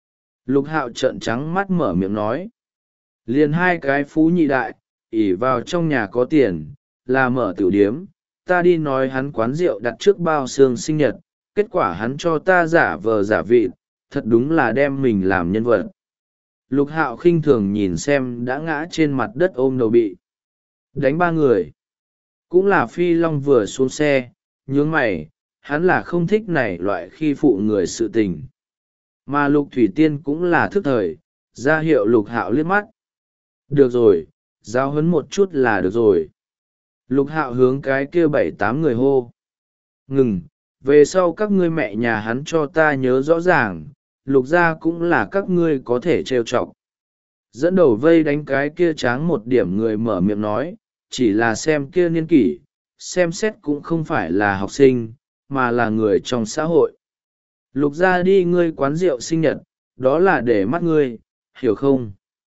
Lục hạo trợn trắng mắt mở miệng nói, liền hai cái phú nhị đại, ỉ vào trong nhà có tiền, là mở tiểu điếm, ta đi nói hắn quán rượu đặt trước bao xương sinh nhật, kết quả hắn cho ta giả vờ giả vịt, thật đúng là đem mình làm nhân vật. Lục hạo khinh thường nhìn xem đã ngã trên mặt đất ôm đầu bị đánh ba người. Cũng là Phi Long vừa xuống xe, nhướng mày, hắn là không thích này loại khi phụ người sự tình. Mà lục thủy tiên cũng là thức thời, ra hiệu lục hạo liếc mắt. Được rồi, giao huấn một chút là được rồi. Lục hạo hướng cái kia bảy tám người hô. Ngừng, về sau các ngươi mẹ nhà hắn cho ta nhớ rõ ràng, lục gia cũng là các ngươi có thể trêu chọc. Dẫn đầu vây đánh cái kia tráng một điểm người mở miệng nói, chỉ là xem kia niên kỷ, xem xét cũng không phải là học sinh, mà là người trong xã hội. Lục gia đi ngươi quán rượu sinh nhật, đó là để mắt ngươi, hiểu không?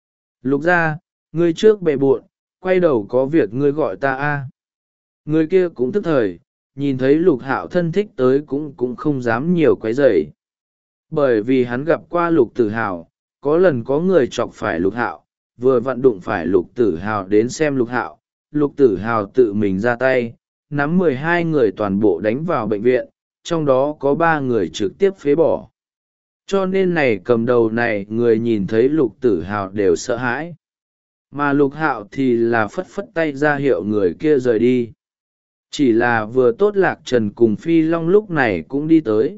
Lục gia, ngươi trước bệ buộn, quay đầu có việc ngươi gọi ta a. Người kia cũng tức thời, nhìn thấy lục hạo thân thích tới cũng cũng không dám nhiều quấy rầy. Bởi vì hắn gặp qua lục tử hào, có lần có người chọc phải lục hạo, vừa vặn đụng phải lục tử hào đến xem lục hạo, lục tử hào tự mình ra tay, nắm mười hai người toàn bộ đánh vào bệnh viện, trong đó có ba người trực tiếp phế bỏ. Cho nên này cầm đầu này người nhìn thấy lục tử hào đều sợ hãi. Mà lục hạo thì là phất phất tay ra hiệu người kia rời đi. Chỉ là vừa tốt Lạc Trần cùng Phi Long lúc này cũng đi tới.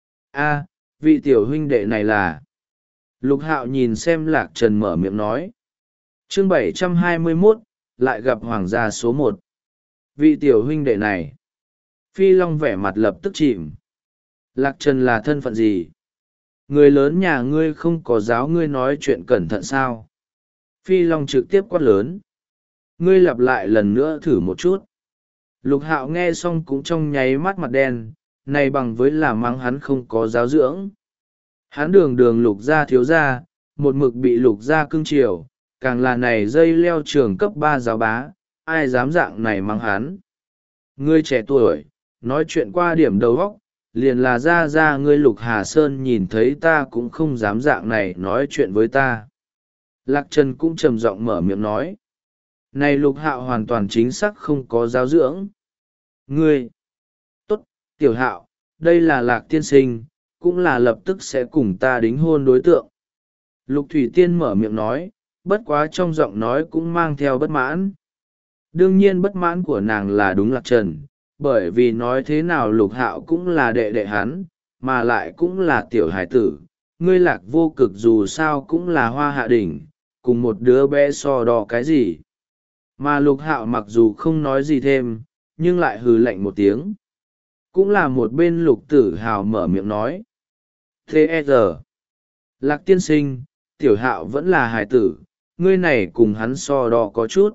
A, vị tiểu huynh đệ này là... Lục hạo nhìn xem Lạc Trần mở miệng nói. Chương bảy trăm hai mươi mốt, lại gặp hoàng gia số một. Vị tiểu huynh đệ này. Phi Long vẻ mặt lập tức chìm. Lạc Trần là thân phận gì? Người lớn nhà ngươi không có giáo ngươi nói chuyện cẩn thận sao? Phi Long trực tiếp quát lớn. Ngươi lặp lại lần nữa thử một chút. Lục hạo nghe xong cũng trong nháy mắt mặt đen, này bằng với là mắng hắn không có giáo dưỡng. Hắn đường đường lục gia thiếu gia, một mực bị lục gia cưng chiều, càng là này dây leo trường cấp ba giáo bá, ai dám dạng này mắng hắn. Ngươi trẻ tuổi, nói chuyện qua điểm đầu óc, liền là ra ra ngươi lục Hà Sơn nhìn thấy ta cũng không dám dạng này nói chuyện với ta. Lạc Trần cũng trầm giọng mở miệng nói. Này lục hạo hoàn toàn chính xác không có giáo dưỡng. Ngươi! Tốt, tiểu hạo, đây là Lạc tiên sinh, cũng là lập tức sẽ cùng ta đính hôn đối tượng. Lục Thủy Tiên mở miệng nói, bất quá trong giọng nói cũng mang theo bất mãn. Đương nhiên bất mãn của nàng là đúng Lạc Trần, bởi vì nói thế nào lục hạo cũng là đệ đệ hắn, mà lại cũng là tiểu hải tử. Ngươi Lạc vô cực dù sao cũng là hoa hạ đỉnh, cùng một đứa bé so đo cái gì. Mà lục hạo mặc dù không nói gì thêm nhưng lại hừ lạnh một tiếng. Cũng là một bên lục tử hào mở miệng nói. Thế e giờ, Lạc tiên sinh, tiểu hạo vẫn là hài tử, ngươi này cùng hắn so đo có chút.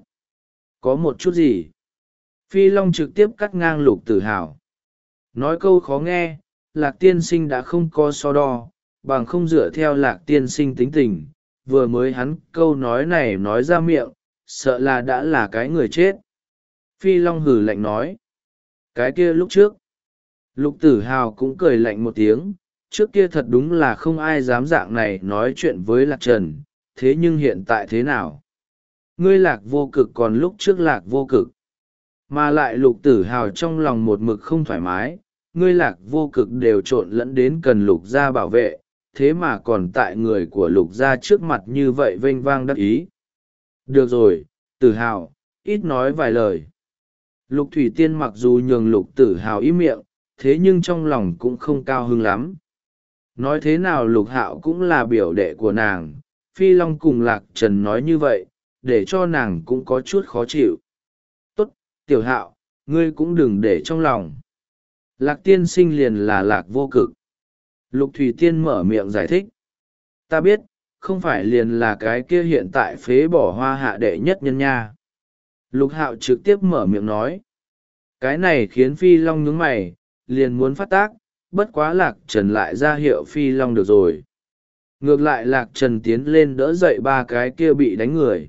Có một chút gì? Phi Long trực tiếp cắt ngang lục tử hào. Nói câu khó nghe, Lạc tiên sinh đã không có so đo, bằng không dựa theo Lạc tiên sinh tính tình, vừa mới hắn câu nói này nói ra miệng, sợ là đã là cái người chết. Phi Long hừ lạnh nói. Cái kia lúc trước, lục tử hào cũng cười lạnh một tiếng, trước kia thật đúng là không ai dám dạng này nói chuyện với Lạc Trần, thế nhưng hiện tại thế nào? Ngươi Lạc vô cực còn lúc trước Lạc vô cực. Mà lại lục tử hào trong lòng một mực không thoải mái, ngươi Lạc vô cực đều trộn lẫn đến cần lục gia bảo vệ, thế mà còn tại người của lục gia trước mặt như vậy vênh vang đắc ý. Được rồi, tử hào, ít nói vài lời. Lục thủy tiên mặc dù nhường lục tử hào ý miệng, thế nhưng trong lòng cũng không cao hứng lắm. Nói thế nào lục hạo cũng là biểu đệ của nàng, Phi Long cùng Lạc Trần nói như vậy, để cho nàng cũng có chút khó chịu. Tốt, tiểu hạo, ngươi cũng đừng để trong lòng. Lạc tiên sinh liền là Lạc vô cực. Lục thủy tiên mở miệng giải thích. Ta biết, không phải liền là cái kia hiện tại phế bỏ hoa hạ đệ nhất nhân nha. Lục hạo trực tiếp mở miệng nói. Cái này khiến Phi Long nhướng mày, liền muốn phát tác, bất quá Lạc Trần lại ra hiệu Phi Long được rồi. Ngược lại Lạc Trần tiến lên đỡ dậy ba cái kia bị đánh người.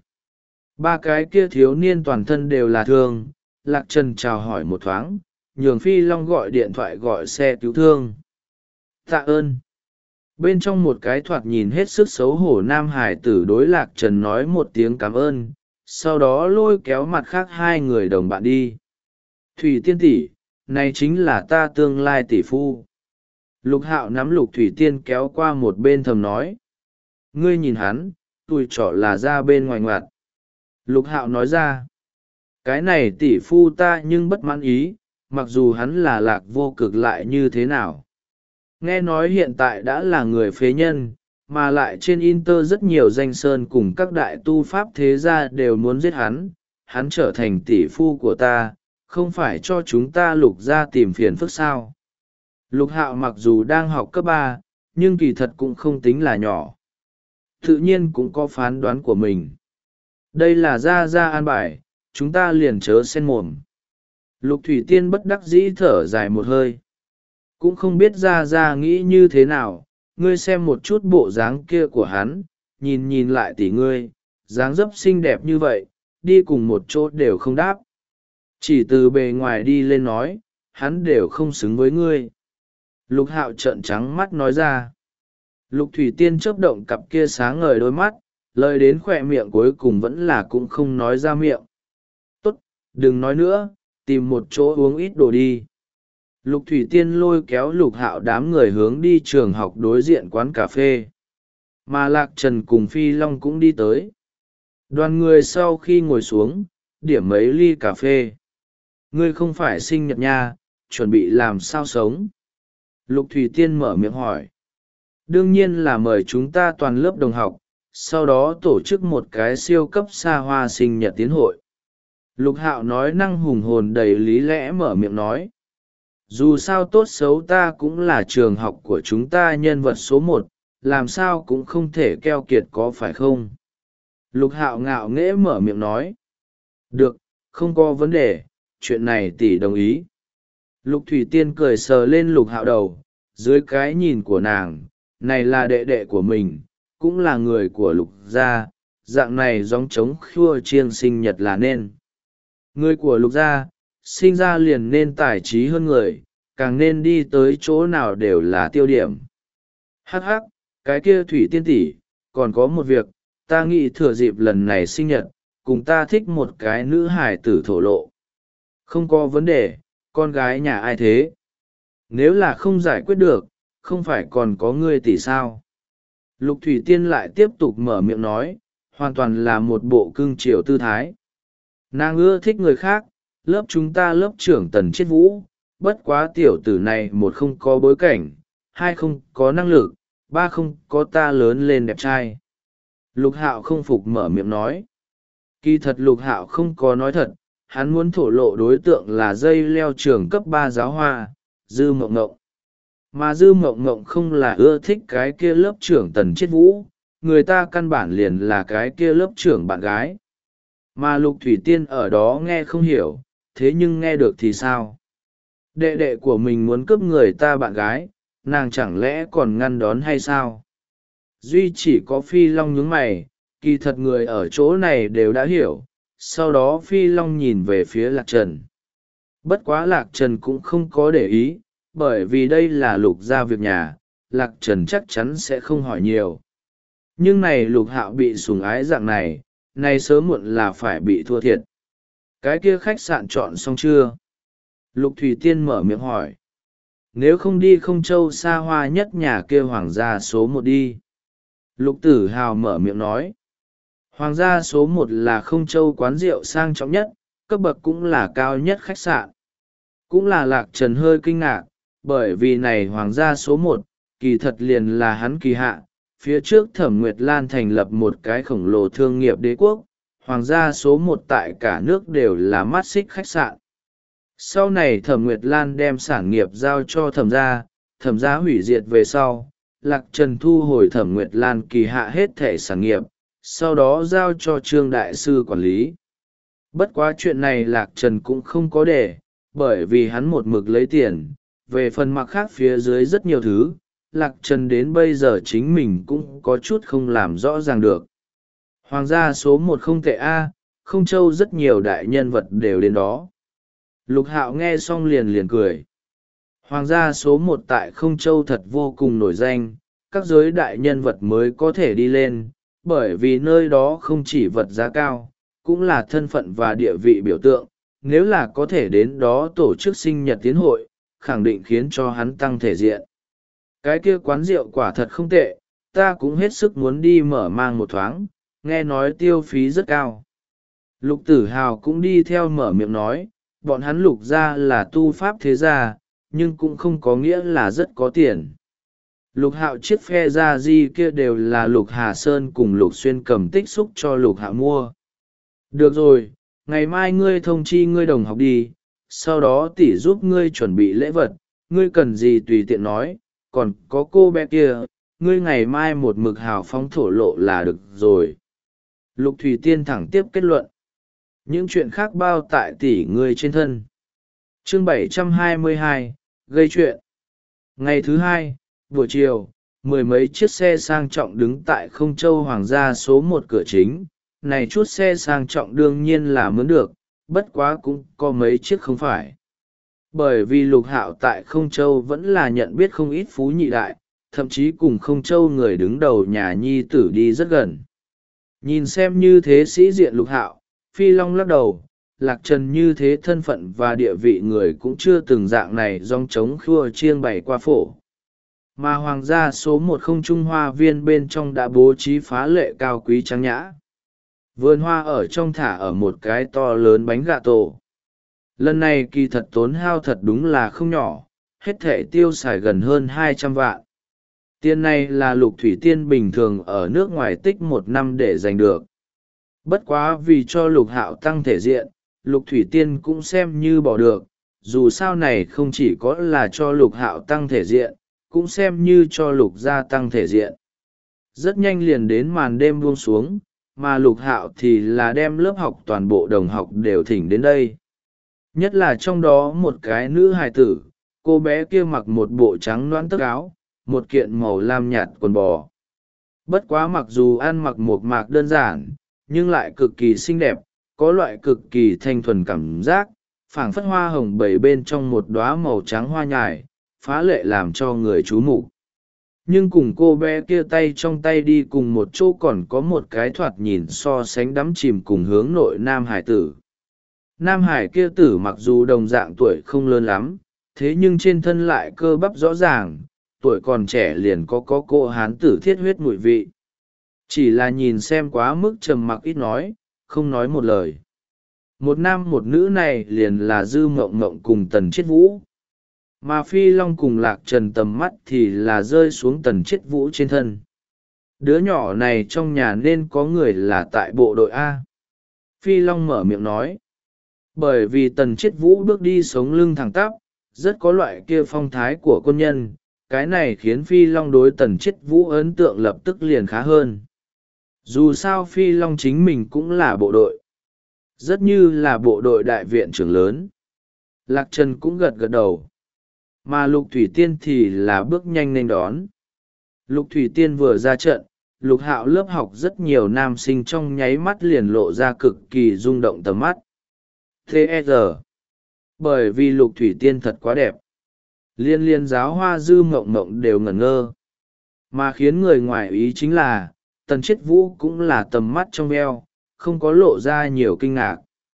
Ba cái kia thiếu niên toàn thân đều là thương, Lạc Trần chào hỏi một thoáng, nhường Phi Long gọi điện thoại gọi xe cứu thương. Tạ ơn. Bên trong một cái thoạt nhìn hết sức xấu hổ nam hải tử đối Lạc Trần nói một tiếng cảm ơn, sau đó lôi kéo mặt khác hai người đồng bạn đi. Thủy tiên tỷ, này chính là ta tương lai tỷ phu. Lục hạo nắm lục thủy tiên kéo qua một bên thầm nói. Ngươi nhìn hắn, tui trỏ là ra bên ngoài ngoặt. Lục hạo nói ra. Cái này tỷ phu ta nhưng bất mãn ý, mặc dù hắn là Lạc vô cực lại như thế nào. Nghe nói hiện tại đã là người phế nhân, mà lại trên Inter rất nhiều danh sơn cùng các đại tu pháp thế gia đều muốn giết hắn. Hắn trở thành tỷ phu của ta, không phải cho chúng ta lục ra tìm phiền phức sao. Lục hạo mặc dù đang học cấp ba, nhưng kỳ thật cũng không tính là nhỏ. Tự nhiên cũng có phán đoán của mình. Đây là gia gia an bài, chúng ta liền chớ xen mồm. Lục thủy tiên bất đắc dĩ thở dài một hơi. Cũng không biết gia gia nghĩ như thế nào, ngươi xem một chút bộ dáng kia của hắn, nhìn nhìn lại tỷ ngươi, dáng dấp xinh đẹp như vậy, đi cùng một chỗ đều không đáp. Chỉ từ bề ngoài đi lên nói, hắn đều không xứng với ngươi. Lục hạo trợn trắng mắt nói ra. Lục thủy tiên chớp động cặp kia sáng ngời đôi mắt, lời đến khỏe miệng cuối cùng vẫn là cũng không nói ra miệng. Tốt, đừng nói nữa, tìm một chỗ uống ít đồ đi. Lục thủy tiên lôi kéo lục hạo đám người hướng đi trường học đối diện quán cà phê. Mà Lạc Trần cùng Phi Long cũng đi tới. Đoàn người sau khi ngồi xuống, điểm mấy ly cà phê. Ngươi không phải sinh nhật nha, chuẩn bị làm sao sống? Lục thủy tiên mở miệng hỏi. Đương nhiên là mời chúng ta toàn lớp đồng học, sau đó tổ chức một cái siêu cấp xa hoa sinh nhật tiến hội. Lục hạo nói năng hùng hồn đầy lý lẽ mở miệng nói. Dù sao tốt xấu ta cũng là trường học của chúng ta nhân vật số một, làm sao cũng không thể keo kiệt có phải không? Lục hạo ngạo nghễ mở miệng nói. Được, không có vấn đề, chuyện này tỷ đồng ý. Lục thủy tiên cười sờ lên lục hạo đầu, dưới cái nhìn của nàng, này là đệ đệ của mình, cũng là người của lục gia, dạng này gióng trống khua chiêng sinh nhật là nên. Người của lục gia, sinh ra liền nên tài trí hơn người, càng nên đi tới chỗ nào đều là tiêu điểm. Hắc hắc, cái kia thủy tiên tỷ, còn có một việc, ta nghĩ thừa dịp lần này sinh nhật, cùng ta thích một cái nữ hải tử thổ lộ. Không có vấn đề, con gái nhà ai thế? Nếu là không giải quyết được, không phải còn có ngươi tỷ sao? Lục thủy tiên lại tiếp tục mở miệng nói, hoàn toàn là một bộ cưng chiều tư thái. Nàng ưa thích người khác, lớp chúng ta lớp trưởng Tần Chiết Vũ, bất quá tiểu tử này một không có bối cảnh, hai không có năng lực, ba không có ta lớn lên đẹp trai. Lục hạo không phục mở miệng nói. Kỳ thật Lục Hạo không có nói thật, hắn muốn thổ lộ đối tượng là dây leo trường cấp ba giáo hoa, Dư Mộng Mộng. Mà Dư Mộng Mộng không là ưa thích cái kia lớp trưởng Tần Chiết Vũ, người ta căn bản liền là cái kia lớp trưởng bạn gái. Mà Lục Thủy Tiên ở đó nghe không hiểu, thế nhưng nghe được thì sao? Đệ đệ của mình muốn cướp người ta bạn gái, nàng chẳng lẽ còn ngăn đón hay sao? Duy chỉ có Phi Long nhướng mày, kỳ thật người ở chỗ này đều đã hiểu. Sau đó Phi Long nhìn về phía Lạc Trần. Bất quá Lạc Trần cũng không có để ý, bởi vì đây là Lục gia việc nhà, Lạc Trần chắc chắn sẽ không hỏi nhiều. Nhưng này Lục Hạo bị sủng ái dạng này, này sớm muộn là phải bị thua thiệt. Cái kia khách sạn chọn xong chưa? Lục Thủy Tiên mở miệng hỏi. Nếu không đi Không Châu xa hoa nhất nhà kia hoàng gia số một đi. Lục Tử Hào mở miệng nói. Hoàng gia số một là Không Châu quán rượu sang trọng nhất, cấp bậc cũng là cao nhất khách sạn. Cũng là Lạc Trần hơi kinh ngạc, bởi vì này hoàng gia số một, kỳ thật liền là hắn kỳ hạ. Phía trước Thẩm Nguyệt Lan thành lập một cái khổng lồ thương nghiệp đế quốc, hoàng gia số một tại cả nước đều là mắt xích khách sạn. Sau này Thẩm Nguyệt Lan đem sản nghiệp giao cho Thẩm gia, Thẩm gia hủy diệt về sau, Lạc Trần thu hồi Thẩm Nguyệt Lan kỳ hạ hết thể sản nghiệp, sau đó giao cho Trương Đại Sư quản lý. Bất quá chuyện này Lạc Trần cũng không có để, bởi vì hắn một mực lấy tiền, về phần mặt khác phía dưới rất nhiều thứ, Lạc Trần đến bây giờ chính mình cũng có chút không làm rõ ràng được. Hoàng gia số một không tệ A, Không Châu rất nhiều đại nhân vật đều đến đó. Lục Hạo nghe xong liền liền cười. Hoàng gia số một tại Không Châu thật vô cùng nổi danh, các giới đại nhân vật mới có thể đi lên, bởi vì nơi đó không chỉ vật giá cao, cũng là thân phận và địa vị biểu tượng. Nếu là có thể đến đó tổ chức sinh nhật tiến hội, khẳng định khiến cho hắn tăng thể diện. Cái kia quán rượu quả thật không tệ, ta cũng hết sức muốn đi mở mang một thoáng, nghe nói tiêu phí rất cao. Lục Tử Hào cũng đi theo mở miệng nói, bọn hắn Lục gia là tu pháp thế gia, nhưng cũng không có nghĩa là rất có tiền. Lục Hạo chiếc phe gia di kia đều là Lục Hà Sơn cùng Lục Xuyên cầm tích xúc cho Lục Hạo mua. Được rồi, ngày mai ngươi thông chi ngươi đồng học đi, sau đó tỷ giúp ngươi chuẩn bị lễ vật, ngươi cần gì tùy tiện nói, còn có cô bé kia, ngươi ngày mai một mực hào phóng thổ lộ là được rồi. Lục Thủy Tiên thẳng tiếp kết luận. Những chuyện khác bao tại tỷ ngươi trên thân. Chương bảy trăm hai mươi hai, gây chuyện. Ngày thứ hai, buổi chiều, mười mấy chiếc xe sang trọng đứng tại Không Châu Hoàng gia số một cửa chính. Này chút xe sang trọng đương nhiên là mướn được, bất quá cũng có mấy chiếc không phải. Bởi vì Lục Hạo tại Không Châu vẫn là nhận biết không ít phú nhị đại, thậm chí cùng Không Châu người đứng đầu nhà nhi tử đi rất gần. Nhìn xem như thế sĩ diện Lục Hạo, Phi Long lắc đầu, Lạc Trần như thế thân phận và địa vị người cũng chưa từng dạng này dòng trống khua chiêng bày qua phổ. Mà hoàng gia số một Không Trung Hoa Viên bên trong đã bố trí phá lệ cao quý trang nhã. Vườn hoa ở trong thả ở một cái to lớn bánh gà tổ. Lần này kỳ thật tốn hao thật đúng là không nhỏ, hết thể tiêu xài gần hơn hai trăm vạn. Tiền này là Lục Thủy Tiên bình thường ở nước ngoài tích một năm để giành được. Bất quá vì cho Lục Hạo tăng thể diện, Lục Thủy Tiên cũng xem như bỏ được, dù sao này không chỉ có là cho Lục Hạo tăng thể diện, cũng xem như cho Lục gia tăng thể diện. Rất nhanh liền đến màn đêm buông xuống, mà Lục Hạo thì là đem lớp học toàn bộ đồng học đều thỉnh đến đây. Nhất là trong đó một cái nữ hài tử, cô bé kia mặc một bộ trắng loãng tấc áo, một kiện màu lam nhạt quần bò. Bất quá mặc dù ăn mặc một mạc đơn giản, nhưng lại cực kỳ xinh đẹp, có loại cực kỳ thanh thuần cảm giác, phảng phất hoa hồng bầy bên trong một đóa màu trắng hoa nhài, phá lệ làm cho người chú mục. Nhưng cùng cô bé kia tay trong tay đi cùng một chỗ còn có một cái thoạt nhìn so sánh đắm chìm cùng hướng nội nam hải tử. Nam hải kia tử mặc dù đồng dạng tuổi không lớn lắm, thế nhưng trên thân lại cơ bắp rõ ràng, tuổi còn trẻ liền có có cô hán tử thiết huyết mùi vị. Chỉ là nhìn xem quá mức trầm mặc ít nói, không nói một lời. Một nam một nữ này liền là Dư Mộng Mộng cùng Tần Chiết Vũ. Mà Phi Long cùng Lạc Trần tầm mắt thì là rơi xuống Tần Chiết Vũ trên thân. Đứa nhỏ này trong nhà nên có người là tại bộ đội A. Phi Long mở miệng nói. Bởi vì Tần Chiết Vũ bước đi sống lưng thẳng tắp, rất có loại kia phong thái của quân nhân, cái này khiến Phi Long đối Tần Chiết Vũ ấn tượng lập tức liền khá hơn. Dù sao Phi Long chính mình cũng là bộ đội, rất như là bộ đội đại viện trưởng lớn. Lạc Trần cũng gật gật đầu, mà Lục Thủy Tiên thì là bước nhanh nên đón. Lục Thủy Tiên vừa ra trận, Lục Hạo lớp học rất nhiều nam sinh trong nháy mắt liền lộ ra cực kỳ rung động tầm mắt. Thế e giờ, bởi vì Lục Thủy Tiên thật quá đẹp, liên liên giáo hoa Dư Mộng Mộng đều ngẩn ngơ. Mà khiến người ngoài ý chính là, Tần Chiết Vũ cũng là tầm mắt trong veo, không có lộ ra nhiều kinh ngạc.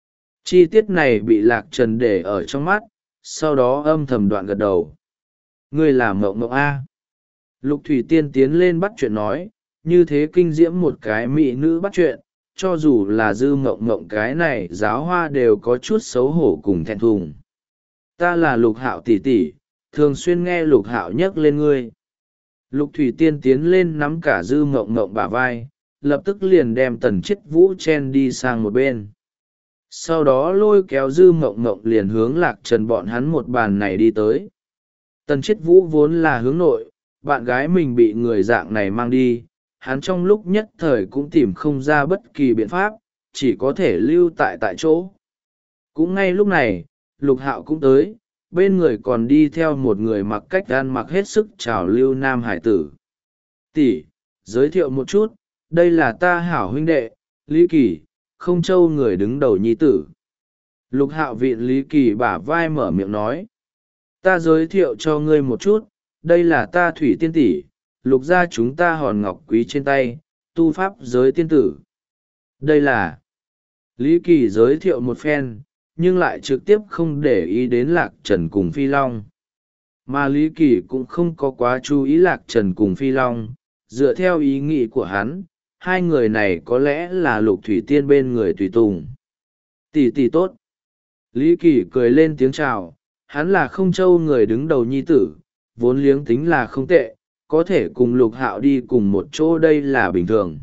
Chi tiết này bị Lạc Trần để ở trong mắt, sau đó âm thầm đoạn gật đầu. Ngươi là Mộng Mộng A. Lục Thủy Tiên tiến lên bắt chuyện nói, như thế kinh diễm một cái mỹ nữ bắt chuyện, cho dù là Dư Mộng Mộng cái này giáo hoa đều có chút xấu hổ cùng thẹn thùng. Ta là Lục Hạo tỷ tỷ, thường xuyên nghe Lục Hạo nhắc lên ngươi. Lục Thủy Tiên tiến lên nắm cả Dư Mộng Mộng bả vai, lập tức liền đem Tần Chiết Vũ chen đi sang một bên. Sau đó lôi kéo Dư Mộng Mộng liền hướng Lạc Trần bọn hắn một bàn này đi tới. Tần Chiết Vũ vốn là hướng nội, bạn gái mình bị người dạng này mang đi, hắn trong lúc nhất thời cũng tìm không ra bất kỳ biện pháp, chỉ có thể lưu tại tại chỗ. Cũng ngay lúc này, Lục Hạo cũng tới, bên người còn đi theo một người mặc cách ăn mặc hết sức trào lưu nam hải tử. Tỷ, giới thiệu một chút, đây là ta hảo huynh đệ, Lý Kỳ, Không Châu người đứng đầu nhi tử. Lục Hạo viện Lý Kỳ bả vai mở miệng nói. Ta giới thiệu cho ngươi một chút, đây là ta Thủy Tiên tỷ, Lục gia chúng ta hòn ngọc quý trên tay, tu pháp giới tiên tử. Đây là... Lý Kỳ giới thiệu một phen, nhưng lại trực tiếp không để ý đến Lạc Trần cùng Phi Long. Mà Lý Kỳ cũng không có quá chú ý Lạc Trần cùng Phi Long, dựa theo ý nghĩ của hắn, hai người này có lẽ là Lục Thủy Tiên bên người tùy tùng. Tỷ tỷ tốt. Lý Kỳ cười lên tiếng chào, hắn là Không Châu người đứng đầu nhi tử, vốn liếng tính là không tệ, có thể cùng Lục Hạo đi cùng một chỗ đây là bình thường.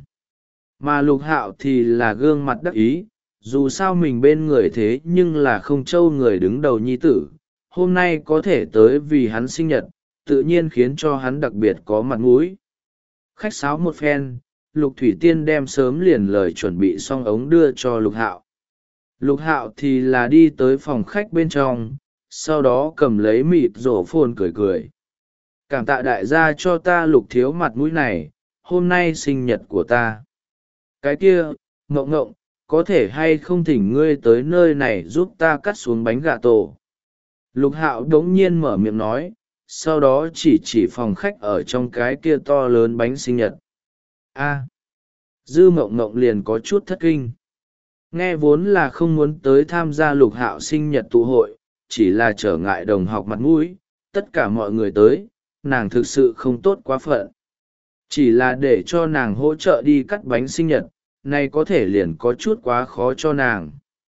Mà Lục Hạo thì là gương mặt đắc ý, dù sao mình bên người thế nhưng là Không Châu người đứng đầu nhi tử, hôm nay có thể tới vì hắn sinh nhật, tự nhiên khiến cho hắn đặc biệt có mặt mũi. Khách sáo một phen, Lục Thủy Tiên đem sớm liền lời chuẩn bị xong ống đưa cho Lục Hạo. Lục Hạo thì là đi tới phòng khách bên trong, sau đó cầm lấy mịt rổ phồn cười cười. Cảm tạ đại gia cho ta Lục thiếu mặt mũi này, hôm nay sinh nhật của ta. Cái kia, Ngộng Ngộng, có thể hay không thỉnh ngươi tới nơi này giúp ta cắt xuống bánh gà tổ. Lục Hạo đống nhiên mở miệng nói, sau đó chỉ chỉ phòng khách ở trong cái kia to lớn bánh sinh nhật. A. Dư Mộng Mộng liền có chút thất kinh. Nghe vốn là không muốn tới tham gia Lục Hạo sinh nhật tụ hội, chỉ là trở ngại đồng học mặt mũi, tất cả mọi người tới, nàng thực sự không tốt quá phận. Chỉ là để cho nàng hỗ trợ đi cắt bánh sinh nhật, này có thể liền có chút quá khó cho nàng.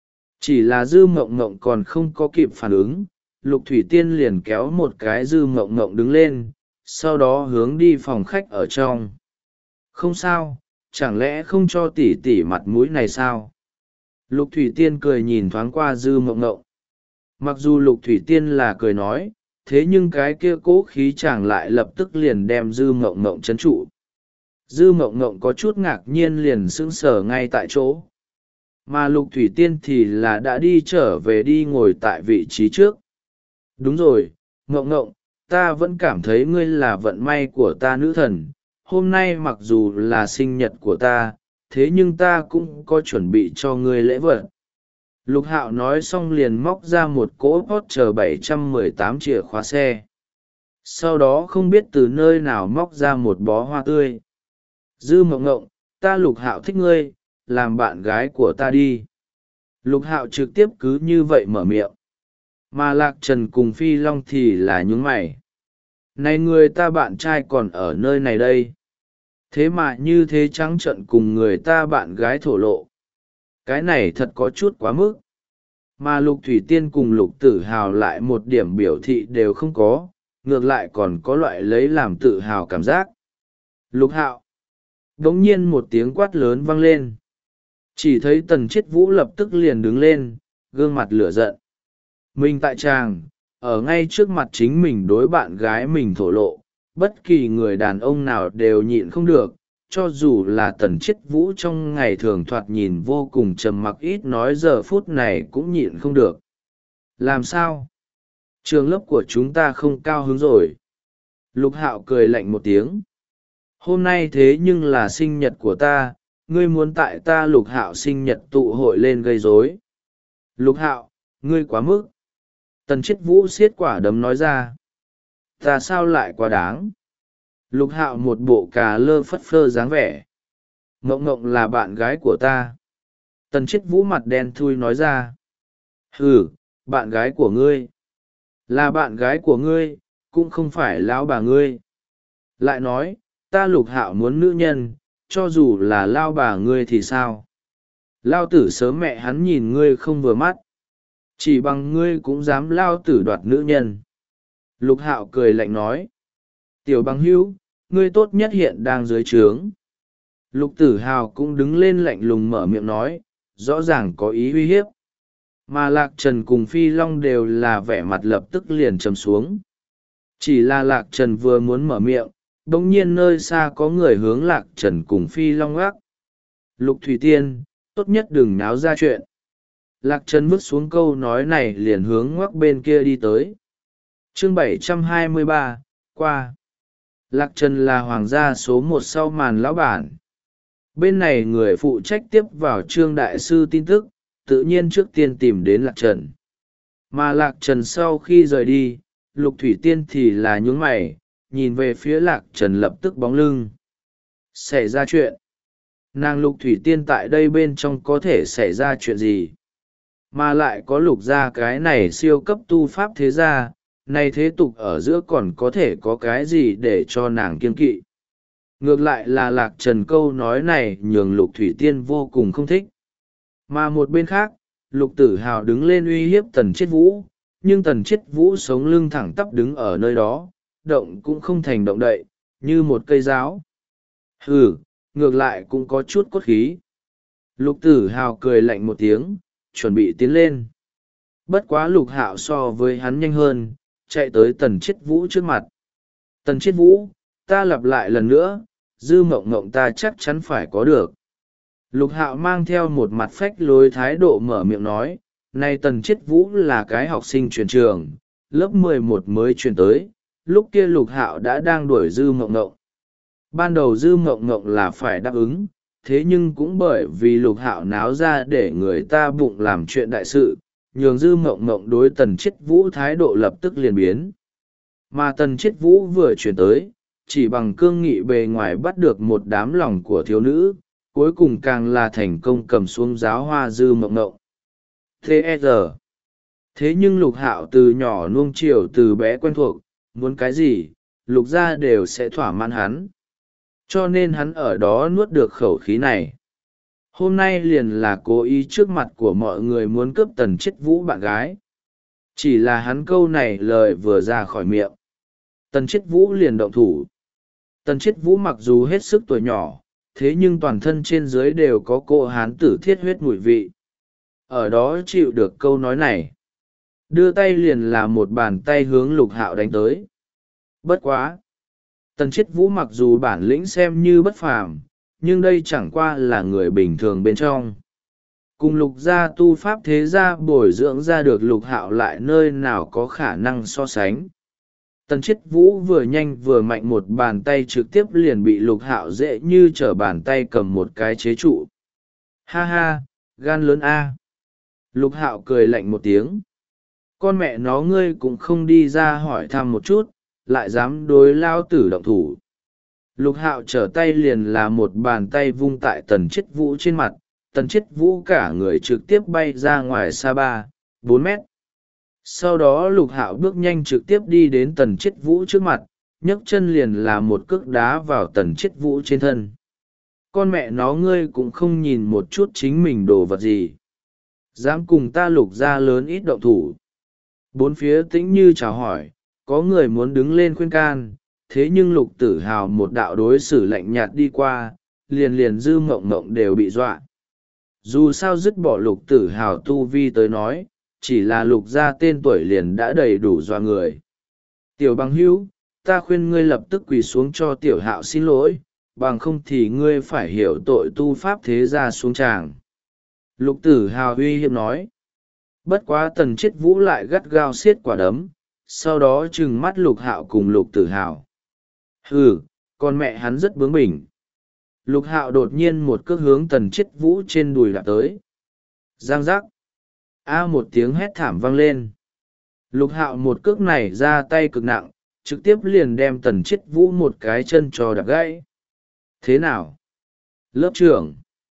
Chỉ là Dư Mộng Mộng còn không có kịp phản ứng, Lục Thủy Tiên liền kéo một cái Dư Mộng Mộng đứng lên, sau đó hướng đi phòng khách ở trong. Không sao, chẳng lẽ không cho tỷ tỷ mặt mũi này sao? Lục Thủy Tiên cười nhìn thoáng qua Dư Mộng Mộng. Mặc dù Lục Thủy Tiên là cười nói, thế nhưng cái kia cố khí chàng lại lập tức liền đem Dư Mộng Mộng trấn trụ. Dư Mộng Mộng có chút ngạc nhiên liền sững sờ ngay tại chỗ. Mà Lục Thủy Tiên thì là đã đi trở về đi ngồi tại vị trí trước. Đúng rồi, Mộng Mộng, ta vẫn cảm thấy ngươi là vận may của ta nữ thần. Hôm nay mặc dù là sinh nhật của ta, thế nhưng ta cũng có chuẩn bị cho ngươi lễ vật. Lục Hạo nói xong liền móc ra một cỗ Porsche bảy trăm mười tám chìa khóa xe. Sau đó không biết từ nơi nào móc ra một bó hoa tươi. Dư Mộng Mộng, ta Lục Hạo thích ngươi, làm bạn gái của ta đi. Lục Hạo trực tiếp cứ như vậy mở miệng. Mà Lạc Trần cùng Phi Long thì là nhún mày. Này người ta bạn trai còn ở nơi này đây. Thế mà như thế trắng trợn cùng người ta bạn gái thổ lộ. Cái này thật có chút quá mức. Mà Lục Thủy Tiên cùng Lục Tử Hào lại một điểm biểu thị đều không có, ngược lại còn có loại lấy làm tự hào cảm giác. Lục Hạo. Đống nhiên một tiếng quát lớn vang lên. Chỉ thấy tần chiết vũ lập tức liền đứng lên, gương mặt lửa giận. Mình tại tràng, ở ngay trước mặt chính mình đối bạn gái mình thổ lộ, bất kỳ người đàn ông nào đều nhịn không được, cho dù là tần chiết vũ trong ngày thường thoạt nhìn vô cùng trầm mặc ít nói giờ phút này cũng nhịn không được. Làm sao? Trường lớp của chúng ta không cao hứng rồi. Lục Hạo cười lạnh một tiếng. Hôm nay thế nhưng là sinh nhật của ta, ngươi muốn tại ta Lục Hạo sinh nhật tụ hội lên gây rối. Lục Hạo, ngươi quá mức. Tần chiết vũ siết quả đấm nói ra. Ta sao lại quá đáng? Lục Hạo một bộ cà lơ phất phơ dáng vẻ. Ngộng ngộng là bạn gái của ta. Tần chiết vũ mặt đen thui nói ra. Ừ, bạn gái của ngươi. Là bạn gái của ngươi, cũng không phải lão bà ngươi. Lại nói, ta Lục Hạo muốn nữ nhân, cho dù là lao bà ngươi thì sao? Lao tử sớm mẹ hắn nhìn ngươi không vừa mắt. Chỉ bằng ngươi cũng dám lao tử đoạt nữ nhân. Lục Hạo cười lạnh nói. Tiểu bằng hữu, ngươi tốt nhất hiện đang dưới trướng. Lục Tử Hào cũng đứng lên lạnh lùng mở miệng nói, rõ ràng có ý uy hiếp. Mà Lạc Trần cùng Phi Long đều là vẻ mặt lập tức liền trầm xuống. Chỉ là Lạc Trần vừa muốn mở miệng, bỗng nhiên nơi xa có người hướng Lạc Trần cùng Phi Long gác. Lục Thủy Tiên, tốt nhất đừng náo ra chuyện. Lạc Trần vứt xuống câu nói này liền hướng ngoắc bên kia đi tới. Chương bảy trăm hai mươi ba, qua. Lạc Trần là hoàng gia số một sau màn lão bản. Bên này người phụ trách tiếp vào Trương Đại Sư tin tức, tự nhiên trước tiên tìm đến Lạc Trần. Mà Lạc Trần sau khi rời đi, Lục Thủy Tiên thì là nhướng mày, nhìn về phía Lạc Trần lập tức bóng lưng. Xảy ra chuyện. Nàng Lục Thủy Tiên tại đây bên trong có thể xảy ra chuyện gì? Mà lại có Lục gia cái này siêu cấp tu pháp thế gia, này thế tục ở giữa còn có thể có cái gì để cho nàng kiêng kỵ. Ngược lại là Lạc Trần câu nói này nhường Lục Thủy Tiên vô cùng không thích. Mà một bên khác, Lục Tử Hào đứng lên uy hiếp Tần Chiết Vũ, nhưng Tần Chiết Vũ sống lưng thẳng tắp đứng ở nơi đó, động cũng không thành động đậy, như một cây giáo. Hừ, ngược lại cũng có chút cốt khí. Lục Tử Hào cười lạnh một tiếng, chuẩn bị tiến lên. Bất quá Lục Hạo so với hắn nhanh hơn, chạy tới Tần Chiết Vũ trước mặt. Tần Chiết Vũ, ta lặp lại lần nữa, Dư Mộng Mộng ta chắc chắn phải có được. Lục Hạo mang theo một mặt phách lối thái độ mở miệng nói, này Tần Chiết Vũ là cái học sinh chuyển trường, lớp mười một mới chuyển tới, lúc kia Lục Hạo đã đang đuổi Dư Mộng Mộng. Ban đầu Dư Mộng Mộng là phải đáp ứng, thế nhưng cũng bởi vì Lục Hạo náo ra để người ta bụng làm chuyện đại sự, nhường Dư Mộng Mộng đối Tần Chiết Vũ thái độ lập tức liền biến. Mà Tần Chiết Vũ vừa chuyển tới, chỉ bằng cương nghị bề ngoài bắt được một đám lòng của thiếu nữ, cuối cùng càng là thành công cầm xuống giáo hoa Dư Mộng Mộng. Thế giờ, thế nhưng Lục Hạo từ nhỏ nuông chiều từ bé quen thuộc, muốn cái gì, Lục gia đều sẽ thỏa mãn hắn. Cho nên hắn ở đó nuốt được khẩu khí này. Hôm nay liền là cố ý trước mặt của mọi người muốn cướp Tần Chiết Vũ bạn gái. Chỉ là hắn câu này lời vừa ra khỏi miệng, Tần Chiết Vũ liền động thủ. Tần Chiết Vũ mặc dù hết sức tuổi nhỏ, thế nhưng toàn thân trên dưới đều có cô hán tử thiết huyết mùi vị. Ở đó chịu được câu nói này, đưa tay liền là một bàn tay hướng Lục Hạo đánh tới. Bất quá, Tần Chiết Vũ mặc dù bản lĩnh xem như bất phàm, nhưng đây chẳng qua là người bình thường bên trong. Cùng Lục gia tu pháp thế gia bồi dưỡng ra được Lục Hạo lại nơi nào có khả năng so sánh. Tần Chiết Vũ vừa nhanh vừa mạnh một bàn tay trực tiếp liền bị Lục Hạo dễ như trở bàn tay cầm một cái chế trụ. Ha ha, gan lớn a. Lục Hạo cười lạnh một tiếng. Con mẹ nó ngươi cũng không đi ra hỏi thăm một chút, lại dám đối lao tử động thủ. Lục Hạo trở tay liền là một bàn tay vung tại Tần Chiết Vũ trên mặt, Tần Chiết Vũ cả người trực tiếp bay ra ngoài xa ba, bốn mét. Sau đó Lục Hạo bước nhanh trực tiếp đi đến Tần Chiết Vũ trước mặt, nhấc chân liền là một cước đá vào Tần Chiết Vũ trên thân. Con mẹ nó ngươi cũng không nhìn một chút chính mình đồ vật gì. Dám cùng ta Lục gia lớn ít động thủ. Bốn phía tĩnh như chào hỏi, có người muốn đứng lên khuyên can, thế nhưng Lục Tử Hào một đạo đối xử lạnh nhạt đi qua, liền liền Dư Mộng Mộng đều bị dọa. Dù sao dứt bỏ lục tử hào tu vi tới nói, chỉ là lục gia tên tuổi liền đã đầy đủ dọa người. Tiểu bằng hữu, ta khuyên ngươi lập tức quỳ xuống cho tiểu hạo xin lỗi, bằng không thì ngươi phải hiểu tội tu pháp thế gia xuống tràng. Lục tử hào uy hiếp nói. Bất quá tần chết vũ lại gắt gao xiết quả đấm, sau đó trừng mắt lục hạo cùng lục tử hào. Ừ, con mẹ hắn rất bướng bỉnh. Lục hạo đột nhiên một cước hướng tần chết vũ trên đùi đạp tới. Giang giác. A một tiếng hét thảm vang lên. Lục hạo một cước này ra tay cực nặng, trực tiếp liền đem tần chết vũ một cái chân cho đạp gãy. Thế nào? Lớp trưởng.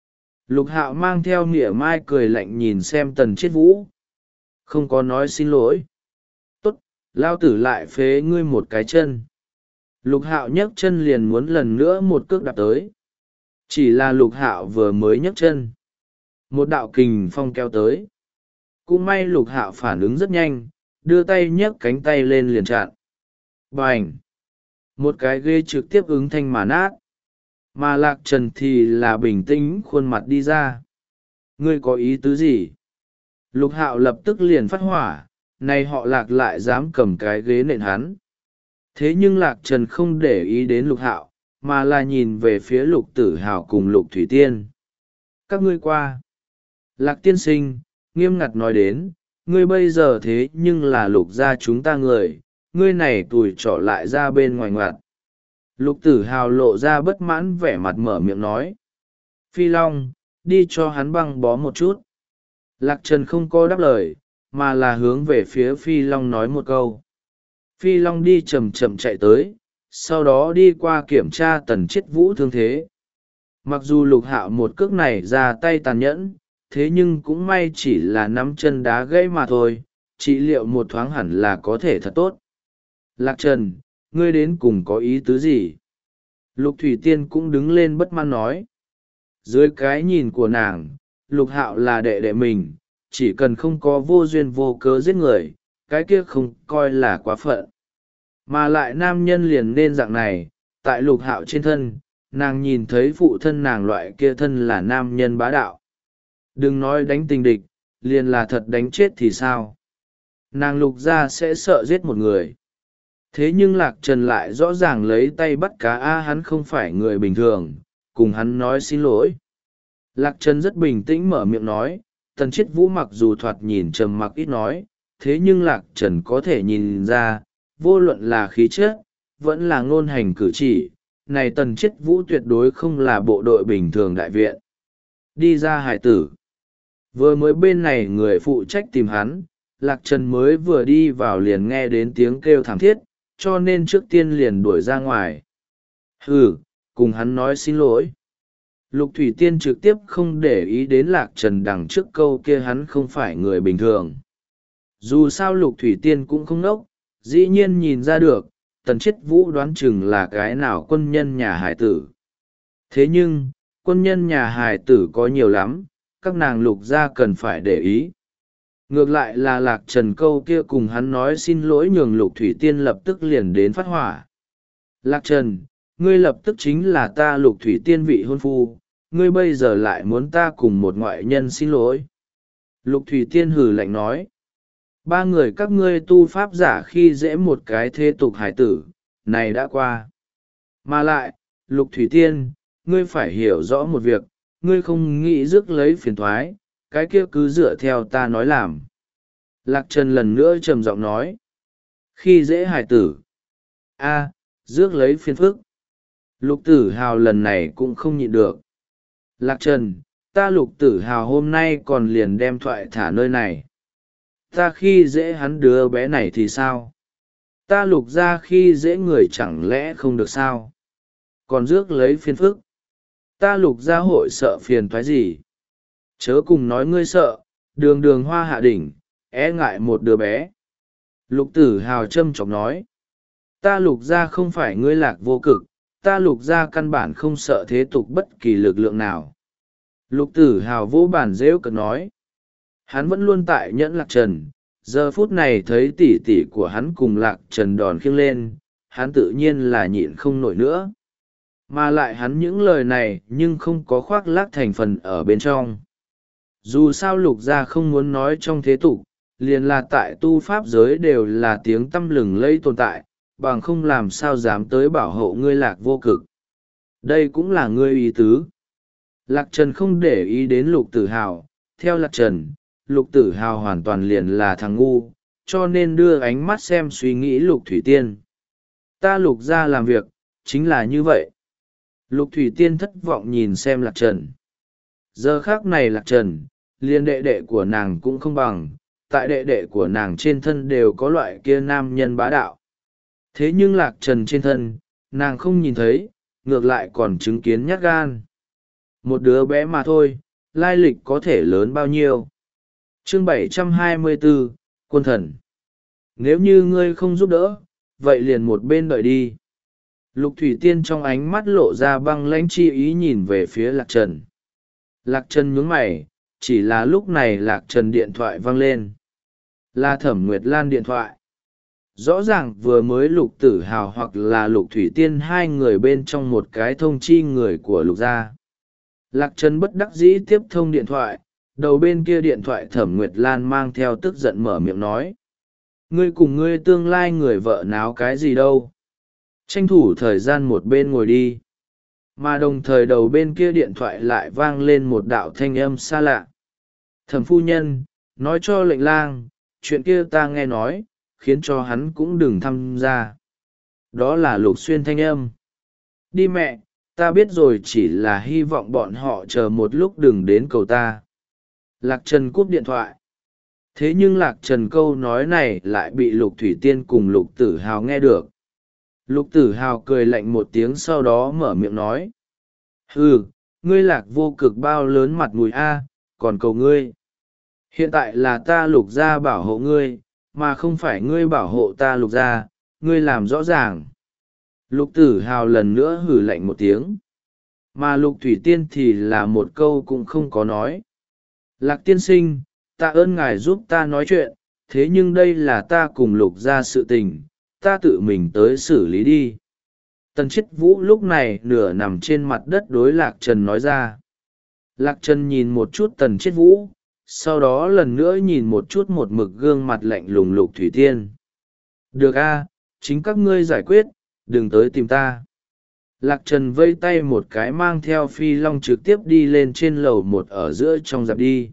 Lục hạo mang theo mỉa mai cười lạnh nhìn xem tần chết vũ. Không có nói xin lỗi. Tốt, lao tử lại phế ngươi một cái chân. Lục hạo nhấc chân liền muốn lần nữa một cước đạp tới. Chỉ là lục hạo vừa mới nhấc chân, một đạo kình phong kéo tới. Cũng may lục hạo phản ứng rất nhanh, đưa tay nhấc cánh tay lên liền chặn. Bành! Một cái ghê trực tiếp ứng thanh mà nát. Mà lạc trần thì là bình tĩnh khuôn mặt đi ra. Ngươi có ý tứ gì? Lục hạo lập tức liền phát hỏa, này họ lạc lại dám cầm cái ghế nện hắn. Thế nhưng lạc trần không để ý đến lục hạo, mà là nhìn về phía lục tử hào cùng lục thủy tiên. Các ngươi qua. Lạc tiên sinh, nghiêm ngặt nói đến, ngươi bây giờ thế nhưng là lục gia chúng ta người, ngươi này tùi trỏ lại ra bên ngoài ngoặt. Lục tử hào lộ ra bất mãn vẻ mặt mở miệng nói. Phi Long, đi cho hắn băng bó một chút. Lạc Trần không có đáp lời, mà là hướng về phía Phi Long nói một câu. Phi Long đi chậm chậm chạy tới, sau đó đi qua kiểm tra tần chết vũ thương thế. Mặc dù lục hạo một cước này ra tay tàn nhẫn, thế nhưng cũng may chỉ là nắm chân đá gãy mà thôi, trị liệu một thoáng hẳn là có thể thật tốt. Lạc Trần, ngươi đến cùng có ý tứ gì? Lục Thủy Tiên cũng đứng lên bất mãn nói. Dưới cái nhìn của nàng, lục hạo là đệ đệ mình, chỉ cần không có vô duyên vô cớ giết người, cái kia không coi là quá phận. Mà lại nam nhân liền nên dạng này, tại lục hạo trên thân, nàng nhìn thấy phụ thân nàng loại kia thân là nam nhân bá đạo. Đừng nói đánh tình địch, liền là thật đánh chết thì sao? Nàng lục ra sẽ sợ giết một người. Thế nhưng lạc trần lại rõ ràng lấy tay bắt cá a hắn không phải người bình thường, cùng hắn nói xin lỗi. Lạc trần rất bình tĩnh mở miệng nói, tần chết vũ mặc dù thoạt nhìn trầm mặc ít nói, thế nhưng lạc trần có thể nhìn ra, vô luận là khí chất, vẫn là ngôn hành cử chỉ, này tần chết vũ tuyệt đối không là bộ đội bình thường đại viện. Đi ra hải tử. Vừa mới bên này người phụ trách tìm hắn, lạc trần mới vừa đi vào liền nghe đến tiếng kêu thảm thiết, cho nên trước tiên liền đuổi ra ngoài. Ừ, cùng hắn nói xin lỗi. Lục Thủy Tiên trực tiếp không để ý đến lạc trần đằng trước câu kia hắn không phải người bình thường. Dù sao Lục Thủy Tiên cũng không nốc, dĩ nhiên nhìn ra được, tần chết vũ đoán chừng là cái nào quân nhân nhà hải tử. Thế nhưng, quân nhân nhà hải tử có nhiều lắm, các nàng lục gia cần phải để ý. Ngược lại là lạc trần câu kia cùng hắn nói xin lỗi nhường Lục Thủy Tiên lập tức liền đến phát hỏa. Lạc trần, ngươi lập tức chính là ta Lục Thủy Tiên vị hôn phu, ngươi bây giờ lại muốn ta cùng một ngoại nhân xin lỗi. Lục Thủy Tiên hừ lạnh nói. Ba người các ngươi tu pháp giả khi dễ một cái thế tục hải tử, này đã qua. Mà lại, Lục Thủy Tiên, ngươi phải hiểu rõ một việc, ngươi không nghĩ rước lấy phiền thoái, cái kia cứ dựa theo ta nói làm. Lạc Trần lần nữa trầm giọng nói. Khi dễ hải tử. a rước lấy phiền phức. Lục Tử Hào lần này cũng không nhịn được. Lạc Trần, ta Lục Tử Hào hôm nay còn liền đem thoại thả nơi này. Ta khi dễ hắn đứa bé này thì sao? Ta lục ra khi dễ người chẳng lẽ không được sao? Còn rước lấy phiền phức. Ta lục ra hội sợ phiền thoái gì? Chớ cùng nói ngươi sợ, đường đường hoa hạ đỉnh, e ngại một đứa bé. Lục Tử Hào châm chọc nói. Ta lục ra không phải ngươi lạc vô cực, ta lục ra căn bản không sợ thế tục bất kỳ lực lượng nào. Lục Tử Hào vô bản rêu cực nói. Hắn vẫn luôn tại nhẫn lạc trần, giờ phút này thấy tỉ tỉ của hắn cùng lạc trần đòn khiêng lên, hắn tự nhiên là nhịn không nổi nữa. Mà lại hắn những lời này nhưng không có khoác lác thành phần ở bên trong. Dù sao lục gia không muốn nói trong thế tục, liền là tại tu pháp giới đều là tiếng tăm lừng lẫy tồn tại, bằng không làm sao dám tới bảo hộ ngươi Lạc Vô Cực. Đây cũng là ngươi ý tứ. Lạc Trần không để ý đến Lục Tử Hào, theo Lạc Trần, Lục Tử Hào hoàn toàn liền là thằng ngu, cho nên đưa ánh mắt xem suy nghĩ Lục Thủy Tiên. Ta Lục gia làm việc, chính là như vậy. Lục Thủy Tiên thất vọng nhìn xem Lạc Trần. Giờ khác này Lạc Trần, liền đệ đệ của nàng cũng không bằng, tại đệ đệ của nàng trên thân đều có loại kia nam nhân bá đạo. Thế nhưng Lạc Trần trên thân, nàng không nhìn thấy, ngược lại còn chứng kiến nhát gan. Một đứa bé mà thôi, lai lịch có thể lớn bao nhiêu. Chương bảy trăm hai mươi bốn, Quân Thần. Nếu như ngươi không giúp đỡ, vậy liền một bên đợi đi. Lục Thủy Tiên trong ánh mắt lộ ra băng lãnh chi ý nhìn về phía Lạc Trần. Lạc Trần nhướng mày, chỉ là lúc này Lạc Trần điện thoại vang lên. Là Thẩm Nguyệt Lan điện thoại. Rõ ràng vừa mới Lục Tử Hào hoặc là Lục Thủy Tiên hai người bên trong một cái thông chi người của Lục gia. Lạc Trần bất đắc dĩ tiếp thông điện thoại, đầu bên kia điện thoại Thẩm Nguyệt Lan mang theo tức giận mở miệng nói. Ngươi cùng ngươi tương lai người vợ náo cái gì đâu. Tranh thủ thời gian một bên ngồi đi. Mà đồng thời đầu bên kia điện thoại lại vang lên một đạo thanh âm xa lạ. Thẩm phu nhân, nói cho lệnh lang, chuyện kia ta nghe nói, khiến cho hắn cũng đừng tham gia. Đó là Lục Xuyên thanh âm. Đi mẹ, ta biết rồi, chỉ là hy vọng bọn họ chờ một lúc đừng đến cầu ta. Lạc Trần cúp điện thoại. Thế nhưng Lạc Trần câu nói này lại bị Lục Thủy Tiên cùng Lục Tử Hào nghe được. Lục Tử Hào cười lạnh một tiếng sau đó mở miệng nói. Hừ, ngươi Lạc Vô Cực bao lớn mặt mũi a, còn cầu ngươi. Hiện tại là ta Lục gia bảo hộ ngươi, mà không phải ngươi bảo hộ ta Lục gia, ngươi làm rõ ràng. Lục Tử Hào lần nữa hừ lạnh một tiếng. Mà Lục Thủy Tiên thì là một câu cũng không có nói. Lạc tiên sinh, tạ ơn ngài giúp ta nói chuyện, thế nhưng đây là ta cùng Lục gia sự tình, ta tự mình tới xử lý đi. Tần Chiết Vũ lúc này nửa nằm trên mặt đất đối Lạc Trần nói ra. Lạc Trần nhìn một chút Tần Chiết Vũ, sau đó lần nữa nhìn một chút một mực gương mặt lạnh lùng Lục Thủy Tiên. Được a, chính các ngươi giải quyết, đừng tới tìm ta. Lạc Trần vây tay một cái mang theo Phi Long trực tiếp đi lên trên lầu một ở giữa trong dạp đi.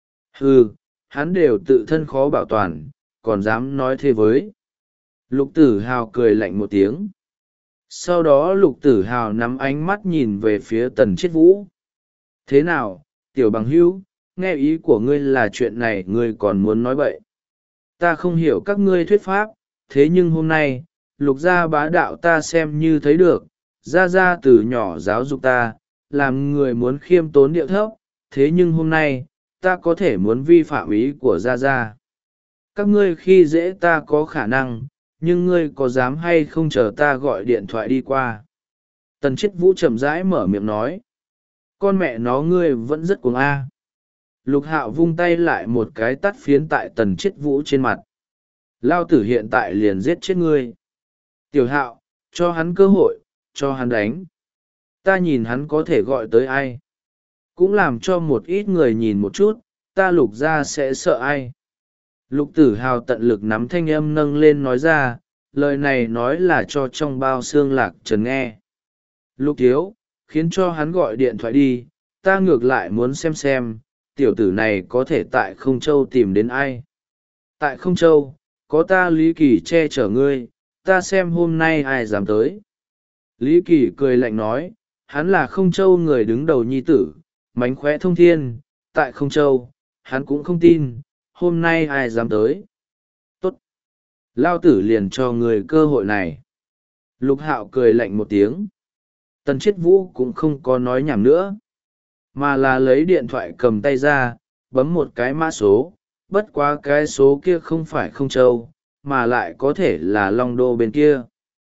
Hừ, hắn đều tự thân khó bảo toàn, còn dám nói thế với. Lục Tử Hào cười lạnh một tiếng. Sau đó Lục Tử Hào nắm ánh mắt nhìn về phía Tần Chiết Vũ. Thế nào, tiểu bằng hữu, nghe ý của ngươi là chuyện này ngươi còn muốn nói bậy. Ta không hiểu các ngươi thuyết pháp, thế nhưng hôm nay, Lục gia bá đạo ta xem như thấy được, gia gia từ nhỏ giáo dục ta, làm người muốn khiêm tốn điệu thấp, thế nhưng hôm nay, ta có thể muốn vi phạm ý của gia gia. Các ngươi khi dễ ta có khả năng, nhưng ngươi có dám hay không chờ ta gọi điện thoại đi qua. Tần Chiết Vũ chậm rãi mở miệng nói. Con mẹ nó ngươi vẫn rất cuồng a. Lục Hạo vung tay lại một cái tắt phiến tại Tần Chiết Vũ trên mặt. Lao tử hiện tại liền giết chết ngươi. Tiểu Hạo, cho hắn cơ hội, cho hắn đánh. Ta nhìn hắn có thể gọi tới ai. Cũng làm cho một ít người nhìn một chút, ta Lục gia sẽ sợ ai. Lục Tử Hào tận lực nắm thanh âm nâng lên nói ra, lời này nói là cho trong bao xương Lạc Trần nghe. Lục thiếu, khiến cho hắn gọi điện thoại đi, ta ngược lại muốn xem xem, tiểu tử này có thể tại Không Châu tìm đến ai. Tại Không Châu, có ta Lý Kỳ che chở ngươi, ta xem hôm nay ai dám tới. Lý Kỳ cười lạnh nói, hắn là Không Châu người đứng đầu nhi tử, mánh khóe thông thiên, tại Không Châu, hắn cũng không tin, hôm nay ai dám tới. Tốt. Lao tử liền cho người cơ hội này. Lục Hạo cười lạnh một tiếng. Tần Chiết Vũ cũng không có nói nhảm nữa, mà là lấy điện thoại cầm tay ra, bấm một cái mã số, bất quá cái số kia không phải Không Châu, mà lại có thể là Long Đô bên kia.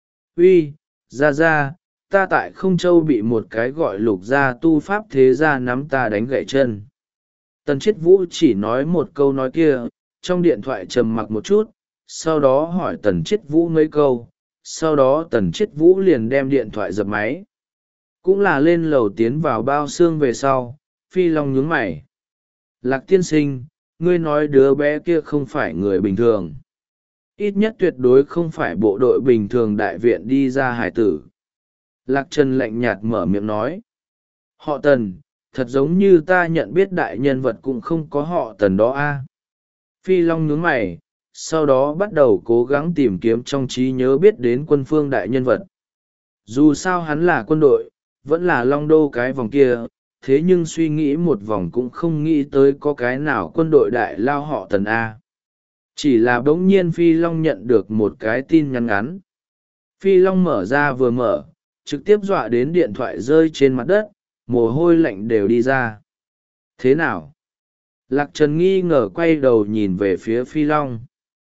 Uy, ra ra, ta tại Không Châu bị một cái gọi Lục gia tu pháp thế gia nắm ta đánh gãy chân. Tần Chiết Vũ chỉ nói một câu nói kia, trong điện thoại trầm mặc một chút, sau đó hỏi Tần Chiết Vũ mấy câu, sau đó Tần Chiết Vũ liền đem điện thoại dập máy. Cũng là lên lầu tiến vào bao xương về sau, Phi Long nhướng mày. Lạc tiên sinh, ngươi nói đứa bé kia không phải người bình thường. Ít nhất tuyệt đối không phải bộ đội bình thường đại viện đi ra hải tử. Lạc Trần lạnh nhạt mở miệng nói. Họ Tần, thật giống như ta nhận biết đại nhân vật cũng không có họ Tần đó a. Phi Long nhướng mày, sau đó bắt đầu cố gắng tìm kiếm trong trí nhớ biết đến quân phương đại nhân vật. Dù sao hắn là quân đội, vẫn là Long Đô cái vòng kia, thế nhưng suy nghĩ một vòng cũng không nghĩ tới có cái nào quân đội đại lao họ Tần A. Chỉ là bỗng nhiên Phi Long nhận được một cái tin nhắn ngắn. Phi Long mở ra vừa mở, trực tiếp dọa đến điện thoại rơi trên mặt đất, mồ hôi lạnh đều đi ra. Thế nào? Lạc Trần nghi ngờ quay đầu nhìn về phía Phi Long.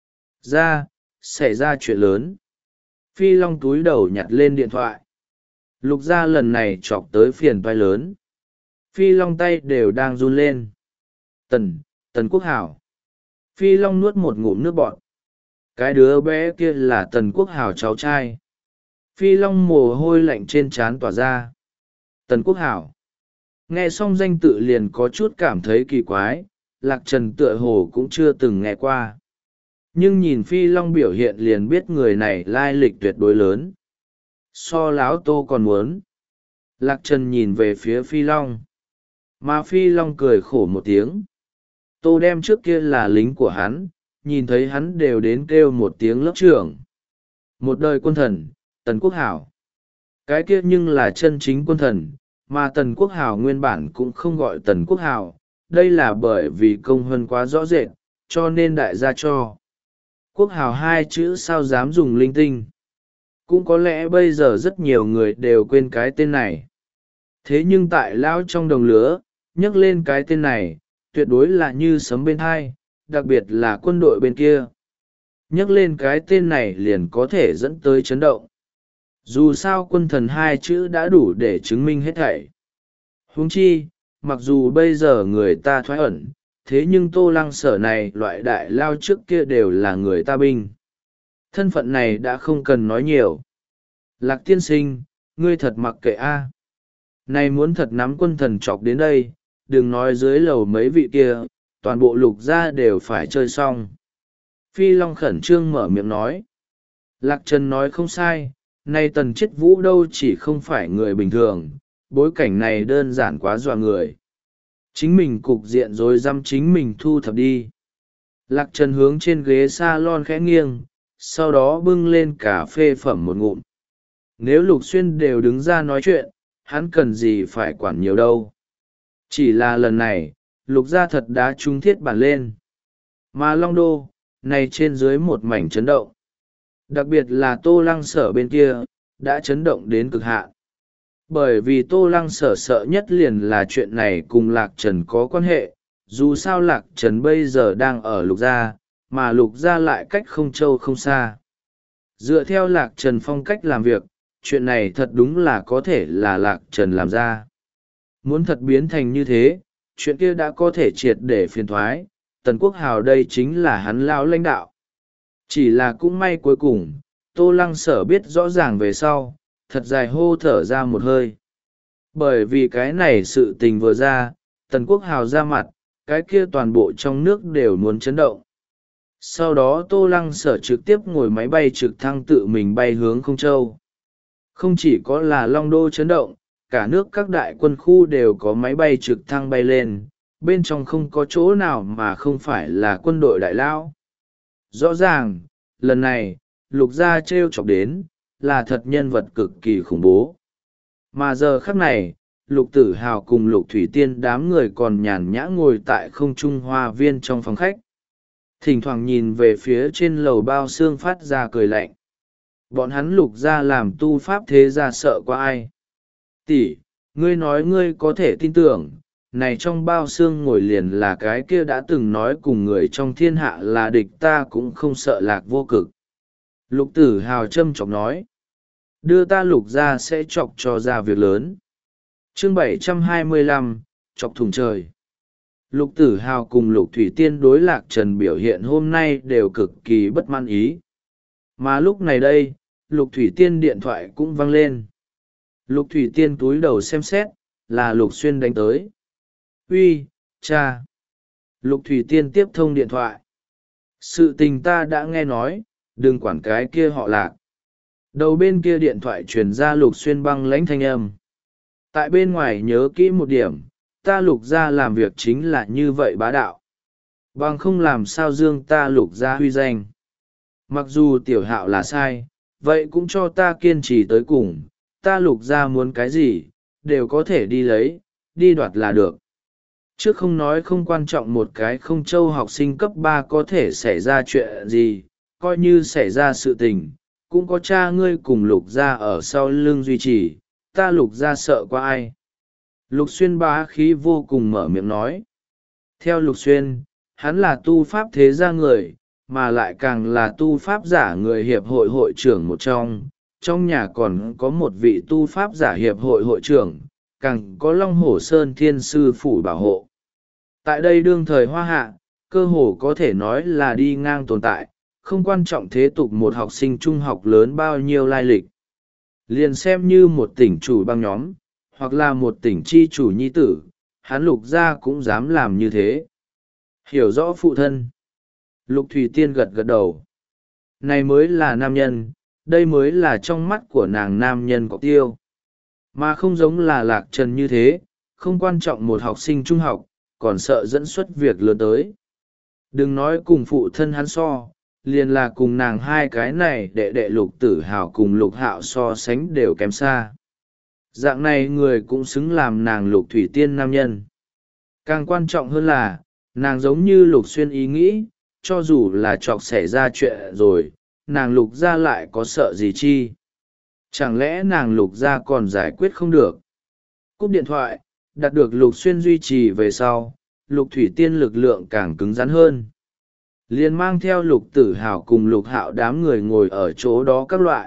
Ra, xảy ra chuyện lớn. Phi Long túi đầu nhặt lên điện thoại. Lục gia lần này chọc tới phiền toái lớn. Phi Long tay đều đang run lên. Tần, Tần Quốc Hảo. Phi Long nuốt một ngụm nước bọt. Cái đứa bé kia là Tần Quốc Hảo cháu trai. Phi Long mồ hôi lạnh trên trán tỏa ra. Tần Quốc Hảo. Nghe xong danh tự liền có chút cảm thấy kỳ quái, Lạc Trần tựa hồ cũng chưa từng nghe qua. Nhưng nhìn Phi Long biểu hiện liền biết người này lai lịch tuyệt đối lớn. So láo Tô còn muốn. Lạc Trần nhìn về phía Phi Long. Mà Phi Long cười khổ một tiếng. Tô đem trước kia là lính của hắn, nhìn thấy hắn đều đến kêu một tiếng lớp trưởng. Một đời quân thần, Tần Quốc Hảo. Cái kia nhưng là chân chính quân thần, mà Tần Quốc Hảo nguyên bản cũng không gọi Tần Quốc Hảo. Đây là bởi vì công hơn quá rõ rệt, cho nên đại gia cho. Quốc Hảo hai chữ sao dám dùng linh tinh. Cũng có lẽ bây giờ rất nhiều người đều quên cái tên này. Thế nhưng tại lão trong đồng lứa, nhắc lên cái tên này, tuyệt đối là như sấm bên hai, đặc biệt là quân đội bên kia. Nhắc lên cái tên này liền có thể dẫn tới chấn động. Dù sao quân thần hai chữ đã đủ để chứng minh hết thảy. Huống chi, mặc dù bây giờ người ta thoái ẩn, thế nhưng Tô Lăng Sở này loại đại lao trước kia đều là người ta binh. Thân phận này đã không cần nói nhiều. Lạc tiên sinh, ngươi thật mặc kệ a. Này muốn thật nắm quân thần chọc đến đây, đừng nói dưới lầu mấy vị kia, toàn bộ lục gia đều phải chơi xong. Phi Long khẩn trương mở miệng nói. Lạc Trần nói không sai, nay Tần Chiết Vũ đâu chỉ không phải người bình thường, bối cảnh này đơn giản quá dọa người. Chính mình cục diện rồi dăm chính mình thu thập đi. Lạc Trần hướng trên ghế salon khẽ nghiêng, sau đó bưng lên cà phê phẩm một ngụm. Nếu Lục Xuyên đều đứng ra nói chuyện, hắn cần gì phải quản nhiều đâu. Chỉ là lần này, Lục gia thật đã trúng thiết bản lên. Mà Long Đô, này trên dưới một mảnh chấn động. Đặc biệt là Tô Lăng Sở bên kia, đã chấn động đến cực hạn. Bởi vì Tô Lăng Sở sợ nhất liền là chuyện này cùng Lạc Trần có quan hệ, dù sao Lạc Trần bây giờ đang ở Lục gia, mà Lục gia lại cách không châu không xa. Dựa theo Lạc Trần phong cách làm việc, chuyện này thật đúng là có thể là Lạc Trần làm ra. Muốn thật biến thành như thế, chuyện kia đã có thể triệt để phiền thoái, Tần Quốc Hào đây chính là hắn lao lãnh đạo. Chỉ là cũng may cuối cùng, Tô Lăng Sở biết rõ ràng về sau, thật dài hô thở ra một hơi. Bởi vì cái này sự tình vừa ra, Tần Quốc Hào ra mặt, cái kia toàn bộ trong nước đều muốn chấn động. Sau đó Tô Lăng Sở trực tiếp ngồi máy bay trực thăng tự mình bay hướng Không Châu. Không chỉ có là Long Đô chấn động, cả nước các đại quân khu đều có máy bay trực thăng bay lên, bên trong không có chỗ nào mà không phải là quân đội đại lao. Rõ ràng, lần này, Lục gia trêu chọc đến, là thật nhân vật cực kỳ khủng bố. Mà giờ khắc này, Lục Tử Hào cùng Lục Thủy Tiên đám người còn nhàn nhã ngồi tại không trung hoa viên trong phòng khách. Thỉnh thoảng nhìn về phía trên lầu bao xương phát ra cười lạnh. Bọn hắn Lục gia làm tu pháp thế gia sợ qua ai. Tỷ, ngươi nói ngươi có thể tin tưởng, này trong bao xương ngồi liền là cái kia đã từng nói cùng người trong thiên hạ là địch ta cũng không sợ Lạc Vô Cực. Lục Tử Hào châm chọc nói. Đưa ta Lục gia sẽ chọc cho ra việc lớn. Chương bảy trăm hai mươi lăm, chọc thủng trời. Lục Tử Hào cùng Lục Thủy Tiên đối Lạc Trần biểu hiện hôm nay đều cực kỳ bất mãn ý. Mà lúc này đây, Lục Thủy Tiên điện thoại cũng vang lên. Lục Thủy Tiên túi đầu xem xét, là Lục Xuyên đánh tới. Uy, cha! Lục thủy tiên tiếp thông điện thoại. Sự tình ta đã nghe nói, đừng quản cái kia họ Lạc. Đầu bên kia điện thoại truyền ra Lục Xuyên băng lãnh thanh âm. Tại bên ngoài nhớ kỹ một điểm, ta Lục gia làm việc chính là như vậy bá đạo. Bằng không làm sao dương ta Lục gia huy danh. Mặc dù tiểu hạo là sai, vậy cũng cho ta kiên trì tới cùng, ta Lục gia muốn cái gì, đều có thể đi lấy, đi đoạt là được. Trước không nói không quan trọng một cái không châu học sinh cấp ba có thể xảy ra chuyện gì, coi như xảy ra sự tình, cũng có cha ngươi cùng Lục gia ở sau lưng duy trì, ta Lục gia sợ qua ai. Lục Xuyên bá khí vô cùng mở miệng nói. Theo Lục Xuyên, hắn là tu pháp thế gia người, mà lại càng là tu pháp giả người hiệp hội hội trưởng một trong. Trong nhà còn có một vị tu pháp giả hiệp hội hội trưởng, càng có Long Hổ Sơn Thiên Sư Phủ bảo hộ. Tại đây đương thời Hoa Hạ, cơ hồ có thể nói là đi ngang tồn tại, không quan trọng thế tục một học sinh trung học lớn bao nhiêu lai lịch. Liền xem như một tỉnh chủ băng nhóm, hoặc là một tỉnh chi chủ nhi tử, hắn Lục gia cũng dám làm như thế. Hiểu rõ phụ thân. Lục Thủy Tiên gật gật đầu. Này mới là nam nhân, đây mới là trong mắt của nàng nam nhân có tiêu. Mà không giống là Lạc Trần như thế, không quan trọng một học sinh trung học, còn sợ dẫn xuất việc lớn tới. Đừng nói cùng phụ thân hắn so, liền là cùng nàng hai cái này đệ đệ Lục Tử Hào cùng Lục Hạo so sánh đều kém xa. Dạng này người cũng xứng làm nàng Lục Thủy Tiên nam nhân. Càng quan trọng hơn là, nàng giống như Lục Xuyên ý nghĩ, cho dù là chọc xảy ra chuyện rồi, nàng Lục gia lại có sợ gì chi. Chẳng lẽ nàng Lục gia còn giải quyết không được. Cúp điện thoại, đạt được Lục Xuyên duy trì về sau, Lục Thủy Tiên lực lượng càng cứng rắn hơn. Liền mang theo Lục Tử Hào cùng Lục Hạo đám người ngồi ở chỗ đó các loại.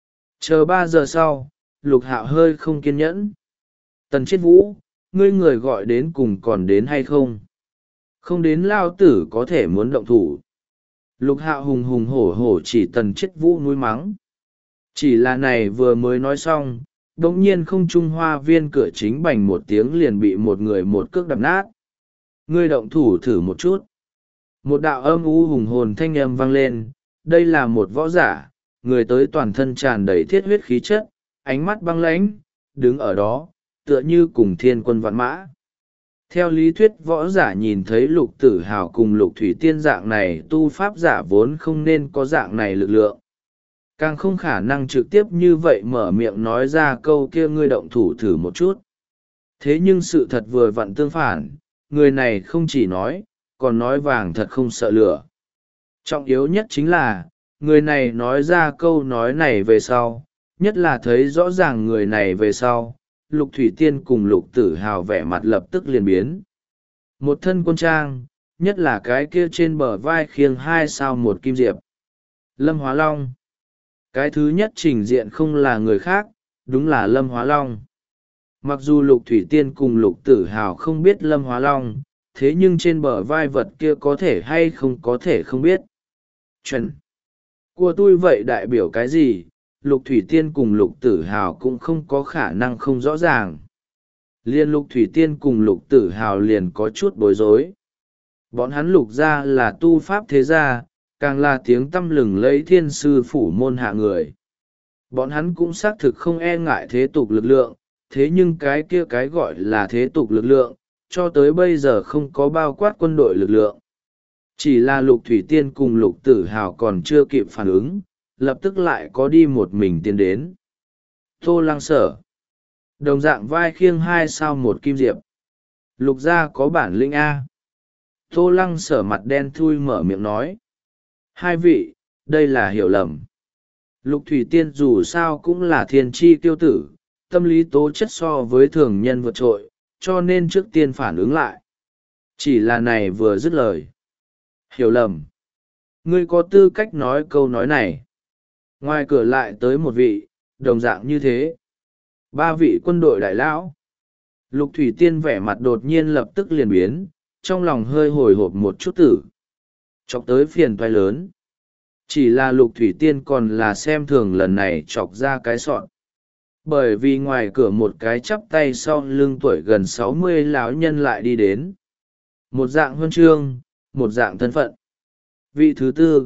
Chờ ba giờ sau, Lục Hạo hơi không kiên nhẫn. Tần Chiết Vũ, ngươi người gọi đến cùng còn đến hay không? Không đến lao tử có thể muốn động thủ. Lục Hạo hùng hùng hổ hổ chỉ Tần Chiết Vũ nuôi mắng. Chỉ là này vừa mới nói xong, đột nhiên không trung hoa viên cửa chính bành một tiếng liền bị một người một cước đập nát. Ngươi động thủ thử một chút. Một đạo âm u hùng hồn thanh âm vang lên, đây là một võ giả, người tới toàn thân tràn đầy thiết huyết khí chất, ánh mắt băng lãnh, đứng ở đó, tựa như cùng thiên quân vạn mã. Theo lý thuyết võ giả nhìn thấy Lục Tử Hào cùng Lục Thủy Tiên dạng này tu pháp giả vốn không nên có dạng này lực lượng. Càng không khả năng trực tiếp như vậy mở miệng nói ra câu kia ngươi động thủ thử một chút. Thế nhưng sự thật vừa vặn tương phản, người này không chỉ nói, còn nói vàng thật không sợ lửa. Trọng yếu nhất chính là, người này nói ra câu nói này về sau, nhất là thấy rõ ràng người này về sau, Lục Thủy Tiên cùng Lục Tử Hào vẻ mặt lập tức liền biến. Một thân quân trang, nhất là cái kia trên bờ vai khiêng hai sao một kim diệp. Lâm Hóa Long. Cái thứ nhất trình diện không là người khác, đúng là Lâm Hóa Long. Mặc dù Lục Thủy Tiên cùng Lục Tử Hào không biết Lâm Hóa Long, thế nhưng trên bờ vai vật kia có thể hay không có thể không biết. Chuẩn. Của tôi vậy đại biểu cái gì, Lục Thủy Tiên cùng Lục Tử Hào cũng không có khả năng không rõ ràng. Liên Lục Thủy Tiên cùng Lục Tử Hào liền có chút bối rối. Bọn hắn Lục gia là tu pháp thế gia, càng là tiếng tăm lừng lấy Thiên Sư Phủ môn hạ người. Bọn hắn cũng xác thực không e ngại thế tục lực lượng, thế nhưng cái kia cái gọi là thế tục lực lượng, cho tới bây giờ không có bao quát quân đội lực lượng. Chỉ là Lục Thủy Tiên cùng Lục Tử Hào còn chưa kịp phản ứng, lập tức lại có đi một mình tiến đến. Tô Lăng Sở. Đồng dạng vai khiêng hai sao một kim diệp. Lục gia có bản lĩnh A. Tô Lăng Sở mặt đen thui mở miệng nói. Hai vị, đây là hiểu lầm. Lục Thủy Tiên dù sao cũng là thiên tri tiêu tử, tâm lý tố chất so với thường nhân vượt trội, cho nên trước tiên phản ứng lại. Chỉ là này vừa dứt lời. Hiểu lầm. Ngươi có tư cách nói câu nói này. Ngoài cửa lại tới một vị, đồng dạng như thế. Ba vị quân đội đại lão. Lục Thủy Tiên vẻ mặt đột nhiên lập tức liền biến, trong lòng hơi hồi hộp một chút tử. Chọc tới phiền toái lớn. Chỉ là Lục Thủy Tiên còn là xem thường lần này chọc ra cái sọn. Bởi vì ngoài cửa một cái chắp tay sau lưng tuổi gần sáu mươi lão nhân lại đi đến. một dạng huân chương, một dạng thân phận. Vị thứ tư.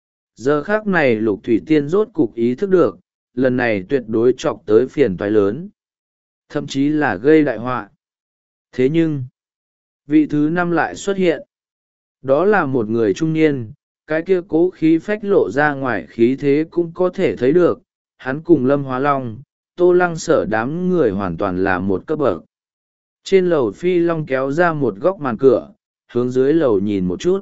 Giờ khác này Lục Thủy Tiên rốt cục ý thức được, lần này tuyệt đối chọc tới phiền toái lớn, thậm chí là gây đại họa. Thế nhưng, vị thứ năm lại xuất hiện. Đó là một người trung niên, cái kia cố khí phách lộ ra ngoài khí thế cũng có thể thấy được, hắn cùng Lâm Hóa Long, Tô Lăng Sở đám người hoàn toàn là một cấp bậc. Trên lầu Phi Long kéo ra một góc màn cửa, hướng dưới lầu nhìn một chút.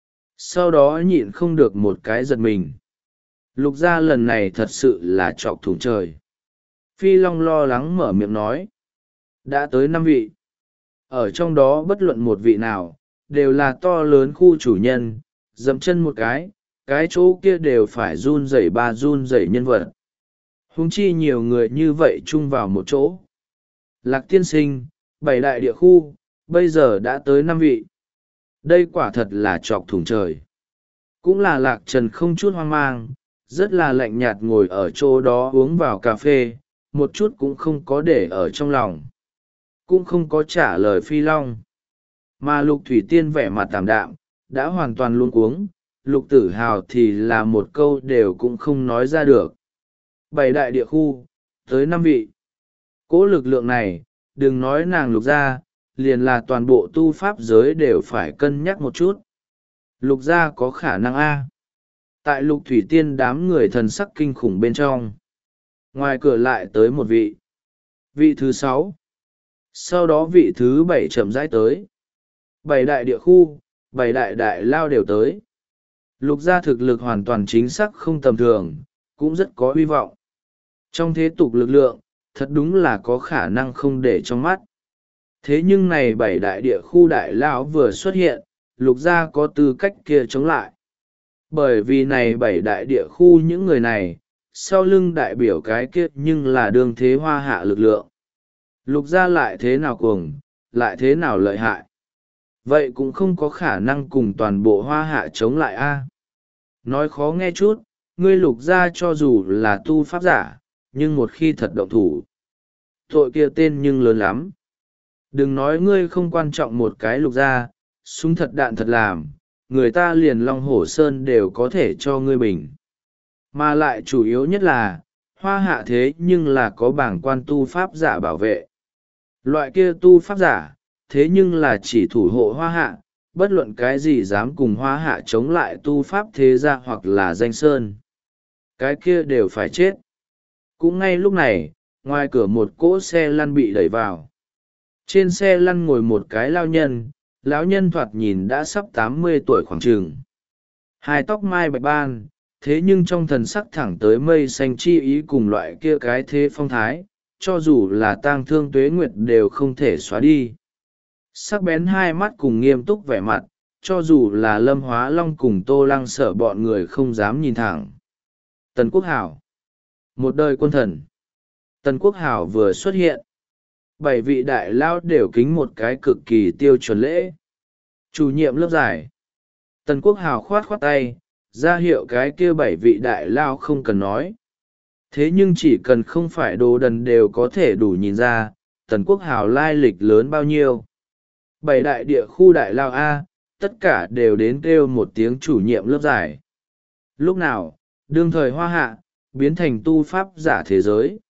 Sau đó nhịn không được một cái giật mình. Lục gia lần này thật sự là trọc thủng trời. Phi Long lo lắng mở miệng nói. Đã tới năm vị. Ở trong đó bất luận một vị nào, đều là to lớn khu chủ nhân, dậm chân một cái, cái chỗ kia đều phải run rẩy ba run rẩy nhân vật. Huống chi nhiều người như vậy chung vào một chỗ. Lạc tiên sinh, bảy đại địa khu, bây giờ đã tới năm vị. Đây quả thật là trọc thủng trời. Cũng là Lạc Trần không chút hoang mang, rất là lạnh nhạt ngồi ở chỗ đó uống vào cà phê, một chút cũng không có để ở trong lòng. Cũng không có trả lời Phi Long. Mà Lục Thủy Tiên vẻ mặt tạm đạm, đã hoàn toàn luống cuống, Lục Tử Hào thì là một câu đều cũng không nói ra được. Bảy đại địa khu, tới năm vị. Cỗ lực lượng này, đừng nói nàng Lục gia, liền là toàn bộ tu pháp giới đều phải cân nhắc một chút. Lục gia có khả năng A. Tại Lục Thủy Tiên đám người thần sắc kinh khủng bên trong. Ngoài cửa lại tới một vị. Vị thứ sáu. Sau đó vị thứ bảy chậm rãi tới. Bảy đại địa khu, bảy đại đại lao đều tới. Lục gia thực lực hoàn toàn chính xác không tầm thường, cũng rất có hy vọng. Trong thế tục lực lượng, thật đúng là có khả năng không để trong mắt. Thế nhưng này bảy đại địa khu đại lao vừa xuất hiện, lục gia có tư cách kia chống lại. Bởi vì này bảy đại địa khu những người này, sau lưng đại biểu cái kia nhưng là đương thế hoa hạ lực lượng. Lục gia lại thế nào cuồng, lại thế nào lợi hại. Vậy cũng không có khả năng cùng toàn bộ hoa hạ chống lại a. Nói khó nghe chút, ngươi lục gia cho dù là tu pháp giả, nhưng một khi thật động thủ, tội kia tên nhưng lớn lắm. Đừng nói ngươi không quan trọng một cái lục gia, súng thật đạn thật làm, người ta liền Long Hổ Sơn đều có thể cho ngươi bình. Mà lại chủ yếu nhất là, hoa hạ thế nhưng là có bảng quan tu pháp giả bảo vệ. Loại kia tu pháp giả, thế nhưng là chỉ thủ hộ hoa hạ, bất luận cái gì dám cùng hoa hạ chống lại tu pháp thế gia hoặc là danh sơn. Cái kia đều phải chết. Cũng ngay lúc này, ngoài cửa một cỗ xe lăn bị đẩy vào. Trên xe lăn ngồi một cái lao nhân, lão nhân thoạt nhìn đã sắp tám mươi tuổi khoảng trường. Hai tóc mai bạch ban, thế nhưng trong thần sắc thẳng tới mây xanh chi ý cùng loại kia cái thế phong thái, cho dù là tang thương tuế nguyệt đều không thể xóa đi. Sắc bén hai mắt cùng nghiêm túc vẻ mặt, cho dù là Lâm Hóa Long cùng Tô Lăng Sở bọn người không dám nhìn thẳng. Tần Quốc Hảo, một đời quân thần. Tần Quốc Hảo vừa xuất hiện, bảy vị đại lao đều kính một cái cực kỳ tiêu chuẩn lễ. Chủ nhiệm lớp giải. Tần Quốc Hảo khoát khoát tay, ra hiệu cái kia bảy vị đại lao không cần nói. Thế nhưng chỉ cần không phải đồ đần đều có thể đủ nhìn ra, Tần Quốc Hảo lai lịch lớn bao nhiêu. Bảy đại địa khu đại lao A, tất cả đều đến kêu một tiếng chủ nhiệm lớp giải. Lúc nào, đương thời hoa hạ, biến thành tu pháp giả thế giới.